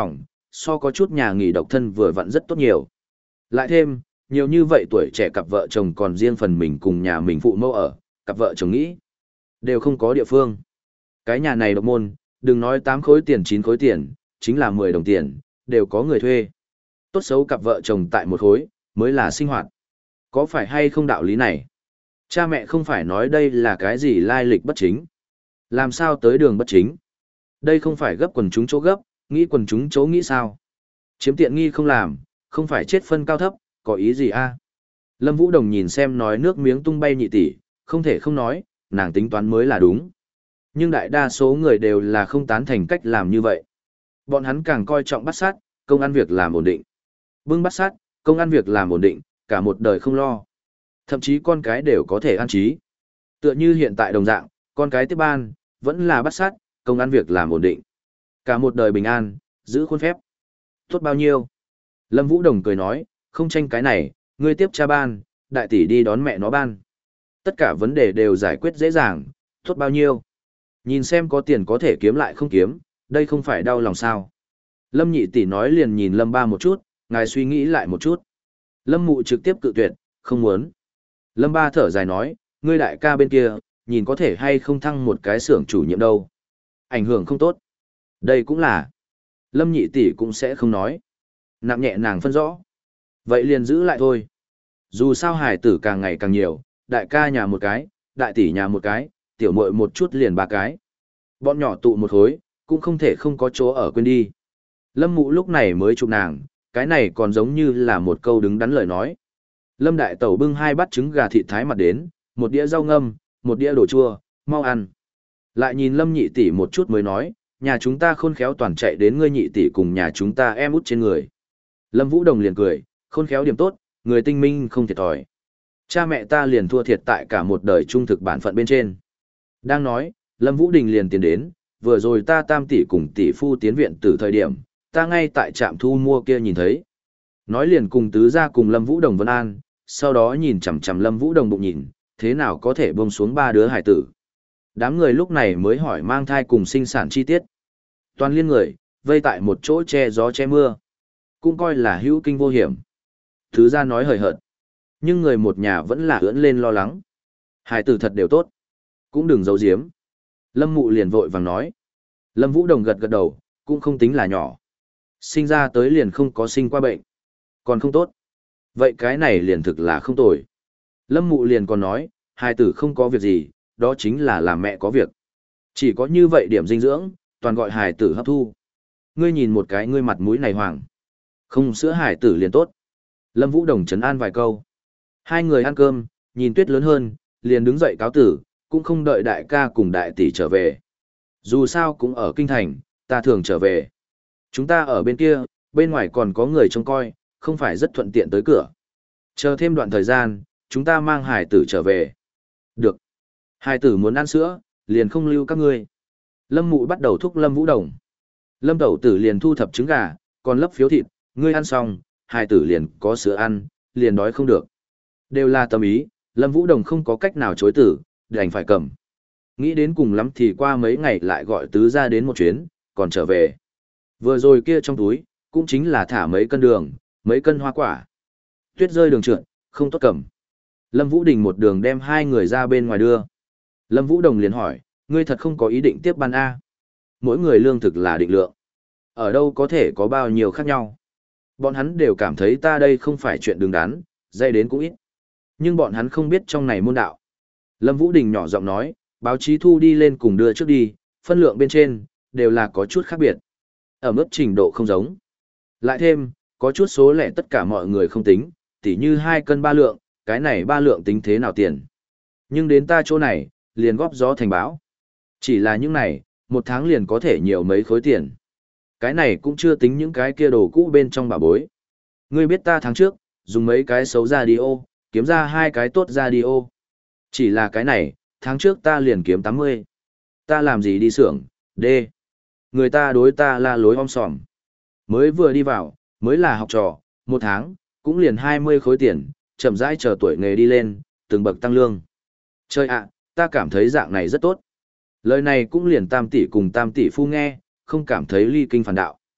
so có chút nhà nghỉ độc thân vừa vặn rất tốt nhiều. Lại thêm, nhiều như vậy tuổi trẻ cặp vợ chồng còn riêng phần mình cùng nhà mình phụ mẫu ở, cặp vợ chồng nghĩ, đều không có địa phương. Cái nhà này độc môn, đừng nói tám khối tiền chín khối tiền, chính là mười đồng tiền, đều có người thuê. Tốt xấu cặp vợ chồng tại một khối, mới là sinh hoạt. Có phải hay không đạo lý này? Cha mẹ không phải nói đây là cái gì lai lịch bất chính. Làm sao tới đường bất chính? Đây không phải gấp quần chúng chỗ gấp, nghĩ quần chúng chỗ nghĩ sao? Chiếm tiện nghi không làm, không phải chết phân cao thấp, có ý gì a? Lâm Vũ Đồng nhìn xem nói nước miếng tung bay nhị tỷ, không thể không nói, nàng tính toán mới là đúng. Nhưng đại đa số người đều là không tán thành cách làm như vậy. Bọn hắn càng coi trọng bắt sát, công ăn việc làm ổn định. Bưng bắt sát, công ăn việc làm ổn định, cả một đời không lo. Thậm chí con cái đều có thể an trí. Tựa như hiện tại đồng dạng, con cái tiếp ban, vẫn là bắt sát, công ăn việc làm ổn định. Cả một đời bình an, giữ khuôn phép. Tốt bao nhiêu? Lâm Vũ Đồng cười nói, không tranh cái này, ngươi tiếp cha ban, đại tỷ đi đón mẹ nó ban. Tất cả vấn đề đều giải quyết dễ dàng, tốt bao nhiêu? Nhìn xem có tiền có thể kiếm lại không kiếm, đây không phải đau lòng sao. Lâm nhị tỷ nói liền nhìn Lâm ba một chút, ngài suy nghĩ lại một chút. Lâm mụ trực tiếp cự tuyệt, không muốn. Lâm ba thở dài nói, ngươi đại ca bên kia, nhìn có thể hay không thăng một cái xưởng chủ nhiệm đâu. Ảnh hưởng không tốt. Đây cũng là. Lâm nhị tỷ cũng sẽ không nói. Nặng nhẹ nàng phân rõ. Vậy liền giữ lại thôi. Dù sao hài tử càng ngày càng nhiều, đại ca nhà một cái, đại tỷ nhà một cái, tiểu muội một chút liền ba cái. Bọn nhỏ tụ một khối, cũng không thể không có chỗ ở quên đi. Lâm mụ lúc này mới chụp nàng, cái này còn giống như là một câu đứng đắn lời nói. Lâm đại tẩu bưng hai bát trứng gà thịt thái mặt đến, một đĩa rau ngâm, một đĩa đồ chua, mau ăn. Lại nhìn Lâm nhị tỷ một chút mới nói, nhà chúng ta khôn khéo toàn chạy đến ngươi nhị tỷ cùng nhà chúng ta em út trên người. Lâm Vũ Đồng liền cười, khôn khéo điểm tốt, người tinh minh không thiệt thòi. Cha mẹ ta liền thua thiệt tại cả một đời trung thực bản phận bên trên. Đang nói, Lâm Vũ Đình liền tiến đến, vừa rồi ta tam tỷ cùng tỷ phu tiến viện từ thời điểm, ta ngay tại trạm thu mua kia nhìn thấy. Nói liền cùng tứ ra cùng Lâm Vũ Đồng Vân An, sau đó nhìn chằm chằm Lâm Vũ Đồng bụng nhìn, thế nào có thể buông xuống ba đứa hải tử. Đám người lúc này mới hỏi mang thai cùng sinh sản chi tiết. Toàn liên người, vây tại một chỗ che gió che mưa. Cũng coi là hữu kinh vô hiểm. Thứ ra nói hời hợt. Nhưng người một nhà vẫn là ưỡn lên lo lắng. Hải tử thật đều tốt. Cũng đừng giấu giếm. Lâm mụ liền vội vàng nói. Lâm Vũ Đồng gật gật đầu, cũng không tính là nhỏ. Sinh ra tới liền không có sinh qua bệnh. Còn không tốt. Vậy cái này liền thực là không tồi. Lâm mụ liền còn nói, hai tử không có việc gì, đó chính là làm mẹ có việc. Chỉ có như vậy điểm dinh dưỡng, toàn gọi hài tử hấp thu. Ngươi nhìn một cái ngươi mặt mũi này hoàng. Không sữa hài tử liền tốt. Lâm Vũ Đồng trấn an vài câu. Hai người ăn cơm, nhìn tuyết lớn hơn, liền đứng dậy cáo tử, cũng không đợi đại ca cùng đại tỷ trở về. Dù sao cũng ở kinh thành, ta thường trở về. Chúng ta ở bên kia, bên ngoài còn có người trông coi, không phải rất thuận tiện tới cửa. Chờ thêm đoạn thời gian, chúng ta mang hải tử trở về. Được. Hải tử muốn ăn sữa, liền không lưu các ngươi. Lâm mụ bắt đầu thúc Lâm Vũ Đồng. Lâm tẩu tử liền thu thập trứng gà, còn lấp phiếu thịt, ngươi ăn xong, hải tử liền có sữa ăn, liền đói không được. Đều là tâm ý, Lâm Vũ Đồng không có cách nào chối tử, đành phải cầm. Nghĩ đến cùng lắm thì qua mấy ngày lại gọi tứ ra đến một chuyến, còn trở về. Vừa rồi kia trong túi, cũng chính là thả mấy cân đường, mấy cân hoa quả. Tuyết rơi đường trượt, không tốt cầm. Lâm Vũ Đình một đường đem hai người ra bên ngoài đưa. Lâm Vũ Đồng liền hỏi, ngươi thật không có ý định tiếp ban A. Mỗi người lương thực là định lượng. Ở đâu có thể có bao nhiêu khác nhau. Bọn hắn đều cảm thấy ta đây không phải chuyện đứng đắn, dây đến cũng ít. Nhưng bọn hắn không biết trong này môn đạo. Lâm Vũ Đình nhỏ giọng nói, báo chí thu đi lên cùng đưa trước đi, phân lượng bên trên, đều là có chút khác biệt. Ở mức trình độ không giống. Lại thêm, có chút số lẻ tất cả mọi người không tính, tỉ như hai cân ba lượng, cái này ba lượng tính thế nào tiền. Nhưng đến ta chỗ này, liền góp gió thành bão. Chỉ là những này, một tháng liền có thể nhiều mấy khối tiền. Cái này cũng chưa tính những cái kia đồ cũ bên trong bà bối. Ngươi biết ta tháng trước, dùng mấy cái xấu radio, kiếm ra hai cái tốt radio. Chỉ là cái này, tháng trước ta liền kiếm tám mươi. Ta làm gì đi xưởng, D. Người ta đối ta la lối om sòm. Mới vừa đi vào, mới là học trò, một tháng, cũng liền hai mươi khối tiền, chậm rãi chờ tuổi nghề đi lên, từng bậc tăng lương. Trời ạ, ta cảm thấy dạng này rất tốt. Lời này cũng liền tam tỷ cùng tam tỷ phu nghe, không cảm thấy ly kinh phản đạo.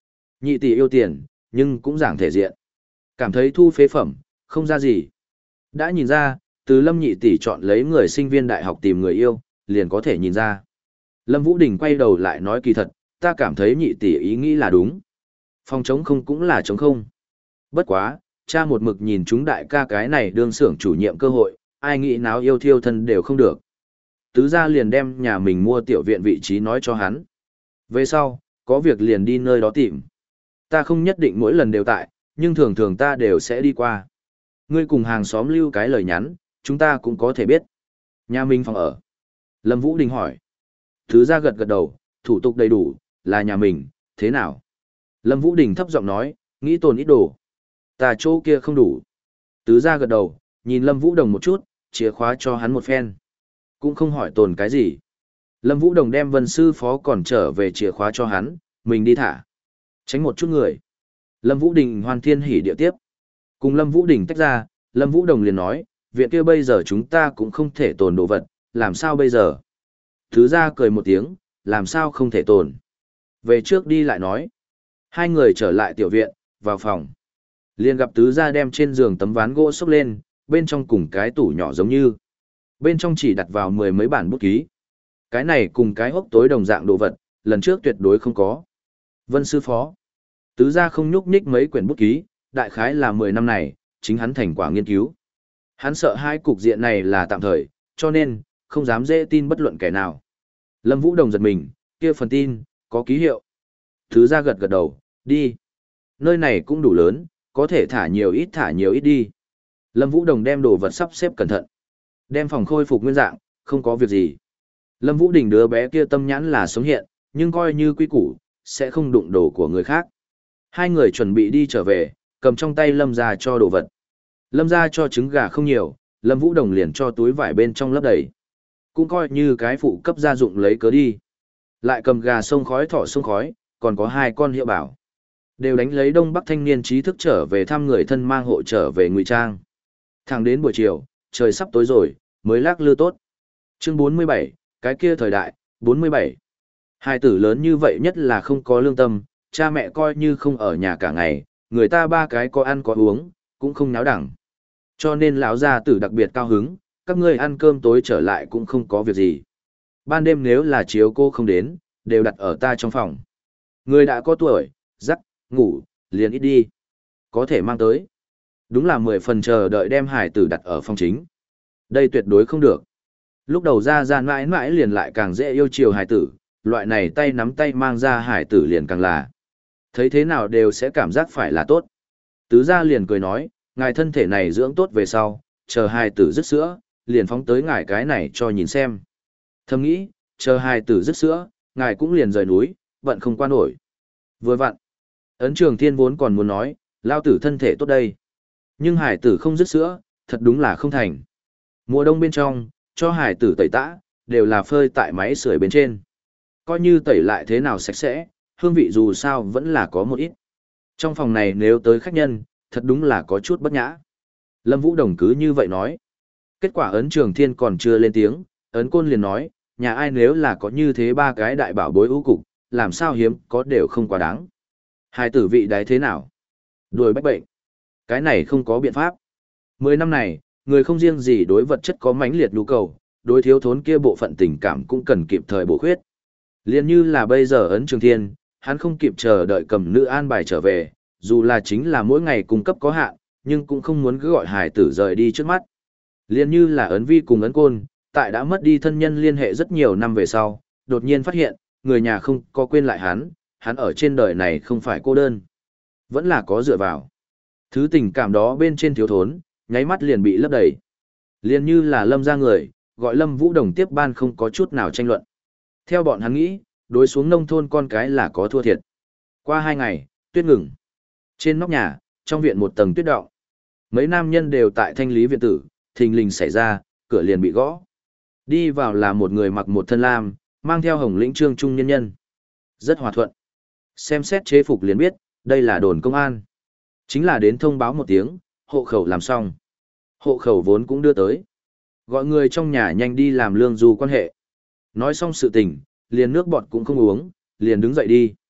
Nhị tỷ yêu tiền, nhưng cũng giảng thể diện. Cảm thấy thu phế phẩm, không ra gì. Đã nhìn ra, từ Lâm nhị tỷ chọn lấy người sinh viên đại học tìm người yêu, liền có thể nhìn ra. Lâm Vũ Đình quay đầu lại nói kỳ thật, ta cảm thấy nhị tỷ ý nghĩ là đúng. Phòng chống không cũng là chống không. Bất quá, cha một mực nhìn chúng đại ca cái này đương xưởng chủ nhiệm cơ hội, ai nghĩ náo yêu thiêu thân đều không được. Tứ gia liền đem nhà mình mua tiểu viện vị trí nói cho hắn. Về sau, có việc liền đi nơi đó tìm. Ta không nhất định mỗi lần đều tại, nhưng thường thường ta đều sẽ đi qua. Ngươi cùng hàng xóm lưu cái lời nhắn, chúng ta cũng có thể biết. Nhà mình phòng ở. Lâm Vũ Đình hỏi. Tứ gia gật gật đầu, thủ tục đầy đủ, là nhà mình, thế nào? Lâm Vũ Đình thấp giọng nói, nghĩ tồn ít đồ. Ta chỗ kia không đủ. Tứ gia gật đầu, nhìn Lâm Vũ Đồng một chút, chìa khóa cho hắn một phen. Cũng không hỏi tồn cái gì. Lâm Vũ Đồng đem Vân sư phó còn trở về chìa khóa cho hắn, mình đi thả. Tránh một chút người. Lâm Vũ Đình hoan thiên hỉ địa tiếp. Cùng Lâm Vũ Đình tách ra, Lâm Vũ Đồng liền nói, viện kia bây giờ chúng ta cũng không thể tồn đồ vật, làm sao bây giờ? Thứ ra cười một tiếng, làm sao không thể tồn. Về trước đi lại nói. Hai người trở lại tiểu viện, vào phòng. Liền gặp tứ gia đem trên giường tấm ván gỗ xốc lên, bên trong cùng cái tủ nhỏ giống như. Bên trong chỉ đặt vào mười mấy bản bút ký. Cái này cùng cái hốc tối đồng dạng đồ vật, lần trước tuyệt đối không có. Vân sư phó. Tứ gia không nhúc nhích mấy quyển bút ký, đại khái là mười năm này, chính hắn thành quả nghiên cứu. Hắn sợ hai cục diện này là tạm thời, cho nên, không dám dễ tin bất luận kẻ nào. Lâm Vũ Đồng giật mình, kia phần tin, có ký hiệu. Tứ gia gật gật đầu, đi. Nơi này cũng đủ lớn, có thể thả nhiều ít thả nhiều ít đi. Lâm Vũ Đồng đem đồ vật sắp xếp cẩn thận. Đem phòng khôi phục nguyên dạng, không có việc gì. Lâm Vũ Đình đứa bé kia tâm nhãn là sống hiện, nhưng coi như quy củ, sẽ không đụng đồ của người khác. Hai người chuẩn bị đi trở về, cầm trong tay Lâm ra cho đồ vật. Lâm ra cho trứng gà không nhiều, Lâm Vũ Đồng liền cho túi vải bên trong lấp đầy. Cũng coi như cái phụ cấp gia dụng lấy cớ đi. Lại cầm gà sông khói thỏ sông khói, còn có hai con hiệu bảo. Đều đánh lấy Đông Bắc thanh niên trí thức trở về thăm người thân mang hộ trở về ngụy trang. Thẳng đến buổi chiều, trời sắp tối rồi, mới lác lư tốt. Chương bốn mươi bảy, cái kia thời đại, bốn mươi bảy. Hai tử lớn như vậy nhất là không có lương tâm, cha mẹ coi như không ở nhà cả ngày, người ta ba cái có ăn có uống, cũng không náo đẳng. Cho nên lão gia tử đặc biệt cao hứng, các ngươi ăn cơm tối trở lại cũng không có việc gì. Ban đêm nếu là chiếu cô không đến, đều đặt ở ta trong phòng. Người đã có tuổi, giắc, ngủ, liền ít đi. Có thể mang tới. Đúng là mười phần chờ đợi đem hải tử đặt ở phòng chính. Đây tuyệt đối không được. Lúc đầu ra ra mãi mãi liền lại càng dễ yêu chiều hải tử, loại này tay nắm tay mang ra hải tử liền càng là. Thấy thế nào đều sẽ cảm giác phải là tốt. Tứ gia liền cười nói, ngài thân thể này dưỡng tốt về sau, chờ hải tử dứt sữa, liền phóng tới ngài cái này cho nhìn xem. Thầm nghĩ, chờ hải tử dứt sữa, ngài cũng liền rời núi, bận không qua nổi. Vừa vặn, Ấn Trường Thiên vốn còn muốn nói, lao tử thân thể tốt đây. Nhưng hải tử không dứt sữa, thật đúng là không thành. Mùa đông bên trong, cho hải tử tẩy tã, đều là phơi tại máy sưởi bên trên. Coi như tẩy lại thế nào sạch sẽ, hương vị dù sao vẫn là có một ít. Trong phòng này nếu tới khách nhân, thật đúng là có chút bất nhã. Lâm Vũ Đồng cứ như vậy nói. Kết quả Ấn Trường Thiên còn chưa lên tiếng, Ấn Côn liền nói, nhà ai nếu là có như thế ba cái đại bảo bối ưu cục, làm sao hiếm có đều không quá đáng. Hai tử vị đái thế nào? Đuổi bách bệnh. Cái này không có biện pháp. Mười năm này, người không riêng gì đối vật chất có mãnh liệt nhu cầu, đối thiếu thốn kia bộ phận tình cảm cũng cần kịp thời bổ khuyết. Liên như là bây giờ Ấn Trường Thiên, hắn không kịp chờ đợi cầm nữ an bài trở về, dù là chính là mỗi ngày cung cấp có hạn, nhưng cũng không muốn cứ gọi hài tử rời đi trước mắt. Liên như là Ấn Vi cùng Ấn Côn, tại đã mất đi thân nhân liên hệ rất nhiều năm về sau, đột nhiên phát hiện, người nhà không có quên lại hắn, hắn ở trên đời này không phải cô đơn, vẫn là có dựa vào. Thứ tình cảm đó bên trên thiếu thốn, nháy mắt liền bị lấp đầy. Liên như là Lâm ra người, gọi Lâm Vũ Đồng tiếp ban không có chút nào tranh luận. Theo bọn hắn nghĩ, đối xuống nông thôn con cái là có thua thiệt. Qua hai ngày, tuyết ngừng. Trên nóc nhà, trong viện một tầng tuyết đọng. Mấy nam nhân đều tại thanh lý viện tử, thình lình xảy ra, cửa liền bị gõ. Đi vào là một người mặc một thân lam, mang theo hồng lĩnh trương trung nhân nhân. Rất hòa thuận. Xem xét chế phục liền biết, đây là đồn công an. Chính là đến thông báo một tiếng, hộ khẩu làm xong. Hộ khẩu vốn cũng đưa tới. Gọi người trong nhà nhanh đi làm lương du quan hệ. Nói xong sự tình, liền nước bọt cũng không uống, liền đứng dậy đi.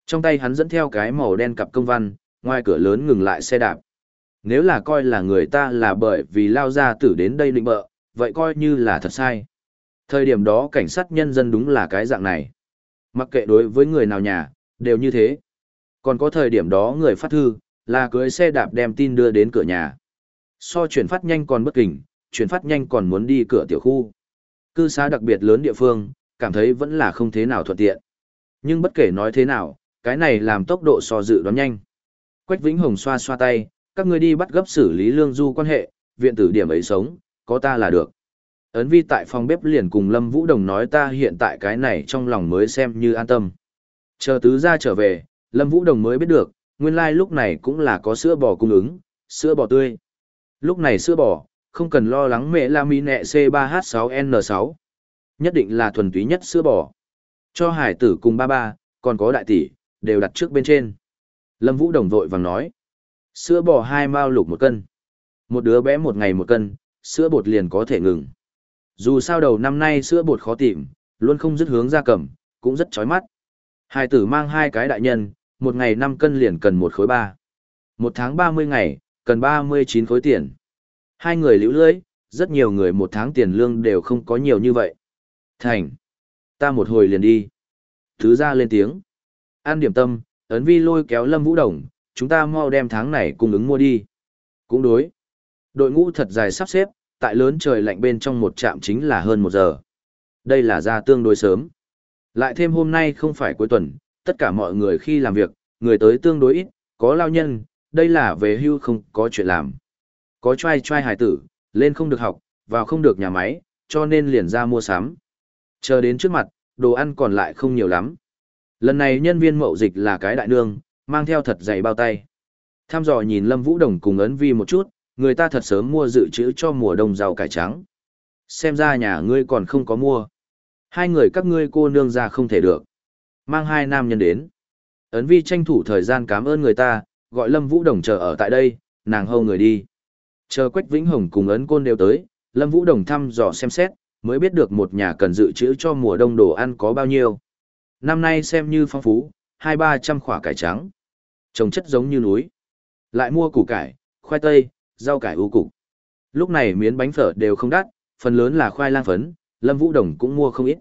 Trong tay hắn dẫn theo cái màu đen cặp công văn, ngoài cửa lớn ngừng lại xe đạp. Nếu là coi là người ta là bởi vì lao ra tử đến đây định bợ, vậy coi như là thật sai. Thời điểm đó cảnh sát nhân dân đúng là cái dạng này. Mặc kệ đối với người nào nhà, đều như thế. Còn có thời điểm đó người phát thư, là cưới xe đạp đem tin đưa đến cửa nhà. So chuyển phát nhanh còn bất kình, chuyển phát nhanh còn muốn đi cửa tiểu khu. Cư xá đặc biệt lớn địa phương, cảm thấy vẫn là không thế nào thuận tiện. Nhưng bất kể nói thế nào, cái này làm tốc độ so dự đoán nhanh. Quách Vĩnh Hồng xoa xoa tay, các ngươi đi bắt gấp xử lý lương du quan hệ, viện tử điểm ấy sống, có ta là được. Ấn Vi tại phòng bếp liền cùng Lâm Vũ Đồng nói ta hiện tại cái này trong lòng mới xem như an tâm. Chờ tứ gia trở về, Lâm Vũ Đồng mới biết được, nguyên lai lúc này cũng là có sữa bò cung ứng, sữa bò tươi. Lúc này sữa bò, không cần lo lắng mẹ la mi nẹ C ba H sáu N sáu. Nhất định là thuần túy nhất sữa bò. Cho hải tử cùng ba ba, còn có đại tỷ, đều đặt trước bên trên. Lâm Vũ Đồng vội vàng nói. Sữa bò hai mao lục một cân. Một đứa bé một ngày một cân, sữa bột liền có thể ngừng. Dù sao đầu năm nay sữa bột khó tìm, luôn không dứt hướng ra cầm, cũng rất chói mắt. Hải tử mang hai cái đại nhân, một ngày năm cân liền cần một khối ba. Một tháng ba mươi ngày, cần ba mươi chín khối tiền. Hai người liễu lưỡi, rất nhiều người một tháng tiền lương đều không có nhiều như vậy. Thành. Ta một hồi liền đi. Thứ ra lên tiếng. An điểm tâm, Ấn Vi lôi kéo Lâm Vũ Đồng, chúng ta mau đem tháng này cung ứng mua đi. Cũng đối. Đội ngũ thật dài sắp xếp, tại lớn trời lạnh bên trong một trạm chính là hơn một giờ. Đây là ra tương đối sớm. Lại thêm hôm nay không phải cuối tuần, tất cả mọi người khi làm việc, người tới tương đối ít, có lao nhân, đây là về hưu không có chuyện làm. Có trai trai hải tử, lên không được học, vào không được nhà máy, cho nên liền ra mua sắm. Chờ đến trước mặt, đồ ăn còn lại không nhiều lắm. Lần này nhân viên mậu dịch là cái đại nương, mang theo thật dày bao tay. Tham dò nhìn Lâm Vũ Đồng cùng Ấn Vi một chút, người ta thật sớm mua dự trữ cho mùa đông rau cải trắng. Xem ra nhà ngươi còn không có mua. Hai người các ngươi cô nương ra không thể được. Mang hai nam nhân đến. Ấn Vi tranh thủ thời gian cảm ơn người ta, gọi Lâm Vũ Đồng chờ ở tại đây, nàng hâu người đi. Chờ Quách Vĩnh Hồng cùng Ấn Côn đều tới, Lâm Vũ Đồng thăm dò xem xét, mới biết được một nhà cần dự trữ cho mùa đông đồ ăn có bao nhiêu. Năm nay xem như phong phú, hai ba trăm khỏa cải trắng. Trồng chất giống như núi. Lại mua củ cải, khoai tây, rau cải ưu cục. Lúc này miến bánh phở đều không đắt, phần lớn là khoai lang phấn, Lâm Vũ Đồng cũng mua không ít.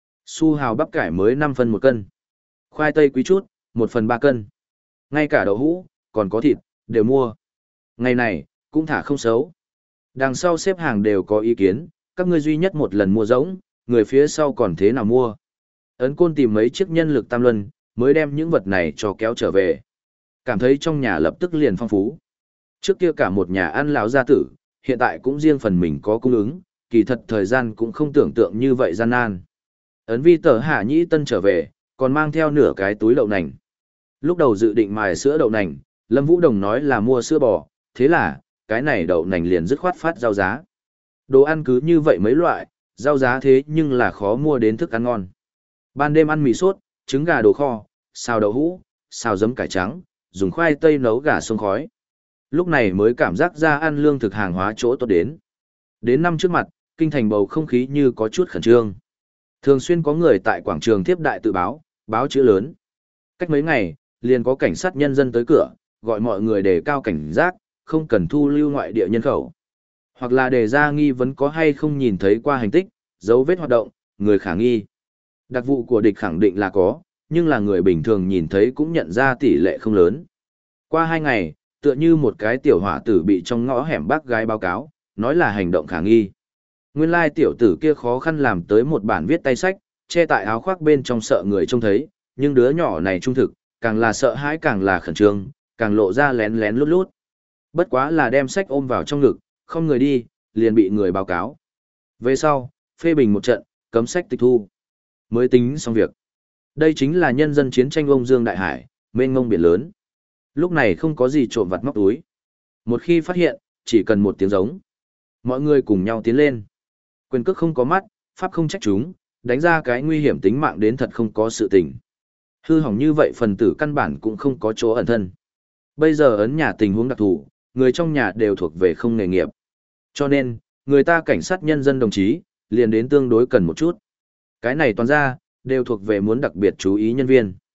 Su hào bắp cải mới năm phân một cân. Khoai tây quý chút, một phần ba cân. Ngay cả đậu hũ, còn có thịt, đều mua. Ngày này, cũng thả không xấu. Đằng sau xếp hàng đều có ý kiến, các ngươi duy nhất một lần mua giống, người phía sau còn thế nào mua. Ấn Côn tìm mấy chiếc nhân lực tam luân, mới đem những vật này cho kéo trở về. Cảm thấy trong nhà lập tức liền phong phú. Trước kia cả một nhà ăn lão gia tử, hiện tại cũng riêng phần mình có cung ứng, kỳ thật thời gian cũng không tưởng tượng như vậy gian nan. Ấn Vi tờ Hạ Nhĩ Tân trở về, còn mang theo nửa cái túi đậu nành. Lúc đầu dự định mài sữa đậu nành, Lâm Vũ Đồng nói là mua sữa bò, thế là, cái này đậu nành liền dứt khoát phát giao giá. Đồ ăn cứ như vậy mấy loại, giao giá thế nhưng là khó mua đến thức ăn ngon. Ban đêm ăn mì sốt, trứng gà đồ kho, xào đậu hũ, xào giấm cải trắng, dùng khoai tây nấu gà sông khói. Lúc này mới cảm giác ra ăn lương thực hàng hóa chỗ tốt đến. Đến năm trước mặt, kinh thành bầu không khí như có chút khẩn trương. Thường xuyên có người tại quảng trường tiếp đại tự báo, báo chữ lớn. Cách mấy ngày, liền có cảnh sát nhân dân tới cửa, gọi mọi người đề cao cảnh giác, không cần thu lưu ngoại địa nhân khẩu. Hoặc là đề ra nghi vấn có hay không nhìn thấy qua hành tích, dấu vết hoạt động, người khả nghi. Đặc vụ của địch khẳng định là có, nhưng là người bình thường nhìn thấy cũng nhận ra tỷ lệ không lớn. Qua hai ngày, tựa như một cái tiểu hỏa tử bị trong ngõ hẻm bác gái báo cáo, nói là hành động khả nghi. Nguyên lai tiểu tử kia khó khăn làm tới một bản viết tay sách, che tại áo khoác bên trong sợ người trông thấy, nhưng đứa nhỏ này trung thực, càng là sợ hãi càng là khẩn trương, càng lộ ra lén lén lút lút. Bất quá là đem sách ôm vào trong ngực, không người đi, liền bị người báo cáo. Về sau, phê bình một trận, cấm sách tịch thu. Mới tính xong việc. Đây chính là nhân dân chiến tranh ông Dương Đại Hải, mênh mông biển lớn. Lúc này không có gì trộm vặt móc túi. Một khi phát hiện, chỉ cần một tiếng giống. Mọi người cùng nhau tiến lên. Quyền cước không có mắt, pháp không trách chúng, đánh ra cái nguy hiểm tính mạng đến thật không có sự tình. Hư hỏng như vậy phần tử căn bản cũng không có chỗ ẩn thân. Bây giờ ấn nhà tình huống đặc thù, người trong nhà đều thuộc về không nghề nghiệp. Cho nên, người ta cảnh sát nhân dân đồng chí, liền đến tương đối cần một chút. Cái này toàn ra, đều thuộc về muốn đặc biệt chú ý nhân viên.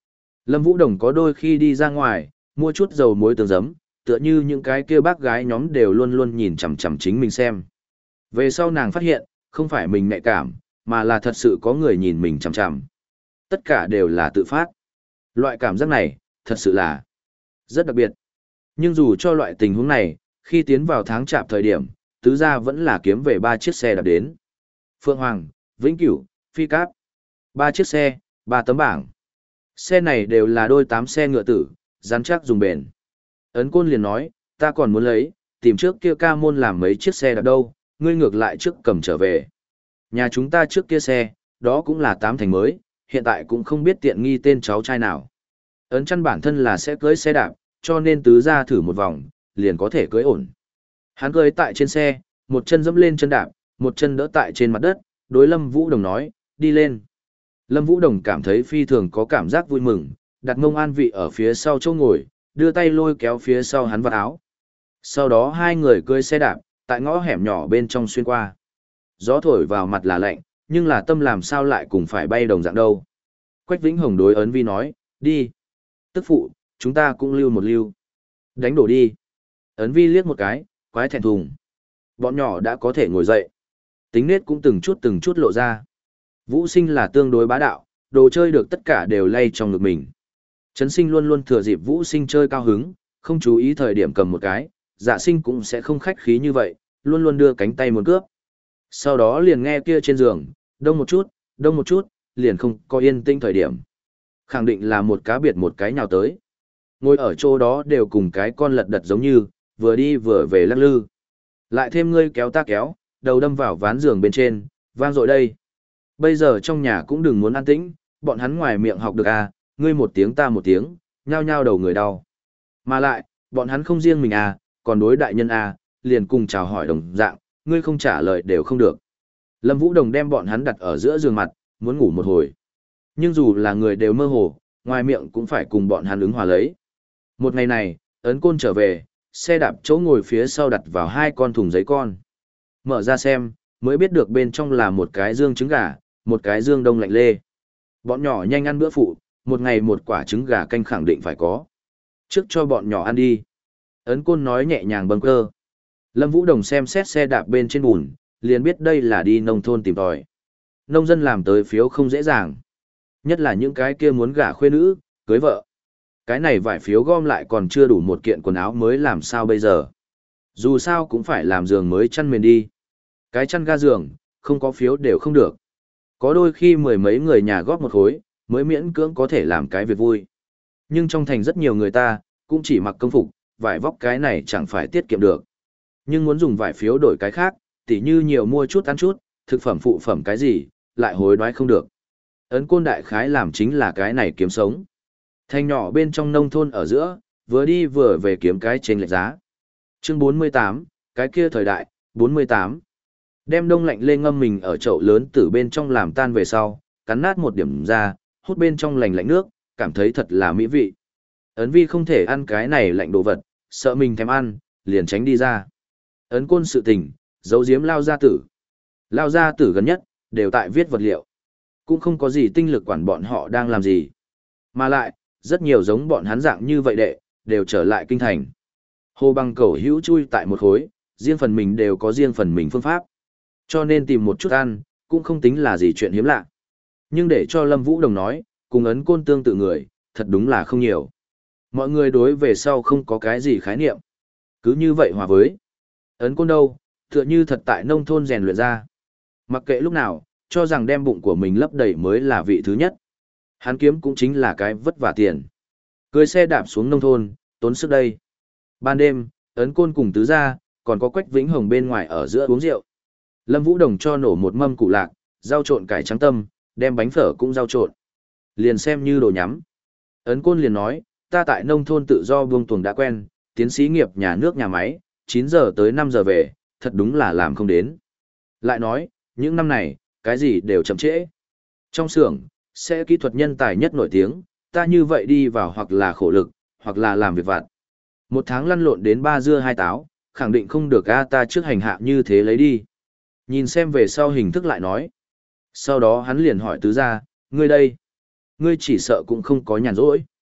Lâm Vũ Đồng có đôi khi đi ra ngoài, mua chút dầu muối tương giấm, tựa như những cái kia bác gái nhóm đều luôn luôn nhìn chằm chằm chính mình xem. Về sau nàng phát hiện, không phải mình nhạy cảm, mà là thật sự có người nhìn mình chằm chằm. Tất cả đều là tự phát. Loại cảm giác này, thật sự là rất đặc biệt. Nhưng dù cho loại tình huống này, khi tiến vào tháng chạp thời điểm, tứ gia vẫn là kiếm về ba chiếc xe đạp đến. Phượng Hoàng, Vĩnh Cửu, Phi Cáp. Ba chiếc xe, ba tấm bảng. Xe này đều là đôi tám xe ngựa tử, rắn chắc dùng bền. Ấn Côn liền nói, ta còn muốn lấy, tìm trước kia ca môn làm mấy chiếc xe đạp đâu, ngươi ngược lại trước cầm trở về. Nhà chúng ta trước kia xe, đó cũng là tám thành mới, hiện tại cũng không biết tiện nghi tên cháu trai nào. Ấn chăn bản thân là sẽ cưới xe đạp, cho nên tứ ra thử một vòng, liền có thể cưới ổn. Hắn cưới tại trên xe, một chân dẫm lên chân đạp, một chân đỡ tại trên mặt đất, đối Lâm Vũ Đồng nói, đi lên. Lâm Vũ Đồng cảm thấy phi thường có cảm giác vui mừng, đặt mông an vị ở phía sau chỗ ngồi, đưa tay lôi kéo phía sau hắn vào áo. Sau đó hai người cưới xe đạp, tại ngõ hẻm nhỏ bên trong xuyên qua. Gió thổi vào mặt là lạnh, nhưng là tâm làm sao lại cùng phải bay đồng dạng đâu. Quách Vĩnh Hồng đối Ấn Vi nói, đi. Tức phụ, chúng ta cũng lưu một lưu. Đánh đổ đi. Ấn Vi liếc một cái, quái thẹn thùng. Bọn nhỏ đã có thể ngồi dậy. Tính nết cũng từng chút từng chút lộ ra. Vũ Sinh là tương đối bá đạo, đồ chơi được tất cả đều lay trong ngực mình. Trấn Sinh luôn luôn thừa dịp Vũ Sinh chơi cao hứng, không chú ý thời điểm cầm một cái, Dạ Sinh cũng sẽ không khách khí như vậy, luôn luôn đưa cánh tay muốn cướp. Sau đó liền nghe kia trên giường, đông một chút, đông một chút, liền không có yên tĩnh thời điểm. Khẳng định là một cá biệt một cái nhào tới. Ngồi ở chỗ đó đều cùng cái con lật đật giống như, vừa đi vừa về lắc lư. Lại thêm ngươi kéo ta kéo, đầu đâm vào ván giường bên trên, vang dội đây. Bây giờ trong nhà cũng đừng muốn an tĩnh, bọn hắn ngoài miệng học được à, ngươi một tiếng ta một tiếng, nhao nhao đầu người đau. Mà lại, bọn hắn không riêng mình à, còn đối đại nhân à, liền cùng chào hỏi đồng dạng, ngươi không trả lời đều không được. Lâm Vũ Đồng đem bọn hắn đặt ở giữa giường mặt, muốn ngủ một hồi. Nhưng dù là người đều mơ hồ, ngoài miệng cũng phải cùng bọn hắn ứng hòa lấy. Một ngày này, Ấn Côn trở về, xe đạp chỗ ngồi phía sau đặt vào hai con thùng giấy con. Mở ra xem, mới biết được bên trong là một cái dương trứng gà, một cái dương đông lạnh lê. Bọn nhỏ nhanh ăn bữa phụ, một ngày một quả trứng gà canh khẳng định phải có. Trước cho bọn nhỏ ăn đi. Ấn Côn nói nhẹ nhàng bâng cơ. Lâm Vũ Đồng xem xét xe đạp bên trên bùn, liền biết đây là đi nông thôn tìm tòi. Nông dân làm tới phiếu không dễ dàng. Nhất là những cái kia muốn gả khuê nữ, cưới vợ. Cái này vải phiếu gom lại còn chưa đủ một kiện quần áo mới làm sao bây giờ. Dù sao cũng phải làm giường mới chăn mền đi. Cái chăn ga giường, không có phiếu đều không được. Có đôi khi mười mấy người nhà góp một khối, mới miễn cưỡng có thể làm cái việc vui. Nhưng trong thành rất nhiều người ta, cũng chỉ mặc công phục, vải vóc cái này chẳng phải tiết kiệm được. Nhưng muốn dùng vải phiếu đổi cái khác, tỉ như nhiều mua chút ăn chút, thực phẩm phụ phẩm cái gì, lại hối đoái không được. Ấn Côn đại khái làm chính là cái này kiếm sống. Thành nhỏ bên trong nông thôn ở giữa, vừa đi vừa về kiếm cái trên lệch giá. Chương bốn mươi tám, cái kia thời đại, bốn mươi tám. Đem đông lạnh lên ngâm mình ở chậu lớn từ bên trong làm tan về sau, cắn nát một điểm ra, hút bên trong lành lạnh nước, cảm thấy thật là mỹ vị. Ấn Vi không thể ăn cái này lạnh đồ vật, sợ mình thèm ăn, liền tránh đi ra. Ấn Côn sự tình, giấu giếm Lao gia tử. Lao gia tử gần nhất, đều tại viết vật liệu. Cũng không có gì tinh lực quản bọn họ đang làm gì. Mà lại, rất nhiều giống bọn hắn dạng như vậy đệ, đều trở lại kinh thành. Hồ Bằng Cẩu hữu chui tại một khối, riêng phần mình đều có riêng phần mình phương pháp. Cho nên tìm một chút ăn, cũng không tính là gì chuyện hiếm lạ. Nhưng để cho Lâm Vũ Đồng nói, cùng Ấn Côn tương tự người, thật đúng là không nhiều. Mọi người đối về sau không có cái gì khái niệm. Cứ như vậy hòa với. Ấn Côn đâu, tựa như thật tại nông thôn rèn luyện ra. Mặc kệ lúc nào, cho rằng đem bụng của mình lấp đầy mới là vị thứ nhất. Hắn kiếm cũng chính là cái vất vả tiền. Cưới xe đạp xuống nông thôn, tốn sức đây. Ban đêm, Ấn Côn cùng tứ gia, còn có Quách Vĩnh Hồng bên ngoài ở giữa uống rượu. Lâm Vũ Đồng cho nổ một mâm củ lạc, rau trộn cải trắng tâm, đem bánh phở cũng rau trộn. Liền xem như đồ nhắm. Ấn Côn liền nói, ta tại nông thôn tự do buông tuồng đã quen, tiến sĩ nghiệp nhà nước nhà máy, chín giờ tới năm giờ về, thật đúng là làm không đến. Lại nói, những năm này, cái gì đều chậm trễ. Trong xưởng, sẽ kỹ thuật nhân tài nhất nổi tiếng, ta như vậy đi vào hoặc là khổ lực, hoặc là làm việc vặt. Một tháng lăn lộn đến ba dưa hai táo, khẳng định không được a ta trước hành hạ như thế lấy đi. Nhìn xem về sau hình thức lại nói. Sau đó hắn liền hỏi tứ gia, ngươi đây, ngươi chỉ sợ cũng không có nhàn rỗi.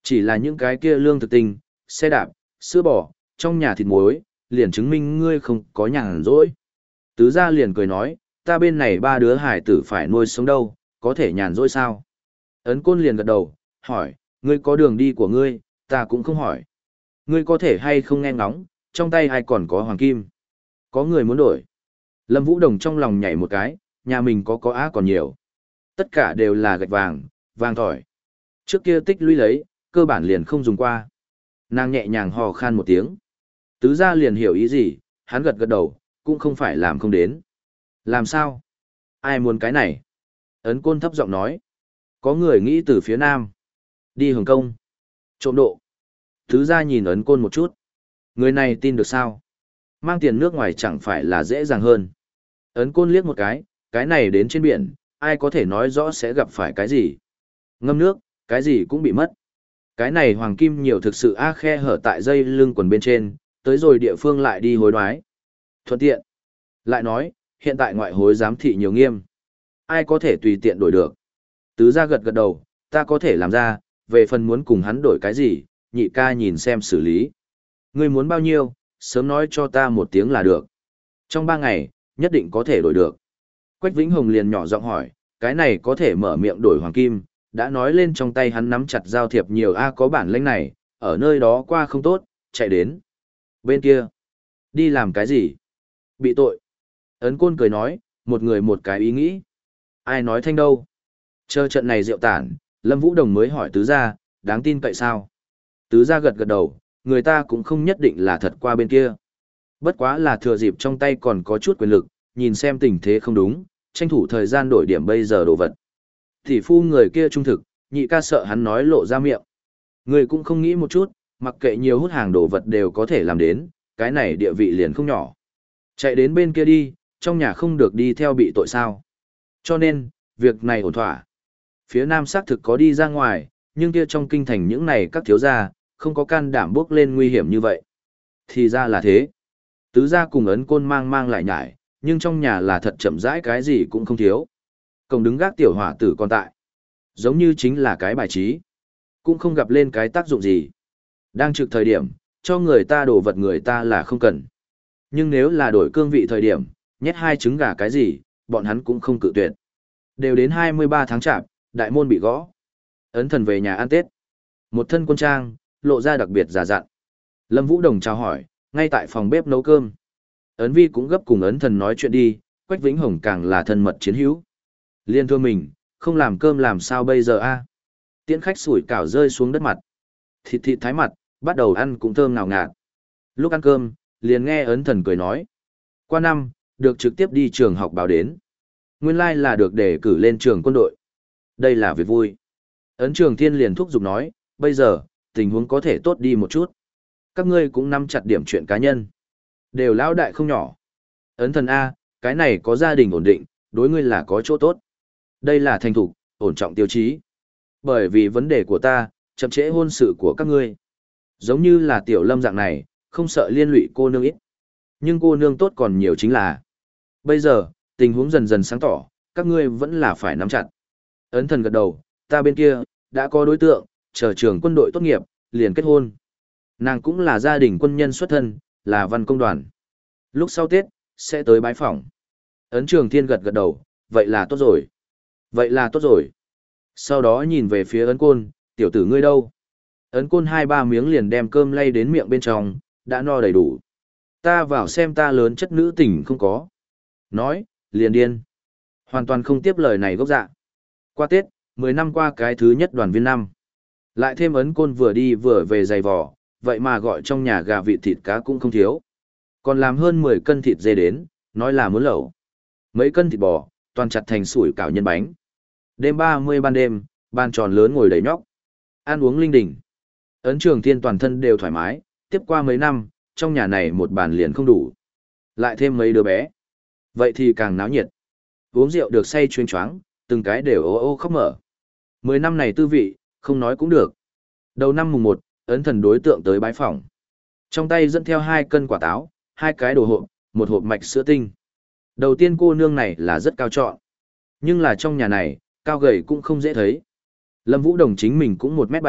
Chỉ là những cái kia lương thực tinh, xe đạp, sữa bò, trong nhà thịt muối, liền chứng minh ngươi không có nhàn rỗi. Tứ gia liền cười nói, ta bên này ba đứa hải tử phải nuôi sống đâu, có thể nhàn rỗi sao? Ấn Côn liền gật đầu, hỏi, ngươi có đường đi của ngươi, ta cũng không hỏi. Ngươi có thể hay không nghe ngóng, trong tay ai còn có hoàng kim? Có người muốn đổi. Lâm Vũ Đồng trong lòng nhảy một cái, nhà mình có có á còn nhiều. Tất cả đều là gạch vàng, vàng tỏi. Trước kia tích lũy lấy, cơ bản liền không dùng qua. Nàng nhẹ nhàng hò khan một tiếng. Tứ gia liền hiểu ý gì, hắn gật gật đầu, cũng không phải làm không đến. Làm sao? Ai muốn cái này? Ấn Côn thấp giọng nói. Có người nghĩ từ phía nam. Đi Hồng Kông. Trộm độ. Tứ gia nhìn Ấn Côn một chút. Người này tin được sao? Mang tiền nước ngoài chẳng phải là dễ dàng hơn. Ấn Côn liếc một cái, cái này đến trên biển, ai có thể nói rõ sẽ gặp phải cái gì? Ngâm nước, cái gì cũng bị mất. Cái này hoàng kim nhiều thực sự a khe hở tại dây lưng quần bên trên, tới rồi địa phương lại đi hối đoái. Thuận tiện. Lại nói, hiện tại ngoại hối giám thị nhiều nghiêm. Ai có thể tùy tiện đổi được. Tứ gia gật gật đầu, ta có thể làm ra, về phần muốn cùng hắn đổi cái gì, nhị ca nhìn xem xử lý. Ngươi muốn bao nhiêu, sớm nói cho ta một tiếng là được. Trong ba ngày, nhất định có thể đổi được. Quách Vĩnh Hồng liền nhỏ giọng hỏi, cái này có thể mở miệng đổi hoàng kim, đã nói lên trong tay hắn nắm chặt giao thiệp nhiều a có bản lĩnh này, ở nơi đó qua không tốt, chạy đến. Bên kia, đi làm cái gì? Bị tội. Ấn Côn cười nói, một người một cái ý nghĩ. Ai nói thanh đâu? Chờ trận này rượu tản, Lâm Vũ Đồng mới hỏi tứ gia, đáng tin cậy sao? Tứ gia gật gật đầu, người ta cũng không nhất định là thật qua bên kia. Bất quá là thừa dịp trong tay còn có chút quyền lực, nhìn xem tình thế không đúng, tranh thủ thời gian đổi điểm bây giờ đồ vật. Tỷ phu người kia trung thực, nhị ca sợ hắn nói lộ ra miệng. Người cũng không nghĩ một chút, mặc kệ nhiều hút hàng đồ vật đều có thể làm đến, cái này địa vị liền không nhỏ. Chạy đến bên kia đi, trong nhà không được đi theo bị tội sao. Cho nên, việc này ổn thỏa. Phía nam xác thực có đi ra ngoài, nhưng kia trong kinh thành những này các thiếu gia, không có can đảm bước lên nguy hiểm như vậy. Thì ra là thế. Tứ gia cùng Ấn Côn mang mang lại nhải, nhưng trong nhà là thật chậm rãi cái gì cũng không thiếu. Cổng đứng gác tiểu hỏa tử còn tại. Giống như chính là cái bài trí. Cũng không gặp lên cái tác dụng gì. Đang trực thời điểm, cho người ta đổ vật người ta là không cần. Nhưng nếu là đổi cương vị thời điểm, nhét hai trứng gà cái gì, bọn hắn cũng không cự tuyệt. Đều đến hai mươi ba tháng chạp, đại môn bị gõ. Ấn Thần về nhà ăn Tết. Một thân quân trang, lộ ra đặc biệt giả dặn. Lâm Vũ Đồng chào hỏi, ngay tại phòng bếp nấu cơm. Ấn Vi cũng gấp cùng Ấn Thần nói chuyện đi, Quách Vĩnh Hồng càng là thân mật chiến hữu. Liên thưa mình, không làm cơm làm sao bây giờ a? Tiễn khách sủi cảo rơi xuống đất mặt. Thịt thịt thái mặt, bắt đầu ăn cũng thơm ngào ngạt. Lúc ăn cơm, liền nghe Ấn Thần cười nói. Qua năm, được trực tiếp đi trường học báo đến. Nguyên lai là được đề cử lên trường quân đội. Đây là việc vui. Ấn Trường Thiên liền thúc giục nói, bây giờ, tình huống có thể tốt đi một chút. Các ngươi cũng nắm chặt điểm chuyện cá nhân. Đều lão đại không nhỏ. Ấn Thần A, cái này có gia đình ổn định, đối ngươi là có chỗ tốt. Đây là thành thục, ổn trọng tiêu chí. Bởi vì vấn đề của ta, chậm trễ hôn sự của các ngươi. Giống như là tiểu lâm dạng này, không sợ liên lụy cô nương ít. Nhưng cô nương tốt còn nhiều chính là. Bây giờ, tình huống dần dần sáng tỏ, các ngươi vẫn là phải nắm chặt. Ấn Thần gật đầu, ta bên kia, đã có đối tượng, chờ trường quân đội tốt nghiệp, liền kết hôn. Nàng cũng là gia đình quân nhân xuất thân, là văn công đoàn. Lúc sau Tết, sẽ tới bái phỏng. Ấn Trường Thiên gật gật đầu, vậy là tốt rồi. Vậy là tốt rồi. Sau đó nhìn về phía Ấn Côn, tiểu tử ngươi đâu? Ấn Côn hai ba miếng liền đem cơm lay đến miệng bên trong, đã no đầy đủ. Ta vào xem ta lớn chất nữ tình không có. Nói, liền điên. Hoàn toàn không tiếp lời này gốc dạ. Qua Tết, mười năm qua cái thứ nhất đoàn viên năm. Lại thêm Ấn Côn vừa đi vừa về giày vò, vậy mà gọi trong nhà gà vịt thịt cá cũng không thiếu. Còn làm hơn mười cân thịt dê đến, nói là muốn lẩu. Mấy cân thịt bò, toàn chặt thành sủi cảo nhân bánh. Đêm ba mươi ban đêm, ban tròn lớn ngồi đầy nhóc. Ăn uống linh đình. Ấn Trường Thiên toàn thân đều thoải mái, tiếp qua mấy năm, trong nhà này một bàn liền không đủ. Lại thêm mấy đứa bé. Vậy thì càng náo nhiệt. Uống rượu được say chuyên choáng, từng cái đều ô ô khóc mở. Mười năm này tư vị, không nói cũng được. Đầu năm mùng một, Ấn Thần đối tượng tới bái phỏng. Trong tay dẫn theo hai cân quả táo, hai cái đồ hộp, một hộp mạch sữa tinh. Đầu tiên cô nương này là rất cao trọn. Nhưng là trong nhà này, cao gầy cũng không dễ thấy. Lâm Vũ Đồng chính mình cũng một mét bảy,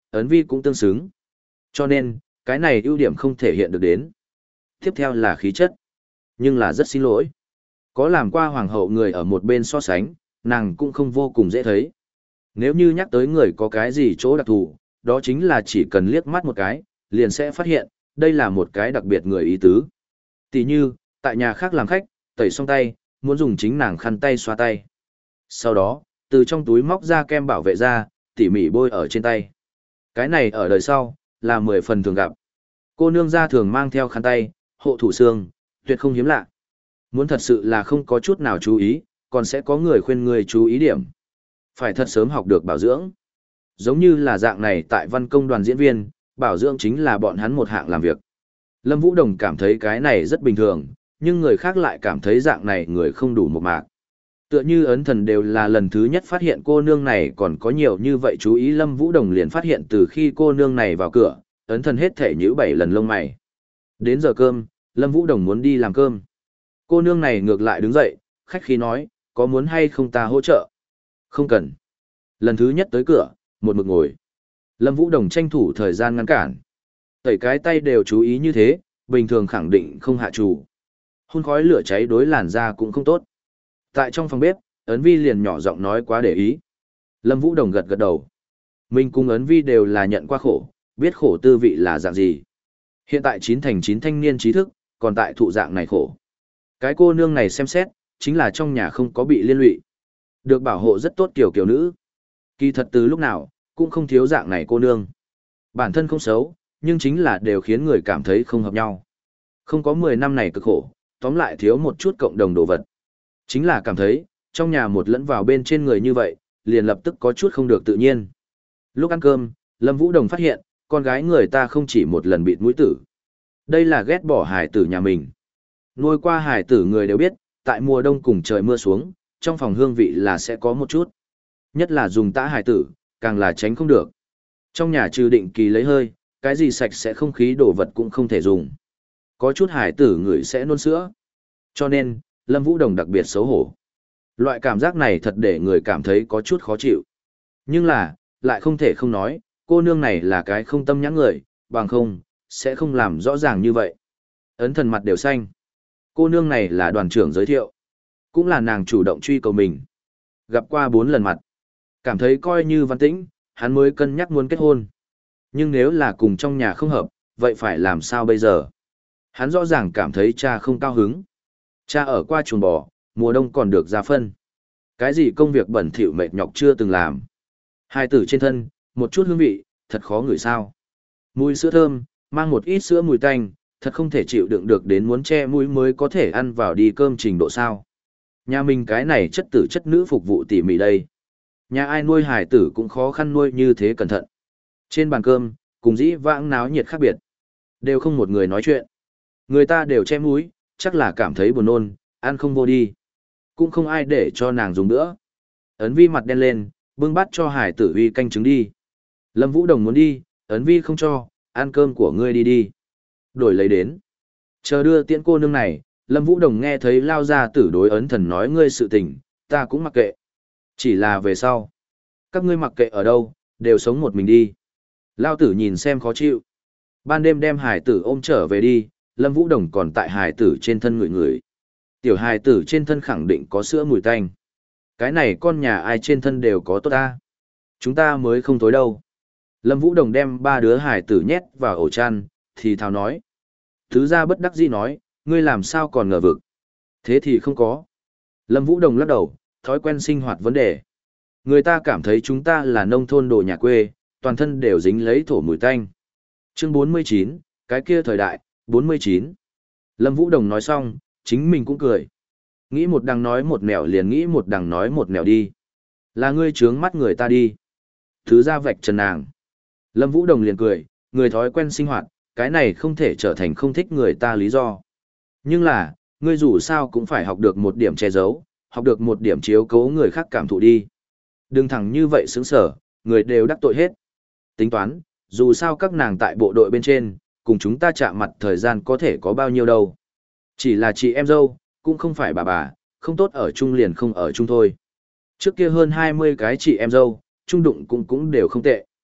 ấn vi cũng tương xứng. Cho nên, cái này ưu điểm không thể hiện được đến. Tiếp theo là khí chất. Nhưng là rất xin lỗi. Có làm qua hoàng hậu người ở một bên so sánh, nàng cũng không vô cùng dễ thấy. Nếu như nhắc tới người có cái gì chỗ đặc thù, đó chính là chỉ cần liếc mắt một cái, liền sẽ phát hiện, đây là một cái đặc biệt người ý tứ. Tỷ như, tại nhà khác làm khách, tẩy xong tay, muốn dùng chính nàng khăn tay xoa tay. Sau đó, từ trong túi móc ra kem bảo vệ da, tỉ mỉ bôi ở trên tay. Cái này ở đời sau, là mười phần thường gặp. Cô nương gia thường mang theo khăn tay, hộ thủ xương, tuyệt không hiếm lạ. Muốn thật sự là không có chút nào chú ý, còn sẽ có người khuyên người chú ý điểm. Phải thật sớm học được bảo dưỡng. Giống như là dạng này tại văn công đoàn diễn viên, bảo dưỡng chính là bọn hắn một hạng làm việc. Lâm Vũ Đồng cảm thấy cái này rất bình thường, nhưng người khác lại cảm thấy dạng này người không đủ một mạc. Tựa như ấn thần đều là lần thứ nhất phát hiện cô nương này còn có nhiều như vậy chú ý, Lâm Vũ Đồng liền phát hiện từ khi cô nương này vào cửa, ấn thần hết thể nhíu bảy lần lông mày. Đến giờ cơm, Lâm Vũ Đồng muốn đi làm cơm. Cô nương này ngược lại đứng dậy, khách khí nói, có muốn hay không ta hỗ trợ? Không cần. Lần thứ nhất tới cửa, một mực ngồi. Lâm Vũ Đồng tranh thủ thời gian ngăn cản. Tẩy cái tay đều chú ý như thế, bình thường khẳng định không hạ chủ. Hun khói lửa cháy đối làn da cũng không tốt. Tại trong phòng bếp, ấn vi liền nhỏ giọng nói quá để ý. Lâm Vũ Đồng gật gật đầu. Mình cùng ấn vi đều là nhận qua khổ, biết khổ tư vị là dạng gì. Hiện tại chín thành chín thanh niên trí thức, còn tại thụ dạng này khổ. Cái cô nương này xem xét, chính là trong nhà không có bị liên lụy. Được bảo hộ rất tốt kiểu kiểu nữ. Kỳ thật từ lúc nào, cũng không thiếu dạng này cô nương. Bản thân không xấu, nhưng chính là đều khiến người cảm thấy không hợp nhau. Không có mười năm này cực khổ, tóm lại thiếu một chút cộng đồng đồ vật. Chính là cảm thấy, trong nhà một lẫn vào bên trên người như vậy, liền lập tức có chút không được tự nhiên. Lúc ăn cơm, Lâm Vũ Đồng phát hiện, con gái người ta không chỉ một lần bịt mũi tử. Đây là ghét bỏ hài tử nhà mình. Nuôi qua hài tử người đều biết, tại mùa đông cùng trời mưa xuống, trong phòng hương vị là sẽ có một chút. Nhất là dùng tã hài tử, càng là tránh không được. Trong nhà trừ định kỳ lấy hơi, cái gì sạch sẽ không khí đồ vật cũng không thể dùng. Có chút hài tử người sẽ nôn sữa. Cho nên, Lâm Vũ Đồng đặc biệt xấu hổ. Loại cảm giác này thật để người cảm thấy có chút khó chịu. Nhưng là, lại không thể không nói, cô nương này là cái không tâm nhãn người, bằng không, sẽ không làm rõ ràng như vậy. Ấn thần mặt đều xanh. Cô nương này là đoàn trưởng giới thiệu. Cũng là nàng chủ động truy cầu mình. Gặp qua bốn lần mặt. Cảm thấy coi như văn tĩnh, hắn mới cân nhắc muốn kết hôn. Nhưng nếu là cùng trong nhà không hợp, vậy phải làm sao bây giờ? Hắn rõ ràng cảm thấy cha không cao hứng. Cha ở qua chuồng bò, mùa đông còn được ra phân. Cái gì công việc bẩn thỉu mệt nhọc chưa từng làm. Hai tử trên thân, một chút hương vị, thật khó ngửi sao. Mùi sữa thơm, mang một ít sữa mùi tanh, thật không thể chịu đựng được đến muốn che mũi mới có thể ăn vào đi cơm trình độ sao. Nhà mình cái này chất tử chất nữ phục vụ tỉ mỉ đây. Nhà ai nuôi hài tử cũng khó khăn nuôi như thế cẩn thận. Trên bàn cơm, cùng dĩ vãng náo nhiệt khác biệt. Đều không một người nói chuyện. Người ta đều che mũi, chắc là cảm thấy buồn nôn, ăn không vô đi. Cũng không ai để cho nàng dùng nữa. Ấn vi mặt đen lên, bưng bát cho hải tử uy canh trứng đi. Lâm Vũ Đồng muốn đi, ấn vi không cho, ăn cơm của ngươi đi đi. Đổi lấy đến. Chờ đưa tiễn cô nương này, Lâm Vũ Đồng nghe thấy lao ra tử đối ấn thần nói ngươi sự tình, ta cũng mặc kệ. Chỉ là về sau. Các ngươi mặc kệ ở đâu, đều sống một mình đi. Lao tử nhìn xem khó chịu. Ban đêm đem hải tử ôm trở về đi, Lâm Vũ Đồng còn tại hải tử trên thân người người. Tiểu hải tử trên thân khẳng định có sữa mùi tanh. Cái này con nhà ai trên thân đều có tốt ta. Chúng ta mới không tối đâu. Lâm Vũ Đồng đem ba đứa hải tử nhét vào ổ chăn, thì thào nói. Thứ ra bất đắc dĩ nói, ngươi làm sao còn ngờ vực. Thế thì không có. Lâm Vũ Đồng lắc đầu, thói quen sinh hoạt vấn đề. Người ta cảm thấy chúng ta là nông thôn đồ nhà quê, toàn thân đều dính lấy thổ mùi tanh. Chương bốn mươi chín, cái kia thời đại, bốn mươi chín. Lâm Vũ Đồng nói xong, chính mình cũng cười. Nghĩ một đằng nói một nẻo liền nghĩ một đằng nói một nẻo đi. Là ngươi trướng mắt người ta đi. Thứ ra vạch trần nàng. Lâm Vũ Đồng liền cười, người thói quen sinh hoạt, cái này không thể trở thành không thích người ta lý do. Nhưng là, ngươi dù sao cũng phải học được một điểm che giấu, học được một điểm chiếu cố người khác cảm thụ đi. Đừng thẳng như vậy sướng sở, người đều đắc tội hết. Tính toán, dù sao các nàng tại bộ đội bên trên, cùng chúng ta chạm mặt thời gian có thể có bao nhiêu đâu. Chỉ là chị em dâu, cũng không phải bà bà, không tốt ở chung liền không ở chung thôi. Trước kia hơn hai mươi cái chị em dâu, chung đụng cũng cũng đều không tệ.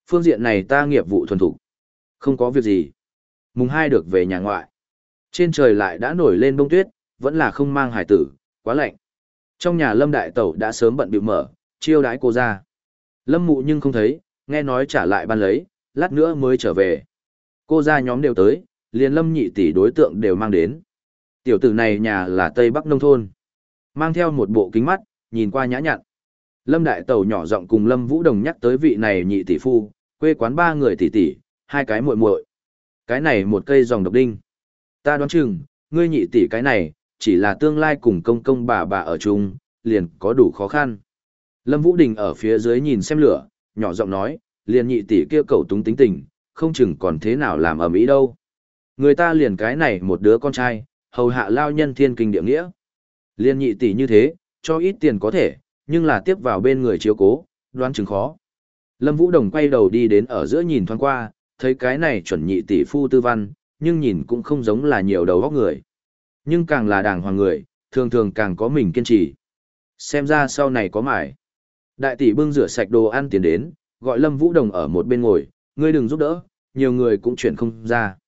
Phương diện này ta nghiệp vụ thuần thục. Không có việc gì. Mùng hai được về nhà ngoại. Trên trời lại đã nổi lên bông tuyết, vẫn là không mang hải tử, quá lạnh. Trong nhà Lâm Đại Tẩu đã sớm bận bịu mở, chiêu đãi cô ra. Lâm Mụ nhưng không thấy, nghe nói trả lại ban lấy, lát nữa mới trở về. Cô ra nhóm đều tới, liền Lâm nhị tỷ đối tượng đều mang đến. Tiểu tử này nhà là Tây Bắc nông thôn. Mang theo một bộ kính mắt, nhìn qua nhã nhặn. Lâm Đại Tẩu nhỏ giọng cùng Lâm Vũ Đồng nhắc tới vị này nhị tỷ phu, quê quán ba người tỷ tỷ, hai cái muội muội. Cái này một cây dòng độc đinh. Ta đoán chừng, ngươi nhị tỷ cái này, chỉ là tương lai cùng công công bà bà ở chung, liền có đủ khó khăn. Lâm Vũ Đình ở phía dưới nhìn xem lửa, nhỏ giọng nói, liền nhị tỷ kia cậu túng tính tình, không chừng còn thế nào làm ở mỹ đâu. Người ta liền cái này một đứa con trai, hầu hạ lao nhân thiên kinh địa nghĩa. Liền nhị tỷ như thế, cho ít tiền có thể, nhưng là tiếp vào bên người chiếu cố, đoán chừng khó. Lâm Vũ Đồng quay đầu đi đến ở giữa nhìn thoáng qua, thấy cái này chuẩn nhị tỷ phu tư văn, nhưng nhìn cũng không giống là nhiều đầu óc người. Nhưng càng là đàng hoàng người, thường thường càng có mình kiên trì. Xem ra sau này có mải. Đại tỷ bưng rửa sạch đồ ăn tiền đến, gọi Lâm Vũ Đồng ở một bên ngồi, ngươi đừng giúp đỡ, nhiều người cũng chuyển không ra.